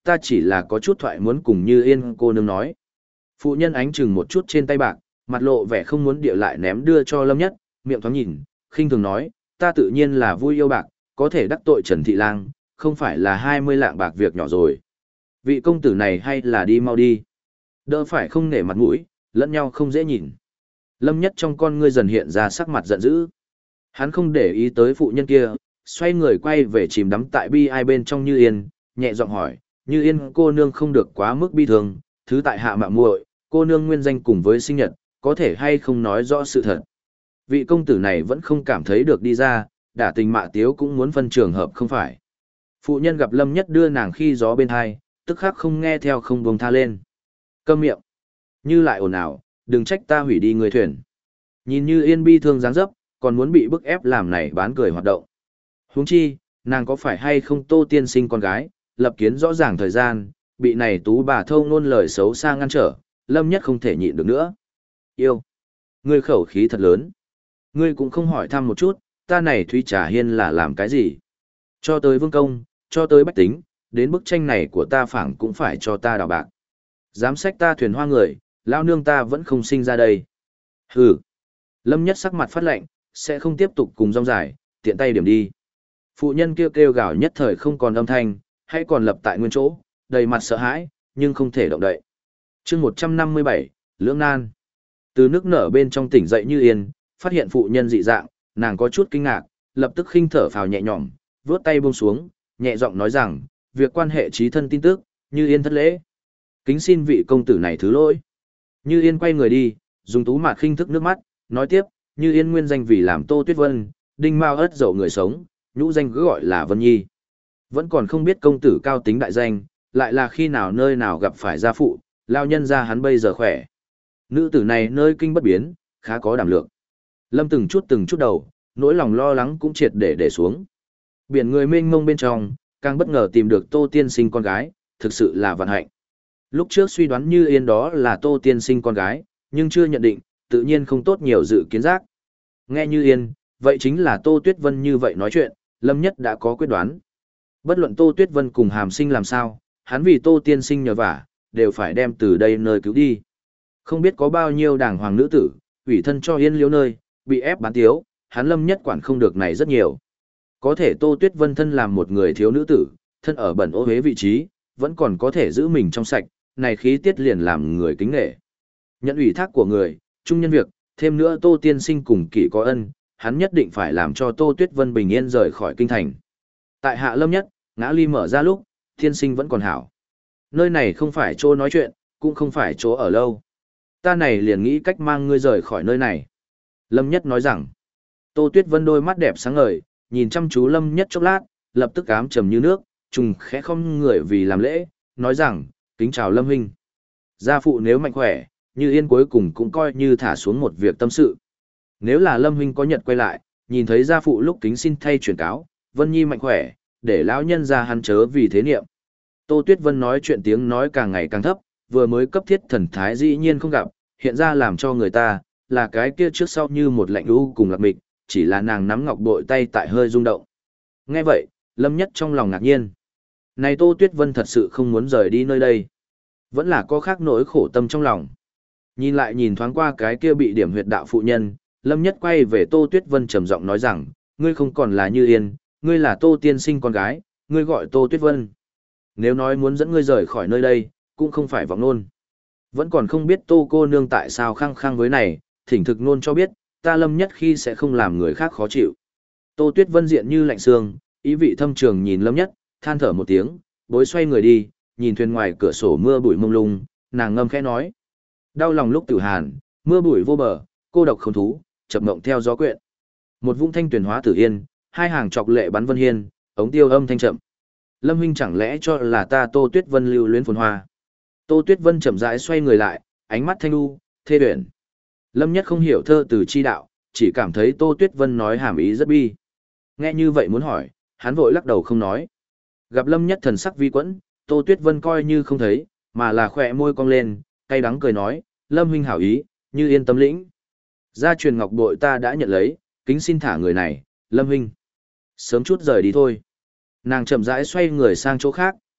ta chỉ là có chút thoại muốn cùng Như Yên cô nương nói. Phụ nhân ánh chừng một chút trên tay bạc, mặt lộ vẻ không muốn địa lại ném đưa cho Lâm Nhất, miệng thoáng nhìn, khinh thường nói, ta tự nhiên là vui yêu bạc, có thể đắc tội Trần Thị Lang, không phải là 20 lạng bạc việc nhỏ rồi. Vị công tử này hay là đi mau đi. Đỡ phải không nể mặt mũi, lẫn nhau không dễ nhìn. Lâm Nhất trong con ngươi dần hiện ra sắc mặt giận dữ. Hắn không để ý tới phụ nhân kia, xoay người quay về chìm đắm tại bi ai bên trong Như Yên, nhẹ giọng hỏi, Như Yên cô nương không được quá mức bi thường, thứ tại hạ mạ muội, cô nương nguyên danh cùng với sinh nhật, có thể hay không nói rõ sự thật. Vị công tử này vẫn không cảm thấy được đi ra, đả tình mạ tiếu cũng muốn phân trường hợp không phải. Phụ nhân gặp Lâm Nhất đưa nàng khi gió bên hai, tức khắc không nghe theo không buông tha lên. Câm miệng. Như lại ồn ào, đừng trách ta hủy đi người thuyền. Nhìn Như Yên bi thương dáng dấp, còn muốn bị bức ép làm này bán cười hoạt động. Huống chi, nàng có phải hay không Tô tiên sinh con gái, lập kiến rõ ràng thời gian, bị này tú bà thâu ngôn lời xấu xa ngăn trở, Lâm Nhất không thể nhịn được nữa. Yêu. Ngươi khẩu khí thật lớn. Ngươi cũng không hỏi thăm một chút, ta này Thúy Trà Hiên là làm cái gì? Cho tới vương công, cho tới bách tính, đến bức tranh này của ta phảng cũng phải cho ta đào bạc. Dám xách ta thuyền hoa người, lao nương ta vẫn không sinh ra đây. Hừ. Lâm Nhất sắc mặt phát lạnh, sẽ không tiếp tục cùng rong dài, tiện tay điểm đi. Phụ nhân kêu gào nhất thời không còn âm thanh, hay còn lập tại nguyên chỗ, đầy mặt sợ hãi, nhưng không thể động đậy. chương 157, Lưỡng Nan. Từ nước nở bên trong tỉnh dậy Như Yên, phát hiện phụ nhân dị dạng, nàng có chút kinh ngạc, lập tức khinh thở phào nhẹ nhõm, vuốt tay buông xuống, nhẹ giọng nói rằng, việc quan hệ trí thân tin tức, Như Yên thất lễ. Kính xin vị công tử này thứ lỗi. Như Yên quay người đi, dùng tú mạt khinh thức nước mắt, nói tiếp, Như Yên nguyên danh vì làm Tô Tuyết Vân, đinh mao ất dậu người sống, nhũ danh cứ gọi là Vân Nhi. Vẫn còn không biết công tử cao tính đại danh, lại là khi nào nơi nào gặp phải gia phụ, lao nhân ra hắn bây giờ khỏe. Nữ tử này nơi kinh bất biến, khá có đảm lượng. Lâm từng chút đầu, nỗi lòng lo lắng cũng triệt để xuống. Biển người mênh mông bên trong, càng bất ngờ tìm được Tô tiên sinh con gái, thực sự là vận hạnh. Lúc trước suy đoán Như Yên đó là Tô tiên sinh con gái, nhưng chưa nhận định, tự nhiên không tốt nhiều dự kiến giác. Nghe Như Yên, vậy chính là Tô Tuyết Vân như vậy nói chuyện, Lâm Nhất đã có quyết đoán. Bất luận Tô Tuyết Vân cùng Hàm Sinh làm sao, hắn vì Tô tiên sinh nhờ vả, đều phải đem từ đây nơi cứu đi. Không biết có bao nhiêu đàng hoàng nữ tử, ủy thân cho Yên Liễu nơi, bị ép bán tiếu, hắn Lâm Nhất quản không được này rất nhiều. Có thể Tô Tuyết Vân thân làm một người thiếu nữ tử, thân ở bẩn ô hế vị trí, vẫn còn có thể giữ mình trong sạch, này khí tiết liền làm người kính nể. Nhận ủy thác của người, chung nhân việc, thêm nữa Tô tiên sinh cùng kỷ có ân, hắn nhất định phải làm cho Tô Tuyết Vân bình yên rời khỏi kinh thành. Tại hạ Lâm Nhất, ngã ly mở ra lúc, tiên sinh vẫn còn hảo. Nơi này không phải chỗ nói chuyện, cũng không phải chỗ ở lâu. Ta này liền nghĩ cách mang ngươi rời khỏi nơi này. Lâm Nhất nói rằng, Tô Tuyết Vân đôi mắt đẹp sáng ngời, nhìn chăm chú Lâm Nhất chốc lát, lập tức ám trầm như nước, trùng khẽ không người vì làm lễ, nói rằng, kính chào Lâm huynh. Gia phụ nếu mạnh khỏe, Như Yên cuối cùng cũng coi như thả xuống một việc tâm sự. Nếu là Lâm huynh có nhật quay lại, nhìn thấy gia phụ lúc kính xin thay truyền cáo, Vân Nhi mạnh khỏe, để lão nhân ra hắn chớ vì thế niệm. Tô Tuyết Vân nói chuyện tiếng nói càng ngày càng thấp, vừa mới cấp thiết thần thái dĩ nhiên không gặp, hiện ra làm cho người ta, là cái kia trước sau như một lạnh lũ cùng lạc mịch, chỉ là nàng nắm ngọc bội tay tại hơi rung động. Nghe vậy, Lâm Nhất trong lòng ngạc nhiên. Này Tô Tuyết Vân thật sự không muốn rời đi nơi đây. Vẫn là có khác nỗi khổ tâm trong lòng. Nhìn lại nhìn thoáng qua cái kia bị điểm huyệt đạo phụ nhân, Lâm Nhất quay về Tô Tuyết Vân trầm giọng nói rằng, ngươi không còn là Như Yên, ngươi là Tô tiên sinh con gái, ngươi gọi Tô Tuyết Vân. Nếu nói muốn dẫn ngươi rời khỏi nơi đây, cũng không phải vọng nôn. Vẫn còn không biết Tô cô nương tại sao khăng khăng với này, thỉnh thực nôn cho biết, ta Lâm Nhất khi sẽ không làm người khác khó chịu. Tô Tuyết Vân diện như lạnh xương, ý vị thâm trường nhìn Lâm Nhất, than thở một tiếng, bối xoay người đi, nhìn thuyền ngoài cửa sổ mưa bụi mông lung, nàng ngâm khẽ nói. Đau lòng lúc tử hàn, mưa bụi vô bờ, cô độc không thú, chập mộng theo gió quyện. Một vũng thanh tuyển hóa tử yên, hai hàng chọc lệ bắn vân hiên, ống tiêu âm thanh chậm. Lâm huynh chẳng lẽ cho là ta Tô Tuyết Vân lưu luyến phồn hoa. Tô Tuyết Vân chậm rãi xoay người lại, ánh mắt thanh u, thê tuyển. Lâm Nhất không hiểu thơ từ chi đạo, chỉ cảm thấy Tô Tuyết Vân nói hàm ý rất bi. Nghe như vậy muốn hỏi, hắn vội lắc đầu không nói. Gặp Lâm Nhất thần sắc vi quẫn, Tô Tuyết Vân coi như không thấy, mà là khỏe môi cong lên, cay đắng cười nói, Lâm huynh hảo ý, như yên tâm lĩnh. Gia truyền ngọc bội ta đã nhận lấy, kính xin thả người này, Lâm huynh. Sớm chút rời đi thôi. Nàng chậm rãi xoay người sang chỗ khác,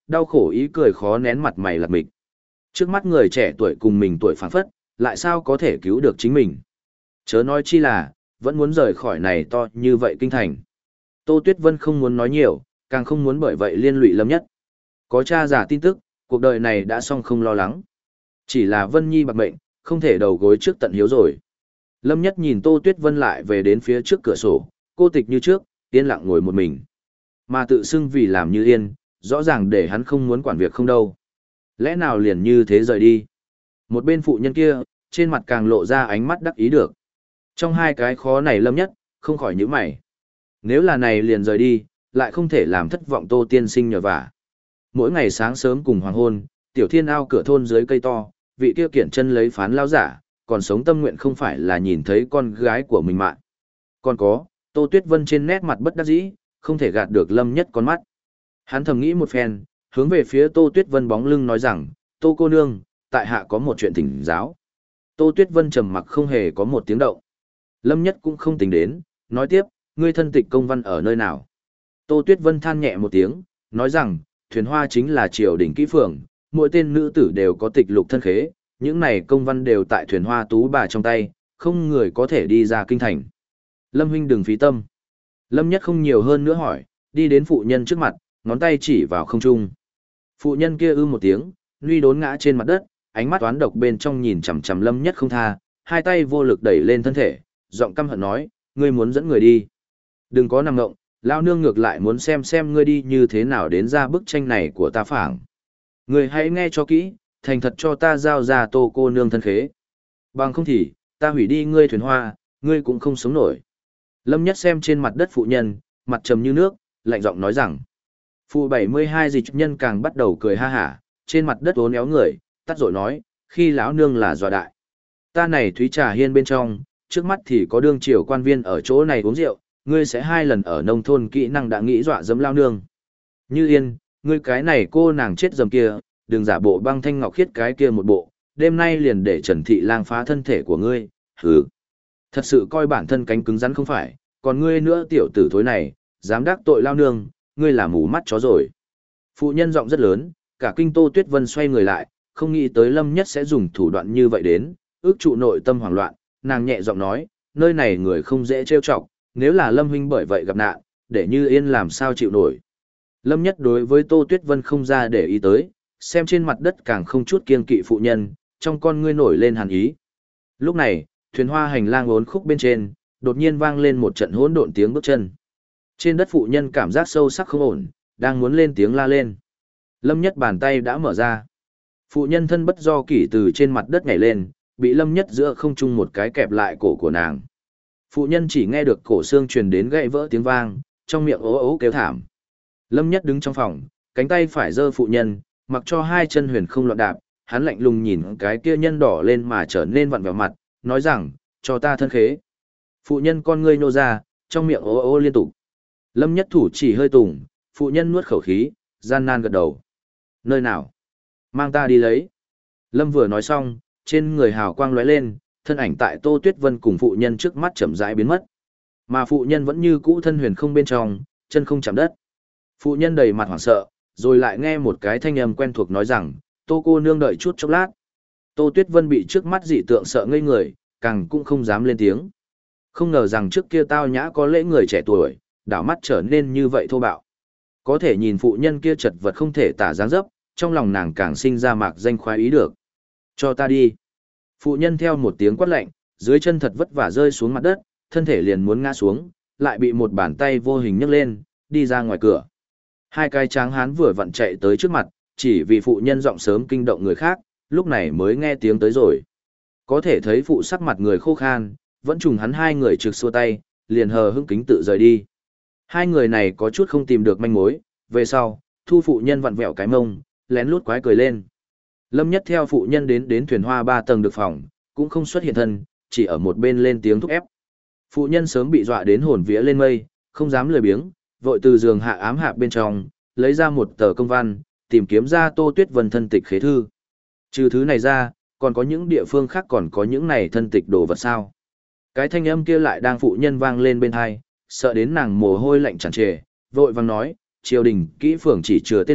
đau khổ ý cười khó nén mặt mày lật mịch. Trước mắt người trẻ tuổi cùng mình tuổi phảng phất, lại sao có thể cứu được chính mình. Chớ nói chi là, vẫn muốn rời khỏi này to như vậy kinh thành. Tô Tuyết Vân không muốn nói nhiều, càng không muốn bởi vậy liên lụy Lâm Nhất. Có cha giả tin tức, cuộc đời này đã xong không lo lắng. Chỉ là Vân Nhi bạc mệnh, không thể đầu gối trước tận hiếu rồi. Lâm Nhất nhìn Tô Tuyết Vân lại về đến phía trước cửa sổ, cô tịch như trước, yên lặng ngồi một mình. Mà tự xưng vì làm như yên, rõ ràng để hắn không muốn quản việc không đâu. Lẽ nào liền như thế rời đi? Một bên phụ nhân kia, trên mặt càng lộ ra ánh mắt đắc ý được. Trong hai cái khó này Lâm Nhất, không khỏi nhíu mày. Nếu là này liền rời đi, lại không thể làm thất vọng Tô tiên sinh nhờ vả. Mỗi ngày sáng sớm cùng hoàng hôn, tiểu thiên ao cửa thôn dưới cây to, vị kia kiển chân lấy phán lao giả, còn sống tâm nguyện không phải là nhìn thấy con gái của mình mạng. Còn có, Tô Tuyết Vân trên nét mặt bất đắc dĩ, không thể gạt được Lâm Nhất con mắt. Hắn thầm nghĩ một phen, hướng về phía Tô Tuyết Vân bóng lưng nói rằng, Tô cô nương, tại hạ có một chuyện thỉnh giáo. Tô Tuyết Vân trầm mặc không hề có một tiếng động. Lâm Nhất cũng không tính đến, nói tiếp, ngươi thân tịch công văn ở nơi nào? Tô Tuyết Vân than nhẹ một tiếng, nói rằng, thuyền hoa chính là triều đình kỹ phường, mỗi tên nữ tử đều có tịch lục thân khế, những này công văn đều tại thuyền hoa tú bà trong tay, không người có thể đi ra kinh thành. Lâm huynh đừng phí tâm. Lâm Nhất không nhiều hơn nữa hỏi, đi đến phụ nhân trước mặt, ngón tay chỉ vào không trung. Phụ nhân kia một tiếng, nuy đốn ngã trên mặt đất, ánh mắt toán độc bên trong nhìn chằm chằm Lâm Nhất không tha, hai tay vô lực đẩy lên thân thể, giọng căm hận nói, ngươi muốn dẫn người đi. Đừng có nằm ngộng, lão nương ngược lại muốn xem ngươi đi như thế nào đến ra bức tranh này của ta phảng. Ngươi hãy nghe cho kỹ, thành thật cho ta giao ra Tô cô nương thân khế. Bằng không thì, ta hủy đi ngươi thuyền hoa, ngươi cũng không sống nổi. Lâm Nhất xem trên mặt đất phụ nhân, mặt trầm như nước, lạnh giọng nói rằng. Phụ 72 dịch nhân càng bắt đầu cười ha hả, trên mặt đất uốn éo người, tắt rồi nói, khi lão nương là dọa đại. Ta này Thúy Trà Hiên bên trong, trước mắt thì có đương triều quan viên ở chỗ này uống rượu, ngươi sẽ 2 lần ở nông thôn kỹ năng đã nghĩ dọa dẫm lao nương. Như yên, ngươi cái này cô nàng chết dầm kia, đừng giả bộ băng thanh ngọc khiết cái kia một bộ, đêm nay liền để Trần Thị Lang phá thân thể của ngươi, hừ. Thật sự coi bản thân cánh cứng rắn không phải, còn ngươi nữa tiểu tử thối này, dám đắc tội lao nương, ngươi là mù mắt chó rồi. Phụ nhân giọng rất lớn, cả kinh Tô Tuyết Vân xoay người lại, không nghĩ tới Lâm Nhất sẽ dùng thủ đoạn như vậy đến, ước trụ nội tâm hoảng loạn, nàng nhẹ giọng nói, nơi này người không dễ trêu chọc, nếu là Lâm huynh bởi vậy gặp nạn, để Như Yên làm sao chịu nổi. Lâm Nhất đối với Tô Tuyết Vân không ra để ý tới, xem trên mặt đất càng không chút kiêng kỵ phụ nhân, trong con ngươi nổi lên hàn ý. Lúc này, thuyền hoa hành lang uốn khúc bên trên, đột nhiên vang lên một trận hỗn độn tiếng bước chân. Trên đất phụ nhân cảm giác sâu sắc không ổn, đang muốn lên tiếng la lên. Lâm Nhất bàn tay đã mở ra. Phụ nhân thân bất do kỷ từ trên mặt đất nhảy lên, bị Lâm Nhất giữa không trung một cái kẹp lại cổ của nàng. Phụ nhân chỉ nghe được cổ xương truyền đến gãy vỡ tiếng vang, trong miệng ố ố kêu thảm. Lâm Nhất đứng trong phòng, cánh tay phải giơ phụ nhân, mặc cho hai chân huyền không loạn đạp, hắn lạnh lùng nhìn cái kia nhân đỏ lên mà trở nên vặn vẹo mặt, nói rằng, cho ta thân khế. Phụ nhân con ngươi nô ra, trong miệng ố ố liên tục. Lâm Nhất thủ chỉ hơi tùng, phụ nhân nuốt khẩu khí, gian nan gật đầu. Nơi nào? Mang ta đi lấy. Lâm vừa nói xong, trên người hào quang lóe lên, thân ảnh tại Tô Tuyết Vân cùng phụ nhân trước mắt chậm rãi biến mất. Mà phụ nhân vẫn như cũ thân huyền không bên trong, chân không chạm đất. Phụ nhân đầy mặt hoảng sợ, rồi lại nghe một cái thanh âm quen thuộc nói rằng, Tô cô nương đợi chút chốc lát. Tô Tuyết Vân bị trước mắt dị tượng sợ ngây người, càng cũng không dám lên tiếng. Không ngờ rằng trước kia tao nhã có lễ người trẻ tuổi, đảo mắt trở nên như vậy thô bạo. Có thể nhìn phụ nhân kia chật vật không thể tả dáng dấp, trong lòng nàng càng sinh ra mạc danh khoái ý được. Cho ta đi. Phụ nhân theo một tiếng quát lạnh, dưới chân thật vất vả rơi xuống mặt đất, thân thể liền muốn ngã xuống, lại bị một bàn tay vô hình nhấc lên, đi ra ngoài cửa. Hai cái tráng hán vừa vặn chạy tới trước mặt, chỉ vì phụ nhân giọng sớm kinh động người khác, lúc này mới nghe tiếng tới rồi. Có thể thấy phụ sắc mặt người khô khan, vẫn trùng hắn hai người trực xua tay, liền hờ hững kính tự rời đi. Hai người này có chút không tìm được manh mối, về sau, thu phụ nhân vặn vẹo cái mông, lén lút quái cười lên. Lâm Nhất theo phụ nhân đến thuyền hoa 3 tầng được phòng, cũng không xuất hiện thân, chỉ ở một bên lên tiếng thúc ép. Phụ nhân sớm bị dọa đến hồn vía lên mây, không dám lười biếng, vội từ giường hạ ám hạ bên trong, lấy ra một tờ công văn, tìm kiếm ra Tô Tuyết Vân thân tịch khế thư. Trừ thứ này ra, còn có những địa phương khác còn có những này thân tịch đồ vật sao. Cái thanh âm kia lại đang phụ nhân vang lên bên hai, sợ đến nàng mồ hôi lạnh tràn trề, vội vàng nói, triều đình kỹ phường chỉ chừa tên lục,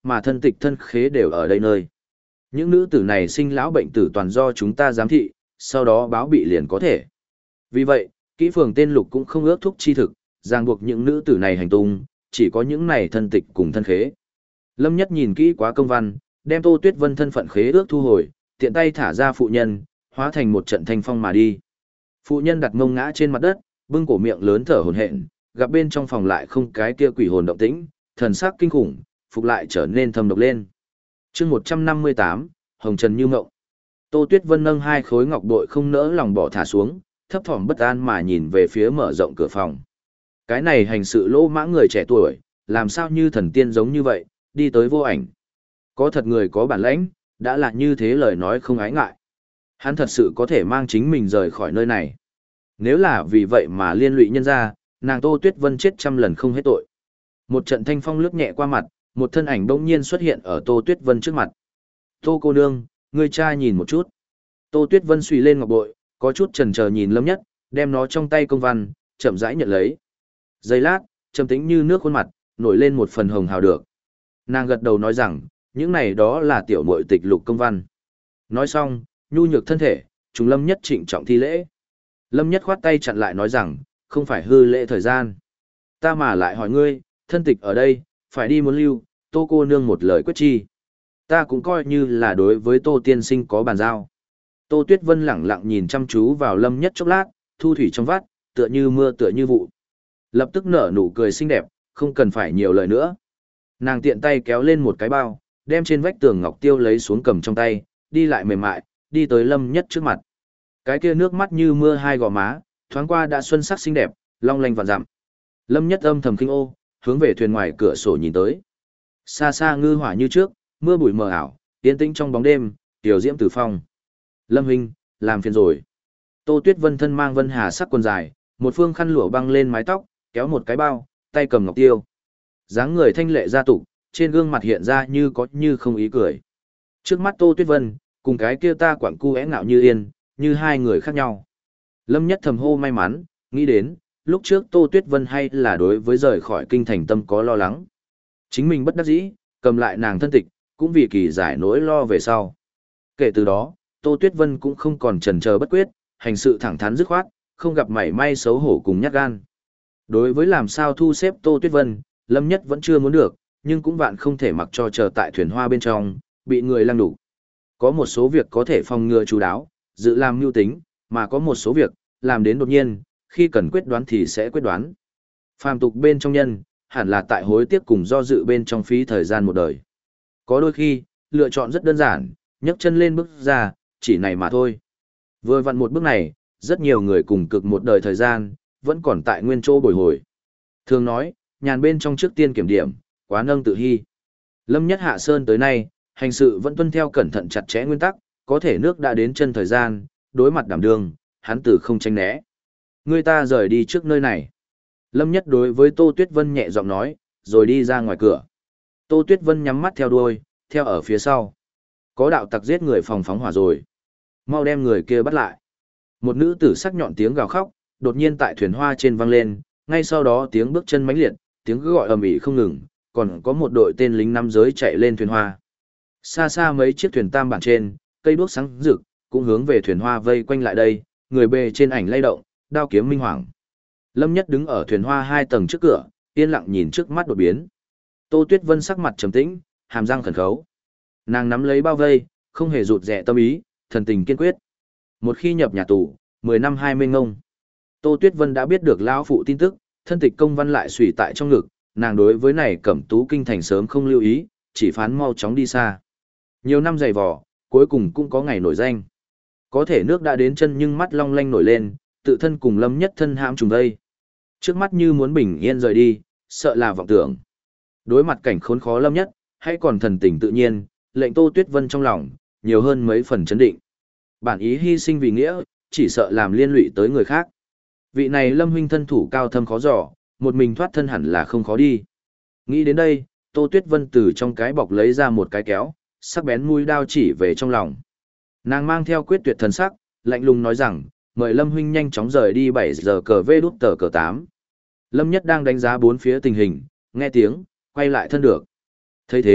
mà thân tịch thân khế đều ở đây nơi. Những nữ tử này sinh lão bệnh tử toàn do chúng ta giám thị, sau đó báo bị liền có thể. Vì vậy, kỹ phường tên Lục cũng không ước thúc chi thực, ràng buộc những nữ tử này hành tung, chỉ có những này thân tịch cùng thân khế. Lâm Nhất nhìn kỹ quá công văn, đem Tô Tuyết Vân thân phận khế ước thu hồi, tiện tay thả ra phụ nhân, hóa thành một trận thanh phong mà đi. Phụ nhân đặt mông ngã trên mặt đất, bưng cổ miệng lớn thở hổn hển, gặp bên trong phòng lại không cái kia quỷ hồn động tĩnh, thần sắc kinh khủng, phục lại trở nên thâm độc lên. Chương 158, Hồng Trần như mộng. Tô Tuyết Vân nâng hai khối ngọc bội không nỡ lòng bỏ thả xuống, thấp thỏm bất an mà nhìn về phía mở rộng cửa phòng. Cái này hành sự lỗ mãng người trẻ tuổi, làm sao như thần tiên giống như vậy, đi tới vô ảnh. Có thật người có bản lãnh, đã là như thế lời nói không ái ngại. Hắn thật sự có thể mang chính mình rời khỏi nơi này. Nếu là vì vậy mà liên lụy nhân ra, nàng Tô Tuyết Vân chết trăm lần không hết tội. Một trận thanh phong lướt nhẹ qua mặt, một thân ảnh bỗng nhiên xuất hiện ở Tô Tuyết Vân trước mặt. Tô cô nương, ngươi cha nhìn một chút. Tô Tuyết Vân suy lên ngọc bội, có chút chần chờ nhìn Lâm Nhất, đem nó trong tay công văn, chậm rãi nhận lấy. Giây lát, trầm tĩnh như nước khuôn mặt, nổi lên một phần hồng hào được. Nàng gật đầu nói rằng, những này đó là tiểu muội tịch lục công văn. Nói xong, nhu nhược thân thể, chúng Lâm Nhất trịnh trọng thi lễ. Lâm Nhất khoát tay chặn lại nói rằng, không phải hư lễ thời gian. Ta mà lại hỏi ngươi, thân tịch ở đây, phải đi muốn lưu, Tô cô nương một lời quyết chi. Ta cũng coi như là đối với Tô tiên sinh có bàn giao. Tô Tuyết Vân lẳng lặng nhìn chăm chú vào Lâm Nhất chốc lát, thu thủy trong vắt, tựa như mưa tựa như vụ. Lập tức nở nụ cười xinh đẹp, không cần phải nhiều lời nữa. Nàng tiện tay kéo lên một cái bao, đem trên vách tường ngọc tiêu lấy xuống cầm trong tay, đi lại mềm mại, đi tới Lâm Nhất trước mặt. Cái kia nước mắt như mưa hai gò má, thoáng qua đã xuân sắc xinh đẹp, long lanh vạn dặm. Lâm Nhất âm thầm kinh ô, hướng về thuyền ngoài cửa sổ nhìn tới. Xa xa ngư hỏa như trước, mưa bụi mờ ảo, yên tĩnh trong bóng đêm, tiểu diễm tử phong. Lâm huynh, làm phiền rồi. Tô Tuyết Vân thân mang vân hà sắc quần dài, một phương khăn lụa băng lên mái tóc, kéo một cái bao, tay cầm ngọc tiêu. Dáng người thanh lệ gia tục, trên gương mặt hiện ra như có như không ý cười. Trước mắt Tô Tuyết Vân, cùng cái kia ta quặng cu é ngạo như yên, như hai người khác nhau. Lâm Nhất thầm hô may mắn, nghĩ đến, lúc trước Tô Tuyết Vân hay là đối với rời khỏi kinh thành tâm có lo lắng. Chính mình bất đắc dĩ, cầm lại nàng thân tịch, cũng vì kỳ giải nỗi lo về sau. Kể từ đó, Tô Tuyết Vân cũng không còn chần chờ bất quyết, hành sự thẳng thắn dứt khoát, không gặp mảy may xấu hổ cùng nhát gan. Đối với làm sao thu xếp Tô Tuyết Vân, Lâm Nhất vẫn chưa muốn được, nhưng cũng vạn không thể mặc cho chờ tại thuyền hoa bên trong, bị người lăng đục. Có một số việc có thể phòng ngừa chú đáo, dự làm mưu tính, mà có một số việc, làm đến đột nhiên, khi cần quyết đoán thì sẽ quyết đoán. Phàm tục bên trong nhân, hẳn là tại hối tiếc cùng do dự bên trong phí thời gian một đời. Có đôi khi, lựa chọn rất đơn giản, nhấc chân lên bước ra, chỉ này mà thôi. Vừa vặn một bước này, rất nhiều người cùng cực một đời thời gian, vẫn còn tại nguyên chỗ bồi hồi. Thường nói, nhàn bên trong trước tiên kiểm điểm, quá nâng tự hy. Lâm Nhất hạ sơn tới nay, hành sự vẫn tuân theo cẩn thận chặt chẽ nguyên tắc, có thể nước đã đến chân thời gian, đối mặt đảm đương, hắn từ không tránh né. Người ta rời đi trước nơi này. Lâm Nhất đối với Tô Tuyết Vân nhẹ giọng nói, rồi đi ra ngoài cửa. Tô Tuyết Vân nhắm mắt theo đuôi, theo ở phía sau. Có đạo tặc giết người phòng phóng hỏa rồi. Mau đem người kia bắt lại. Một nữ tử sắc nhọn tiếng gào khóc, đột nhiên tại thuyền hoa trên vang lên, ngay sau đó tiếng bước chân mãnh liệt, tiếng gọi ầm ĩ không ngừng, còn có một đội tên lính nam giới chạy lên thuyền hoa. Xa xa mấy chiếc thuyền tam bản trên, cây đuốc sáng rực, cũng hướng về thuyền hoa vây quanh lại đây, người bề trên ảnh lay động, đao kiếm minh hoàng. Lâm Nhất đứng ở thuyền hoa 2 tầng trước cửa, yên lặng nhìn trước mắt đột biến. Tô Tuyết Vân sắc mặt trầm tĩnh, hàm răng khẩn khấu. Nàng nắm lấy bao vây, không hề rụt rẽ tâm ý, thần tình kiên quyết. Một khi nhập nhà tù, 10 năm 20 ngông. Tô Tuyết Vân đã biết được lão phụ tin tức, thân tịch công văn lại xùy tại trong ngực, nàng đối với này Cẩm Tú kinh thành sớm không lưu ý, chỉ phán mau chóng đi xa. Nhiều năm dày vò, cuối cùng cũng có ngày nổi danh. Có thể nước đã đến chân nhưng mắt long lanh nổi lên, tự thân cùng Lâm Nhất thân hãm trùng vây. Trước mắt như muốn bình yên rời đi, sợ là vọng tưởng. Đối mặt cảnh khốn khó Lâm Nhất, hãy còn thần tình tự nhiên, lệnh Tô Tuyết Vân trong lòng, nhiều hơn mấy phần chấn định. Bản ý hy sinh vì nghĩa, chỉ sợ làm liên lụy tới người khác. Vị này Lâm huynh thân thủ cao thâm khó dò, một mình thoát thân hẳn là không khó đi. Nghĩ đến đây, Tô Tuyết Vân từ trong cái bọc lấy ra một cái kéo, sắc bén mũi đao chỉ về trong lòng. Nàng mang theo quyết tuyệt thần sắc, lạnh lùng nói rằng, mời Lâm huynh nhanh chóng rời đi 7 giờ cờ vê đút tờ cờ 8. Lâm Nhất đang đánh giá bốn phía tình hình, nghe tiếng, quay lại thân được. Thấy thế,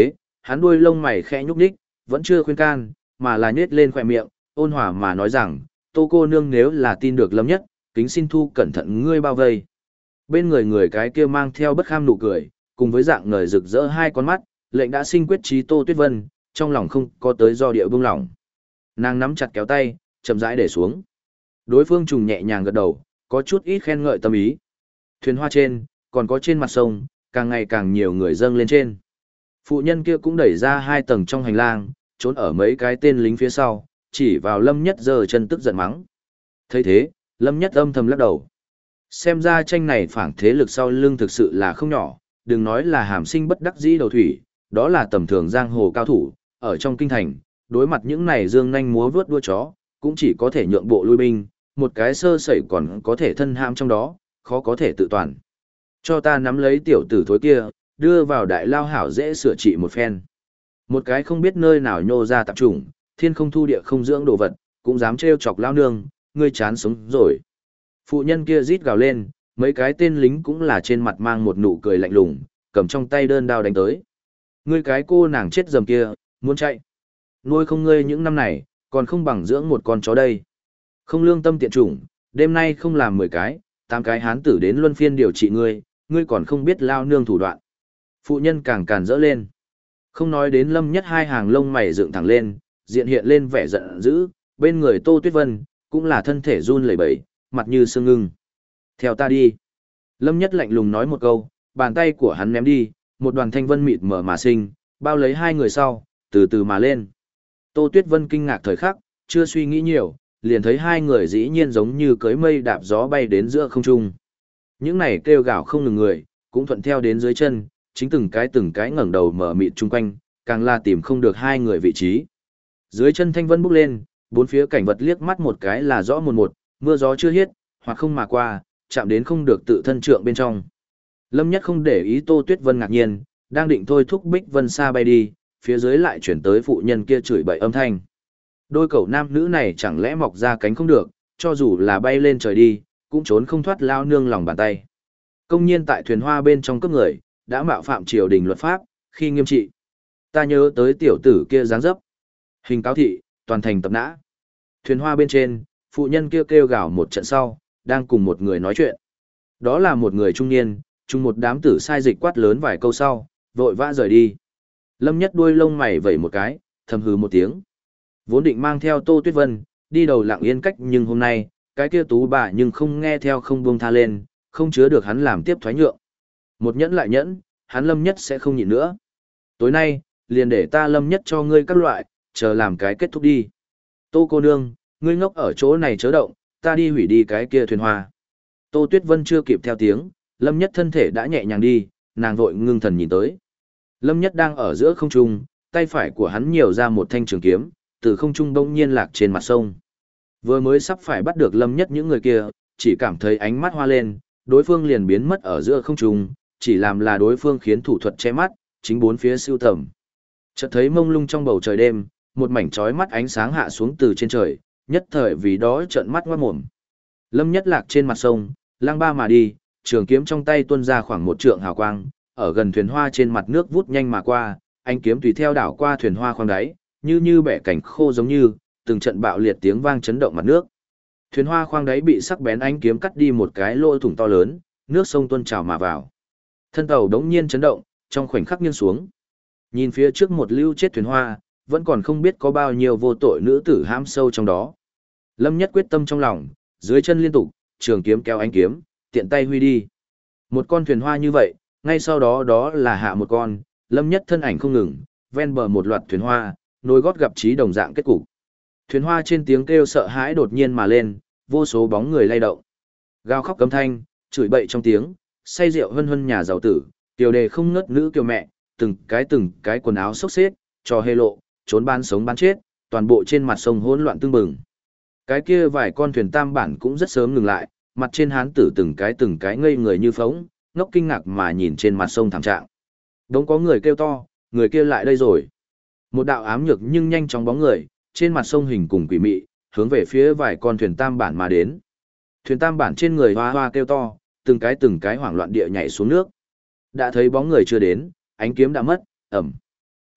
hắn đuôi lông mày khẽ nhúc nhích, vẫn chưa khuyên can, mà là nhếch lên khóe miệng, ôn hòa mà nói rằng, Tô cô nương nếu là tin được Lâm Nhất, kính xin thu cẩn thận ngươi bao vây. Bên người người cái kia mang theo bất kham nụ cười, cùng với dạng ngời rực rỡ hai con mắt, lệnh đã sinh quyết trí Tô Tuyết Vân, trong lòng không có tới do địa buông lỏng. Nàng nắm chặt kéo tay, chậm rãi để xuống. Đối phương trùng nhẹ nhàng gật đầu, có chút ít khen ngợi tâm ý. Thuyền hoa trên, còn có trên mặt sông, càng ngày càng nhiều người dâng lên trên. Phụ nhân kia cũng đẩy ra 2 tầng trong hành lang, trốn ở mấy cái tên lính phía sau, chỉ vào Lâm Nhất giơ chân tức giận mắng. Thấy thế, Lâm Nhất âm thầm lắc đầu. Xem ra tranh này phảng thế lực sau lưng thực sự là không nhỏ, đừng nói là hàm sinh bất đắc dĩ đầu thủy, đó là tầm thường giang hồ cao thủ, ở trong kinh thành, đối mặt những này dương nhanh múa vướt đua chó, cũng chỉ có thể nhượng bộ lui binh, một cái sơ sẩy còn có thể thân ham trong đó, khó có thể tự toàn. Cho ta nắm lấy tiểu tử thối kia, đưa vào đại lao hảo dễ sửa trị một phen. Một cái không biết nơi nào nhô ra tạp chủng, thiên không thu địa không dưỡng đồ vật, cũng dám trêu chọc lao nương, ngươi chán sống rồi. Phụ nhân kia rít gào lên, mấy cái tên lính cũng là trên mặt mang một nụ cười lạnh lùng, cầm trong tay đơn đao đánh tới. Ngươi cái cô nàng chết dầm kia, muốn chạy. Nuôi không ngươi những năm này, còn không bằng dưỡng một con chó đây. Không lương tâm tiện chủng, đêm nay không làm 10 cái, 8 cái hán tử đến luân phiên điều trị ngươi, ngươi còn không biết lao nương thủ đoạn. Phụ nhân càng càn rỡ lên. Không nói đến Lâm Nhất hai hàng lông mày dựng thẳng lên, diện hiện lên vẻ giận dữ, bên người Tô Tuyết Vân, cũng là thân thể run lẩy bẩy, mặt như sương ngưng. Theo ta đi. Lâm Nhất lạnh lùng nói một câu, bàn tay của hắn ném đi, một đoàn thanh vân mịt mờ mà sinh, bao lấy hai người sau, từ từ mà lên. Tô Tuyết Vân kinh ngạc thời khắc, chưa suy nghĩ nhiều, liền thấy hai người dĩ nhiên giống như cưỡi mây đạp gió bay đến giữa không trung. Những này kêu gào không ngừng người, cũng thuận theo đến dưới chân, chính từng cái ngẩng đầu mở mịt chung quanh, càng là tìm không được hai người vị trí. Dưới chân thanh vân bốc lên, bốn phía cảnh vật liếc mắt một cái là rõ một, mưa gió chưa hiết, hoặc không mà qua, chạm đến không được tự thân trượng bên trong. Lâm Nhất không để ý Tô Tuyết Vân ngạc nhiên, đang định thôi thúc Bích Vân xa bay đi, phía dưới lại chuyển tới phụ nhân kia chửi bậy âm thanh. Đôi cậu nam nữ này chẳng lẽ mọc ra cánh không được, cho dù là bay lên trời đi, cũng trốn không thoát lao nương lòng bàn tay. Công nhiên tại thuyền hoa bên trong cấp người, đã mạo phạm triều đình luật pháp, khi nghiêm trị. Ta nhớ tới tiểu tử kia dáng dấp. Hình cáo thị, toàn thành tập nã. Thuyền hoa bên trên, phụ nhân kia kêu gào một trận sau, đang cùng một người nói chuyện. Đó là một người trung niên, chung một đám tử sai dịch quát lớn vài câu sau, vội vã rời đi. Lâm Nhất đuôi lông mày vẩy một cái, thầm hừ một tiếng. Vốn định mang theo Tô Tuyết Vân, đi đầu lặng yên cách nhưng hôm nay, cái kia tú bà nhưng không nghe theo không buông tha lên, không chứa được hắn làm tiếp thoái nhượng. Một nhẫn lại nhẫn, hắn Lâm Nhất sẽ không nhịn nữa. Tối nay, liền để ta Lâm Nhất cho ngươi các loại, chờ làm cái kết thúc đi. Tô cô nương, ngươi ngốc ở chỗ này chớ động, ta đi hủy đi cái kia thuyền hoa. Tô Tuyết Vân chưa kịp theo tiếng, Lâm Nhất thân thể đã nhẹ nhàng đi, nàng vội ngưng thần nhìn tới. Lâm Nhất đang ở giữa không trung, tay phải của hắn nhiều ra một thanh trường kiếm, từ không trung bỗng nhiên lạc trên mặt sông. Vừa mới sắp phải bắt được Lâm Nhất những người kia, chỉ cảm thấy ánh mắt hoa lên, đối phương liền biến mất ở giữa không trung, chỉ làm là đối phương khiến thủ thuật che mắt, chính bốn phía siêu tầm. Chợt thấy mông lung trong bầu trời đêm, một mảnh chói mắt ánh sáng hạ xuống từ trên trời, nhất thời vì đó trợn mắt ngoát mồm. Lâm Nhất lạc trên mặt sông, lang ba mà đi, trường kiếm trong tay tuôn ra khoảng một trượng hào quang, ở gần thuyền hoa trên mặt nước vút nhanh mà qua, ánh kiếm tùy theo đảo qua thuyền hoa khoang đáy, như bẻ cảnh khô giống như, từng trận bạo liệt tiếng vang chấn động mặt nước. Thuyền hoa khoang đáy bị sắc bén ánh kiếm cắt đi một cái lỗ thủng to lớn, nước sông tuôn trào mà vào. Thân tàu đống nhiên chấn động, trong khoảnh khắc nghiêng xuống. Nhìn phía trước một lưu chết thuyền hoa, vẫn còn không biết có bao nhiêu vô tội nữ tử hãm sâu trong đó. Lâm Nhất quyết tâm trong lòng, dưới chân liên tục, trường kiếm kéo ánh kiếm, tiện tay huy đi. Một con thuyền hoa như vậy, ngay sau đó đó là hạ một con, Lâm Nhất thân ảnh không ngừng, ven bờ một loạt thuyền hoa, nối gót gặp chí đồng dạng kết cục. Thuyền hoa trên tiếng kêu sợ hãi đột nhiên mà lên, vô số bóng người lay động. Gào khóc cấm thanh, chửi bậy trong tiếng, say rượu hân hân nhà giàu tử, tiểu đề không ngớt nữ kiều mẹ, từng cái quần áo xốc xếp, trò hê lộ, trốn bán sống bán chết, toàn bộ trên mặt sông hỗn loạn tương bừng. Cái kia vài con thuyền tam bản cũng rất sớm ngừng lại, mặt trên hán tử từng cái ngây người như phóng, ngốc kinh ngạc mà nhìn trên mặt sông thảm trạng. Đống có người kêu to, người kia lại đây rồi. Một đạo ám nhược nhưng nhanh chóng bóng người, trên mặt sông hình cùng quỷ mị, hướng về phía vài con thuyền tam bản mà đến. Thuyền tam bản trên người hoa hoa kêu to, từng cái hoảng loạn địa nhảy xuống nước. Đã thấy bóng người chưa đến, ánh kiếm đã mất, ầm.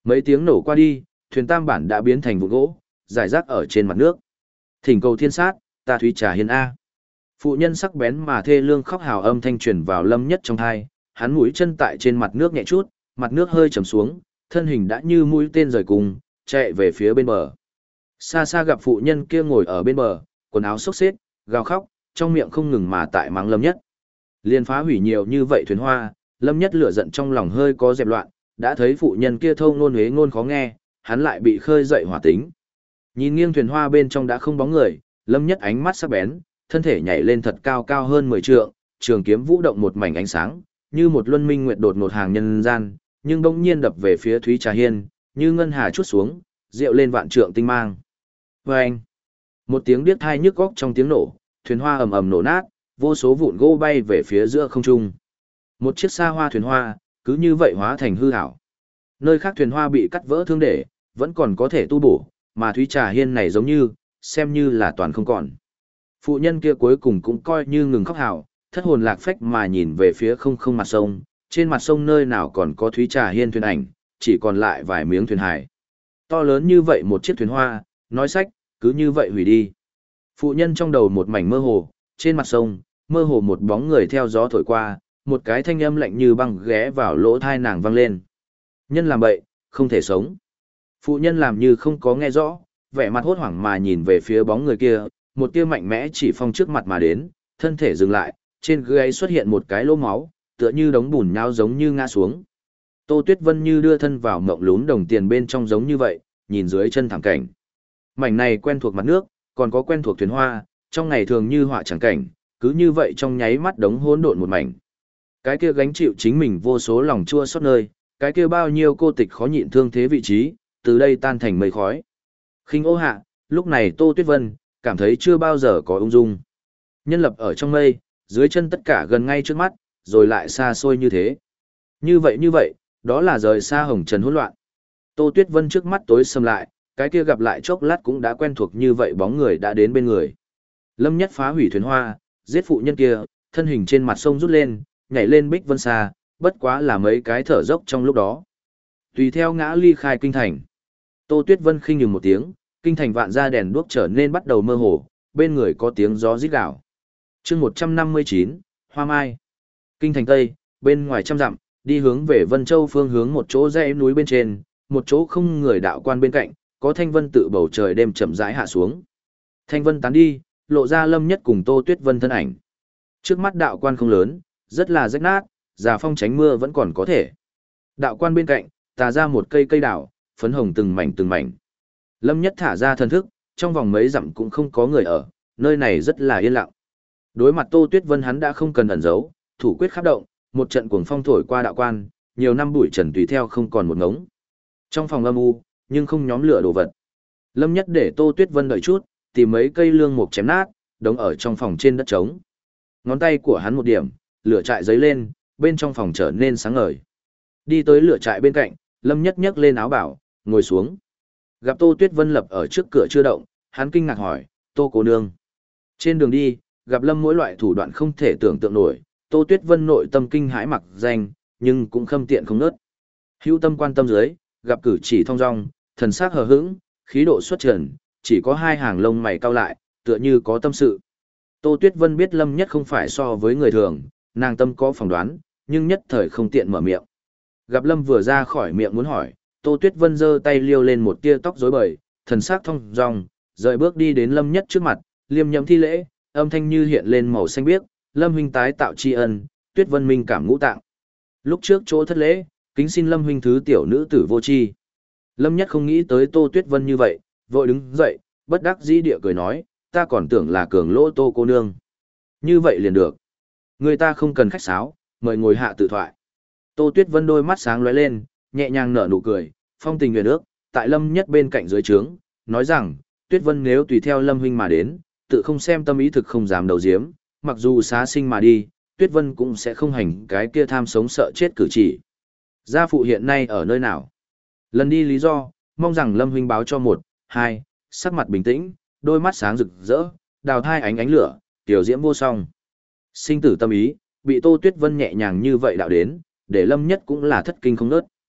Mấy tiếng nổ qua đi, thuyền tam bản đã biến thành vụn gỗ, rải rác ở trên mặt nước. Thỉnh cầu thiên sát, ta Thúy Trà Hiên A. Phụ nhân sắc bén mà thê lương khóc hào âm thanh truyền vào Lâm Nhất trong thai, hắn mũi chân tại trên mặt nước nhẹ chút, mặt nước hơi trầm xuống, thân hình đã như mũi tên rời cùng, chạy về phía bên bờ. Xa xa gặp phụ nhân kia ngồi ở bên bờ, quần áo xốc xếch, gào khóc, trong miệng không ngừng mà tại mắng Lâm Nhất. Liên phá hủy nhiều như vậy thuyền hoa, Lâm Nhất lửa giận trong lòng hơi có dẹp loạn, đã thấy phụ nhân kia thâu ngôn huế ngôn khó nghe, hắn lại bị khơi dậy hỏa tính. Nhìn nghiêng thuyền hoa bên trong đã không bóng người, Lâm Nhất ánh mắt sắc bén, thân thể nhảy lên thật cao cao hơn 10 trượng, trường kiếm vũ động một mảnh ánh sáng, như một luân minh nguyệt đột ngột hàng nhân gian, nhưng bỗng nhiên đập về phía Thúy Trà Hiên, như ngân hà chút xuống, rượu lên vạn trượng tinh mang. Vâng! Một tiếng điếc tai nhức óc trong tiếng nổ, thuyền hoa ầm ầm nổ nát, vô số vụn gỗ bay về phía giữa không trung. Một chiếc xa hoa thuyền hoa, cứ như vậy hóa thành hư ảo. Nơi khác thuyền hoa bị cắt vỡ thương để, vẫn còn có thể tu bổ, mà Thúy Trà Hiên này giống như, xem như là toàn không còn. Phụ nhân kia cuối cùng cũng coi như ngừng khóc hào, thất hồn lạc phách mà nhìn về phía không không mặt sông, trên mặt sông nơi nào còn có Thúy Trà Hiên thuyền ảnh, chỉ còn lại vài miếng thuyền hải. To lớn như vậy một chiếc thuyền hoa, nói sách, cứ như vậy hủy đi. Phụ nhân trong đầu một mảnh mơ hồ, trên mặt sông, mơ hồ một bóng người theo gió thổi qua, một cái thanh âm lạnh như băng ghé vào lỗ tai nàng vang lên. Nhân làm bậy, không thể sống. Phụ nhân làm như không có nghe rõ, vẻ mặt hốt hoảng mà nhìn về phía bóng người kia, một tia mạnh mẽ chỉ phong trước mặt mà đến, thân thể dừng lại, trên gáy xuất hiện một cái lỗ máu, tựa như đống bùn nhão giống như ngã xuống. Tô Tuyết Vân như đưa thân vào mộng lún đồng tiền bên trong giống như vậy, nhìn dưới chân thảm cảnh. Mảnh này quen thuộc mặt nước, còn có quen thuộc thuyền hoa, trong ngày thường như họa chẳng cảnh, cứ như vậy trong nháy mắt đống hỗn độn một mảnh. Cái kia gánh chịu chính mình vô số lòng chua xót nơi, cái kia bao nhiêu cô tịch khó nhịn thương thế vị trí, từ đây tan thành mây khói. Khinh ô hạ, lúc này Tô Tuyết Vân, cảm thấy chưa bao giờ có ung dung. Nhân lập ở trong mây, dưới chân tất cả gần ngay trước mắt, rồi lại xa xôi như thế. Như vậy, đó là rời xa hồng trần hỗn loạn. Tô Tuyết Vân trước mắt tối sầm lại, cái kia gặp lại chốc lát cũng đã quen thuộc như vậy bóng người đã đến bên người. Lâm Nhất phá hủy thuyền hoa, giết phụ nhân kia, thân hình trên mặt sông rút lên, nhảy lên bích vân xa, bất quá là mấy cái thở dốc trong lúc đó. Tùy theo ngã ly khai kinh thành. Tô Tuyết Vân khinh nhường một tiếng, kinh thành vạn gia đèn đuốc trở nên bắt đầu mơ hồ, bên người có tiếng gió rít gào. Chương 159, Hoa Mai. Kinh thành Tây, bên ngoài trăm dặm, đi hướng về Vân Châu phương hướng một chỗ dãy núi bên trên, một chỗ không người đạo quan bên cạnh, có thanh vân tự bầu trời đêm chậm rãi hạ xuống. Thanh vân tán đi, lộ ra Lâm Nhất cùng Tô Tuyết Vân thân ảnh. Trước mắt đạo quan không lớn, rất là rách nát, già phong tránh mưa vẫn còn có thể. Đạo quan bên cạnh, tà ra một cây cây đảo, phấn hồng từng mảnh từng mảnh. Lâm Nhất thả ra thần thức, trong vòng mấy dặm cũng không có người ở, nơi này rất là yên lặng. Đối mặt Tô Tuyết Vân hắn đã không cần ẩn giấu, thủ quyết khắp động, một trận cuồng phong thổi qua đạo quan, nhiều năm bụi trần tùy theo không còn một ngống. Trong phòng âm u, nhưng không nhóm lửa đồ vật. Lâm Nhất để Tô Tuyết Vân đợi chút, tìm mấy cây lương mục chém nát, đống ở trong phòng trên đất trống. Ngón tay của hắn một điểm, lửa trại giấy lên, bên trong phòng trở nên sáng ngời. Đi tới lửa trại bên cạnh, Lâm Nhất nhấc lên áo bảo, ngồi xuống. Gặp Tô Tuyết Vân lập ở trước cửa chưa động, hắn kinh ngạc hỏi, Tô cô nương. Trên đường đi, gặp Lâm mỗi loại thủ đoạn không thể tưởng tượng nổi, Tô Tuyết Vân nội tâm kinh hãi mặc danh, nhưng cũng khâm tiện không nớt. Hữu tâm quan tâm dưới, gặp cử chỉ thong dong, thần sắc hờ hững, khí độ xuất trần, chỉ có hai hàng lông mày cau lại, tựa như có tâm sự. Tô Tuyết Vân biết Lâm Nhất không phải so với người thường, nàng tâm có phỏng đoán, nhưng nhất thời không tiện mở miệng. Gặp Lâm vừa ra khỏi miệng muốn hỏi, Tô Tuyết Vân giơ tay liêu lên một tia tóc rối bời, thần sắc thong dong, rời bước đi đến Lâm Nhất trước mặt, liêm nhậm thi lễ, âm thanh như hiện lên màu xanh biếc, Lâm huynh tái tạo tri ân, Tuyết Vân minh cảm ngũ tạng. Lúc trước chỗ thất lễ, kính xin Lâm huynh thứ tiểu nữ tử vô tri. Lâm Nhất không nghĩ tới Tô Tuyết Vân như vậy, vội đứng dậy, bất đắc dĩ địa cười nói, ta còn tưởng là cường lỗ Tô cô nương. Như vậy liền được. Người ta không cần khách sáo, mời ngồi hạ tự thoại. Tô Tuyết Vân đôi mắt sáng lóe lên, nhẹ nhàng nở nụ cười, phong tình huyền ước, tại Lâm Nhất bên cạnh dưới trướng, nói rằng, Tuyết Vân nếu tùy theo Lâm huynh mà đến, tự không xem tâm ý thực không dám đầu diếm, mặc dù xá sinh mà đi, Tuyết Vân cũng sẽ không hành cái kia tham sống sợ chết cử chỉ. Gia phụ hiện nay ở nơi nào? Lần đi lý do, mong rằng Lâm huynh báo cho một, hai, sắc mặt bình tĩnh, đôi mắt sáng rực rỡ, đào thai ánh ánh lửa, tiểu diễm vô song. Sinh tử tâm ý, bị Tô Tuyết Vân nhẹ nhàng như vậy đạo đến, để Lâm Nhất cũng là thất kinh không nớt.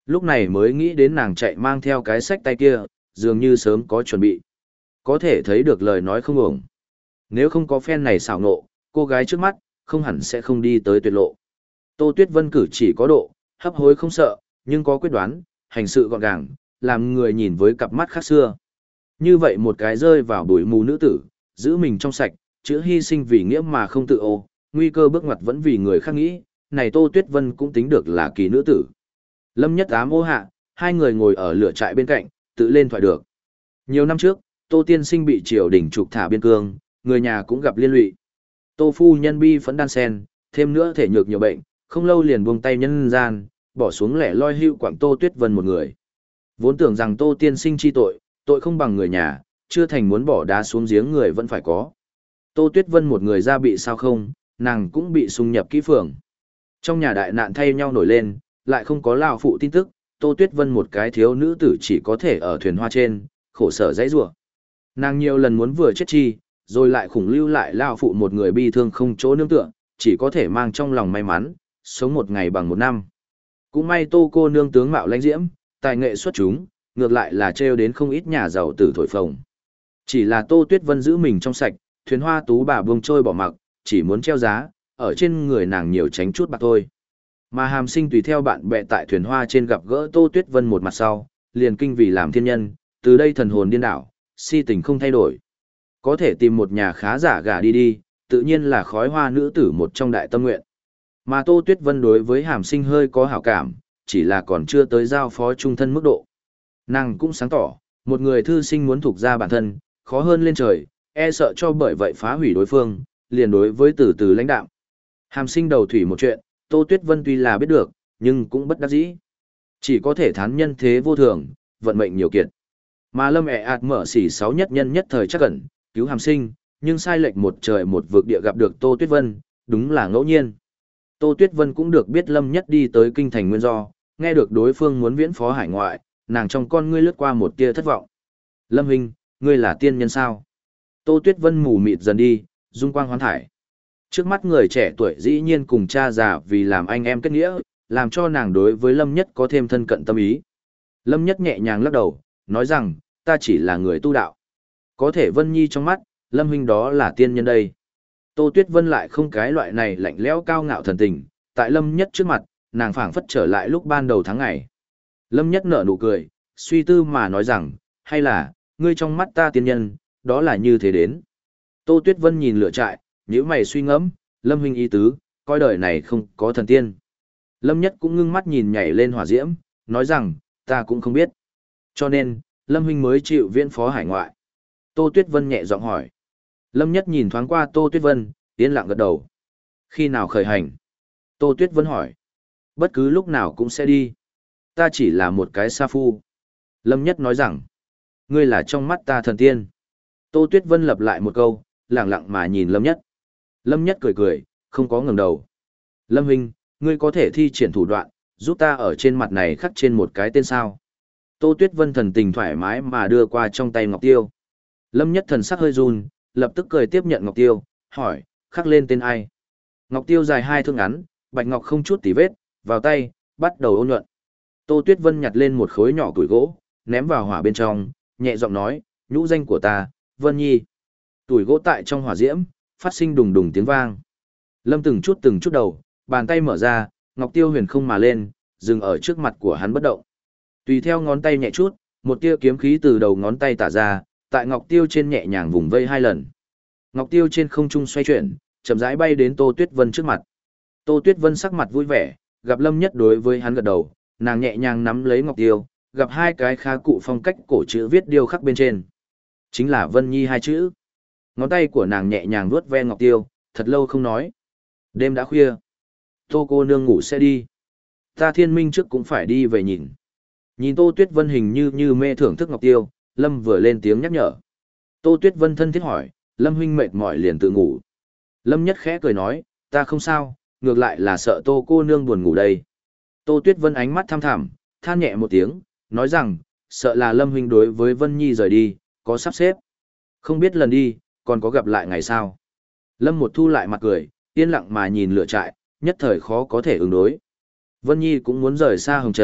Lúc này mới nghĩ đến nàng chạy mang theo cái sách tay kia, dường như sớm có chuẩn bị. Có thể thấy được lời nói không ổng. Nếu không có phen này xảo nộ, cô gái trước mắt, không hẳn sẽ không đi tới tuyệt lộ. Tô Tuyết Vân cử chỉ có độ, hấp hối không sợ, nhưng có quyết đoán, hành sự gọn gàng, làm người nhìn với cặp mắt khác xưa. Như vậy một cái rơi vào bụi mù nữ tử, giữ mình trong sạch, chữ hy sinh vì nghĩa mà không tự ô, nguy cơ bước ngoặt vẫn vì người khác nghĩ, này Tô Tuyết Vân cũng tính được là kỳ nữ tử. Lâm Nhất Ám ô hạ, hai người ngồi ở lửa trại bên cạnh, tự lên thoại được. Nhiều năm trước, Tô Tiên Sinh bị triều đình trục thả biên cương, người nhà cũng gặp liên lụy. Tô phu nhân bi phẫn đan sen, thêm nữa thể nhược nhiều bệnh, không lâu liền buông tay nhân gian, bỏ xuống lẻ loi hưu quảng Tô Tuyết Vân một người. Vốn tưởng rằng Tô Tiên Sinh chi tội, tội không bằng người nhà, chưa thành muốn bỏ đá xuống giếng người vẫn phải có. Tô Tuyết Vân một người ra bị sao không, nàng cũng bị xung nhập kỹ phường. Trong nhà đại nạn thay nhau nổi lên, lại không có lao phụ tin tức, Tô Tuyết Vân một cái thiếu nữ tử chỉ có thể ở thuyền hoa trên, khổ sở dãy rủa. Nàng nhiều lần muốn vừa chết chi, rồi lại khủng lưu lại lao phụ một người bi thương không chỗ nương tựa, chỉ có thể mang trong lòng may mắn, sống một ngày bằng một năm. Cũng may Tô cô nương tướng mạo lãnh diễm, tài nghệ xuất chúng, ngược lại là trêu đến không ít nhà giàu tử thổi phồng. Chỉ là Tô Tuyết Vân giữ mình trong sạch, thuyền hoa tú bà buông trôi bỏ mặc, chỉ muốn treo giá, ở trên người nàng nhiều tránh chút bạc thôi. Mà Hàm Sinh tùy theo bạn bè tại thuyền hoa trên gặp gỡ Tô Tuyết Vân một mặt sau, liền kinh vì làm thiên nhân, từ đây thần hồn điên đảo, si tình không thay đổi. Có thể tìm một nhà khá giả gả đi đi, tự nhiên là khói hoa nữ tử một trong đại tâm nguyện. Mà Tô Tuyết Vân đối với Hàm Sinh hơi có hảo cảm, chỉ là còn chưa tới giao phó trung thân mức độ. Nàng cũng sáng tỏ, một người thư sinh muốn thuộc ra bản thân, khó hơn lên trời, e sợ cho bởi vậy phá hủy đối phương, liền đối với từ từ lãnh đạo. Hàm Sinh đầu thủy một chuyện, Tô Tuyết Vân tuy là biết được, nhưng cũng bất đắc dĩ. Chỉ có thể thán nhân thế vô thường, vận mệnh nhiều kiệt. Mà Lâm ẹ ạt mở xỉ sáu nhất nhân nhất thời chắc ẩn, cứu Hàm Sinh, nhưng sai lệch một trời một vực địa gặp được Tô Tuyết Vân, đúng là ngẫu nhiên. Tô Tuyết Vân cũng được biết Lâm nhất đi tới kinh thành nguyên do, nghe được đối phương muốn viễn phó hải ngoại, nàng trong con ngươi lướt qua một tia thất vọng. Lâm huynh, ngươi là tiên nhân sao? Tô Tuyết Vân mù mịt dần đi, dung quang hoán thải. Trước mắt người trẻ tuổi dĩ nhiên cùng cha già vì làm anh em kết nghĩa, làm cho nàng đối với Lâm Nhất có thêm thân cận tâm ý. Lâm Nhất nhẹ nhàng lắc đầu, nói rằng, ta chỉ là người tu đạo. Có thể Vân Nhi trong mắt, Lâm huynh đó là tiên nhân đây. Tô Tuyết Vân lại không cái loại này lạnh lẽo cao ngạo thần tình, tại Lâm Nhất trước mặt, nàng phảng phất trở lại lúc ban đầu tháng ngày. Lâm Nhất nở nụ cười, suy tư mà nói rằng, hay là, ngươi trong mắt ta tiên nhân, đó là như thế đến. Tô Tuyết Vân nhìn lửa trại, nhíu mày suy ngẫm, Lâm huynh ý tứ, coi đời này không có thần tiên. Lâm Nhất cũng ngưng mắt nhìn nhảy lên hỏa diễm, nói rằng, ta cũng không biết. Cho nên, Lâm huynh mới chịu viễn phó hải ngoại. Tô Tuyết Vân nhẹ giọng hỏi. Lâm Nhất nhìn thoáng qua Tô Tuyết Vân, yên lặng gật đầu. Khi nào khởi hành? Tô Tuyết Vân hỏi. Bất cứ lúc nào cũng sẽ đi. Ta chỉ là một cái sa phu. Lâm Nhất nói rằng, ngươi là trong mắt ta thần tiên. Tô Tuyết Vân lặp lại một câu, lặng lặng mà nhìn Lâm Nhất. Lâm Nhất cười cười, không có ngẩng đầu. Lâm huynh, ngươi có thể thi triển thủ đoạn, giúp ta ở trên mặt này khắc trên một cái tên sao. Tô Tuyết Vân thần tình thoải mái mà đưa qua trong tay Ngọc Tiêu. Lâm Nhất thần sắc hơi run, lập tức cười tiếp nhận Ngọc Tiêu, hỏi, khắc lên tên ai. Ngọc Tiêu dài 2 thước ngắn, bạch ngọc không chút tì vết, vào tay, bắt đầu ôn nhuận. Tô Tuyết Vân nhặt lên một khối nhỏ củi gỗ, ném vào hỏa bên trong, nhẹ giọng nói, nhũ danh của ta, Vân Nhi. Củi gỗ tại trong hỏa diễm, phát sinh đùng đùng tiếng vang. Lâm từng chút đầu, bàn tay mở ra, Ngọc Tiêu huyền không mà lên, dừng ở trước mặt của hắn bất động. Tùy theo ngón tay nhẹ chút, một tia kiếm khí từ đầu ngón tay tả ra, tại Ngọc Tiêu trên nhẹ nhàng vùng vây 2 lần. Ngọc Tiêu trên không trung xoay chuyển, chậm rãi bay đến Tô Tuyết Vân trước mặt. Tô Tuyết Vân sắc mặt vui vẻ, gặp Lâm Nhất đối với hắn gật đầu, nàng nhẹ nhàng nắm lấy Ngọc Tiêu, gặp 2 cái khá cụ phong cách cổ chữ viết điêu khắc bên trên. Chính là Vân Nhi 2 chữ. Ngón tay của nàng nhẹ nhàng vuốt ve Ngọc Tiêu, thật lâu không nói. Đêm đã khuya. Tô cô nương ngủ sẽ đi. Ta Thiên Minh trước cũng phải đi về nhìn. Nhìn Tô Tuyết Vân hình như mê thưởng thức Ngọc Tiêu, Lâm vừa lên tiếng nhắc nhở. Tô Tuyết Vân thân thiết hỏi, Lâm huynh mệt mỏi liền tự ngủ. Lâm Nhất khẽ cười nói, ta không sao, ngược lại là sợ Tô cô nương buồn ngủ đây. Tô Tuyết Vân ánh mắt thăm thẳm, than nhẹ một tiếng, nói rằng, sợ là Lâm huynh đối với Vân Nhi rời đi, có sắp xếp. Không biết lần đi, còn có gặp lại ngày sau. Lâm một thu lại mặt cười, yên lặng mà nhìn lửa trại, nhất thời khó có thể ứng đối. Vân Nhi cũng muốn rời xa hồng trần,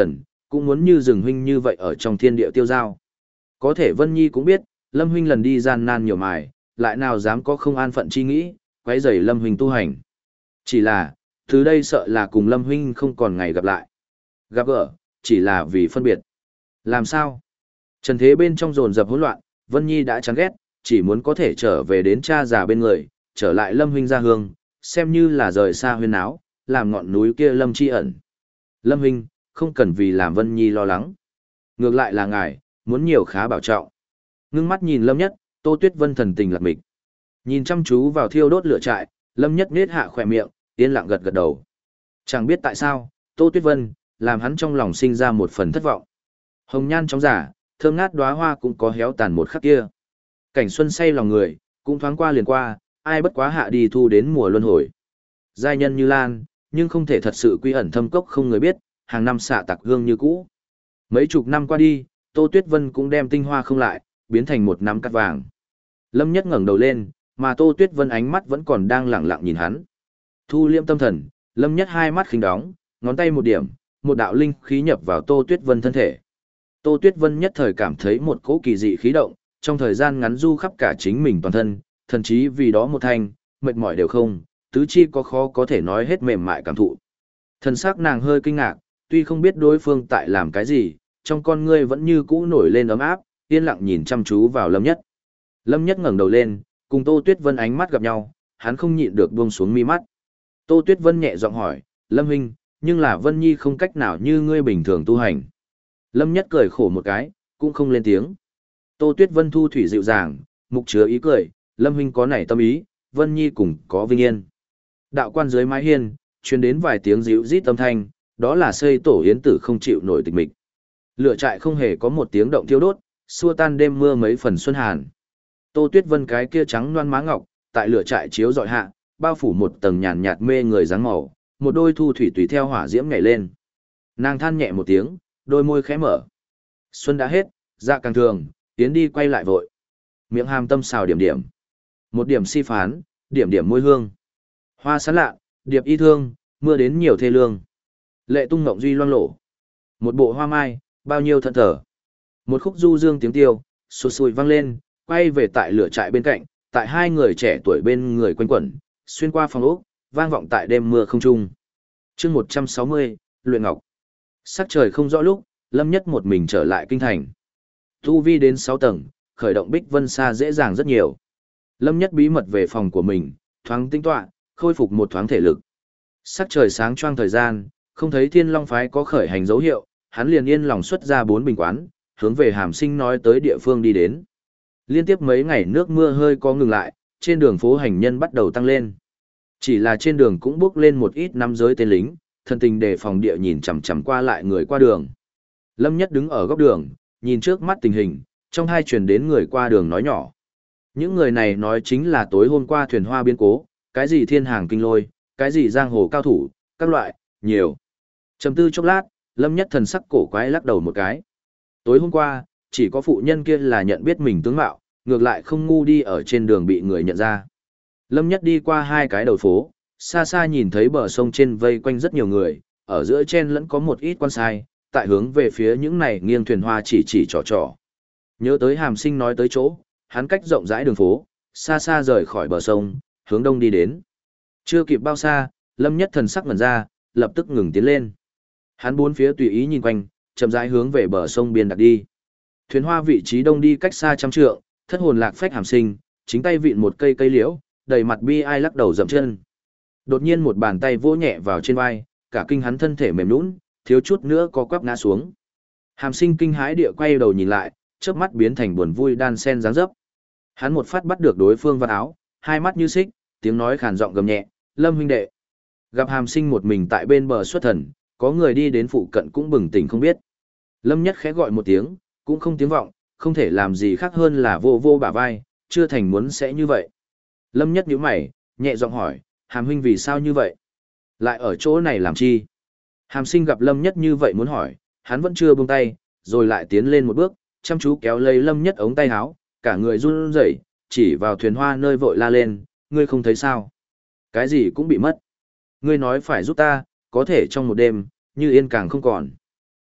cũng muốn như rừng huynh như vậy ở trong thiên địa tiêu giao. Có thể Vân Nhi cũng biết, Lâm huynh lần đi gian nan nhiều mài, lại nào dám có không an phận chi nghĩ, quấy rầy Lâm huynh tu hành. Chỉ là, từ đây sợ là cùng Lâm huynh không còn ngày gặp lại. Gặp gỡ, chỉ là vì phân biệt. Làm sao? Trần thế bên trong dồn dập hỗn loạn, Vân Nhi đã chán ghét, chỉ muốn có thể trở về đến cha già bên người, trở lại Lâm huynh gia hương, xem như là rời xa huyên áo, làm ngọn núi kia Lâm chi ẩn. Lâm huynh, không cần vì làm Vân Nhi lo lắng. Ngược lại là ngài, muốn nhiều khá bảo trọng. Ngưng mắt nhìn Lâm Nhất, Tô Tuyết Vân thần tình lạc mịch. Nhìn chăm chú vào thiêu đốt lửa trại, Lâm Nhất nết hạ khỏe miệng, yên lặng gật gật đầu. Chẳng biết tại sao, Tô Tuyết Vân, làm hắn trong lòng sinh ra một phần thất vọng. Hồng nhan trong giả, thơm ngát đóa hoa cũng có héo tàn một khắc kia. Cảnh xuân say lòng người, cũng thoáng qua liền qua, ai bất quá hạ đi thu đến mùa luân hồi. Giai nhân như lan, nhưng không thể thật sự quy ẩn thâm cốc không người biết, hàng năm xạ tặc hương như cũ. Mấy chục năm qua đi, Tô Tuyết Vân cũng đem tinh hoa không lại, biến thành một nắm cát vàng. Lâm Nhất ngẩng đầu lên, mà Tô Tuyết Vân ánh mắt vẫn còn đang lẳng lặng nhìn hắn. Thu liêm tâm thần, Lâm Nhất hai mắt khinh đóng, ngón tay một điểm, một đạo linh khí nhập vào Tô Tuyết Vân thân thể. Tô Tuyết Vân nhất thời cảm thấy một cỗ kỳ dị khí động, trong thời gian ngắn du khắp cả chính mình toàn thân, thậm chí vì đó một thanh, mệt mỏi đều không, tứ chi có khó có thể nói hết mềm mại cảm thụ. Thân xác nàng hơi kinh ngạc, tuy không biết đối phương tại làm cái gì, trong con ngươi vẫn như cũ nổi lên ấm áp, yên lặng nhìn chăm chú vào Lâm Nhất. Lâm Nhất ngẩng đầu lên, cùng Tô Tuyết Vân ánh mắt gặp nhau, hắn không nhịn được buông xuống mi mắt. Tô Tuyết Vân nhẹ giọng hỏi, Lâm huynh, nhưng là Vân Nhi không cách nào như ngươi bình thường tu hành. Lâm Nhất cười khổ một cái, cũng không lên tiếng. Tô Tuyết Vân thu thủy dịu dàng, mục chứa ý cười, Lâm huynh có nảy tâm ý, Vân Nhi cùng có vinh yên. Đạo quan dưới mái hiên, truyền đến vài tiếng ríu rít âm thanh, đó là xây tổ yến tử không chịu nổi tịch mịch. Lửa trại không hề có một tiếng động thiêu đốt, xua tan đêm mưa mấy phần xuân hàn. Tô Tuyết Vân cái kia trắng loan má ngọc, tại lửa trại chiếu dọi hạ, bao phủ một tầng nhàn nhạt mê người dáng màu, một đôi thu thủy tùy theo hỏa diễm nhảy lên. Nàng than nhẹ một tiếng, đôi môi khẽ mở. Xuân đã hết, dạ càng thường, tiến đi quay lại vội. Miệng hàm tâm xào điểm điểm. Một điểm si phán, điểm điểm môi hương. Hoa sán lạ, điệp y thương, mưa đến nhiều thê lương. Lệ tung ngộng duy loang lổ. Một bộ hoa mai, bao nhiêu thận thở. Một khúc du dương tiếng tiêu, sụt sùi vang lên, quay về tại lửa trại bên cạnh, tại hai người trẻ tuổi bên người quanh quẩn, xuyên qua phòng ốc, vang vọng tại đêm mưa không trung. Chương 160, Luyện Ngọc. Sắc trời không rõ lúc, Lâm Nhất một mình trở lại kinh thành. Tu vi đến 6 tầng, khởi động Bích Vân Sa dễ dàng rất nhiều. Lâm Nhất bí mật về phòng của mình, thoáng tinh tọa, khôi phục một thoáng thể lực. Sắc trời sáng choang thời gian, không thấy Thiên Long phái có khởi hành dấu hiệu, hắn liền yên lòng xuất ra 4 bình quán, hướng về Hàm Sinh nói tới địa phương đi đến. Liên tiếp mấy ngày nước mưa hơi có ngừng lại, trên đường phố hành nhân bắt đầu tăng lên. Chỉ là trên đường cũng bước lên một ít năm giới tên lính, thân tình đề phòng địa nhìn chằm chằm qua lại người qua đường. Lâm Nhất đứng ở góc đường, nhìn trước mắt tình hình, trong hai truyền đến người qua đường nói nhỏ. Những người này nói chính là tối hôm qua thuyền hoa biến cố, cái gì thiên hàng kinh lôi, cái gì giang hồ cao thủ, các loại, nhiều. Trầm tư chốc lát, Lâm Nhất thần sắc cổ quái lắc đầu một cái. Tối hôm qua, chỉ có phụ nhân kia là nhận biết mình tướng mạo, ngược lại không ngu đi ở trên đường bị người nhận ra. Lâm Nhất đi qua hai cái đầu phố, xa xa nhìn thấy bờ sông trên vây quanh rất nhiều người, ở giữa chen lẫn có một ít quan sai, tại hướng về phía những này nghiêng thuyền hoa chỉ trò trò. Nhớ tới Hàm Sinh nói tới chỗ, hắn cách rộng rãi đường phố, xa xa rời khỏi bờ sông, hướng đông đi đến. Chưa kịp bao xa, Lâm Nhất thần sắc ngẩn ra, lập tức ngừng tiến lên. Hắn bốn phía tùy ý nhìn quanh, chậm rãi hướng về bờ sông biên đặt đi. Thuyền hoa vị trí đông đi cách xa trăm trượng, thất hồn lạc phách Hàm Sinh, chính tay vịn một cây cây liễu, đầy mặt bi ai lắc đầu dậm chân. Đột nhiên một bàn tay vỗ nhẹ vào trên vai, cả kinh hắn thân thể mềm nhũn, thiếu chút nữa có quắp ngã xuống. Hàm Sinh kinh hãi địa quay đầu nhìn lại, chớp mắt biến thành buồn vui đan sen dáng dấp. Hắn một phát bắt được đối phương vào áo, hai mắt như xích, tiếng nói khàn giọng gầm nhẹ, "Lâm huynh đệ." Gặp Hàm Sinh một mình tại bên bờ xuất thần, có người đi đến phụ cận cũng bừng tỉnh không biết. Lâm Nhất khẽ gọi một tiếng, cũng không tiếng vọng, không thể làm gì khác hơn là vô vô bả vai, chưa thành muốn sẽ như vậy. Lâm Nhất nhíu mày, nhẹ giọng hỏi, Hàm huynh vì sao như vậy? Lại ở chỗ này làm chi? Hàm Sinh gặp Lâm Nhất như vậy muốn hỏi, hắn vẫn chưa buông tay, rồi lại tiến lên một bước, chăm chú kéo lấy Lâm Nhất ống tay áo, cả người run rẩy, chỉ vào thuyền hoa nơi vội la lên, ngươi không thấy sao? Cái gì cũng bị mất. Ngươi nói phải giúp ta, có thể trong một đêm, như yên càng không còn.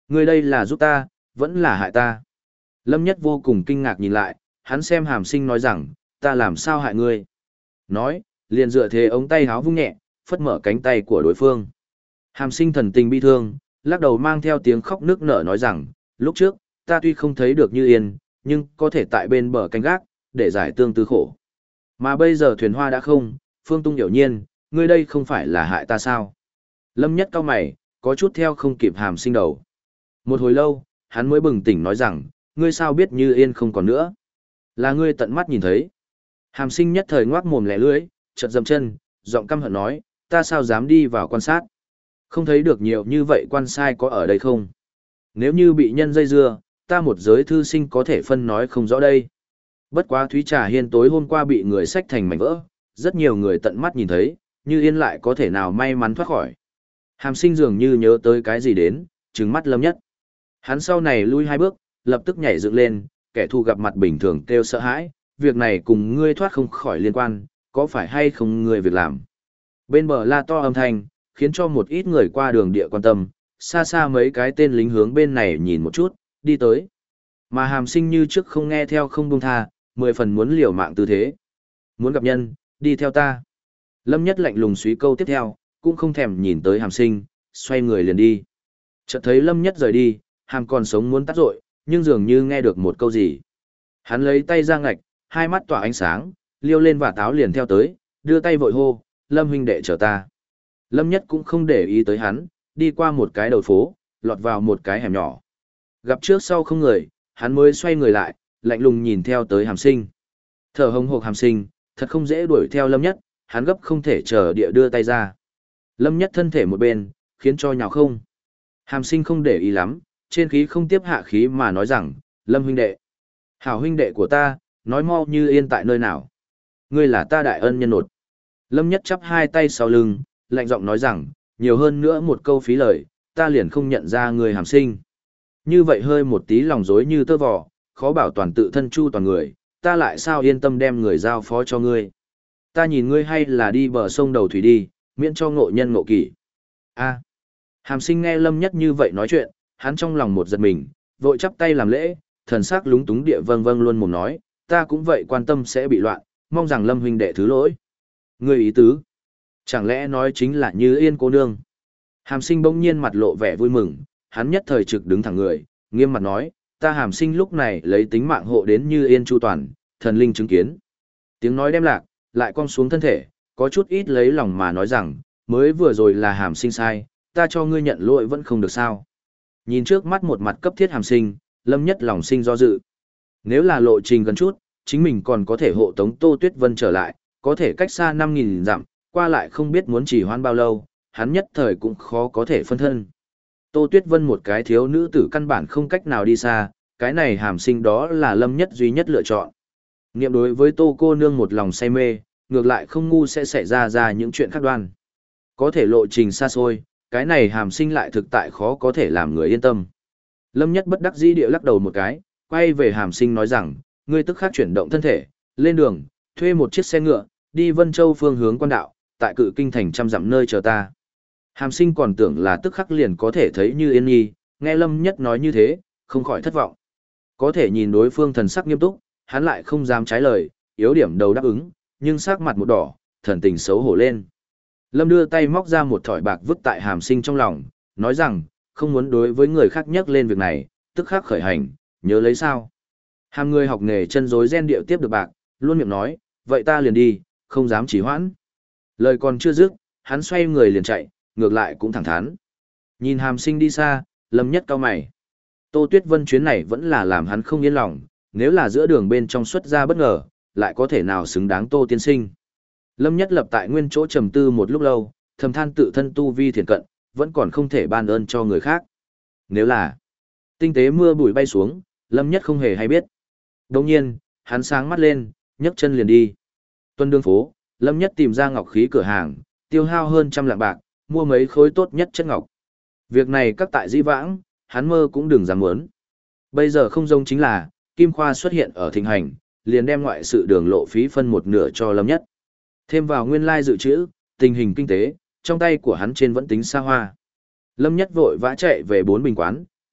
Ngươi đây là giúp ta, vẫn là hại ta. Lâm Nhất vô cùng kinh ngạc nhìn lại, hắn xem Hàm Sinh nói rằng, ta làm sao hại ngươi. Nói, liền dựa thế ống tay háo vung nhẹ, phất mở cánh tay của đối phương. Hàm Sinh thần tình bi thương, lắc đầu mang theo tiếng khóc nức nở nói rằng, lúc trước, ta tuy không thấy được Như Yên, nhưng có thể tại bên bờ canh gác, để giải tương tư khổ. Mà bây giờ thuyền hoa đã không, Phương Tung hiểu nhiên, ngươi đây không phải là hại ta sao? Lâm Nhất cau mày, có chút theo không kịp Hàm Sinh đầu. Một hồi lâu, hắn mới bừng tỉnh nói rằng, ngươi sao biết Như Yên không còn nữa? Là ngươi tận mắt nhìn thấy. Hàm Sinh nhất thời ngoác mồm lẻ lưỡi, chợt dậm chân, giọng căm hận nói, ta sao dám đi vào quan sát? Không thấy được nhiều như vậy quan sai có ở đây không? Nếu như bị nhân dây dưa, ta một giới thư sinh có thể phân nói không rõ đây. Bất quá Thúy Trà Hiên tối hôm qua bị người xách thành mảnh vỡ, rất nhiều người tận mắt nhìn thấy, Như Yên lại có thể nào may mắn thoát khỏi. Hàm Sinh dường như nhớ tới cái gì đến, trừng mắt Lâm Nhất. Hắn sau này lui 2 bước, lập tức nhảy dựng lên, kẻ thù gặp mặt bình thường kêu sợ hãi, việc này cùng ngươi thoát không khỏi liên quan, có phải hay không ngươi việc làm. Bên bờ la to âm thanh, khiến cho một ít người qua đường địa quan tâm, xa xa mấy cái tên lính hướng bên này nhìn một chút, đi tới. Mà Hàm Sinh như trước không nghe theo không buông tha, 10 phần muốn liều mạng tư thế. Muốn gặp nhân, đi theo ta. Lâm Nhất lạnh lùng suy câu tiếp theo, cũng không thèm nhìn tới Hàm Sinh, xoay người liền đi. Chợt thấy Lâm Nhất rời đi, Hàm còn sống muốn tắt rội, nhưng dường như nghe được một câu gì. Hắn lấy tay ra ngạch, hai mắt tỏa ánh sáng, liêu lên và táo liền theo tới, đưa tay vội hô, Lâm huynh đệ chờ ta. Lâm Nhất cũng không để ý tới hắn, đi qua một cái đầu phố, lọt vào một cái hẻm nhỏ. Gặp trước sau không người, hắn mới xoay người lại, lạnh lùng nhìn theo tới Hàm Sinh. Thở hồng hộc Hàm Sinh, thật không dễ đuổi theo Lâm Nhất, hắn gấp không thể chờ địa đưa tay ra. Lâm Nhất thân thể một bên, khiến cho nhào không. Hàm Sinh không để ý lắm, trên khí không tiếp hạ khí mà nói rằng, Lâm huynh đệ. Hảo huynh đệ của ta, nói mau Như Yên tại nơi nào. Ngươi là ta đại ân nhân nột. Lâm Nhất chắp hai tay sau lưng, lạnh giọng nói rằng, nhiều hơn nữa một câu phí lời, ta liền không nhận ra người Hàm Sinh. Như vậy hơi một tí lòng dối như tơ vò, khó bảo toàn tự thân chu toàn người, ta lại sao yên tâm đem người giao phó cho ngươi. Ta nhìn ngươi hay là đi bờ sông đầu thủy đi, miễn cho ngộ nhân ngộ kỷ. A. Hàm Sinh nghe Lâm Nhất như vậy nói chuyện, hắn trong lòng một giật mình, vội chắp tay làm lễ, thần sắc lúng túng địa vâng vâng luôn mồm nói, ta cũng vậy quan tâm sẽ bị loạn, mong rằng Lâm huynh đệ thứ lỗi. Ngươi ý tứ, chẳng lẽ nói chính là Như Yên cô nương. Hàm Sinh bỗng nhiên mặt lộ vẻ vui mừng, hắn nhất thời trực đứng thẳng người, nghiêm mặt nói, ta Hàm Sinh lúc này lấy tính mạng hộ đến Như Yên chu toàn, thần linh chứng kiến. Tiếng nói đem lạc, lại cong xuống thân thể, có chút ít lấy lòng mà nói rằng, mới vừa rồi là Hàm Sinh sai, ta cho ngươi nhận lỗi vẫn không được sao. Nhìn trước mắt một mặt cấp thiết Hàm Sinh, Lâm Nhất lòng sinh do dự. Nếu là lộ trình gần chút, chính mình còn có thể hộ tống Tô Tuyết Vân trở lại, có thể cách xa 5.000 dặm, qua lại không biết muốn trì hoãn bao lâu, hắn nhất thời cũng khó có thể phân thân. Tô Tuyết Vân một cái thiếu nữ tử căn bản không cách nào đi xa, cái này Hàm Sinh đó là Lâm Nhất duy nhất lựa chọn. Niệm đối với Tô cô nương một lòng say mê, ngược lại không ngu sẽ xảy ra những chuyện khác đoan. Có thể lộ trình xa xôi, cái này Hàm Sinh lại thực tại khó có thể làm người yên tâm. Lâm Nhất bất đắc dĩ địa lắc đầu một cái, quay về Hàm Sinh nói rằng, ngươi tức khắc chuyển động thân thể, lên đường, thuê một chiếc xe ngựa, đi Vân Châu phương hướng quan đạo, tại Cự Kinh thành 100 dặm nơi chờ ta. Hàm Sinh còn tưởng là tức khắc liền có thể thấy Như Yên nhi, nghe Lâm Nhất nói như thế, không khỏi thất vọng. Có thể nhìn đối phương thần sắc nghiêm túc, hắn lại không dám trái lời, yếu điểm đầu đáp ứng, nhưng sắc mặt một đỏ, thần tình xấu hổ lên. Lâm đưa tay móc ra một thỏi bạc vứt tại Hàm Sinh trong lòng, nói rằng, không muốn đối với người khác nhắc lên việc này, tức khắc khởi hành, nhớ lấy sao. Hàm người học nghề chân rối ren điệu tiếp được bạc, luôn miệng nói, vậy ta liền đi, không dám trì hoãn. Lời còn chưa dứt, hắn xoay người liền chạy, ngược lại cũng thẳng thắn. Nhìn Hàm Sinh đi xa, Lâm Nhất cau mày. Tô Tuyết Vân chuyến này vẫn là làm hắn không yên lòng, nếu là giữa đường bên trong xuất ra bất ngờ, lại có thể nào xứng đáng Tô tiên sinh. Lâm Nhất lập tại nguyên chỗ trầm tư một lúc lâu, thầm than tự thân tu vi thiền cận, vẫn còn không thể ban ơn cho người khác. Nếu là tinh tế mưa bụi bay xuống, Lâm Nhất không hề hay biết. Đồng nhiên, hắn sáng mắt lên, nhấc chân liền đi. Tuần đường phố, Lâm Nhất tìm ra ngọc khí cửa hàng, tiêu hao hơn 100 lạng bạc, mua mấy khối tốt nhất chất ngọc. Việc này các tại dĩ vãng, hắn mơ cũng đừng dám muốn. Bây giờ không giống chính là, Kim Khoa xuất hiện ở thịnh hành, liền đem ngoại sự đường lộ phí phân một nửa cho Lâm Nhất. Thêm vào nguyên lai dự trữ, tình hình kinh tế, trong tay của hắn trên vẫn tính xa hoa. Lâm Nhất vội vã chạy về 4 bình quán,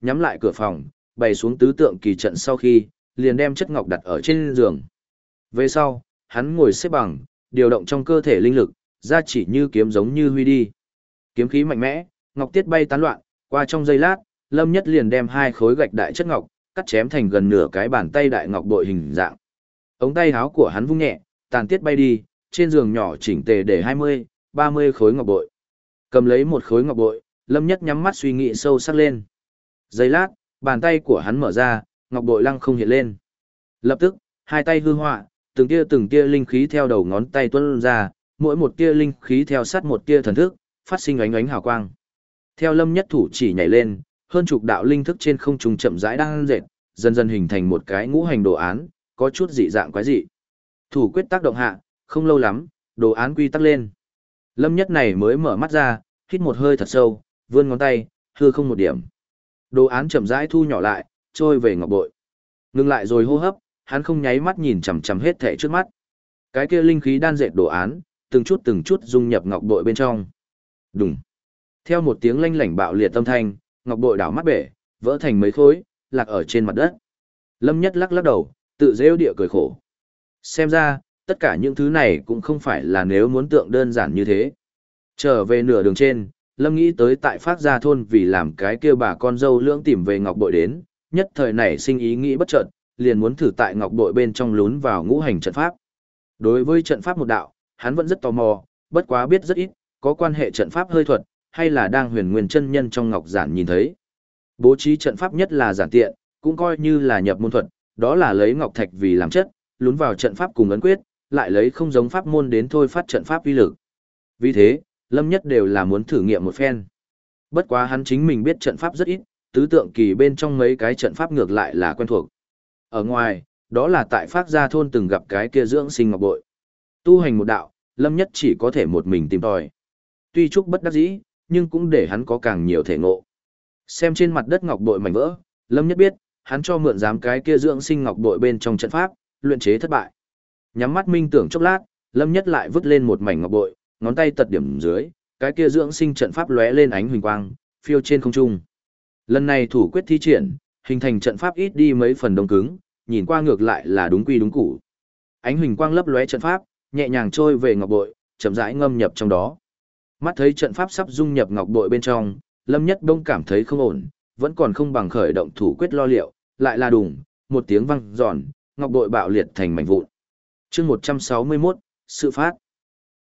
nhắm lại cửa phòng, bày xuống tứ tượng kỳ trận sau khi, liền đem chất ngọc đặt ở trên giường. Về sau, hắn ngồi xếp bằng, điều động trong cơ thể linh lực, ra chỉ như kiếm giống như huy đi. Kiếm khí mạnh mẽ, ngọc tiết bay tán loạn, qua trong giây lát, Lâm Nhất liền đem hai khối gạch đại chất ngọc, cắt chém thành gần nửa cái bàn tay đại ngọc bội hình dạng. Ống tay áo của hắn vung nhẹ, tàn tiết bay đi, trên giường nhỏ chỉnh tề để 20, 30 khối ngọc bội. Cầm lấy một khối ngọc bội, Lâm Nhất nhắm mắt suy nghĩ sâu sắc lên. Giây lát, bàn tay của hắn mở ra, ngọc bội lăng không hiện lên. Lập tức, hai tay hư họa, từng tia linh khí theo đầu ngón tay tuôn ra, mỗi một tia linh khí theo sát một tia thần thức, phát sinh ánh ánh hào quang. Theo Lâm Nhất thủ chỉ nhảy lên, hơn chục đạo linh thức trên không trung chậm rãi đang dệt, dần dần hình thành một cái ngũ hành đồ án, có chút dị dạng quái dị. Thủ quyết tác động hạ, không lâu lắm, đồ án quy tắc lên. Lâm Nhất này mới mở mắt ra, hít một hơi thật sâu, vươn ngón tay, hư không một điểm. Đồ án chậm rãi thu nhỏ lại, trôi về ngọc bội. Ngừng lại rồi hô hấp, hắn không nháy mắt nhìn chằm chằm hết thảy trước mắt. Cái kia linh khí đan dệt đồ án, từng chút dung nhập ngọc bội bên trong. Đùng. Theo một tiếng lanh lảnh bạo liệt âm thanh, ngọc bội đảo mắt bể, vỡ thành mấy khối, lạc ở trên mặt đất. Lâm Nhất lắc lắc đầu, tự rêu địa cười khổ. Xem ra, tất cả những thứ này cũng không phải là nếu muốn tượng đơn giản như thế. Trở về nửa đường trên, Lâm nghĩ tới tại Phác Gia thôn vì làm cái kia bà con dâu lưỡng tìm về ngọc bội đến, nhất thời nảy sinh ý nghĩ bất chợt, liền muốn thử tại ngọc bội bên trong lún vào ngũ hành trận pháp. Đối với trận pháp một đạo, hắn vẫn rất tò mò, bất quá biết rất ít, có quan hệ trận pháp hơi thuật, hay là đang huyền nguyên chân nhân trong ngọc giản nhìn thấy. Bố trí trận pháp nhất là giản tiện, cũng coi như là nhập môn thuật, đó là lấy ngọc thạch vì làm chất, lún vào trận pháp cùng ấn quyết, lại lấy không giống pháp môn đến thôi phát trận pháp uy lực. Vì thế, Lâm Nhất đều là muốn thử nghiệm một phen. Bất quá hắn chính mình biết trận pháp rất ít, tứ tượng kỳ bên trong mấy cái trận pháp ngược lại là quen thuộc. Ở ngoài, đó là tại Phác Gia thôn từng gặp cái kia dưỡng sinh ngọc bội. Tu hành một đạo, Lâm Nhất chỉ có thể một mình tìm tòi. Tuy chúc bất đắc dĩ, nhưng cũng để hắn có càng nhiều thể ngộ. Xem trên mặt đất ngọc bội mảnh vỡ, Lâm Nhất biết, hắn cho mượn giám cái kia dưỡng sinh ngọc bội bên trong trận pháp, luyện chế thất bại. Nhắm mắt minh tưởng chốc lát, Lâm Nhất lại vứt lên một mảnh ngọc bội, ngón tay tật điểm dưới, cái kia dưỡng sinh trận pháp lóe lên ánh huỳnh quang, phiêu trên không trung. Lần này thủ quyết thi triển, hình thành trận pháp ít đi mấy phần đông cứng, nhìn qua ngược lại là đúng quy đúng củ. Ánh huỳnh quang lấp lóe trận pháp, nhẹ nhàng trôi về ngọc bội, chậm rãi ngâm nhập trong đó. Mắt thấy trận pháp sắp dung nhập ngọc bội bên trong, Lâm Nhất đông cảm thấy không ổn, vẫn còn không bằng khởi động thủ quyết lo liệu, lại là đùng, một tiếng vang giòn, ngọc bội bạo liệt thành mảnh vụn. Chương 161, sự phát.